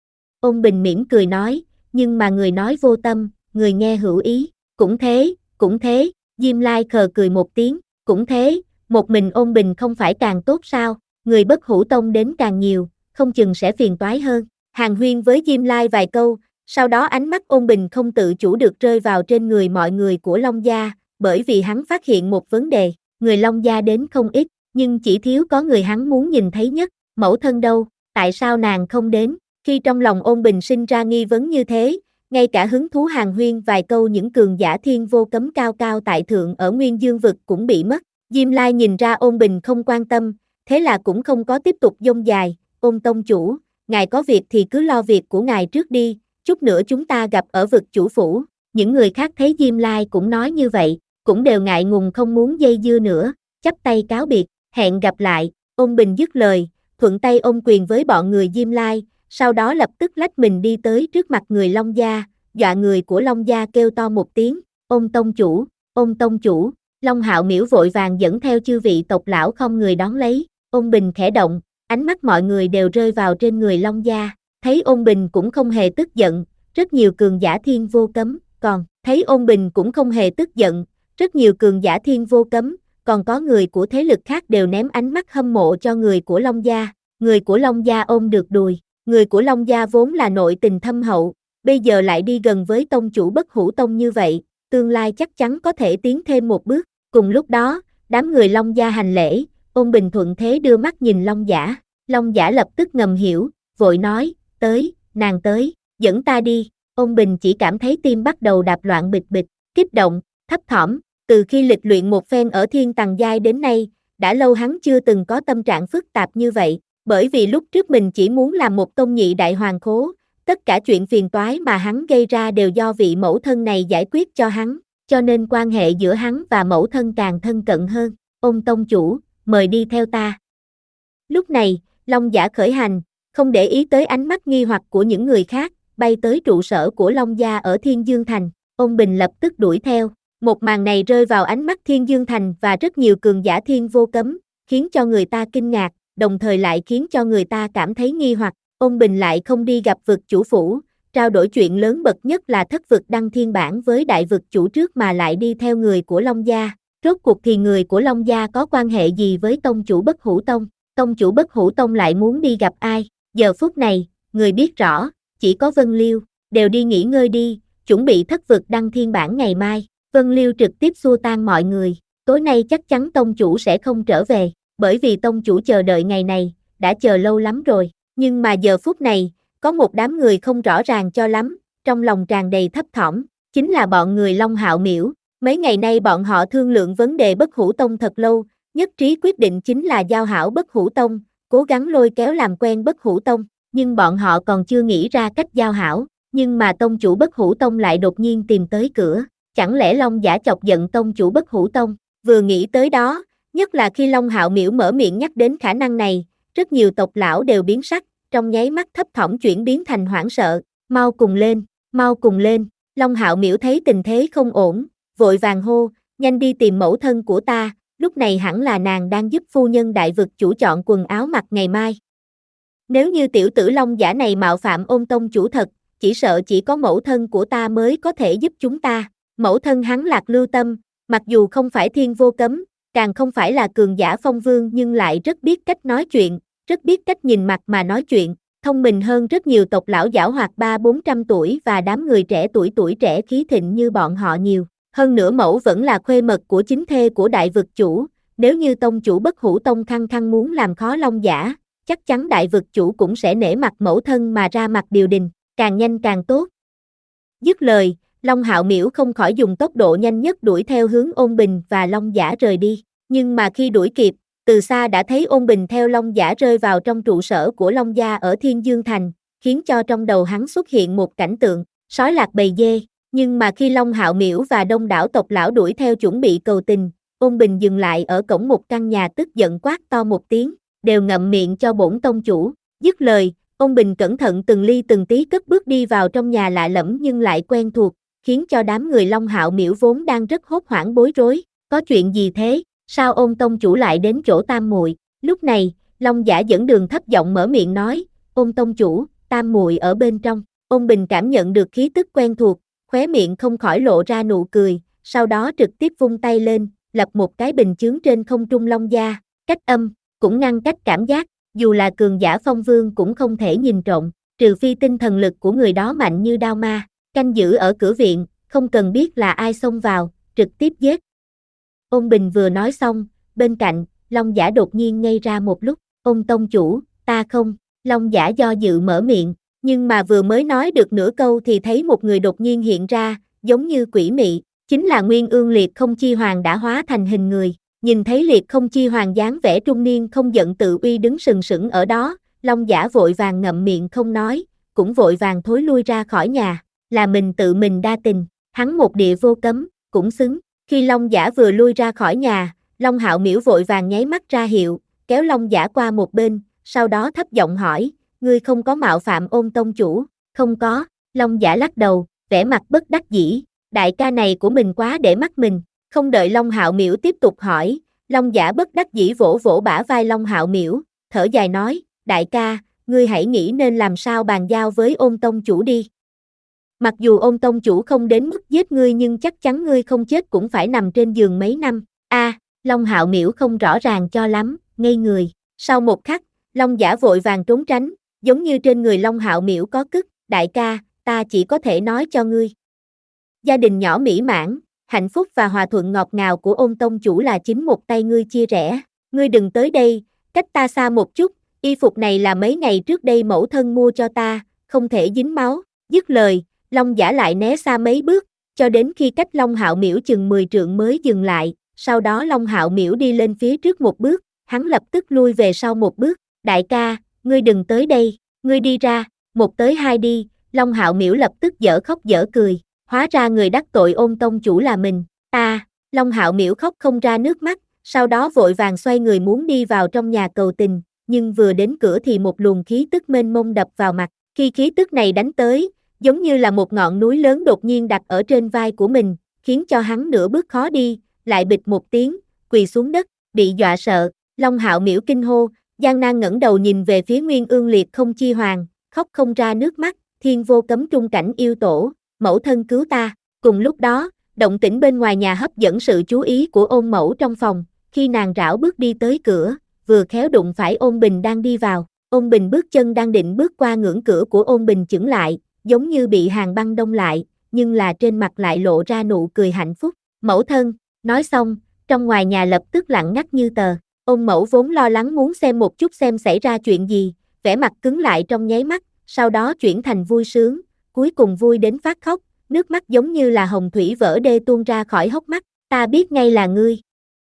Ôn Bình mỉm cười nói, nhưng mà người nói vô tâm, người nghe hữu ý, cũng thế, cũng thế, Diêm Lai khờ cười một tiếng, cũng thế, một mình Ôn Bình không phải càng tốt sao, người Bất Hủ Tông đến càng nhiều, không chừng sẽ phiền toái hơn. Hàn huyên với Diêm Lai vài câu, sau đó ánh mắt Ôn Bình không tự chủ được rơi vào trên người mọi người của Long Gia, bởi vì hắn phát hiện một vấn đề, người Long Gia đến không ít, nhưng chỉ thiếu có người hắn muốn nhìn thấy nhất, mẫu thân đâu, tại sao nàng không đến? Khi trong lòng Ôn Bình sinh ra nghi vấn như thế, ngay cả hứng thú hàn huyên vài câu những cường giả thiên vô cấm cao cao tại thượng ở Nguyên Dương Vực cũng bị mất. Diêm Lai nhìn ra Ôn Bình không quan tâm, thế là cũng không có tiếp tục dông dài, Ôn tông chủ, ngài có việc thì cứ lo việc của ngài trước đi, chút nữa chúng ta gặp ở vực chủ phủ. Những người khác thấy Diêm Lai cũng nói như vậy, cũng đều ngại ngùng không muốn dây dưa nữa, chắp tay cáo biệt, hẹn gặp lại. Ôn Bình dứt lời, thuận tay ôm quyền với bọn người Diêm Lai, sau đó lập tức lách mình đi tới trước mặt người Long Gia, dọa người của Long Gia kêu to một tiếng, Ôn tông chủ, Ôn tông chủ. Long Hạo Miễu vội vàng dẫn theo chư vị tộc lão không người đón lấy, Ôn Bình khẽ động, ánh mắt mọi người đều rơi vào trên người Long Gia, thấy Ôn Bình cũng không hề tức giận, rất nhiều cường giả thiên vô cấm, còn thấy Ôn Bình cũng không hề tức giận, rất nhiều cường giả thiên vô cấm, còn có người của thế lực khác đều ném ánh mắt hâm mộ cho người của Long Gia, người của Long Gia ôm được đùi, người của Long Gia vốn là nội tình thâm hậu, bây giờ lại đi gần với tông chủ Bất Hủ Tông như vậy, tương lai chắc chắn có thể tiến thêm một bước. Cùng lúc đó, đám người Long Gia hành lễ, Ôn Bình thuận thế đưa mắt nhìn Long Giả, Long Giả lập tức ngầm hiểu, vội nói, tới, nàng tới, dẫn ta đi. Ôn Bình chỉ cảm thấy tim bắt đầu đạp loạn bịch bịch, kích động, thấp thỏm, từ khi lịch luyện một phen ở thiên tầng giai đến nay, đã lâu hắn chưa từng có tâm trạng phức tạp như vậy, bởi vì lúc trước mình chỉ muốn làm một tông nhị đại hoàng khố, tất cả chuyện phiền toái mà hắn gây ra đều do vị mẫu thân này giải quyết cho hắn, cho nên quan hệ giữa hắn và mẫu thân càng thân cận hơn. Ôn tông chủ, mời đi theo ta. Lúc này, Long Giả khởi hành, không để ý tới ánh mắt nghi hoặc của những người khác, bay tới trụ sở của Long Gia ở Thiên Dương Thành. Ôn Bình lập tức đuổi theo. Một màn này rơi vào ánh mắt Thiên Dương Thành và rất nhiều cường giả thiên vô cấm, khiến cho người ta kinh ngạc, đồng thời lại khiến cho người ta cảm thấy nghi hoặc. Ôn Bình lại không đi gặp vực chủ phủ, trao đổi chuyện lớn bậc nhất là thất vực đăng thiên bản với đại vực chủ trước mà lại đi theo người của Long Gia. Rốt cuộc thì người của Long Gia có quan hệ gì với tông chủ Bất Hủ Tông? Tông chủ Bất Hủ Tông lại muốn đi gặp ai? Giờ phút này, người biết rõ, chỉ có Vân Liêu, đều đi nghỉ ngơi đi, chuẩn bị thất vực đăng thiên bản ngày mai. Vân Liêu trực tiếp xua tan mọi người, tối nay chắc chắn tông chủ sẽ không trở về, bởi vì tông chủ chờ đợi ngày này, đã chờ lâu lắm rồi, nhưng mà giờ phút này, có một đám người không rõ ràng cho lắm, trong lòng tràn đầy thấp thỏm, chính là bọn người Long Hạo Miễu. Mấy ngày nay bọn họ thương lượng vấn đề Bất Hủ Tông thật lâu, nhất trí quyết định chính là giao hảo Bất Hủ Tông, cố gắng lôi kéo làm quen Bất Hủ Tông, nhưng bọn họ còn chưa nghĩ ra cách giao hảo, nhưng mà tông chủ Bất Hủ Tông lại đột nhiên tìm tới cửa, chẳng lẽ Long Giả chọc giận tông chủ Bất Hủ Tông, vừa nghĩ tới đó, nhất là khi Long Hạo Miểu mở miệng nhắc đến khả năng này, rất nhiều tộc lão đều biến sắc, trong nháy mắt thấp thỏm chuyển biến thành hoảng sợ, mau cùng lên, mau cùng lên, Long Hạo Miểu thấy tình thế không ổn, vội vàng hô, nhanh đi tìm mẫu thân của ta, lúc này hẳn là nàng đang giúp phu nhân đại vực chủ chọn quần áo mặc ngày mai. Nếu như tiểu tử Long Giả này mạo phạm Ôn tông chủ thật, chỉ sợ chỉ có mẫu thân của ta mới có thể giúp chúng ta, mẫu thân hắn Lạc Lưu Tâm, mặc dù không phải thiên vô cấm, càng không phải là cường giả phong vương nhưng lại rất biết cách nói chuyện, rất biết cách nhìn mặt mà nói chuyện, thông minh hơn rất nhiều tộc lão giảo hoạt ba bốn trăm tuổi và đám người trẻ tuổi tuổi trẻ khí thịnh như bọn họ nhiều. Hơn nữa mẫu vẫn là khuê mật của chính thê của đại vực chủ, nếu như tông chủ Bất Hủ Tông khăng khăng muốn làm khó Long Giả, chắc chắn đại vực chủ cũng sẽ nể mặt mẫu thân mà ra mặt điều đình, càng nhanh càng tốt. Dứt lời, Long Hạo Miểu không khỏi dùng tốc độ nhanh nhất đuổi theo hướng Ôn Bình và Long Giả rời đi, nhưng mà khi đuổi kịp, từ xa đã thấy Ôn Bình theo Long Giả rơi vào trong trụ sở của Long gia ở Thiên Dương Thành, khiến cho trong đầu hắn xuất hiện một cảnh tượng, sói lạc bầy dê. Nhưng mà khi Long Hạo Miểu và đông đảo tộc lão đuổi theo chuẩn bị cầu tình, Ôn Bình dừng lại ở cổng một căn nhà tức giận quát to một tiếng, đều ngậm miệng cho bổn tông chủ. Dứt lời, Ôn Bình cẩn thận từng ly từng tí cất bước đi vào trong nhà lạ lẫm nhưng lại quen thuộc, khiến cho đám người Long Hạo Miểu vốn đang rất hốt hoảng bối rối. Có chuyện gì thế? Sao Ôn tông chủ lại đến chỗ Tam muội? Lúc này, Long Giả dẫn đường thấp giọng mở miệng nói, Ôn tông chủ, Tam muội ở bên trong. Ôn Bình cảm nhận được khí tức quen thuộc, khóe miệng không khỏi lộ ra nụ cười, sau đó trực tiếp vung tay lên, lập một cái bình chướng trên không trung Long gia, cách âm, cũng ngăn cách cảm giác, dù là cường giả phong vương cũng không thể nhìn trộm, trừ phi tinh thần lực của người đó mạnh như đao ma, canh giữ ở cửa viện, không cần biết là ai xông vào, trực tiếp giết. Ôn Bình vừa nói xong, bên cạnh, Long Giả đột nhiên ngây ra một lúc, Ôn tông chủ, ta không, Long Giả do dự mở miệng, nhưng mà vừa mới nói được nửa câu thì thấy một người đột nhiên hiện ra, giống như quỷ mị, chính là Nguyên Ương Liệt Không Chi Hoàng đã hóa thành hình người, nhìn thấy Liệt Không Chi Hoàng dáng vẻ trung niên không giận tự uy đứng sừng sững ở đó, Long Giả vội vàng ngậm miệng không nói, cũng vội vàng thối lui ra khỏi nhà, là mình tự mình đa tình, hắn một địa vô cấm, cũng xứng. Khi Long Giả vừa lui ra khỏi nhà, Long Hạo Miểu vội vàng nháy mắt ra hiệu, kéo Long Giả qua một bên, sau đó thấp giọng hỏi, ngươi không có mạo phạm Ôn tông chủ? Không có, Long Giả lắc đầu, vẻ mặt bất đắc dĩ, đại ca này của mình quá để mắt mình. Không đợi Long Hạo Miểu tiếp tục hỏi, Long Giả bất đắc dĩ vỗ vỗ bả vai Long Hạo Miểu, thở dài nói, đại ca, ngươi hãy nghĩ nên làm sao bàn giao với Ôn tông chủ đi. Mặc dù Ôn tông chủ không đến mức giết ngươi nhưng chắc chắn ngươi không chết cũng phải nằm trên giường mấy năm. A, à, Long Hạo Miểu không rõ ràng cho lắm, ngây người. Sau một khắc, Long Giả vội vàng trốn tránh, giống như trên người Long Hạo Miểu có cứt, đại ca, ta chỉ có thể nói cho ngươi. Gia đình nhỏ mỹ mãn, hạnh phúc và hòa thuận ngọt ngào của Ôn tông chủ là chính một tay ngươi chia rẽ, ngươi đừng tới đây, cách ta xa một chút, y phục này là mấy ngày trước đây mẫu thân mua cho ta, không thể dính máu. Dứt lời, Long Giả lại né xa mấy bước, cho đến khi cách Long Hạo Miểu chừng mười trượng mới dừng lại, sau đó Long Hạo Miểu đi lên phía trước một bước, hắn lập tức lui về sau một bước, đại ca, ngươi đừng tới đây, ngươi đi ra, một tới hai đi, Long Hạo Miểu lập tức dở khóc dở cười, hóa ra người đắc tội Ôn tông chủ là mình, ta, Long Hạo Miểu khóc không ra nước mắt, sau đó vội vàng xoay người muốn đi vào trong nhà cầu tình, nhưng vừa đến cửa thì một luồng khí tức mênh mông đập vào mặt, khi khí tức này đánh tới, giống như là một ngọn núi lớn đột nhiên đặt ở trên vai của mình, khiến cho hắn nửa bước khó đi, lại bịch một tiếng, quỳ xuống đất, bị dọa sợ, Long Hạo Miểu kinh hô, gian nan ngẩng đầu nhìn về phía Nguyên Ương Liệt Không Chi Hoàng, khóc không ra nước mắt, thiên vô cấm trung cảnh yêu tổ, mẫu thân cứu ta. Cùng lúc đó, động tĩnh bên ngoài nhà hấp dẫn sự chú ý của Ôn mẫu trong phòng, khi nàng rảo bước đi tới cửa, vừa khéo đụng phải Ôn Bình đang đi vào, Ôn Bình bước chân đang định bước qua ngưỡng cửa của Ôn Bình chững lại, giống như bị hàng băng đông lại, nhưng là trên mặt lại lộ ra nụ cười hạnh phúc, mẫu thân, nói xong, trong ngoài nhà lập tức lặng ngắt như tờ, Ôn mẫu vốn lo lắng muốn xem một chút xem xảy ra chuyện gì, vẻ mặt cứng lại trong nháy mắt, sau đó chuyển thành vui sướng, cuối cùng vui đến phát khóc, nước mắt giống như là hồng thủy vỡ đê tuôn ra khỏi hốc mắt, ta biết ngay là ngươi.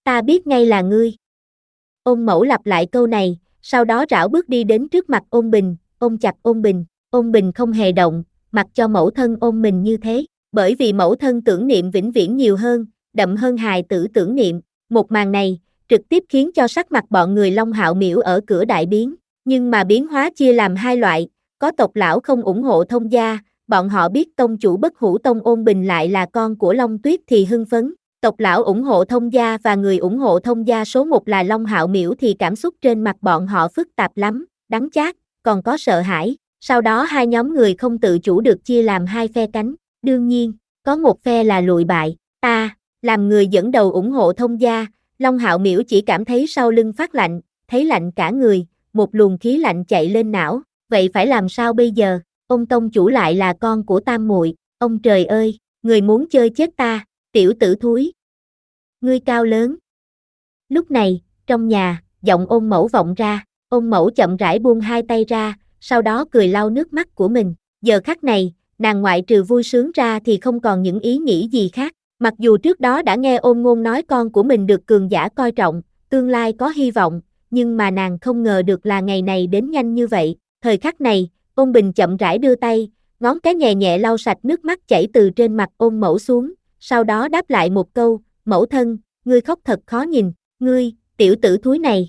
Ta biết ngay là ngươi. Ôn Mẫu lặp lại câu này, sau đó rảo bước đi đến trước mặt Ôn Bình, ôm chặt Ôn Bình. Ôn Bình không hề động, mặc cho mẫu thân ôm mình như thế, bởi vì mẫu thân tưởng niệm vĩnh viễn nhiều hơn, đậm hơn hài tử tưởng niệm. Một màn này, trực tiếp khiến cho sắc mặt bọn người Long Hạo Miễu ở cửa đại biến, nhưng mà biến hóa chia làm hai loại, có tộc lão không ủng hộ thông gia, bọn họ biết tông chủ Bất Hủ Tông Ôn Bình lại là con của Long Tuyết thì hưng phấn, tộc lão ủng hộ thông gia và người ủng hộ thông gia số một là Long Hạo Miễu thì cảm xúc trên mặt bọn họ phức tạp lắm, đắng chát, còn có sợ hãi. Sau đó hai nhóm người không tự chủ được chia làm hai phe cánh, đương nhiên, có một phe là lùi bại, ta, làm người dẫn đầu ủng hộ thông gia, Long Hạo Miễu chỉ cảm thấy sau lưng phát lạnh, thấy lạnh cả người, một luồng khí lạnh chạy lên não, vậy phải làm sao bây giờ, ông tông chủ lại là con của tam muội, ông trời ơi, người muốn chơi chết ta, tiểu tử thúi. Ngươi cao lớn. Lúc này, trong nhà, giọng Ôn Mẫu vọng ra, Ôn Mẫu chậm rãi buông hai tay ra, sau đó cười lau nước mắt của mình. Giờ khắc này, nàng ngoại trừ vui sướng ra thì không còn những ý nghĩ gì khác. Mặc dù trước đó đã nghe Ôn Ngôn nói con của mình được cường giả coi trọng, tương lai có hy vọng, nhưng mà nàng không ngờ được là ngày này đến nhanh như vậy. Thời khắc này, Ôn Bình chậm rãi đưa tay, ngón cái nhẹ nhẹ lau sạch nước mắt chảy từ trên mặt Ôn Mẫu xuống, sau đó đáp lại một câu, mẫu thân, ngươi khóc thật khó nhìn, ngươi, tiểu tử thúi này.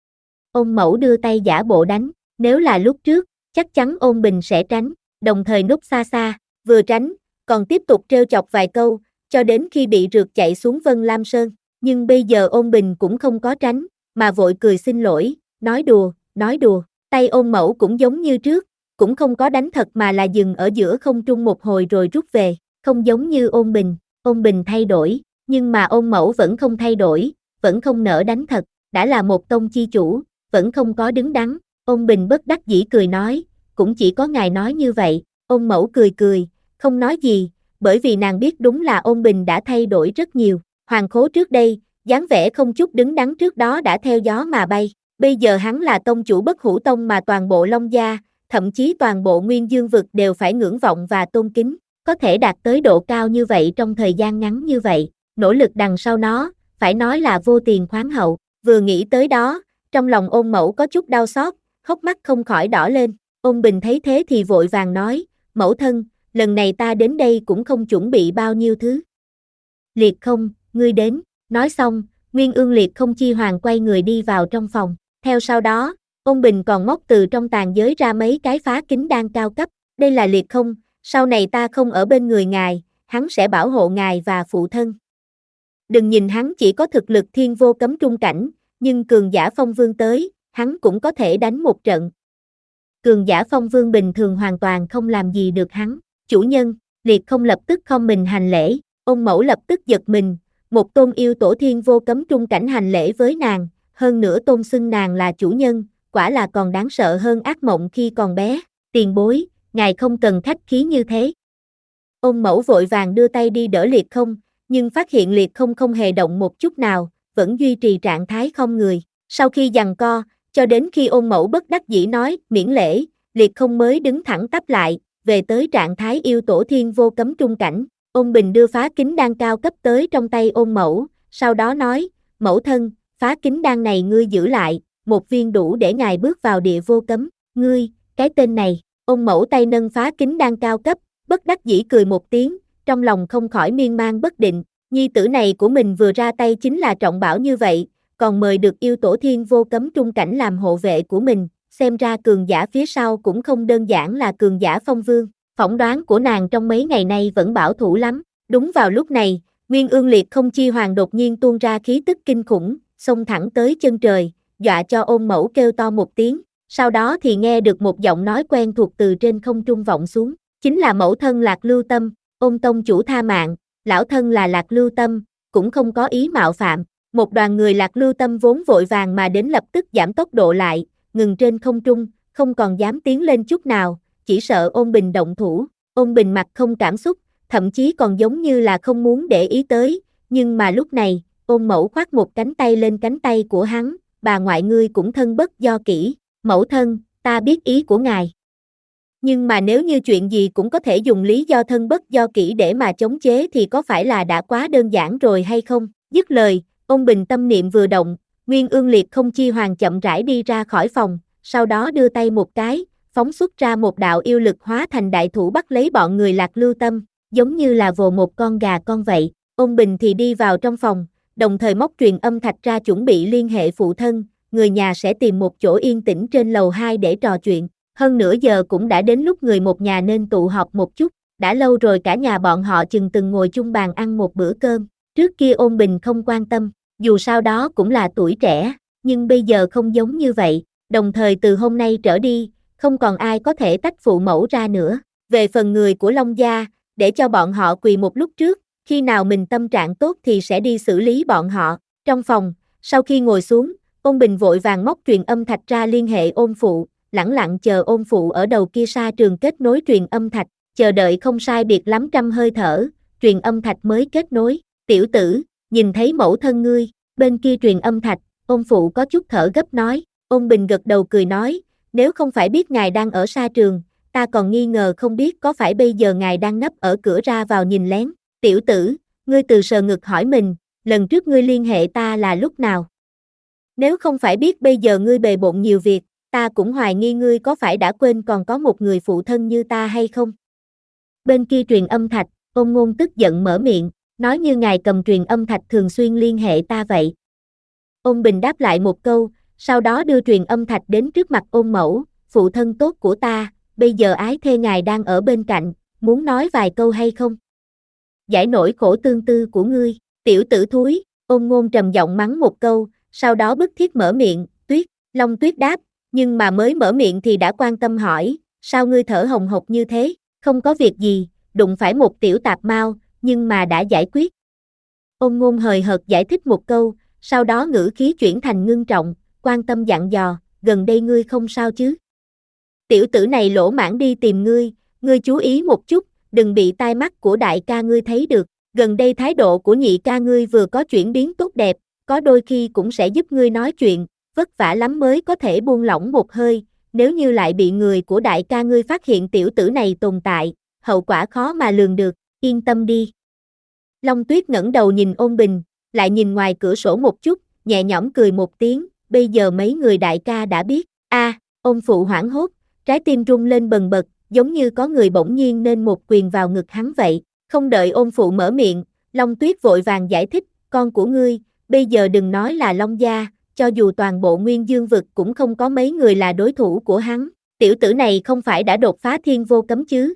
Ôn Mẫu đưa tay giả bộ đánh, nếu là lúc trước, chắc chắn Ôn Bình sẽ tránh, đồng thời núp xa xa, vừa tránh, còn tiếp tục trêu chọc vài câu, cho đến khi bị rượt chạy xuống Vân Lam Sơn, nhưng bây giờ Ôn Bình cũng không có tránh, mà vội cười xin lỗi, nói đùa, nói đùa, tay Ôn Mẫu cũng giống như trước, cũng không có đánh thật mà là dừng ở giữa không trung một hồi rồi rút về, không giống như Ôn Bình, Ôn Bình thay đổi, nhưng mà Ôn Mẫu vẫn không thay đổi, vẫn không nỡ đánh thật, đã là một tông chi chủ, vẫn không có đứng đắn. Ôn Bình bất đắc dĩ cười nói, cũng chỉ có ngài nói như vậy. Ôn Mẫu cười cười, không nói gì, bởi vì nàng biết đúng là Ôn Bình đã thay đổi rất nhiều. Hoàng Khố trước đây, dáng vẻ không chút đứng đắn trước đó đã theo gió mà bay. Bây giờ hắn là tông chủ Bất Hủ Tông mà toàn bộ Long gia, thậm chí toàn bộ Nguyên Dương vực đều phải ngưỡng vọng và tôn kính. Có thể đạt tới độ cao như vậy trong thời gian ngắn như vậy, nỗ lực đằng sau nó, phải nói là vô tiền khoáng hậu. Vừa nghĩ tới đó, trong lòng Ôn Mẫu có chút đau xót, hốc mắt không khỏi đỏ lên. Ôn Bình thấy thế thì vội vàng nói, mẫu thân, lần này ta đến đây cũng không chuẩn bị bao nhiêu thứ. Liệt Không, ngươi đến, nói xong, Nguyên Ương Liệt Không Chi Hoàng quay người đi vào trong phòng, theo sau đó, Ôn Bình còn móc từ trong tàn giới ra mấy cái phá kính đan cao cấp, đây là Liệt Không, sau này ta không ở bên người ngài, hắn sẽ bảo hộ ngài và phụ thân. Đừng nhìn hắn chỉ có thực lực thiên vô cấm trung cảnh, nhưng cường giả phong vương tới, hắn cũng có thể đánh một trận. Cường giả phong vương bình thường hoàn toàn không làm gì được hắn. Chủ nhân, Liệt Không lập tức không mình hành lễ, Ôn Mẫu lập tức giật mình, một tôn yêu tổ thiên vô cấm trung cảnh hành lễ với nàng, hơn nữa tôn xưng nàng là chủ nhân, quả là còn đáng sợ hơn ác mộng khi còn bé. Tiền bối, ngài không cần khách khí như thế. Ôn Mẫu vội vàng đưa tay đi đỡ Liệt Không, nhưng phát hiện Liệt Không không hề động một chút nào, vẫn duy trì trạng thái không người. Sau khi giằng co, cho đến khi Ôn Mẫu bất đắc dĩ nói, miễn lễ, Liệt Không mới đứng thẳng tắp lại, về tới trạng thái yêu tổ thiên vô cấm trung cảnh. Ôn Bình đưa phá kính đan cao cấp tới trong tay Ôn Mẫu, sau đó nói, mẫu thân, phá kính đan này ngươi giữ lại, một viên đủ để ngài bước vào địa vô cấm. Ngươi, cái tên này. Ôn Mẫu tay nâng phá kính đan cao cấp, bất đắc dĩ cười một tiếng, trong lòng không khỏi miên man bất định, nhi tử này của mình vừa ra tay chính là trọng bảo như vậy, còn mời được yêu tổ thiên vô cấm trung cảnh làm hộ vệ của mình, xem ra cường giả phía sau cũng không đơn giản là cường giả phong vương. Phỏng đoán của nàng trong mấy ngày nay vẫn bảo thủ lắm. Đúng vào lúc này, Nguyên Ương Liệt Không Chi Hoàng đột nhiên tuôn ra khí tức kinh khủng, xông thẳng tới chân trời, dọa cho Ôn Mẫu kêu to một tiếng, sau đó thì nghe được một giọng nói quen thuộc từ trên không trung vọng xuống, chính là mẫu thân Lạc Lưu Tâm. Ôn tông chủ tha mạng, lão thân là Lạc Lưu Tâm, cũng không có ý mạo phạm. Một đoàn người Lạc Lưu Tâm vốn vội vàng mà đến lập tức giảm tốc độ lại, ngừng trên không trung, không còn dám tiến lên chút nào, chỉ sợ Ôn Bình động thủ. Ôn Bình mặt không cảm xúc, thậm chí còn giống như là không muốn để ý tới, nhưng mà lúc này, Ôn Mẫu khoác một cánh tay lên cánh tay của hắn, bà ngoại ngươi cũng thân bất do kỹ, mẫu thân, ta biết ý của ngài. Nhưng mà nếu như chuyện gì cũng có thể dùng lý do thân bất do kỹ để mà chống chế thì có phải là đã quá đơn giản rồi hay không? Dứt lời, Ôn Bình tâm niệm vừa động, Nguyên Ương Liệt không chi hoàng chậm rãi đi ra khỏi phòng, sau đó đưa tay một cái, phóng xuất ra một đạo yêu lực hóa thành đại thủ bắt lấy bọn người Lạc Lưu Tâm, giống như là vồ một con gà con vậy. Ôn Bình thì đi vào trong phòng, đồng thời móc truyền âm thạch ra chuẩn bị liên hệ phụ thân, người nhà sẽ tìm một chỗ yên tĩnh trên lầu hai để trò chuyện. Hơn nửa giờ cũng đã đến lúc người một nhà nên tụ họp một chút, đã lâu rồi cả nhà bọn họ chừng từng ngồi chung bàn ăn một bữa cơm. Trước kia Ôn Bình không quan tâm, dù sao đó cũng là tuổi trẻ, nhưng bây giờ không giống như vậy, đồng thời từ hôm nay trở đi, không còn ai có thể tách phụ mẫu ra nữa. Về phần người của Long gia, để cho bọn họ quỳ một lúc trước, khi nào mình tâm trạng tốt thì sẽ đi xử lý bọn họ. Trong phòng, sau khi ngồi xuống, Ôn Bình vội vàng móc truyền âm thạch ra liên hệ Ôn phụ, lẳng lặng chờ Ôn phụ ở đầu kia xa trường kết nối truyền âm thạch, chờ đợi không sai biệt lắm trăm hơi thở, truyền âm thạch mới kết nối. Tiểu tử, nhìn thấy mẫu thân ngươi, bên kia truyền âm thạch, Ôn phụ có chút thở gấp nói. Ôn Bình gật đầu cười nói, nếu không phải biết ngài đang ở xa trường, ta còn nghi ngờ không biết có phải bây giờ ngài đang nấp ở cửa ra vào nhìn lén. Tiểu tử, ngươi từ sờ ngực hỏi mình, lần trước ngươi liên hệ ta là lúc nào? Nếu không phải biết bây giờ ngươi bề bộn nhiều việc, ta cũng hoài nghi ngươi có phải đã quên còn có một người phụ thân như ta hay không? Bên kia truyền âm thạch, Ôn Ngôn tức giận mở miệng, nói như ngài cầm truyền âm thạch thường xuyên liên hệ ta vậy. Ôn Bình đáp lại một câu, sau đó đưa truyền âm thạch đến trước mặt Ôn mẫu, phụ thân tốt của ta, bây giờ ái thê ngài đang ở bên cạnh, muốn nói vài câu hay không? Giải nỗi khổ tương tư của ngươi, tiểu tử thúi. Ôn Ngôn trầm giọng mắng một câu, sau đó bức thiết mở miệng. Tuyết, Long Tuyết đáp, nhưng mà mới mở miệng thì đã quan tâm hỏi, sao ngươi thở hồng hộc như thế? Không có việc gì, đụng phải một tiểu tạp mau, nhưng mà đã giải quyết. Ôn Ngôn hời hợt giải thích một câu, sau đó ngữ khí chuyển thành ngưng trọng, quan tâm dặn dò, gần đây ngươi không sao chứ? Tiểu tử này lỗ mãng đi tìm ngươi, ngươi chú ý một chút, đừng bị tai mắt của đại ca ngươi thấy được. Gần đây thái độ của nhị ca ngươi vừa có chuyển biến tốt đẹp, có đôi khi cũng sẽ giúp ngươi nói chuyện, vất vả lắm mới có thể buông lỏng một hơi, nếu như lại bị người của đại ca ngươi phát hiện tiểu tử này tồn tại, hậu quả khó mà lường được, yên tâm đi. Long Tuyết ngẩng đầu nhìn Ôn Bình, lại nhìn ngoài cửa sổ một chút, nhẹ nhõm cười một tiếng, bây giờ mấy người đại ca đã biết. A, à, Ôn phụ hoảng hốt, trái tim rung lên bần bật, giống như có người bỗng nhiên nên một quyền vào ngực hắn vậy. Không đợi Ôn phụ mở miệng, Long Tuyết vội vàng giải thích, con của ngươi, bây giờ đừng nói là Long gia, cho dù toàn bộ Nguyên Dương vực cũng không có mấy người là đối thủ của hắn, tiểu tử này không phải đã đột phá thiên vô cấm chứ?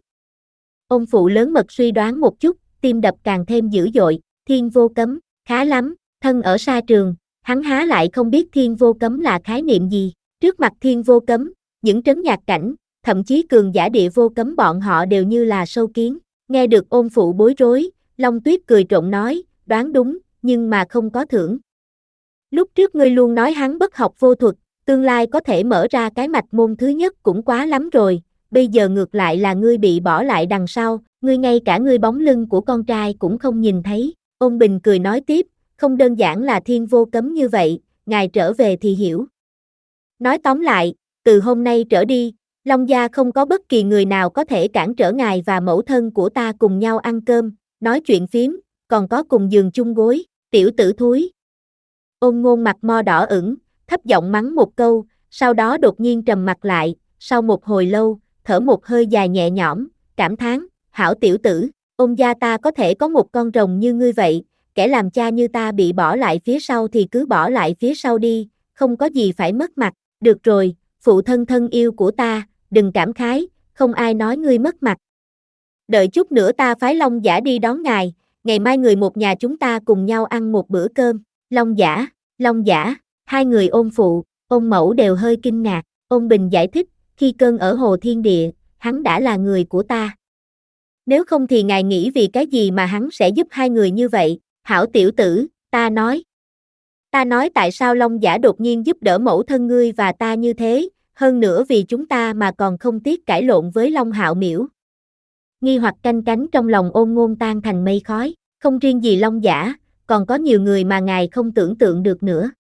Ôn phụ lớn mật suy đoán một chút, tim đập càng thêm dữ dội, thiên vô cấm, khá lắm, thân ở sa trường, hắn há lại không biết thiên vô cấm là khái niệm gì, trước mặt thiên vô cấm, những trấn nhạc cảnh, thậm chí cường giả địa vô cấm bọn họ đều như là sâu kiến. Nghe được Ôn phụ bối rối, Long Tuyết cười trộn nói, đoán đúng, nhưng mà không có thưởng. Lúc trước ngươi luôn nói hắn bất học vô thuật, tương lai có thể mở ra cái mạch môn thứ nhất cũng quá lắm rồi, bây giờ ngược lại là ngươi bị bỏ lại đằng sau, ngươi ngay cả ngươi bóng lưng của con trai cũng không nhìn thấy. Ôn Bình cười nói tiếp, không đơn giản là thiên vô cấm như vậy, ngài trở về thì hiểu. Nói tóm lại, từ hôm nay trở đi, Long gia không có bất kỳ người nào có thể cản trở ngài và mẫu thân của ta cùng nhau ăn cơm, nói chuyện phím, còn có cùng giường chung gối, tiểu tử thúi. Ôn Ngôn mặt mo đỏ ửng, thấp giọng mắng một câu, sau đó đột nhiên trầm mặt lại, sau một hồi lâu, thở một hơi dài nhẹ nhõm, cảm thán, hảo tiểu tử, Ôn gia ta có thể có một con rồng như ngươi vậy, kẻ làm cha như ta bị bỏ lại phía sau thì cứ bỏ lại phía sau đi, không có gì phải mất mặt, được rồi, phụ thân thân yêu của ta, đừng cảm khái, không ai nói ngươi mất mặt. Đợi chút nữa ta phái Long giả đi đón ngài, ngày mai người một nhà chúng ta cùng nhau ăn một bữa cơm. Long giả, Long giả, hai người Ôn phụ, Ôn mẫu đều hơi kinh ngạc. Ôn Bình giải thích, khi cơn ở Hồ Thiên Địa, hắn đã là người của ta. Nếu không thì ngài nghĩ vì cái gì mà hắn sẽ giúp hai người như vậy, hảo tiểu tử, ta nói. Ta nói tại sao Long giả đột nhiên giúp đỡ mẫu thân ngươi và ta như thế, hơn nữa vì chúng ta mà còn không tiếc cãi lộn với Long Hạo Miểu. Nghi hoặc canh cánh trong lòng Ôn Ngôn tan thành mây khói, không riêng gì Long giả, còn có nhiều người mà ngài không tưởng tượng được nữa.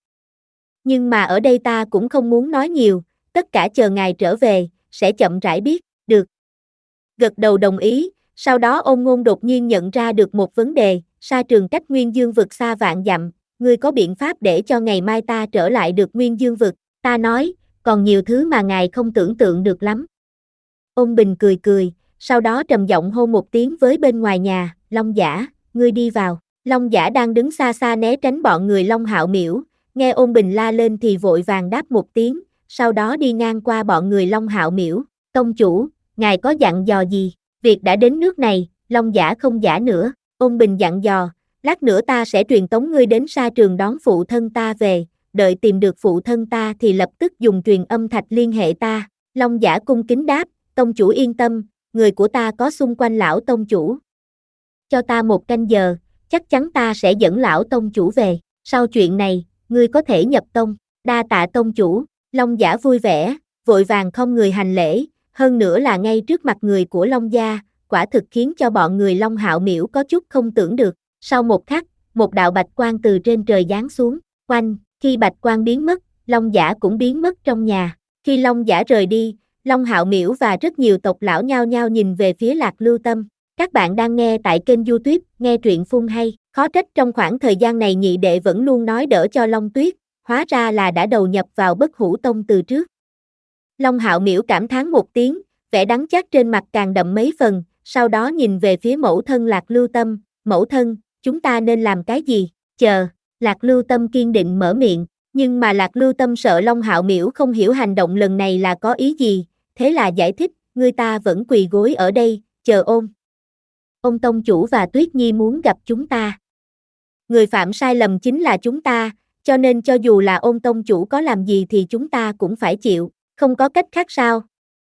Nhưng mà ở đây ta cũng không muốn nói nhiều, tất cả chờ ngài trở về, sẽ chậm rãi biết, được. Gật đầu đồng ý, sau đó Ôn Ngôn đột nhiên nhận ra được một vấn đề, sa trường cách Nguyên Dương vực xa vạn dặm, ngươi có biện pháp để cho ngày mai ta trở lại được Nguyên Dương vực? Ta nói, còn nhiều thứ mà ngài không tưởng tượng được lắm. Ôn Bình cười cười, sau đó trầm giọng hô một tiếng với bên ngoài nhà, Long Giả, ngươi đi vào. Long Giả đang đứng xa xa né tránh bọn người Long Hạo Miểu, nghe Ôn Bình la lên thì vội vàng đáp một tiếng, sau đó đi ngang qua bọn người Long Hạo Miểu. Tông chủ, ngài có dặn dò gì? Việc đã đến nước này, Long Giả không giả nữa. Ôn Bình dặn dò, lát nữa ta sẽ truyền tống ngươi đến sa trường đón phụ thân ta về, đợi tìm được phụ thân ta thì lập tức dùng truyền âm thạch liên hệ ta. Long Giả cung kính đáp, tông chủ yên tâm, người của ta có xung quanh lão tông chủ. Cho ta một canh giờ, chắc chắn ta sẽ dẫn lão tông chủ về. Sau chuyện này, ngươi có thể nhập tông. Đa tạ tông chủ. Long Giả vui vẻ, vội vàng không người hành lễ, hơn nữa là ngay trước mặt người của Long gia, quả thực khiến cho bọn người Long Hạo Miểu có chút không tưởng được. Sau một khắc, một đạo bạch quang từ trên trời giáng xuống, oanh, khi bạch quang biến mất, Long Giả cũng biến mất trong nhà. Khi Long Giả rời đi, Long Hạo Miểu và rất nhiều tộc lão nhao nhao nhìn về phía Lạc Lưu Tâm. Các bạn đang nghe tại kênh YouTube, nghe truyện phun hay, khó trách trong khoảng thời gian này nhị đệ vẫn luôn nói đỡ cho Long Tuyết, hóa ra là đã đầu nhập vào Bất Hủ Tông từ trước. Long Hạo Miểu cảm thán một tiếng, vẻ đắng chát trên mặt càng đậm mấy phần, sau đó nhìn về phía mẫu thân Lạc Lưu Tâm, mẫu thân, chúng ta nên làm cái gì? Chờ, Lạc Lưu Tâm kiên định mở miệng, nhưng mà Lạc Lưu Tâm sợ Long Hạo Miểu không hiểu hành động lần này là có ý gì, thế là giải thích, người ta vẫn quỳ gối ở đây, chờ ôn. Ông tông chủ và Tuyết Nhi muốn gặp chúng ta. Người phạm sai lầm chính là chúng ta, cho nên cho dù là ôn tông chủ có làm gì thì chúng ta cũng phải chịu, không có cách khác sao?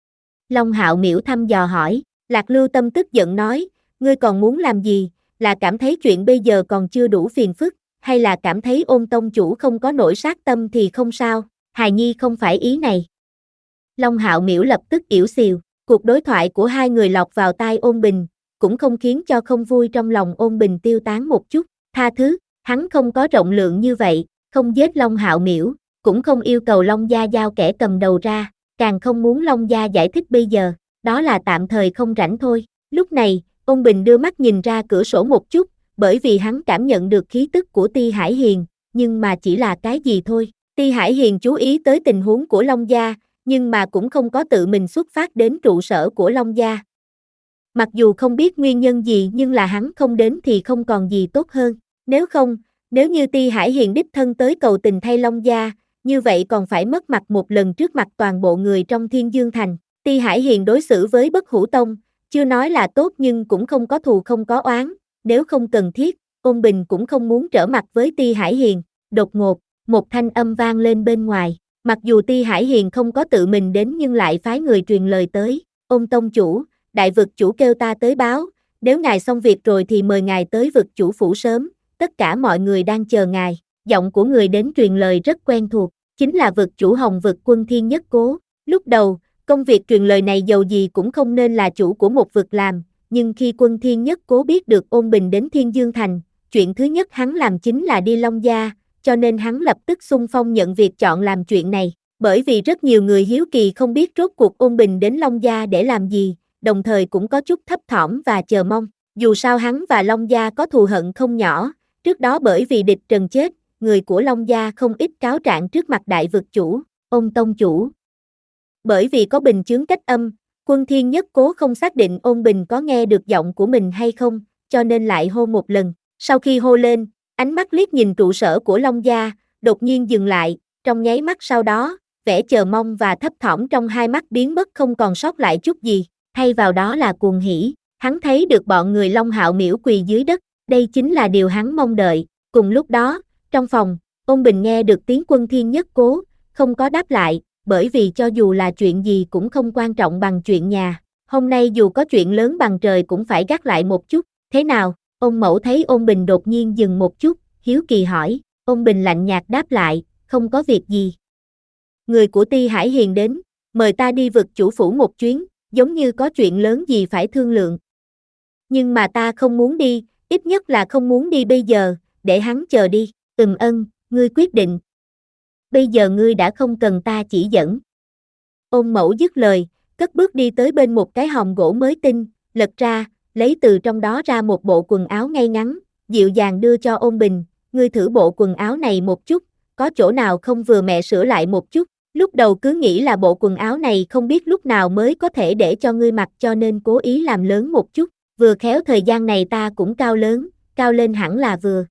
Long Hạo Miểu thăm dò hỏi, Lạc Lưu Tâm tức giận nói, ngươi còn muốn làm gì, là cảm thấy chuyện bây giờ còn chưa đủ phiền phức, hay là cảm thấy ôn tông chủ không có nổi sát tâm thì không sao, hài nhi không phải ý này. Long Hạo Miểu lập tức ỉu xìu, cuộc đối thoại của hai người lọt vào tai Ôn Bình, cũng không khiến cho không vui trong lòng Ôn Bình tiêu tán một chút, tha thứ, hắn không có rộng lượng như vậy, không giết Long Hạo Miểu, cũng không yêu cầu Long gia giao kẻ cầm đầu ra, càng không muốn Long gia giải thích bây giờ, đó là tạm thời không rảnh thôi. Lúc này, Ôn Bình đưa mắt nhìn ra cửa sổ một chút, bởi vì hắn cảm nhận được khí tức của Ti Hải Hiền, nhưng mà chỉ là cái gì thôi. Ti Hải Hiền chú ý tới tình huống của Long gia, nhưng mà cũng không có tự mình xuất phát đến trụ sở của Long gia. Mặc dù không biết nguyên nhân gì nhưng là hắn không đến thì không còn gì tốt hơn. Nếu không, nếu như Ti Hải Hiền đích thân tới cầu tình thay Long gia, như vậy còn phải mất mặt một lần trước mặt toàn bộ người trong Thiên Dương Thành. Ti Hải Hiền đối xử với Bất Hủ Tông, chưa nói là tốt nhưng cũng không có thù không có oán, nếu không cần thiết, Ôn Bình cũng không muốn trở mặt với Ti Hải Hiền. Đột ngột, một thanh âm vang lên bên ngoài, mặc dù Ti Hải Hiền không có tự mình đến nhưng lại phái người truyền lời tới, Ôn tông chủ, đại vực chủ kêu ta tới báo, nếu ngài xong việc rồi thì mời ngài tới vực chủ phủ sớm, tất cả mọi người đang chờ ngài. Giọng của người đến truyền lời rất quen thuộc, chính là vực chủ Hồng vực Quân Thiên Nhất Cố. Lúc đầu, công việc truyền lời này dầu gì cũng không nên là chủ của một vực làm, nhưng khi Quân Thiên Nhất Cố biết được Ôn Bình đến Thiên Dương Thành, chuyện thứ nhất hắn làm chính là đi Long gia, cho nên hắn lập tức xung phong nhận việc chọn làm chuyện này, bởi vì rất nhiều người hiếu kỳ không biết rốt cuộc Ôn Bình đến Long gia để làm gì, đồng thời cũng có chút thấp thỏm và chờ mong, dù sao hắn và Long gia có thù hận không nhỏ, trước đó bởi vì địch Trần chết, người của Long gia không ít cáo trạng trước mặt đại vực chủ, Ôn tông chủ. Bởi vì có bình chướng cách âm, Quân Thiên Nhất Cố không xác định Ôn Bình có nghe được giọng của mình hay không, cho nên lại hô một lần. Sau khi hô lên, ánh mắt liếc nhìn trụ sở của Long gia, đột nhiên dừng lại, trong nháy mắt sau đó, vẻ chờ mong và thấp thỏm trong hai mắt biến mất không còn sót lại chút gì, thay vào đó là cuồng hỉ. Hắn thấy được bọn người Long Hạo Miểu quỳ dưới đất, đây chính là điều hắn mong đợi. Cùng lúc đó, trong phòng, Ôn Bình nghe được tiếng Quân Thiên Nhất Cố, không có đáp lại, bởi vì cho dù là chuyện gì cũng không quan trọng bằng chuyện nhà. Hôm nay dù có chuyện lớn bằng trời cũng phải gác lại một chút. Thế nào? Ôn mẫu thấy Ôn Bình đột nhiên dừng một chút, hiếu kỳ hỏi. Ôn Bình lạnh nhạt đáp lại, không có việc gì. Người của Ti Hải Hiền đến, mời ta đi vực chủ phủ một chuyến, giống như có chuyện lớn gì phải thương lượng. Nhưng mà ta không muốn đi, ít nhất là không muốn đi bây giờ, để hắn chờ đi. Ừm ân, ngươi quyết định. Bây giờ ngươi đã không cần ta chỉ dẫn. Ôn mẫu dứt lời, cất bước đi tới bên một cái hòm gỗ mới tinh, lật ra, lấy từ trong đó ra một bộ quần áo ngay ngắn, dịu dàng đưa cho Ôn Bình, ngươi thử bộ quần áo này một chút, có chỗ nào không vừa mẹ sửa lại một chút. Lúc đầu cứ nghĩ là bộ quần áo này không biết lúc nào mới có thể để cho ngươi mặc cho nên cố ý làm lớn một chút, vừa khéo thời gian này ta cũng cao lớn, cao lên hẳn là vừa.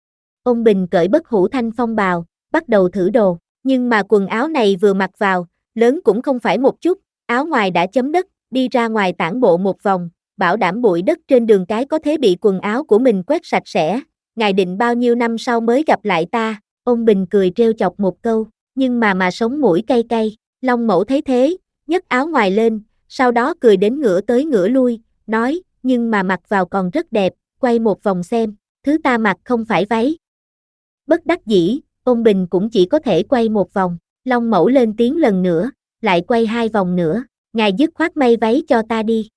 Ông Bình cởi bất hủ thanh phong bào, bắt đầu thử đồ, nhưng mà quần áo này vừa mặc vào, lớn cũng không phải một chút, áo ngoài đã chấm đất, đi ra ngoài tản bộ một vòng, bảo đảm bụi đất trên đường cái có thể bị quần áo của mình quét sạch sẽ. Ngài định bao nhiêu năm sau mới gặp lại ta? Ông Bình cười trêu chọc một câu, nhưng mà mà sống mũi cay cay. Long Mẫu thấy thế, nhấc áo ngoài lên, sau đó cười đến ngửa tới ngửa lui, nói, nhưng mà mặc vào còn rất đẹp, quay một vòng xem, thứ ta mặc không phải váy. Bất đắc dĩ, ông Bình cũng chỉ có thể quay một vòng. Long Mẫu lên tiếng lần nữa, lại quay hai vòng nữa, ngài dứt khoát may váy cho ta đi.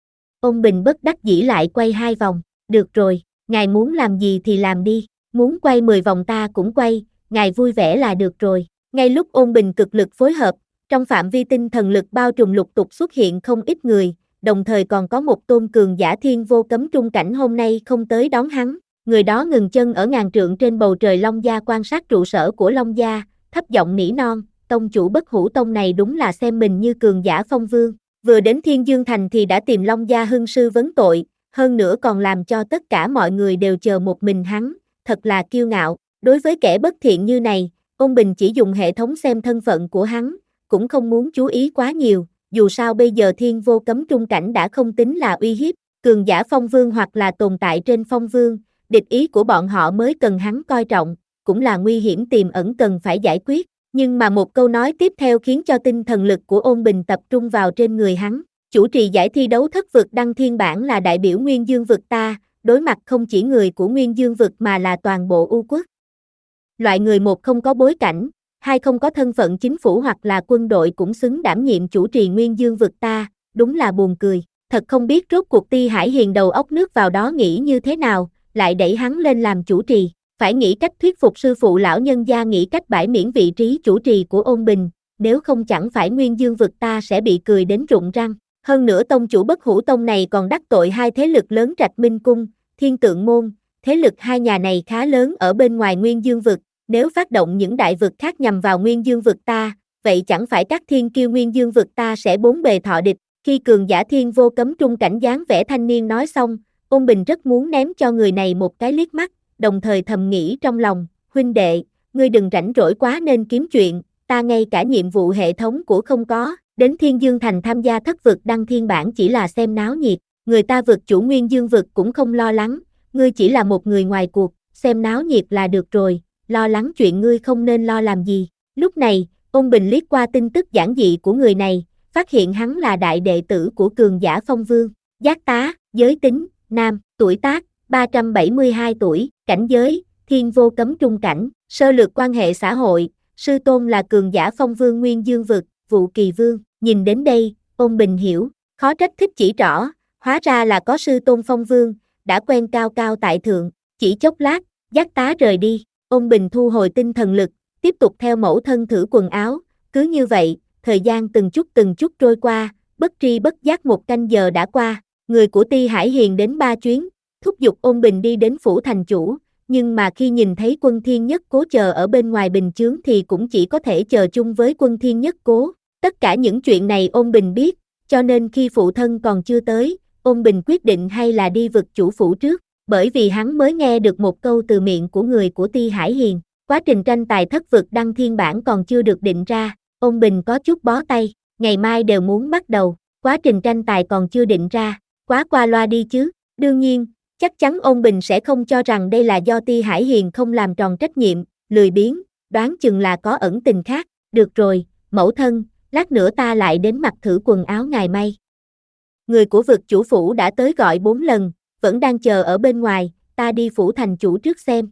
Ông Bình bất đắc dĩ lại quay hai vòng, được rồi, ngài muốn làm gì thì làm đi, muốn quay mười vòng ta cũng quay, ngài vui vẻ là được rồi. Ngay lúc Ôn Bình cực lực phối hợp, trong phạm vi tinh thần lực bao trùm lục tục xuất hiện không ít người, đồng thời còn có một tôn cường giả thiên vô cấm trung cảnh hôm nay không tới đón hắn. Người đó ngừng chân ở ngàn trượng trên bầu trời Long Gia quan sát trụ sở của Long Gia, thấp giọng nỉ non, tông chủ bất hủ tông này đúng là xem mình như cường giả phong vương. Vừa đến Thiên Dương Thành thì đã tìm Long Gia hưng sư vấn tội, hơn nữa còn làm cho tất cả mọi người đều chờ một mình hắn, thật là kiêu ngạo. Đối với kẻ bất thiện như này, Ôn Bình chỉ dùng hệ thống xem thân phận của hắn, cũng không muốn chú ý quá nhiều, dù sao bây giờ thiên vô cấm trung cảnh đã không tính là uy hiếp, cường giả phong vương hoặc là tồn tại trên phong vương, địch ý của bọn họ mới cần hắn coi trọng, cũng là nguy hiểm tiềm ẩn cần phải giải quyết. Nhưng mà một câu nói tiếp theo khiến cho tinh thần lực của Ôn Bình tập trung vào trên người hắn. Chủ trì giải thi đấu thất vực đăng thiên bản là đại biểu Nguyên Dương vực ta, đối mặt không chỉ người của Nguyên Dương vực mà là toàn bộ U quốc. Loại người một không có bối cảnh, hai không có thân phận chính phủ hoặc là quân đội cũng xứng đảm nhiệm chủ trì Nguyên Dương vực ta, đúng là buồn cười. Thật không biết rốt cuộc Ti Hải Hiền đầu óc nước vào đó nghĩ như thế nào, lại đẩy hắn lên làm chủ trì. Phải nghĩ cách thuyết phục sư phụ lão nhân gia nghĩ cách bãi miễn vị trí chủ trì của Ôn Bình, nếu không chẳng phải Nguyên Dương vực ta sẽ bị cười đến rụng răng. Hơn nữa tông chủ bất hủ tông này còn đắc tội hai thế lực lớn Trạch Minh Cung, Thiên Tượng Môn, thế lực hai nhà này khá lớn ở bên ngoài Nguyên Dương vực, nếu phát động những đại vực khác nhằm vào Nguyên Dương vực ta, vậy chẳng phải các thiên kiêu Nguyên Dương vực ta sẽ bốn bề thọ địch. Khi cường giả thiên vô cấm trung cảnh dáng vẻ thanh niên nói xong, Ôn Bình rất muốn ném cho người này một cái liếc mắt, đồng thời thầm nghĩ trong lòng, huynh đệ, ngươi đừng rảnh rỗi quá nên kiếm chuyện, ta ngay cả nhiệm vụ hệ thống của không có, đến Thiên Dương Thành tham gia thất vực đăng thiên bản chỉ là xem náo nhiệt, người ta vực chủ Nguyên Dương vực cũng không lo lắng, ngươi chỉ là một người ngoài cuộc, xem náo nhiệt là được rồi, lo lắng chuyện ngươi không nên lo làm gì. Lúc này, Ôn Bình liếc qua tin tức giản dị của người này, phát hiện hắn là đại đệ tử của cường giả phong vương, giác tá, giới tính, nam, tuổi tác, ba trăm bảy mươi hai tuổi, cảnh giới, thiên vô cấm trung cảnh, sơ lược quan hệ xã hội, sư tôn là cường giả phong vương Nguyên Dương vực, Vụ Kỳ Vương. Nhìn đến đây, Ôn Bình hiểu, khó trách thích chỉ trỏ, hóa ra là có sư tôn phong vương, đã quen cao cao tại thượng. Chỉ chốc lát, giác tá rời đi, Ôn Bình thu hồi tinh thần lực, tiếp tục theo mẫu thân thử quần áo, cứ như vậy, thời gian từng chút từng chút trôi qua, bất tri bất giác một canh giờ đã qua, người của Ti Hải Hiền đến ba chuyến, thúc giục Ôn Bình đi đến phủ thành chủ, nhưng mà khi nhìn thấy Quân Thiên Nhất Cố chờ ở bên ngoài bình chướng thì cũng chỉ có thể chờ chung với Quân Thiên Nhất Cố. Tất cả những chuyện này Ôn Bình biết, cho nên khi phụ thân còn chưa tới, Ôn Bình quyết định hay là đi vực chủ phủ trước, bởi vì hắn mới nghe được một câu từ miệng của người của Ti Hải Hiền. Quá trình tranh tài thất vực đăng thiên bản còn chưa được định ra, Ôn Bình có chút bó tay, ngày mai đều muốn bắt đầu, quá trình tranh tài còn chưa định ra, quá qua loa đi chứ. Đương nhiên, chắc chắn Ôn Bình sẽ không cho rằng đây là do Ti Hải Hiền không làm tròn trách nhiệm, lười biếng, đoán chừng là có ẩn tình khác. Được rồi, mẫu thân, lát nữa ta lại đến mặc thử quần áo ngài may. Người của vực chủ phủ đã tới gọi bốn lần, vẫn đang chờ ở bên ngoài, ta đi phủ thành chủ trước xem.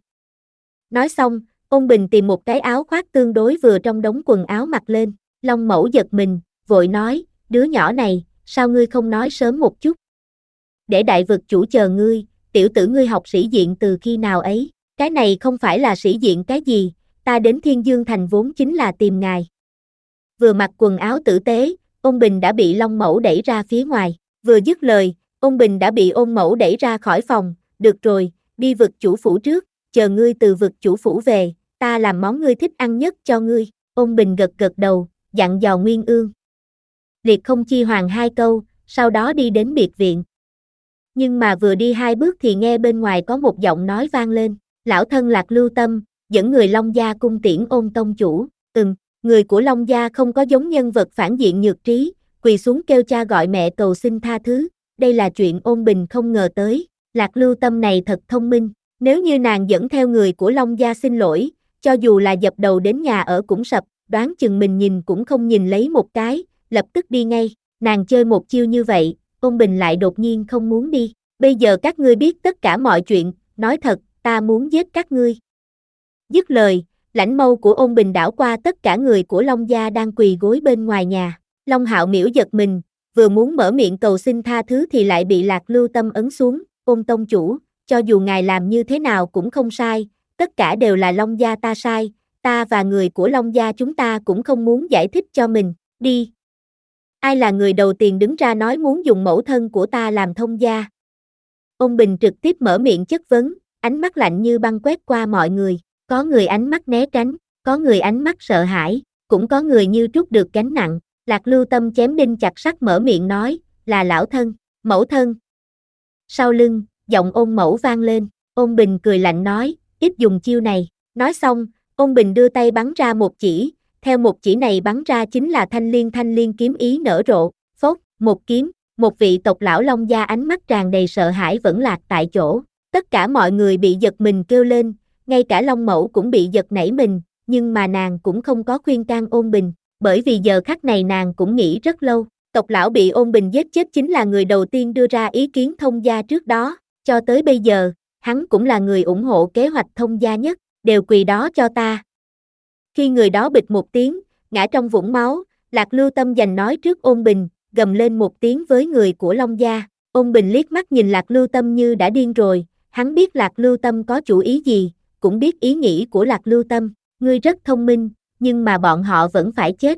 Nói xong, Ôn Bình tìm một cái áo khoác tương đối vừa trong đống quần áo mặc lên, Long Mẫu giật mình, vội nói, đứa nhỏ này, sao ngươi không nói sớm một chút? Để đại vực chủ chờ ngươi, tiểu tử ngươi học sĩ diện từ khi nào ấy, cái này không phải là sĩ diện cái gì, ta đến Thiên Dương Thành vốn chính là tìm ngài. Vừa mặc quần áo tử tế, Ôn Bình đã bị Long Mẫu đẩy ra phía ngoài, vừa dứt lời, Ôn Bình đã bị Ôn Mẫu đẩy ra khỏi phòng, được rồi, đi vực chủ phủ trước, chờ ngươi từ vực chủ phủ về, ta làm món ngươi thích ăn nhất cho ngươi. Ôn Bình gật gật đầu, dặn dò Nguyên Ương. Liệt không chi hoàng hai câu, sau đó đi đến biệt viện. Nhưng mà vừa đi hai bước thì nghe bên ngoài có một giọng nói vang lên, lão thân Lạc Lưu Tâm, dẫn người Long Gia cung tiễn Ôn tông chủ. Ừm, người của Long Gia không có giống nhân vật phản diện nhược trí, quỳ xuống kêu cha gọi mẹ cầu xin tha thứ, đây là chuyện Ôn Bình không ngờ tới, Lạc Lưu Tâm này thật thông minh, nếu như nàng dẫn theo người của Long Gia xin lỗi, cho dù là dập đầu đến nhà ở cũng sập, đoán chừng mình nhìn cũng không nhìn lấy một cái, lập tức đi ngay, nàng chơi một chiêu như vậy, Ôn Bình lại đột nhiên không muốn đi, bây giờ các ngươi biết tất cả mọi chuyện, nói thật, ta muốn giết các ngươi. Dứt lời, lãnh mâu của Ôn Bình đảo qua tất cả người của Long Gia đang quỳ gối bên ngoài nhà, Long Hạo Miểu giật mình, vừa muốn mở miệng cầu xin tha thứ thì lại bị Lạc Lưu Tâm ấn xuống, Ôn tông chủ, cho dù ngài làm như thế nào cũng không sai, tất cả đều là Long Gia ta sai, ta và người của Long Gia chúng ta cũng không muốn giải thích cho mình, đi. Ai là người đầu tiên đứng ra nói muốn dùng mẫu thân của ta làm thông gia? Ôn Bình trực tiếp mở miệng chất vấn, ánh mắt lạnh như băng quét qua mọi người, có người ánh mắt né tránh, có người ánh mắt sợ hãi, cũng có người như trút được gánh nặng, Lạc Lưu Tâm chém đinh chặt sắt mở miệng nói, là lão thân, mẫu thân. Sau lưng, giọng Ôn mẫu vang lên, Ôn Bình cười lạnh nói, ít dùng chiêu này, nói xong, Ôn Bình đưa tay bắn ra một chỉ, theo một chỉ này bắn ra chính là thanh liên thanh liên kiếm ý nở rộ, phốt, một kiếm, một vị tộc lão Long Gia ánh mắt tràn đầy sợ hãi vẫn lạc tại chỗ, tất cả mọi người bị giật mình kêu lên, ngay cả Long mẫu cũng bị giật nảy mình, nhưng mà nàng cũng không có khuyên can Ôn Bình, bởi vì giờ khắc này nàng cũng nghĩ rất lâu, tộc lão bị Ôn Bình giết chết chính là người đầu tiên đưa ra ý kiến thông gia trước đó, cho tới bây giờ, hắn cũng là người ủng hộ kế hoạch thông gia nhất, đều quỳ đó cho ta. Khi người đó bịch một tiếng, ngã trong vũng máu, Lạc Lưu Tâm giành nói trước Ôn Bình, gầm lên một tiếng với người của Long Gia, Ôn Bình liếc mắt nhìn Lạc Lưu Tâm như đã điên rồi, hắn biết Lạc Lưu Tâm có chủ ý gì, cũng biết ý nghĩ của Lạc Lưu Tâm, ngươi rất thông minh, nhưng mà bọn họ vẫn phải chết.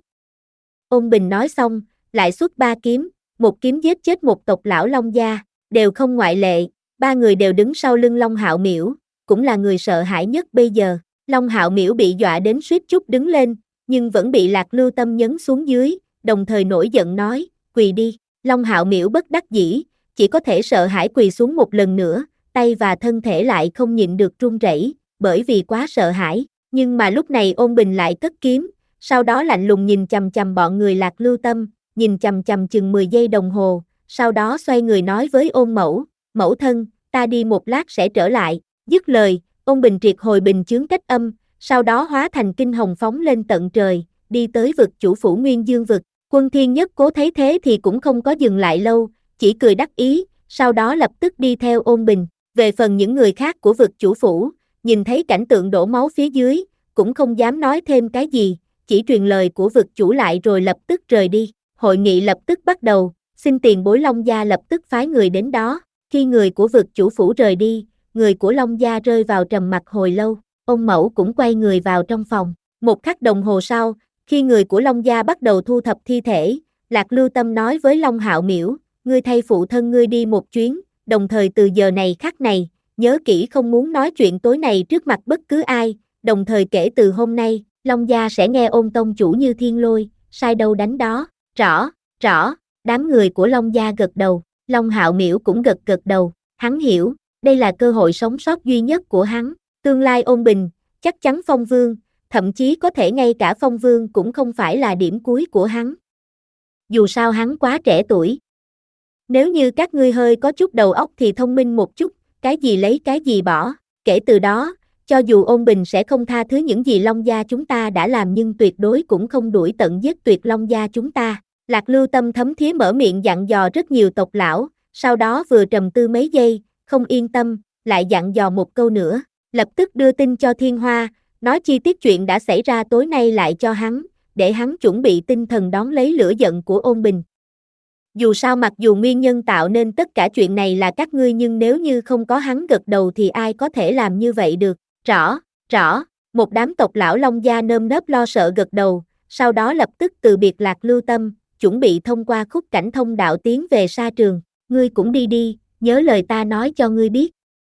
Ôn Bình nói xong, lại xuất ba kiếm, một kiếm giết chết một tộc lão Long Gia, đều không ngoại lệ, ba người đều đứng sau lưng Long Hạo Miểu, cũng là người sợ hãi nhất bây giờ. Long Hạo Miểu bị dọa đến suýt chút đứng lên, nhưng vẫn bị Lạc Lưu Tâm nhấn xuống dưới, đồng thời nổi giận nói, quỳ đi. Long Hạo Miểu bất đắc dĩ, chỉ có thể sợ hãi quỳ xuống một lần nữa, tay và thân thể lại không nhịn được run rẩy, bởi vì quá sợ hãi. Nhưng mà lúc này Ôn Bình lại cất kiếm, sau đó lạnh lùng nhìn chằm chằm bọn người Lạc Lưu Tâm, nhìn chằm chằm chừng mười giây đồng hồ, sau đó xoay người nói với Ôn mẫu, mẫu thân, ta đi một lát sẽ trở lại, dứt lời, Ôn Bình triệt hồi bình chướng cách âm, sau đó hóa thành kinh hồng phóng lên tận trời, đi tới vực chủ phủ Nguyên Dương vực, Quân Thiên Nhất Cố thấy thế thì cũng không có dừng lại lâu, chỉ cười đắc ý, sau đó lập tức đi theo Ôn Bình, về phần những người khác của vực chủ phủ, nhìn thấy cảnh tượng đổ máu phía dưới, cũng không dám nói thêm cái gì, chỉ truyền lời của vực chủ lại rồi lập tức rời đi, hội nghị lập tức bắt đầu, xin tiền bối Long Gia lập tức phái người đến đó, khi người của vực chủ phủ rời đi, người của Long Gia rơi vào trầm mặc hồi lâu, Ôn mẫu cũng quay người vào trong phòng, một khắc đồng hồ sau, khi người của Long Gia bắt đầu thu thập thi thể, Lạc Lưu Tâm nói với Long Hạo Miểu, ngươi thay phụ thân ngươi đi một chuyến, đồng thời từ giờ này khắc này, nhớ kỹ không muốn nói chuyện tối này trước mặt bất cứ ai, đồng thời kể từ hôm nay, Long Gia sẽ nghe Ôn tông chủ như thiên lôi, sai đâu đánh đó, rõ, rõ, đám người của Long Gia gật đầu, Long Hạo Miểu cũng gật gật đầu, hắn hiểu, đây là cơ hội sống sót duy nhất của hắn, tương lai Ôn Bình, chắc chắn Phong Vương, thậm chí có thể ngay cả Phong Vương cũng không phải là điểm cuối của hắn. Dù sao hắn quá trẻ tuổi. Nếu như các ngươi hơi có chút đầu óc thì thông minh một chút, cái gì lấy cái gì bỏ, kể từ đó, cho dù Ôn Bình sẽ không tha thứ những gì Long Gia chúng ta đã làm nhưng tuyệt đối cũng không đuổi tận giết tuyệt Long Gia chúng ta. Lạc Lưu Tâm thấm thía mở miệng dặn dò rất nhiều tộc lão, sau đó vừa trầm tư mấy giây, không yên tâm, lại dặn dò một câu nữa, lập tức đưa tin cho Thiên Hoa, nói chi tiết chuyện đã xảy ra tối nay lại cho hắn, để hắn chuẩn bị tinh thần đón lấy lửa giận của Ôn Bình. Dù sao mặc dù nguyên nhân tạo nên tất cả chuyện này là các ngươi nhưng nếu như không có hắn gật đầu thì ai có thể làm như vậy được, rõ, rõ, một đám tộc lão Long Gia nơm nớp lo sợ gật đầu, sau đó lập tức từ biệt Lạc Lưu Tâm, chuẩn bị thông qua khúc cảnh thông đạo tiến về sa trường, ngươi cũng đi đi, nhớ lời ta nói cho ngươi biết.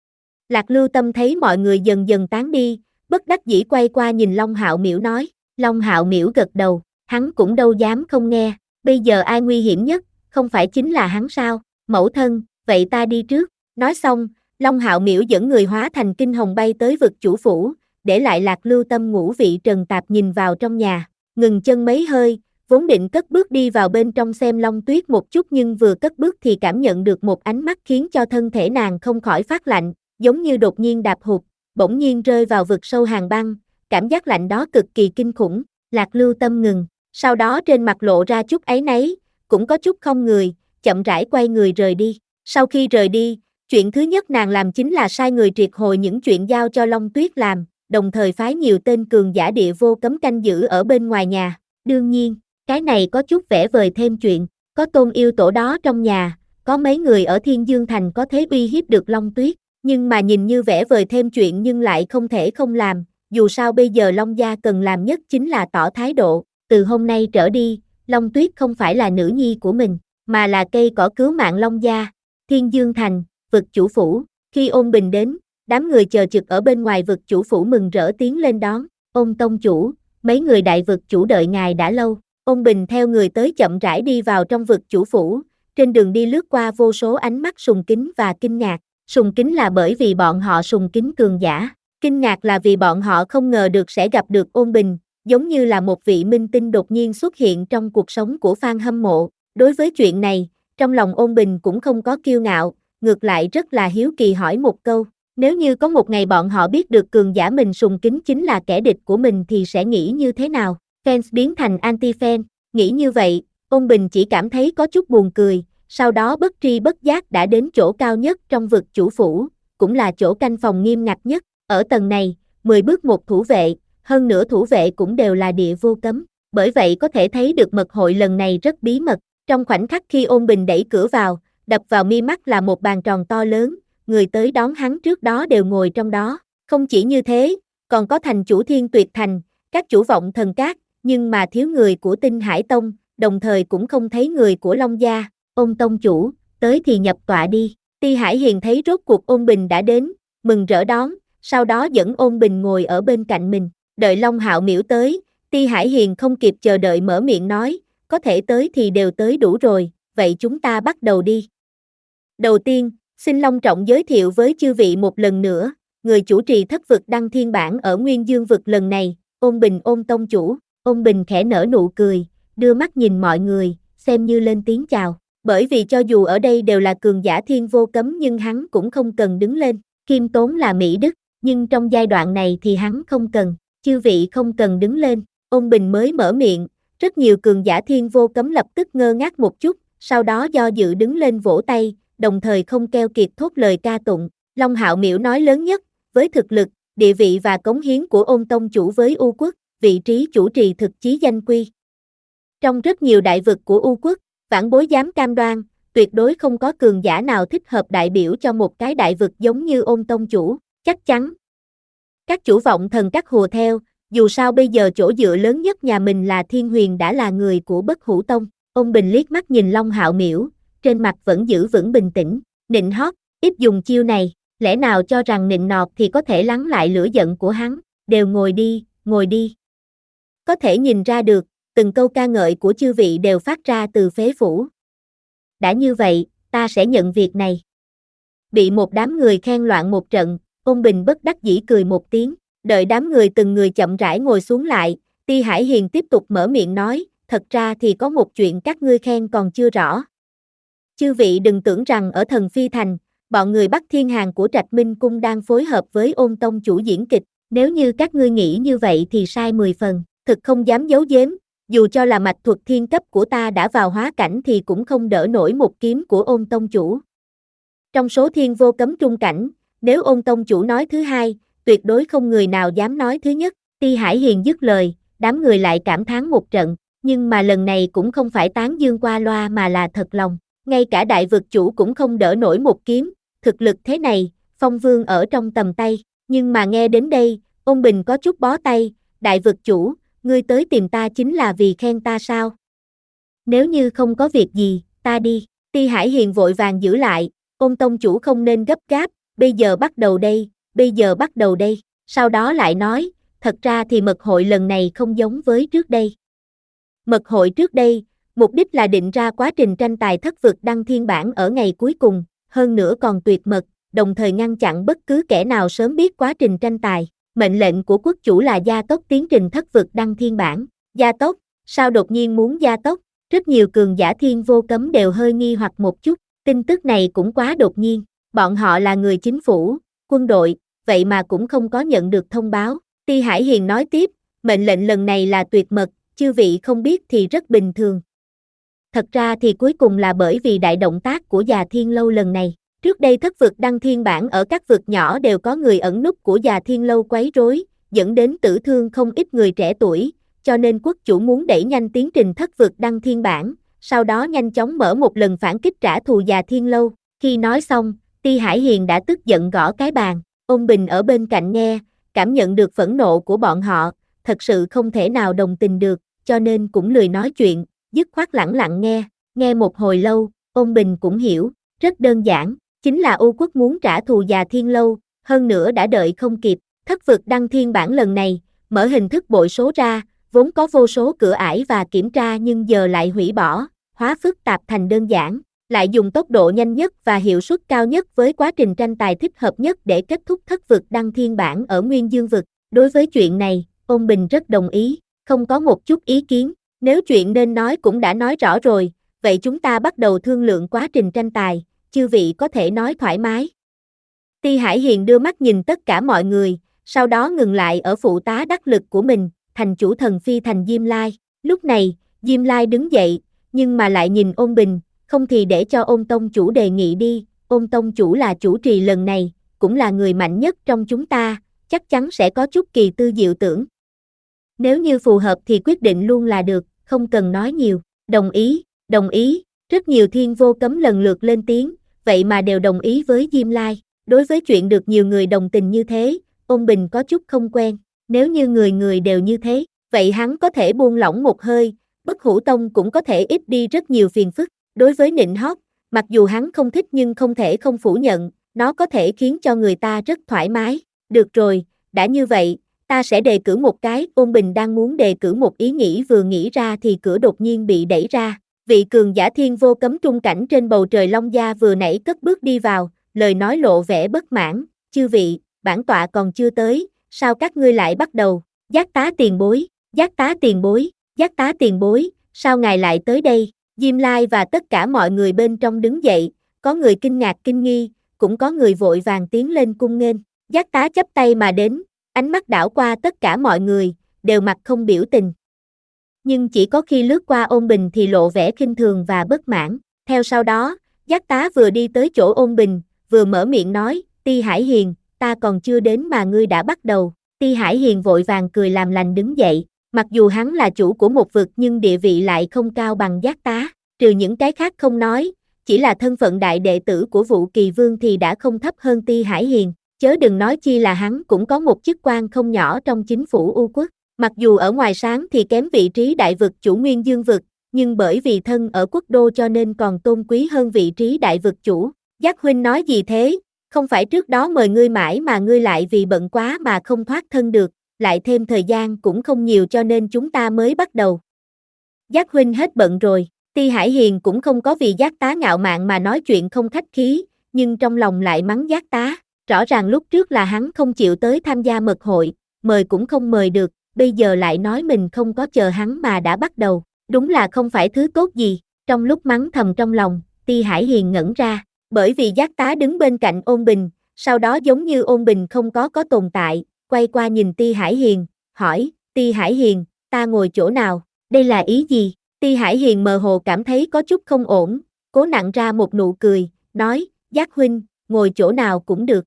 Lạc Lưu Tâm thấy mọi người dần dần tán đi, bất đắc dĩ quay qua nhìn Long Hạo Miểu nói, Long Hạo Miểu gật đầu, hắn cũng đâu dám không nghe, bây giờ ai nguy hiểm nhất, không phải chính là hắn sao, mẫu thân, vậy ta đi trước, nói xong, Long Hạo Miểu dẫn người hóa thành kinh hồng bay tới vực chủ phủ, để lại Lạc Lưu Tâm ngũ vị trần tạp nhìn vào trong nhà, ngừng chân mấy hơi, vốn định cất bước đi vào bên trong xem Long Tuyết một chút nhưng vừa cất bước thì cảm nhận được một ánh mắt khiến cho thân thể nàng không khỏi phát lạnh, giống như đột nhiên đạp hụt, bỗng nhiên rơi vào vực sâu hàng băng, cảm giác lạnh đó cực kỳ kinh khủng, Lạc Lưu Tâm ngừng, sau đó trên mặt lộ ra chút áy náy, cũng có chút không người, chậm rãi quay người rời đi, sau khi rời đi, chuyện thứ nhất nàng làm chính là sai người triệt hồi những chuyện giao cho Long Tuyết làm, đồng thời phái nhiều tên cường giả địa vô cấm canh giữ ở bên ngoài nhà, đương nhiên, cái này có chút vẽ vời thêm chuyện, có Tôn Yêu Tổ đó trong nhà, có mấy người ở Thiên Dương Thành có thế uy hiếp được Long Tuyết, nhưng mà nhìn như vẽ vời thêm chuyện nhưng lại không thể không làm, dù sao bây giờ Long gia cần làm nhất chính là tỏ thái độ, từ hôm nay trở đi, Long Tuyết không phải là nữ nhi của mình, mà là cây cỏ cứu mạng Long gia. Thiên Dương Thành, vực chủ phủ, khi Ôn Bình đến, đám người chờ trực ở bên ngoài vực chủ phủ mừng rỡ tiến lên đón, Ôn tông chủ, mấy người đại vực chủ đợi ngài đã lâu, Ôn Bình theo người tới chậm rãi đi vào trong vực chủ phủ, trên đường đi lướt qua vô số ánh mắt sùng kính và kinh ngạc, sùng kính là bởi vì bọn họ sùng kính cường giả, kinh ngạc là vì bọn họ không ngờ được sẽ gặp được Ôn Bình, giống như là một vị minh tinh đột nhiên xuất hiện trong cuộc sống của fan hâm mộ, đối với chuyện này, trong lòng Ôn Bình cũng không có kiêu ngạo, ngược lại rất là hiếu kỳ hỏi một câu, nếu như có một ngày bọn họ biết được cường giả mình sùng kính chính là kẻ địch của mình thì sẽ nghĩ như thế nào, fans biến thành anti-fan, nghĩ như vậy, Ôn Bình chỉ cảm thấy có chút buồn cười, sau đó bất tri bất giác đã đến chỗ cao nhất trong vực chủ phủ, cũng là chỗ canh phòng nghiêm ngặt nhất, ở tầng này, mười bước một thủ vệ, hơn nữa thủ vệ cũng đều là địa vô cấm, bởi vậy có thể thấy được mật hội lần này rất bí mật, trong khoảnh khắc khi Ôn Bình đẩy cửa vào, đập vào mi mắt là một bàn tròn to lớn, người tới đón hắn trước đó đều ngồi trong đó, không chỉ như thế, còn có thành chủ Thiên Tuyệt Thành, các chủ vọng thần cát, nhưng mà thiếu người của Tinh Hải Tông, đồng thời cũng không thấy người của Long gia, Ôn tông chủ, tới thì nhập tọa đi, Ti Hải Hiền thấy rốt cuộc Ôn Bình đã đến, mừng rỡ đón, sau đó dẫn Ôn Bình ngồi ở bên cạnh mình, đợi Long Hạo Miểu tới, Ti Hải Hiền không kịp chờ đợi mở miệng nói, có thể tới thì đều tới đủ rồi, vậy chúng ta bắt đầu đi. Đầu tiên, xin long trọng giới thiệu với chư vị một lần nữa, người chủ trì thất vực đăng thiên bản ở Nguyên Dương vực lần này, Ôn Bình Ôn tông chủ, Ôn Bình khẽ nở nụ cười, đưa mắt nhìn mọi người, xem như lên tiếng chào, bởi vì cho dù ở đây đều là cường giả thiên vô cấm nhưng hắn cũng không cần đứng lên, khiêm tốn là Mỹ Đức, nhưng trong giai đoạn này thì hắn không cần, chư vị không cần đứng lên, Ôn Bình mới mở miệng, rất nhiều cường giả thiên vô cấm lập tức ngơ ngác một chút, sau đó do dự đứng lên vỗ tay, đồng thời không keo kiệt thốt lời ca tụng, Long Hạo Miểu nói lớn nhất, với thực lực, địa vị và cống hiến của Ôn tông chủ với U quốc, vị trí chủ trì thực chí danh quy. Trong rất nhiều đại vực của U quốc, vãn bối dám cam đoan, tuyệt đối không có cường giả nào thích hợp đại biểu cho một cái đại vực giống như Ôn tông chủ, chắc chắn. Các chủ vọng thần các hùa theo, dù sao bây giờ chỗ dựa lớn nhất nhà mình là Thiên Huyền đã là người của Bất Hủ Tông, Ôn Bình liếc mắt nhìn Long Hạo Miểu, trên mặt vẫn giữ vững bình tĩnh, nịnh hót, ít dùng chiêu này, lẽ nào cho rằng nịnh nọt thì có thể lắng lại lửa giận của hắn, đều ngồi đi, ngồi đi. Có thể nhìn ra được, từng câu ca ngợi của chư vị đều phát ra từ phế phủ. Đã như vậy, ta sẽ nhận việc này. Bị một đám người khen loạn một trận, Ôn Bình bất đắc dĩ cười một tiếng, đợi đám người từng người chậm rãi ngồi xuống lại, Ti Hải Hiền tiếp tục mở miệng nói, thật ra thì có một chuyện các ngươi khen còn chưa rõ. Chư vị đừng tưởng rằng ở Thần Phi Thành, bọn người Bắc Thiên Hàn của Trạch Minh Cung đang phối hợp với Ôn tông chủ diễn kịch, nếu như các ngươi nghĩ như vậy thì sai mười phần, thực không dám giấu giếm, dù cho là mạch thuật thiên cấp của ta đã vào hóa cảnh thì cũng không đỡ nổi một kiếm của Ôn tông chủ. Trong số thiên vô cấm trung cảnh, nếu Ôn tông chủ nói thứ hai, tuyệt đối không người nào dám nói thứ nhất, Ti Hải Hiền dứt lời, đám người lại cảm thán một trận, nhưng mà lần này cũng không phải tán dương qua loa mà là thật lòng, ngay cả đại vực chủ cũng không đỡ nổi một kiếm, thực lực thế này, Phong Vương ở trong tầm tay, nhưng mà nghe đến đây, Ôn Bình có chút bó tay, đại vực chủ, ngươi tới tìm ta chính là vì khen ta sao? Nếu như không có việc gì, ta đi, Ti Hải Hiền vội vàng giữ lại, Ôn tông chủ không nên gấp gáp, bây giờ bắt đầu đây, bây giờ bắt đầu đây, sau đó lại nói, thật ra thì mật hội lần này không giống với trước đây. Mật hội trước đây, mục đích là định ra quá trình tranh tài thất vực đăng thiên bản ở ngày cuối cùng, hơn nữa còn tuyệt mật, đồng thời ngăn chặn bất cứ kẻ nào sớm biết quá trình tranh tài. Mệnh lệnh của quốc chủ là gia tốc tiến trình thất vực đăng thiên bản. Gia tốc, sao đột nhiên muốn gia tốc? Rất nhiều cường giả thiên vô cấm đều hơi nghi hoặc một chút, tin tức này cũng quá đột nhiên. Bọn họ là người chính phủ, quân đội, vậy mà cũng không có nhận được thông báo. Ti Hải Hiền nói tiếp, mệnh lệnh lần này là tuyệt mật, chư vị không biết thì rất bình thường. Thật ra thì cuối cùng là bởi vì đại động tác của Già Thiên Lâu lần này. Trước đây thất vực đăng thiên bản ở các vực nhỏ đều có người ẩn núp của Già Thiên Lâu quấy rối, dẫn đến tử thương không ít người trẻ tuổi, cho nên quốc chủ muốn đẩy nhanh tiến trình thất vực đăng thiên bản, sau đó nhanh chóng mở một lần phản kích trả thù Già Thiên Lâu. Khi nói xong, Ti Hải Hiền đã tức giận gõ cái bàn, Ôn Bình ở bên cạnh nghe, cảm nhận được phẫn nộ của bọn họ, thật sự không thể nào đồng tình được, cho nên cũng lười nói chuyện, dứt khoát lẳng lặng nghe, nghe một hồi lâu, Ôn Bình cũng hiểu, rất đơn giản, chính là U quốc muốn trả thù Già Thiên Lâu, hơn nữa đã đợi không kịp, thất vực đăng thiên bản lần này, mở hình thức bội số ra, vốn có vô số cửa ải và kiểm tra nhưng giờ lại hủy bỏ, hóa phức tạp thành đơn giản, lại dùng tốc độ nhanh nhất và hiệu suất cao nhất với quá trình tranh tài thích hợp nhất để kết thúc thất vực đăng thiên bản ở Nguyên Dương vực. Đối với chuyện này, Ôn Bình rất đồng ý, không có một chút ý kiến, nếu chuyện nên nói cũng đã nói rõ rồi, vậy chúng ta bắt đầu thương lượng quá trình tranh tài, chư vị có thể nói thoải mái. Ti Hải Hiền đưa mắt nhìn tất cả mọi người, sau đó ngừng lại ở phụ tá đắc lực của mình, thành chủ thần phi thành Diêm Lai. Lúc này, Diêm Lai đứng dậy, nhưng mà lại nhìn Ôn Bình, không thì để cho Ôn tông chủ đề nghị đi, Ôn tông chủ là chủ trì lần này, cũng là người mạnh nhất trong chúng ta, chắc chắn sẽ có chút kỳ tư diệu tưởng. Nếu như phù hợp thì quyết định luôn là được, không cần nói nhiều, đồng ý, đồng ý, rất nhiều thiên vô cấm lần lượt lên tiếng, vậy mà đều đồng ý với Diêm Lai. Đối với chuyện được nhiều người đồng tình như thế, Ôn Bình có chút không quen, nếu như người người đều như thế, vậy hắn có thể buông lỏng một hơi, Bất Hủ Tông cũng có thể ít đi rất nhiều phiền phức. Đối với nịnh hót, mặc dù hắn không thích nhưng không thể không phủ nhận, nó có thể khiến cho người ta rất thoải mái. Được rồi, đã như vậy, ta sẽ đề cử một cái. Ôn Bình đang muốn đề cử một ý nghĩ vừa nghĩ ra thì cửa đột nhiên bị đẩy ra. Vị cường giả thiên vô cấm trung cảnh trên bầu trời Long Gia vừa nãy cất bước đi vào, lời nói lộ vẻ bất mãn, chư vị, bản tọa còn chưa tới, sao các ngươi lại bắt đầu? Giác tá tiền bối, giác tá tiền bối, giác tá tiền bối, sao ngài lại tới đây? Diêm Lai và tất cả mọi người bên trong đứng dậy, có người kinh ngạc kinh nghi, cũng có người vội vàng tiến lên cung nghênh. Giác tá chắp tay mà đến, ánh mắt đảo qua tất cả mọi người, đều mặt không biểu tình. Nhưng chỉ có khi lướt qua Ôn Bình thì lộ vẻ khinh thường và bất mãn. Theo sau đó, giác tá vừa đi tới chỗ Ôn Bình, vừa mở miệng nói, Ti Hải Hiền, ta còn chưa đến mà ngươi đã bắt đầu. Ti Hải Hiền vội vàng cười làm lành đứng dậy, mặc dù hắn là chủ của một vực nhưng địa vị lại không cao bằng giác tá, trừ những cái khác không nói, chỉ là thân phận đại đệ tử của Vũ Kỳ Vương thì đã không thấp hơn Ti Hải Hiền, chớ đừng nói chi là hắn cũng có một chức quan không nhỏ trong chính phủ U quốc. Mặc dù ở ngoài sáng thì kém vị trí đại vực chủ Nguyên Dương vực, nhưng bởi vì thân ở quốc đô cho nên còn tôn quý hơn vị trí đại vực chủ. Giác huynh nói gì thế? Không phải trước đó mời ngươi mãi mà ngươi lại vì bận quá mà không thoát thân được, lại thêm thời gian cũng không nhiều cho nên chúng ta mới bắt đầu. Giác huynh hết bận rồi, Ti Hải Hiền cũng không có vì giác tá ngạo mạn mà nói chuyện không khách khí, nhưng trong lòng lại mắng giác tá, rõ ràng lúc trước là hắn không chịu tới tham gia mật hội, mời cũng không mời được, bây giờ lại nói mình không có chờ hắn mà đã bắt đầu, đúng là không phải thứ tốt gì. Trong lúc mắng thầm trong lòng, Ti Hải Hiền ngẩn ra, bởi vì giác tá đứng bên cạnh Ôn Bình, sau đó giống như Ôn Bình không có có tồn tại, quay qua nhìn Ti Hải Hiền, hỏi, Ti Hải Hiền, ta ngồi chỗ nào, đây là ý gì? Ti Hải Hiền mơ hồ cảm thấy có chút không ổn, cố nặn ra một nụ cười, nói, Giác huynh, ngồi chỗ nào cũng được.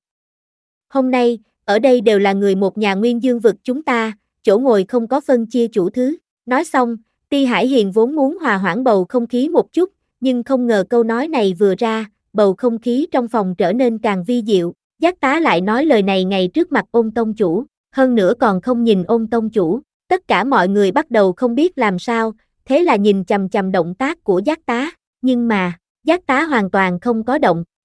Hôm nay, ở đây đều là người một nhà Nguyên Dương vực chúng ta, chỗ ngồi không có phân chia chủ thứ. Nói xong, Ti Hải Hiền vốn muốn hòa hoãn bầu không khí một chút, nhưng không ngờ câu nói này vừa ra, bầu không khí trong phòng trở nên càng vi diệu. Giác tá lại nói lời này ngay trước mặt Ôn tông chủ, hơn nữa còn không nhìn Ôn tông chủ. Tất cả mọi người bắt đầu không biết làm sao, thế là nhìn chằm chằm động tác của giác tá. Nhưng mà, giác tá hoàn toàn không có động.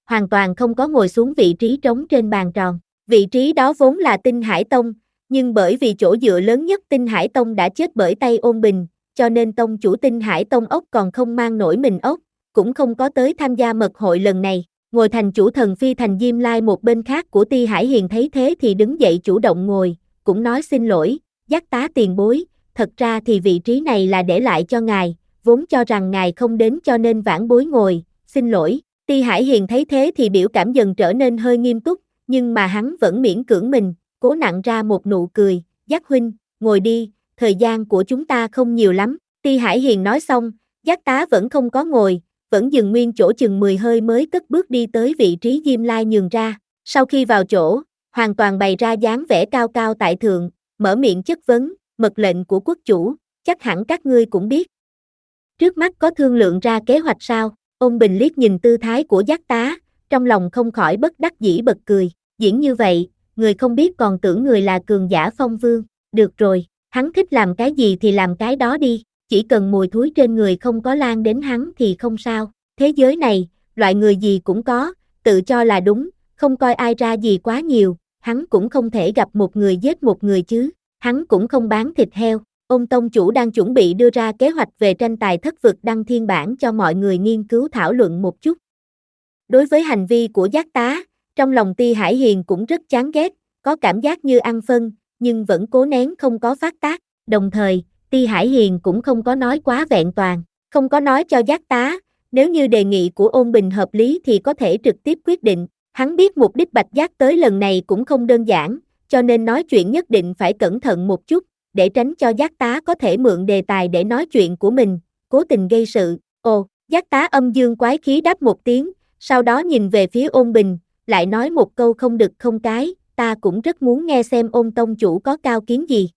hoàn toàn không có ngồi xuống vị trí trống trên bàn tròn. Vị trí đó vốn là Tinh Hải Tông, nhưng bởi vì chỗ dựa lớn nhất Tinh Hải Tông đã chết bởi tay Ôn Bình, cho nên tông chủ Tinh Hải Tông ốc còn không mang nổi mình ốc, cũng không có tới tham gia mật hội lần này. Ngồi thành chủ Thần Phi Thành Diêm Lai một bên khác của Ti Hải Hiền thấy thế thì đứng dậy chủ động ngồi, cũng nói xin lỗi, Dắt Tá tiền bối, thật ra thì vị trí này là để lại cho ngài, vốn cho rằng ngài không đến cho nên vãn bối ngồi, xin lỗi. Ti Hải Hiền thấy thế thì biểu cảm dần trở nên hơi nghiêm túc, nhưng mà hắn vẫn miễn cưỡng mình, cố nặn ra một nụ cười, Dắt huynh, ngồi đi, thời gian của chúng ta không nhiều lắm. Ti Hải Hiền nói xong, Dắt Tá vẫn không có ngồi, vẫn dừng nguyên chỗ chừng mười hơi mới cất bước đi tới vị trí Diêm Lai nhường ra. Sau khi vào chỗ, hoàn toàn bày ra dáng vẻ cao cao tại thượng, mở miệng chất vấn, mật lệnh của quốc chủ, chắc hẳn các ngươi cũng biết. Trước mắt có thương lượng ra kế hoạch sao? Ôn Bình liếc nhìn tư thái của Dắt Tá, trong lòng không khỏi bất đắc dĩ bật cười, diễn như vậy, người không biết còn tưởng người là cường giả phong vương, được rồi, hắn thích làm cái gì thì làm cái đó đi, chỉ cần mùi thúi trên người không có lan đến hắn thì không sao, thế giới này, loại người gì cũng có, tự cho là đúng, không coi ai ra gì quá nhiều, hắn cũng không thể gặp một người giết một người chứ, hắn cũng không bán thịt heo. Ôn tông chủ đang chuẩn bị đưa ra kế hoạch về tranh tài thất vực đăng thiên bản cho mọi người nghiên cứu thảo luận một chút. Đối với hành vi của Dắt Tá, trong lòng Ti Hải Hiền cũng rất chán ghét, có cảm giác như ăn phân, nhưng vẫn cố nén không có phát tác. Đồng thời, Ti Hải Hiền cũng không có nói quá vẹn toàn, không có nói cho Dắt Tá, nếu như đề nghị của Ôn Bình hợp lý thì có thể trực tiếp quyết định. Hắn biết mục đích Bạch Giác tới lần này cũng không đơn giản, cho nên nói chuyện nhất định phải cẩn thận một chút, để tránh cho Dắt Tá có thể mượn đề tài để nói chuyện của mình, cố tình gây sự. Ồ, Dắt Tá âm dương quái khí đáp một tiếng, sau đó nhìn về phía Ôn Bình, lại nói một câu không đực không cái, ta cũng rất muốn nghe xem Ôn tông chủ có cao kiến gì.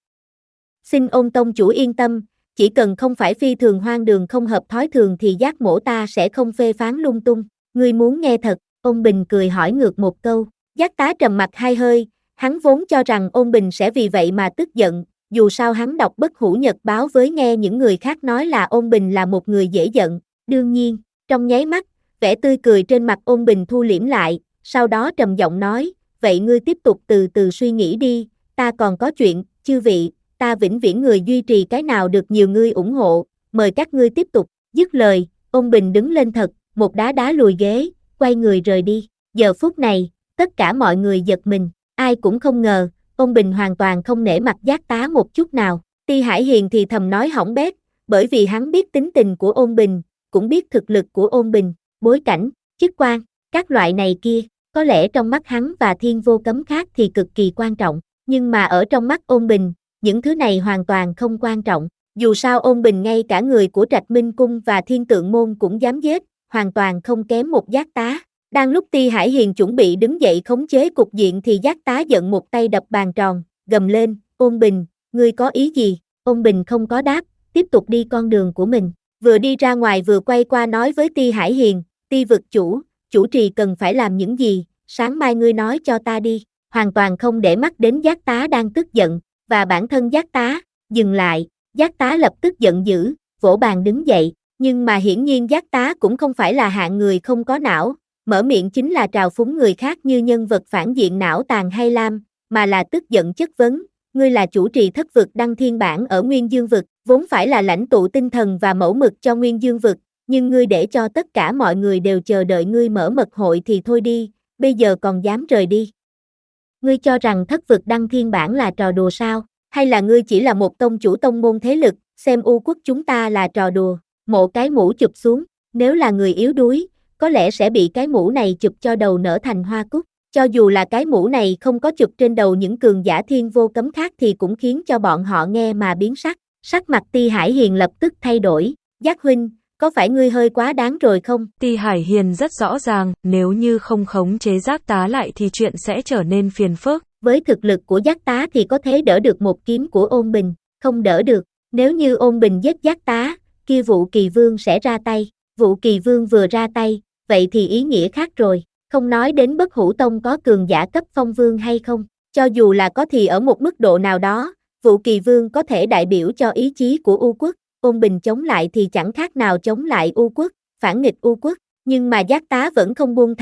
Xin Ôn tông chủ yên tâm, chỉ cần không phải phi thường hoang đường không hợp thói thường thì Giác mỗ ta sẽ không phê phán lung tung. Ngươi muốn nghe thật? Ôn Bình cười hỏi ngược một câu. Dắt Tá trầm mặt hai hơi, hắn vốn cho rằng Ôn Bình sẽ vì vậy mà tức giận. Dù sao hắn đọc Bất Hủ Nhật báo với nghe những người khác nói là Ôn Bình là một người dễ giận, đương nhiên, trong nháy mắt, vẻ tươi cười trên mặt Ôn Bình thu liễm lại, sau đó trầm giọng nói, vậy ngươi tiếp tục từ từ suy nghĩ đi, ta còn có chuyện, chư vị, ta vĩnh viễn người duy trì cái nào được nhiều ngươi ủng hộ, mời các ngươi tiếp tục, dứt lời, Ôn Bình đứng lên thật, một đá đá lùi ghế, quay người rời đi, giờ phút này, tất cả mọi người giật mình, ai cũng không ngờ, Ôn Bình hoàn toàn không nể mặt Dắt Tá một chút nào. Ti Hải Hiền thì thầm nói hỏng bét, bởi vì hắn biết tính tình của Ôn Bình, cũng biết thực lực của Ôn Bình, bối cảnh, chức quan, các loại này kia, có lẽ trong mắt hắn và Thiên Vô Cấm khác thì cực kỳ quan trọng, nhưng mà ở trong mắt Ôn Bình, những thứ này hoàn toàn không quan trọng. Dù sao Ôn Bình ngay cả người của Trạch Minh Cung và Thiên Tượng Môn cũng dám giết, hoàn toàn không kém một Dắt Tá. Đang lúc Ti Hải Hiền chuẩn bị đứng dậy khống chế cục diện thì Dắt Tá giận một tay đập bàn tròn, gầm lên, Ôn Bình, ngươi có ý gì? Ôn Bình không có đáp, tiếp tục đi con đường của mình, vừa đi ra ngoài vừa quay qua nói với Ti Hải Hiền, Ti vực chủ, chủ trì cần phải làm những gì, sáng mai ngươi nói cho ta đi, hoàn toàn không để mắt đến Dắt Tá đang tức giận, và bản thân Dắt Tá, dừng lại, Dắt Tá lập tức giận dữ, vỗ bàn đứng dậy, nhưng mà hiển nhiên Dắt Tá cũng không phải là hạng người không có não. Mở miệng chính là trào phúng người khác như nhân vật phản diện não tàn hay lam, mà là tức giận chất vấn, ngươi là chủ trì thất vực đăng thiên bản ở Nguyên Dương vực, vốn phải là lãnh tụ tinh thần và mẫu mực cho Nguyên Dương vực, nhưng ngươi để cho tất cả mọi người đều chờ đợi ngươi mở mật hội thì thôi đi, bây giờ còn dám rời đi. Ngươi cho rằng thất vực đăng thiên bản là trò đùa sao, hay là ngươi chỉ là một tông chủ tông môn thế lực, xem U quốc chúng ta là trò đùa, mộ cái mũ chụp xuống, nếu là người yếu đuối, có lẽ sẽ bị cái mũ này chụp cho đầu nở thành hoa cúc, cho dù là cái mũ này không có chụp trên đầu những cường giả Thiên Vô Cấm khác thì cũng khiến cho bọn họ nghe mà biến sắc, sắc mặt Ti Hải Hiền lập tức thay đổi, Dắt huynh, có phải ngươi hơi quá đáng rồi không? Ti Hải Hiền rất rõ ràng, nếu như không khống chế Dắt Tá lại thì chuyện sẽ trở nên phiền phức. Với thực lực của Dắt Tá thì có thể đỡ được một kiếm của Ôn Bình, không đỡ được, nếu như Ôn Bình giết Dắt Tá, kia Vũ Kỳ Vương sẽ ra tay, Vũ Kỳ Vương vừa ra tay, vậy thì ý nghĩa khác rồi, không nói đến Bất Hủ Tông có cường giả cấp phong vương hay không, cho dù là có thì ở một mức độ nào đó, Vũ Kỳ Vương có thể đại biểu cho ý chí của U quốc, Ôn Bình chống lại thì chẳng khác nào chống lại U quốc, phản nghịch U quốc, nhưng mà Dắt Tá vẫn không buông tha,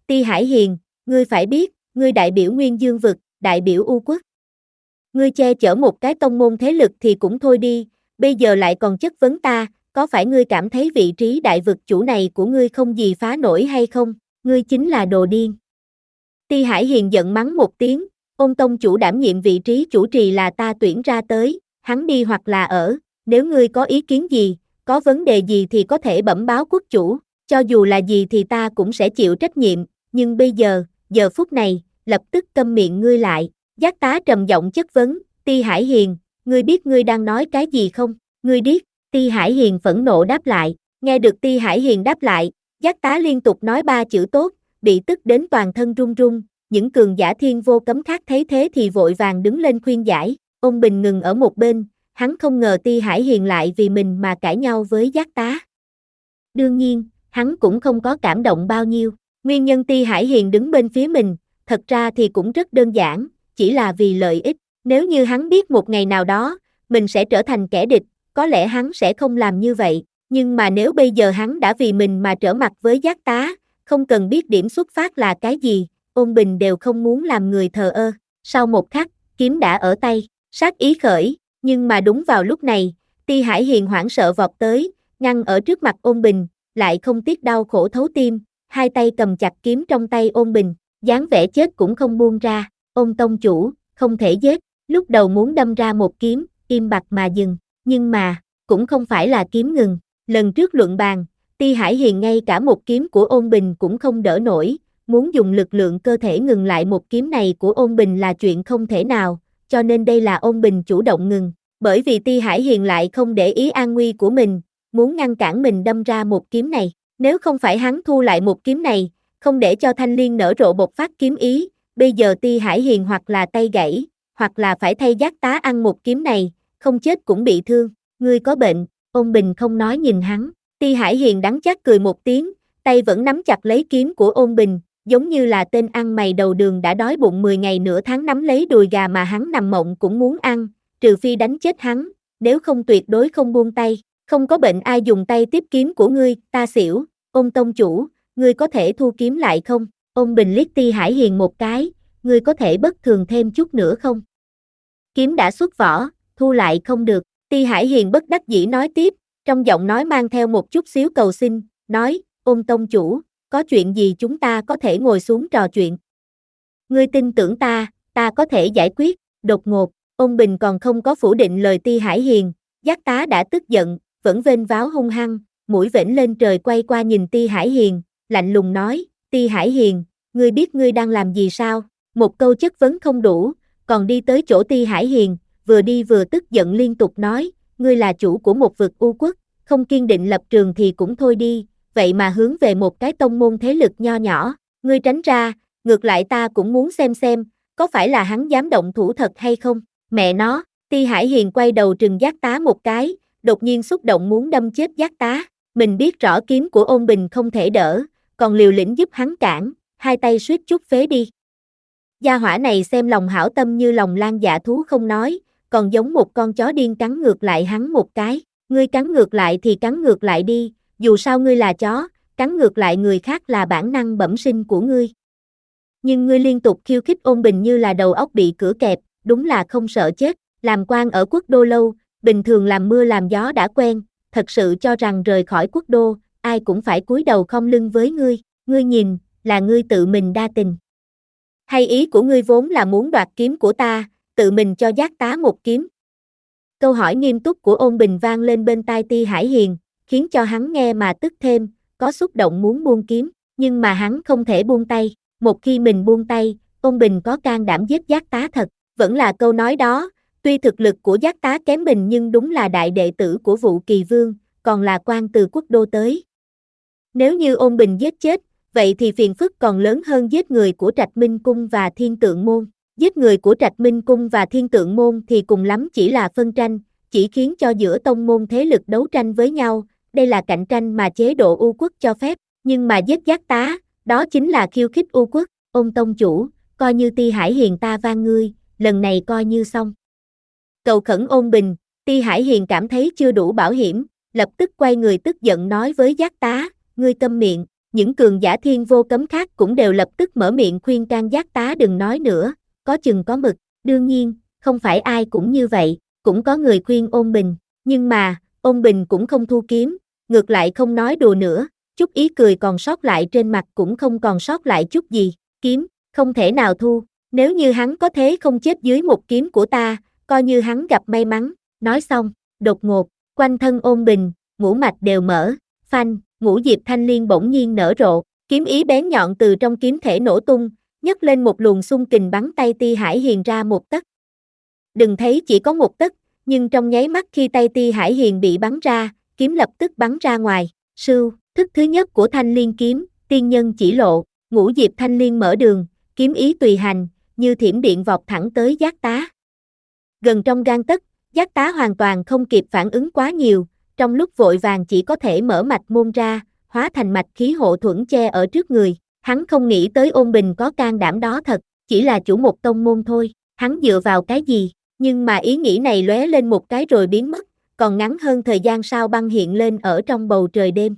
Ti Hải Hiền, ngươi phải biết, ngươi đại biểu Nguyên Dương vực, đại biểu U quốc. Ngươi che chở một cái tông môn thế lực thì cũng thôi đi, bây giờ lại còn chất vấn ta, có phải ngươi cảm thấy vị trí đại vực chủ này của ngươi không gì phá nổi hay không? Ngươi chính là đồ điên. Ti Hải Hiền giận mắng một tiếng, Ôn tông chủ đảm nhiệm vị trí chủ trì là ta tuyển ra tới, hắn đi hoặc là ở, nếu ngươi có ý kiến gì, có vấn đề gì thì có thể bẩm báo quốc chủ, cho dù là gì thì ta cũng sẽ chịu trách nhiệm, nhưng bây giờ, giờ phút này, lập tức câm miệng ngươi lại. Giác tá trầm giọng chất vấn, Ti Hải Hiền, ngươi biết ngươi đang nói cái gì không? Ngươi điếc, Ti Hải Hiền phẫn nộ đáp lại, nghe được Ti Hải Hiền đáp lại, giác tá liên tục nói ba chữ tốt, bị tức đến toàn thân run run, những cường giả thiên vô cấm khác thấy thế thì vội vàng đứng lên khuyên giải, Ôn Bình ngừng ở một bên, hắn không ngờ Ti Hải Hiền lại vì mình mà cãi nhau với giác tá. Đương nhiên, hắn cũng không có cảm động bao nhiêu, nguyên nhân Ti Hải Hiền đứng bên phía mình, thật ra thì cũng rất đơn giản, chỉ là vì lợi ích, nếu như hắn biết một ngày nào đó, mình sẽ trở thành kẻ địch, có lẽ hắn sẽ không làm như vậy, nhưng mà nếu bây giờ hắn đã vì mình mà trở mặt với giác tá, không cần biết điểm xuất phát là cái gì, Ôn Bình đều không muốn làm người thờ ơ, sau một khắc, kiếm đã ở tay, sát ý khởi, nhưng mà đúng vào lúc này, Ti Hải Hiền hoảng sợ vọt tới, ngăn ở trước mặt Ôn Bình, lại không tiếc đau khổ thấu tim, hai tay cầm chặt kiếm trong tay Ôn Bình, dáng vẻ chết cũng không buông ra, Ôn tông chủ, không thể giết, lúc đầu muốn đâm ra một kiếm, im bặt mà dừng, nhưng mà, cũng không phải là kiếm ngừng, lần trước luận bàn, Ti Hải Hiền ngay cả một kiếm của Ôn Bình cũng không đỡ nổi, muốn dùng lực lượng cơ thể ngừng lại một kiếm này của Ôn Bình là chuyện không thể nào, cho nên đây là Ôn Bình chủ động ngừng, bởi vì Ti Hải Hiền lại không để ý an nguy của mình, muốn ngăn cản mình đâm ra một kiếm này, nếu không phải hắn thu lại một kiếm này, không để cho Thanh Liên nở rộ bộc phát kiếm ý, bây giờ Ti Hải Hiền hoặc là tay gãy, hoặc là phải thay giác tá ăn một kiếm này, không chết cũng bị thương, ngươi có bệnh, Ôn Bình không nói nhìn hắn, Ti Hải Hiền đắng chát cười một tiếng, tay vẫn nắm chặt lấy kiếm của Ôn Bình, giống như là tên ăn mày đầu đường đã đói bụng mười ngày nửa tháng nắm lấy đùi gà mà hắn nằm mộng cũng muốn ăn, trừ phi đánh chết hắn, nếu không tuyệt đối không buông tay, không có bệnh ai dùng tay tiếp kiếm của ngươi, ta xỉu, Ôn tông chủ, ngươi có thể thu kiếm lại không? Ôn Bình liếc Ti Hải Hiền một cái, ngươi có thể bất thường thêm chút nữa không? Kiếm đã xuất vỏ, thu lại không được, Ti Hải Hiền bất đắc dĩ nói tiếp, trong giọng nói mang theo một chút xíu cầu xin, nói, Ôn tông chủ, có chuyện gì chúng ta có thể ngồi xuống trò chuyện. Ngươi tin tưởng ta, ta có thể giải quyết, đột ngột, Ôn Bình còn không có phủ định lời Ti Hải Hiền, giác tá đã tức giận, vẫn vênh váo hung hăng, mũi vểnh lên trời quay qua nhìn Ti Hải Hiền, lạnh lùng nói, Ti Hải Hiền, ngươi biết ngươi đang làm gì sao? Một câu chất vấn không đủ, còn đi tới chỗ Ti Hải Hiền, vừa đi vừa tức giận liên tục nói, ngươi là chủ của một vực U quốc, không kiên định lập trường thì cũng thôi đi, vậy mà hướng về một cái tông môn thế lực nho nhỏ, ngươi tránh ra, ngược lại ta cũng muốn xem xem, có phải là hắn dám động thủ thật hay không, mẹ nó, Ti Hải Hiền quay đầu trừng giác tá một cái, đột nhiên xúc động muốn đâm chết giác tá, mình biết rõ kiếm của Ôn Bình không thể đỡ, còn liều lĩnh giúp hắn cản, hai tay suýt chút phế đi. Gia hỏa này xem lòng hảo tâm như lòng lang dạ thú không nói, còn giống một con chó điên cắn ngược lại hắn một cái, ngươi cắn ngược lại thì cắn ngược lại đi, dù sao ngươi là chó, cắn ngược lại người khác là bản năng bẩm sinh của ngươi. Nhưng ngươi liên tục khiêu khích Ôn Bình như là đầu óc bị cửa kẹp, đúng là không sợ chết, làm quan ở quốc đô lâu, bình thường làm mưa làm gió đã quen, thật sự cho rằng rời khỏi quốc đô, ai cũng phải cúi đầu khom lưng với ngươi, ngươi nhìn, là ngươi tự mình đa tình. Hay ý của ngươi vốn là muốn đoạt kiếm của ta, tự mình cho giác tá một kiếm. Câu hỏi nghiêm túc của Ôn Bình vang lên bên tai Ti Hải Hiền, khiến cho hắn nghe mà tức thêm, có xúc động muốn buông kiếm, nhưng mà hắn không thể buông tay, một khi mình buông tay, Ôn Bình có can đảm giết giác tá thật, vẫn là câu nói đó, tuy thực lực của giác tá kém mình nhưng đúng là đại đệ tử của Vũ Kỳ Vương, còn là quan từ quốc đô tới. Nếu như Ôn Bình giết chết, vậy thì phiền phức còn lớn hơn giết người của Trạch Minh Cung và Thiên Tượng Môn. Giết người của Trạch Minh Cung và Thiên Tượng Môn thì cùng lắm chỉ là phân tranh, chỉ khiến cho giữa tông môn thế lực đấu tranh với nhau, đây là cạnh tranh mà chế độ U quốc cho phép, nhưng mà giết giác tá, đó chính là khiêu khích U quốc, Ôn tông chủ, coi như Ti Hải Hiền ta van ngươi, lần này coi như xong. Cầu khẩn Ôn Bình, Ti Hải Hiền cảm thấy chưa đủ bảo hiểm, lập tức quay người tức giận nói với giác tá, ngươi câm miệng, Những cường giả thiên vô cấm khác cũng đều lập tức mở miệng khuyên can Giác Tá đừng nói nữa, có chừng có mực. Đương nhiên, không phải ai cũng như vậy, cũng có người khuyên Ôn Bình, nhưng mà, Ôn Bình cũng không thu kiếm, ngược lại không nói đùa nữa, chút ý cười còn sót lại trên mặt cũng không còn sót lại chút gì, kiếm, không thể nào thu, nếu như hắn có thế không chết dưới một kiếm của ta, coi như hắn gặp may mắn. Nói xong, đột ngột, quanh thân Ôn Bình, ngũ mạch đều mở, phanh, ngũ diệp thanh liên bỗng nhiên nở rộ, kiếm ý bén nhọn từ trong kiếm thể nổ tung, nhấc lên một luồng xung kình bắn tay Ti Hải Hiền ra một tấc. Đừng thấy chỉ có một tấc, nhưng trong nháy mắt khi tay Ti Hải Hiền bị bắn ra, kiếm lập tức bắn ra ngoài. Sưu, thức thứ nhất của Thanh Liên kiếm, tiên nhân chỉ lộ, ngũ diệp thanh liên mở đường, kiếm ý tùy hành, như thiểm điện vọt thẳng tới Giác Tá. Gần trong gang tấc, Giác Tá hoàn toàn không kịp phản ứng quá nhiều, trong lúc vội vàng chỉ có thể mở mạch môn ra, hóa thành mạch khí hộ thuẫn che ở trước người. Hắn không nghĩ tới Ôn Bình có can đảm đó thật, chỉ là chủ một tông môn thôi, hắn dựa vào cái gì, nhưng mà ý nghĩ này lóe lên một cái rồi biến mất, còn ngắn hơn thời gian sao băng hiện lên ở trong bầu trời đêm.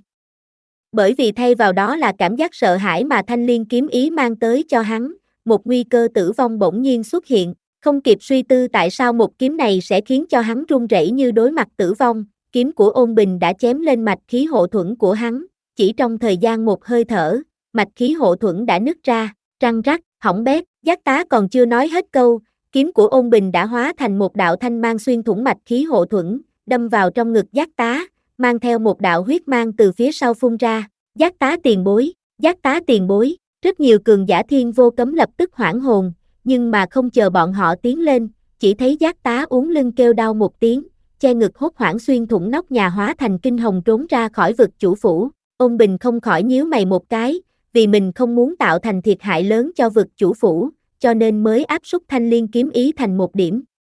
Bởi vì thay vào đó là cảm giác sợ hãi mà Thanh Liên kiếm ý mang tới cho hắn, một nguy cơ tử vong bỗng nhiên xuất hiện, không kịp suy tư tại sao một kiếm này sẽ khiến cho hắn run rẩy như đối mặt tử vong, kiếm của Ôn Bình đã chém lên mạch khí hộ thuẫn của hắn, chỉ trong thời gian một hơi thở, mạch khí hộ thuẫn đã nứt ra, răng rắc, hỏng bét. Giác Tá còn chưa nói hết câu, kiếm của Ôn Bình đã hóa thành một đạo thanh mang xuyên thủng mạch khí hộ thuẫn, đâm vào trong ngực Giác Tá, mang theo một đạo huyết mang từ phía sau phun ra. Giác Tá tiền bối, Giác Tá tiền bối, rất nhiều cường giả thiên vô cấm lập tức hoảng hồn, nhưng mà không chờ bọn họ tiến lên, chỉ thấy Giác Tá uốn lưng kêu đau một tiếng, che ngực hốt hoảng xuyên thủng nóc nhà hóa thành kinh hồng trốn ra khỏi vực chủ phủ. Ôn Bình không khỏi nhíu mày một cái, vì mình không muốn tạo thành thiệt hại lớn cho vực chủ phủ, cho nên mới áp suất Thanh Liên kiếm ý thành một điểm.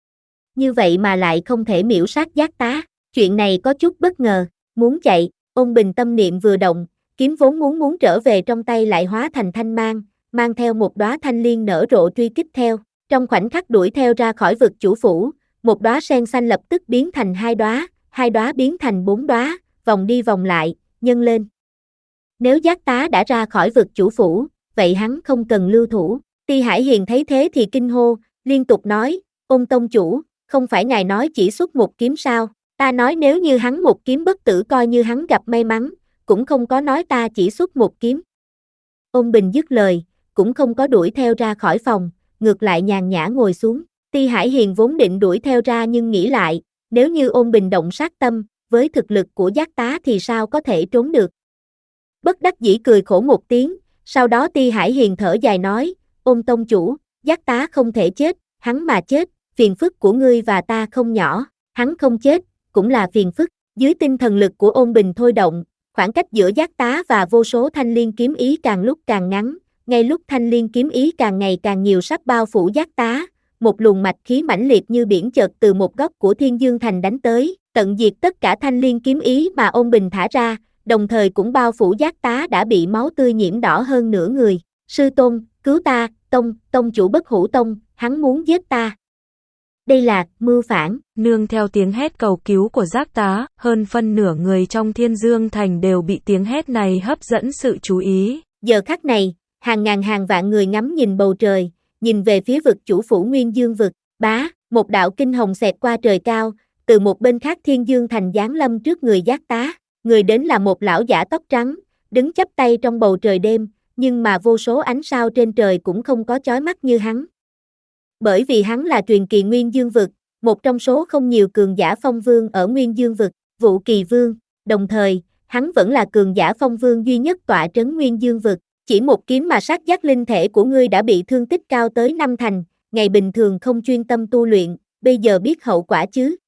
Như vậy mà lại không thể miễu sát Giác Tá, chuyện này có chút bất ngờ, muốn chạy, Ôn Bình tâm niệm vừa động, kiếm vốn muốn muốn trở về trong tay lại hóa thành thanh mang, mang theo một đóa thanh liên nở rộ truy kích theo, trong khoảnh khắc đuổi theo ra khỏi vực chủ phủ, một đóa sen xanh lập tức biến thành hai đóa, hai đóa biến thành bốn đóa, vòng đi vòng lại, nhân lên. Nếu Giác Tá đã ra khỏi vực chủ phủ, vậy hắn không cần lưu thủ. Ti Hải Hiền thấy thế thì kinh hô, liên tục nói, Ôn tông chủ, không phải ngài nói chỉ xuất một kiếm sao, ta nói nếu như hắn một kiếm bất tử coi như hắn gặp may mắn, cũng không có nói ta chỉ xuất một kiếm. Ôn Bình dứt lời, cũng không có đuổi theo ra khỏi phòng, ngược lại nhàn nhã ngồi xuống. Ti Hải Hiền vốn định đuổi theo ra nhưng nghĩ lại, nếu như Ôn Bình động sát tâm, với thực lực của Giác Tá thì sao có thể trốn được. Bất đắc dĩ cười khổ một tiếng, sau đó Ti Hải Hiền thở dài nói, Ôn tông chủ, Giác Tá không thể chết, hắn mà chết, phiền phức của ngươi và ta không nhỏ, hắn không chết, cũng là phiền phức. Dưới tinh thần lực của Ôn Bình thôi động, khoảng cách giữa Giác Tá và vô số thanh liên kiếm ý càng lúc càng ngắn, ngay lúc thanh liên kiếm ý càng ngày càng nhiều sắp bao phủ Giác Tá, một luồng mạch khí mãnh liệt như biển chợt từ một góc của Thiên Dương Thành đánh tới, tận diệt tất cả thanh liên kiếm ý mà Ôn Bình thả ra, đồng thời cũng bao phủ Giác Tá đã bị máu tươi nhiễm đỏ hơn nửa người. Sư tôn, cứu ta, tông, tông chủ Bất Hủ Tông, hắn muốn giết ta. Đây là mưu phản. Nương theo tiếng hét cầu cứu của Giác Tá, hơn phân nửa người trong Thiên Dương Thành đều bị tiếng hét này hấp dẫn sự chú ý. Giờ khắc này, hàng ngàn hàng vạn người ngắm nhìn bầu trời, nhìn về phía vực chủ phủ Nguyên Dương vực, bá, một đạo kinh hồng xẹt qua trời cao, từ một bên khác Thiên Dương Thành giáng lâm trước người Giác Tá, người đến là một lão giả tóc trắng, đứng chắp tay trong bầu trời đêm, nhưng mà vô số ánh sao trên trời cũng không có chói mắt như hắn. Bởi vì hắn là truyền kỳ Nguyên Dương vực, một trong số không nhiều cường giả phong vương ở Nguyên Dương vực, Vũ Kỳ Vương, đồng thời, hắn vẫn là cường giả phong vương duy nhất tọa trấn Nguyên Dương vực, chỉ một kiếm mà sát giác linh thể của ngươi đã bị thương tích cao tới năm thành, ngày bình thường không chuyên tâm tu luyện, bây giờ biết hậu quả chứ.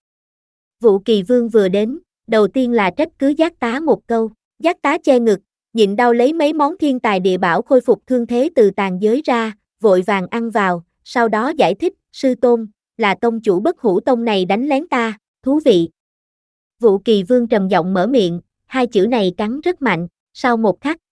Vũ Kỳ Vương vừa đến, đầu tiên là trách cứ Giác Tá một câu, Giác Tá che ngực, nhịn đau lấy mấy món thiên tài địa bảo khôi phục thương thế từ tàn giới ra, vội vàng ăn vào, sau đó giải thích, sư tôn, là tông chủ Bất Hủ Tông này đánh lén ta, thú vị. Vũ Kỳ Vương trầm giọng mở miệng, hai chữ này cắn rất mạnh, sau một khắc,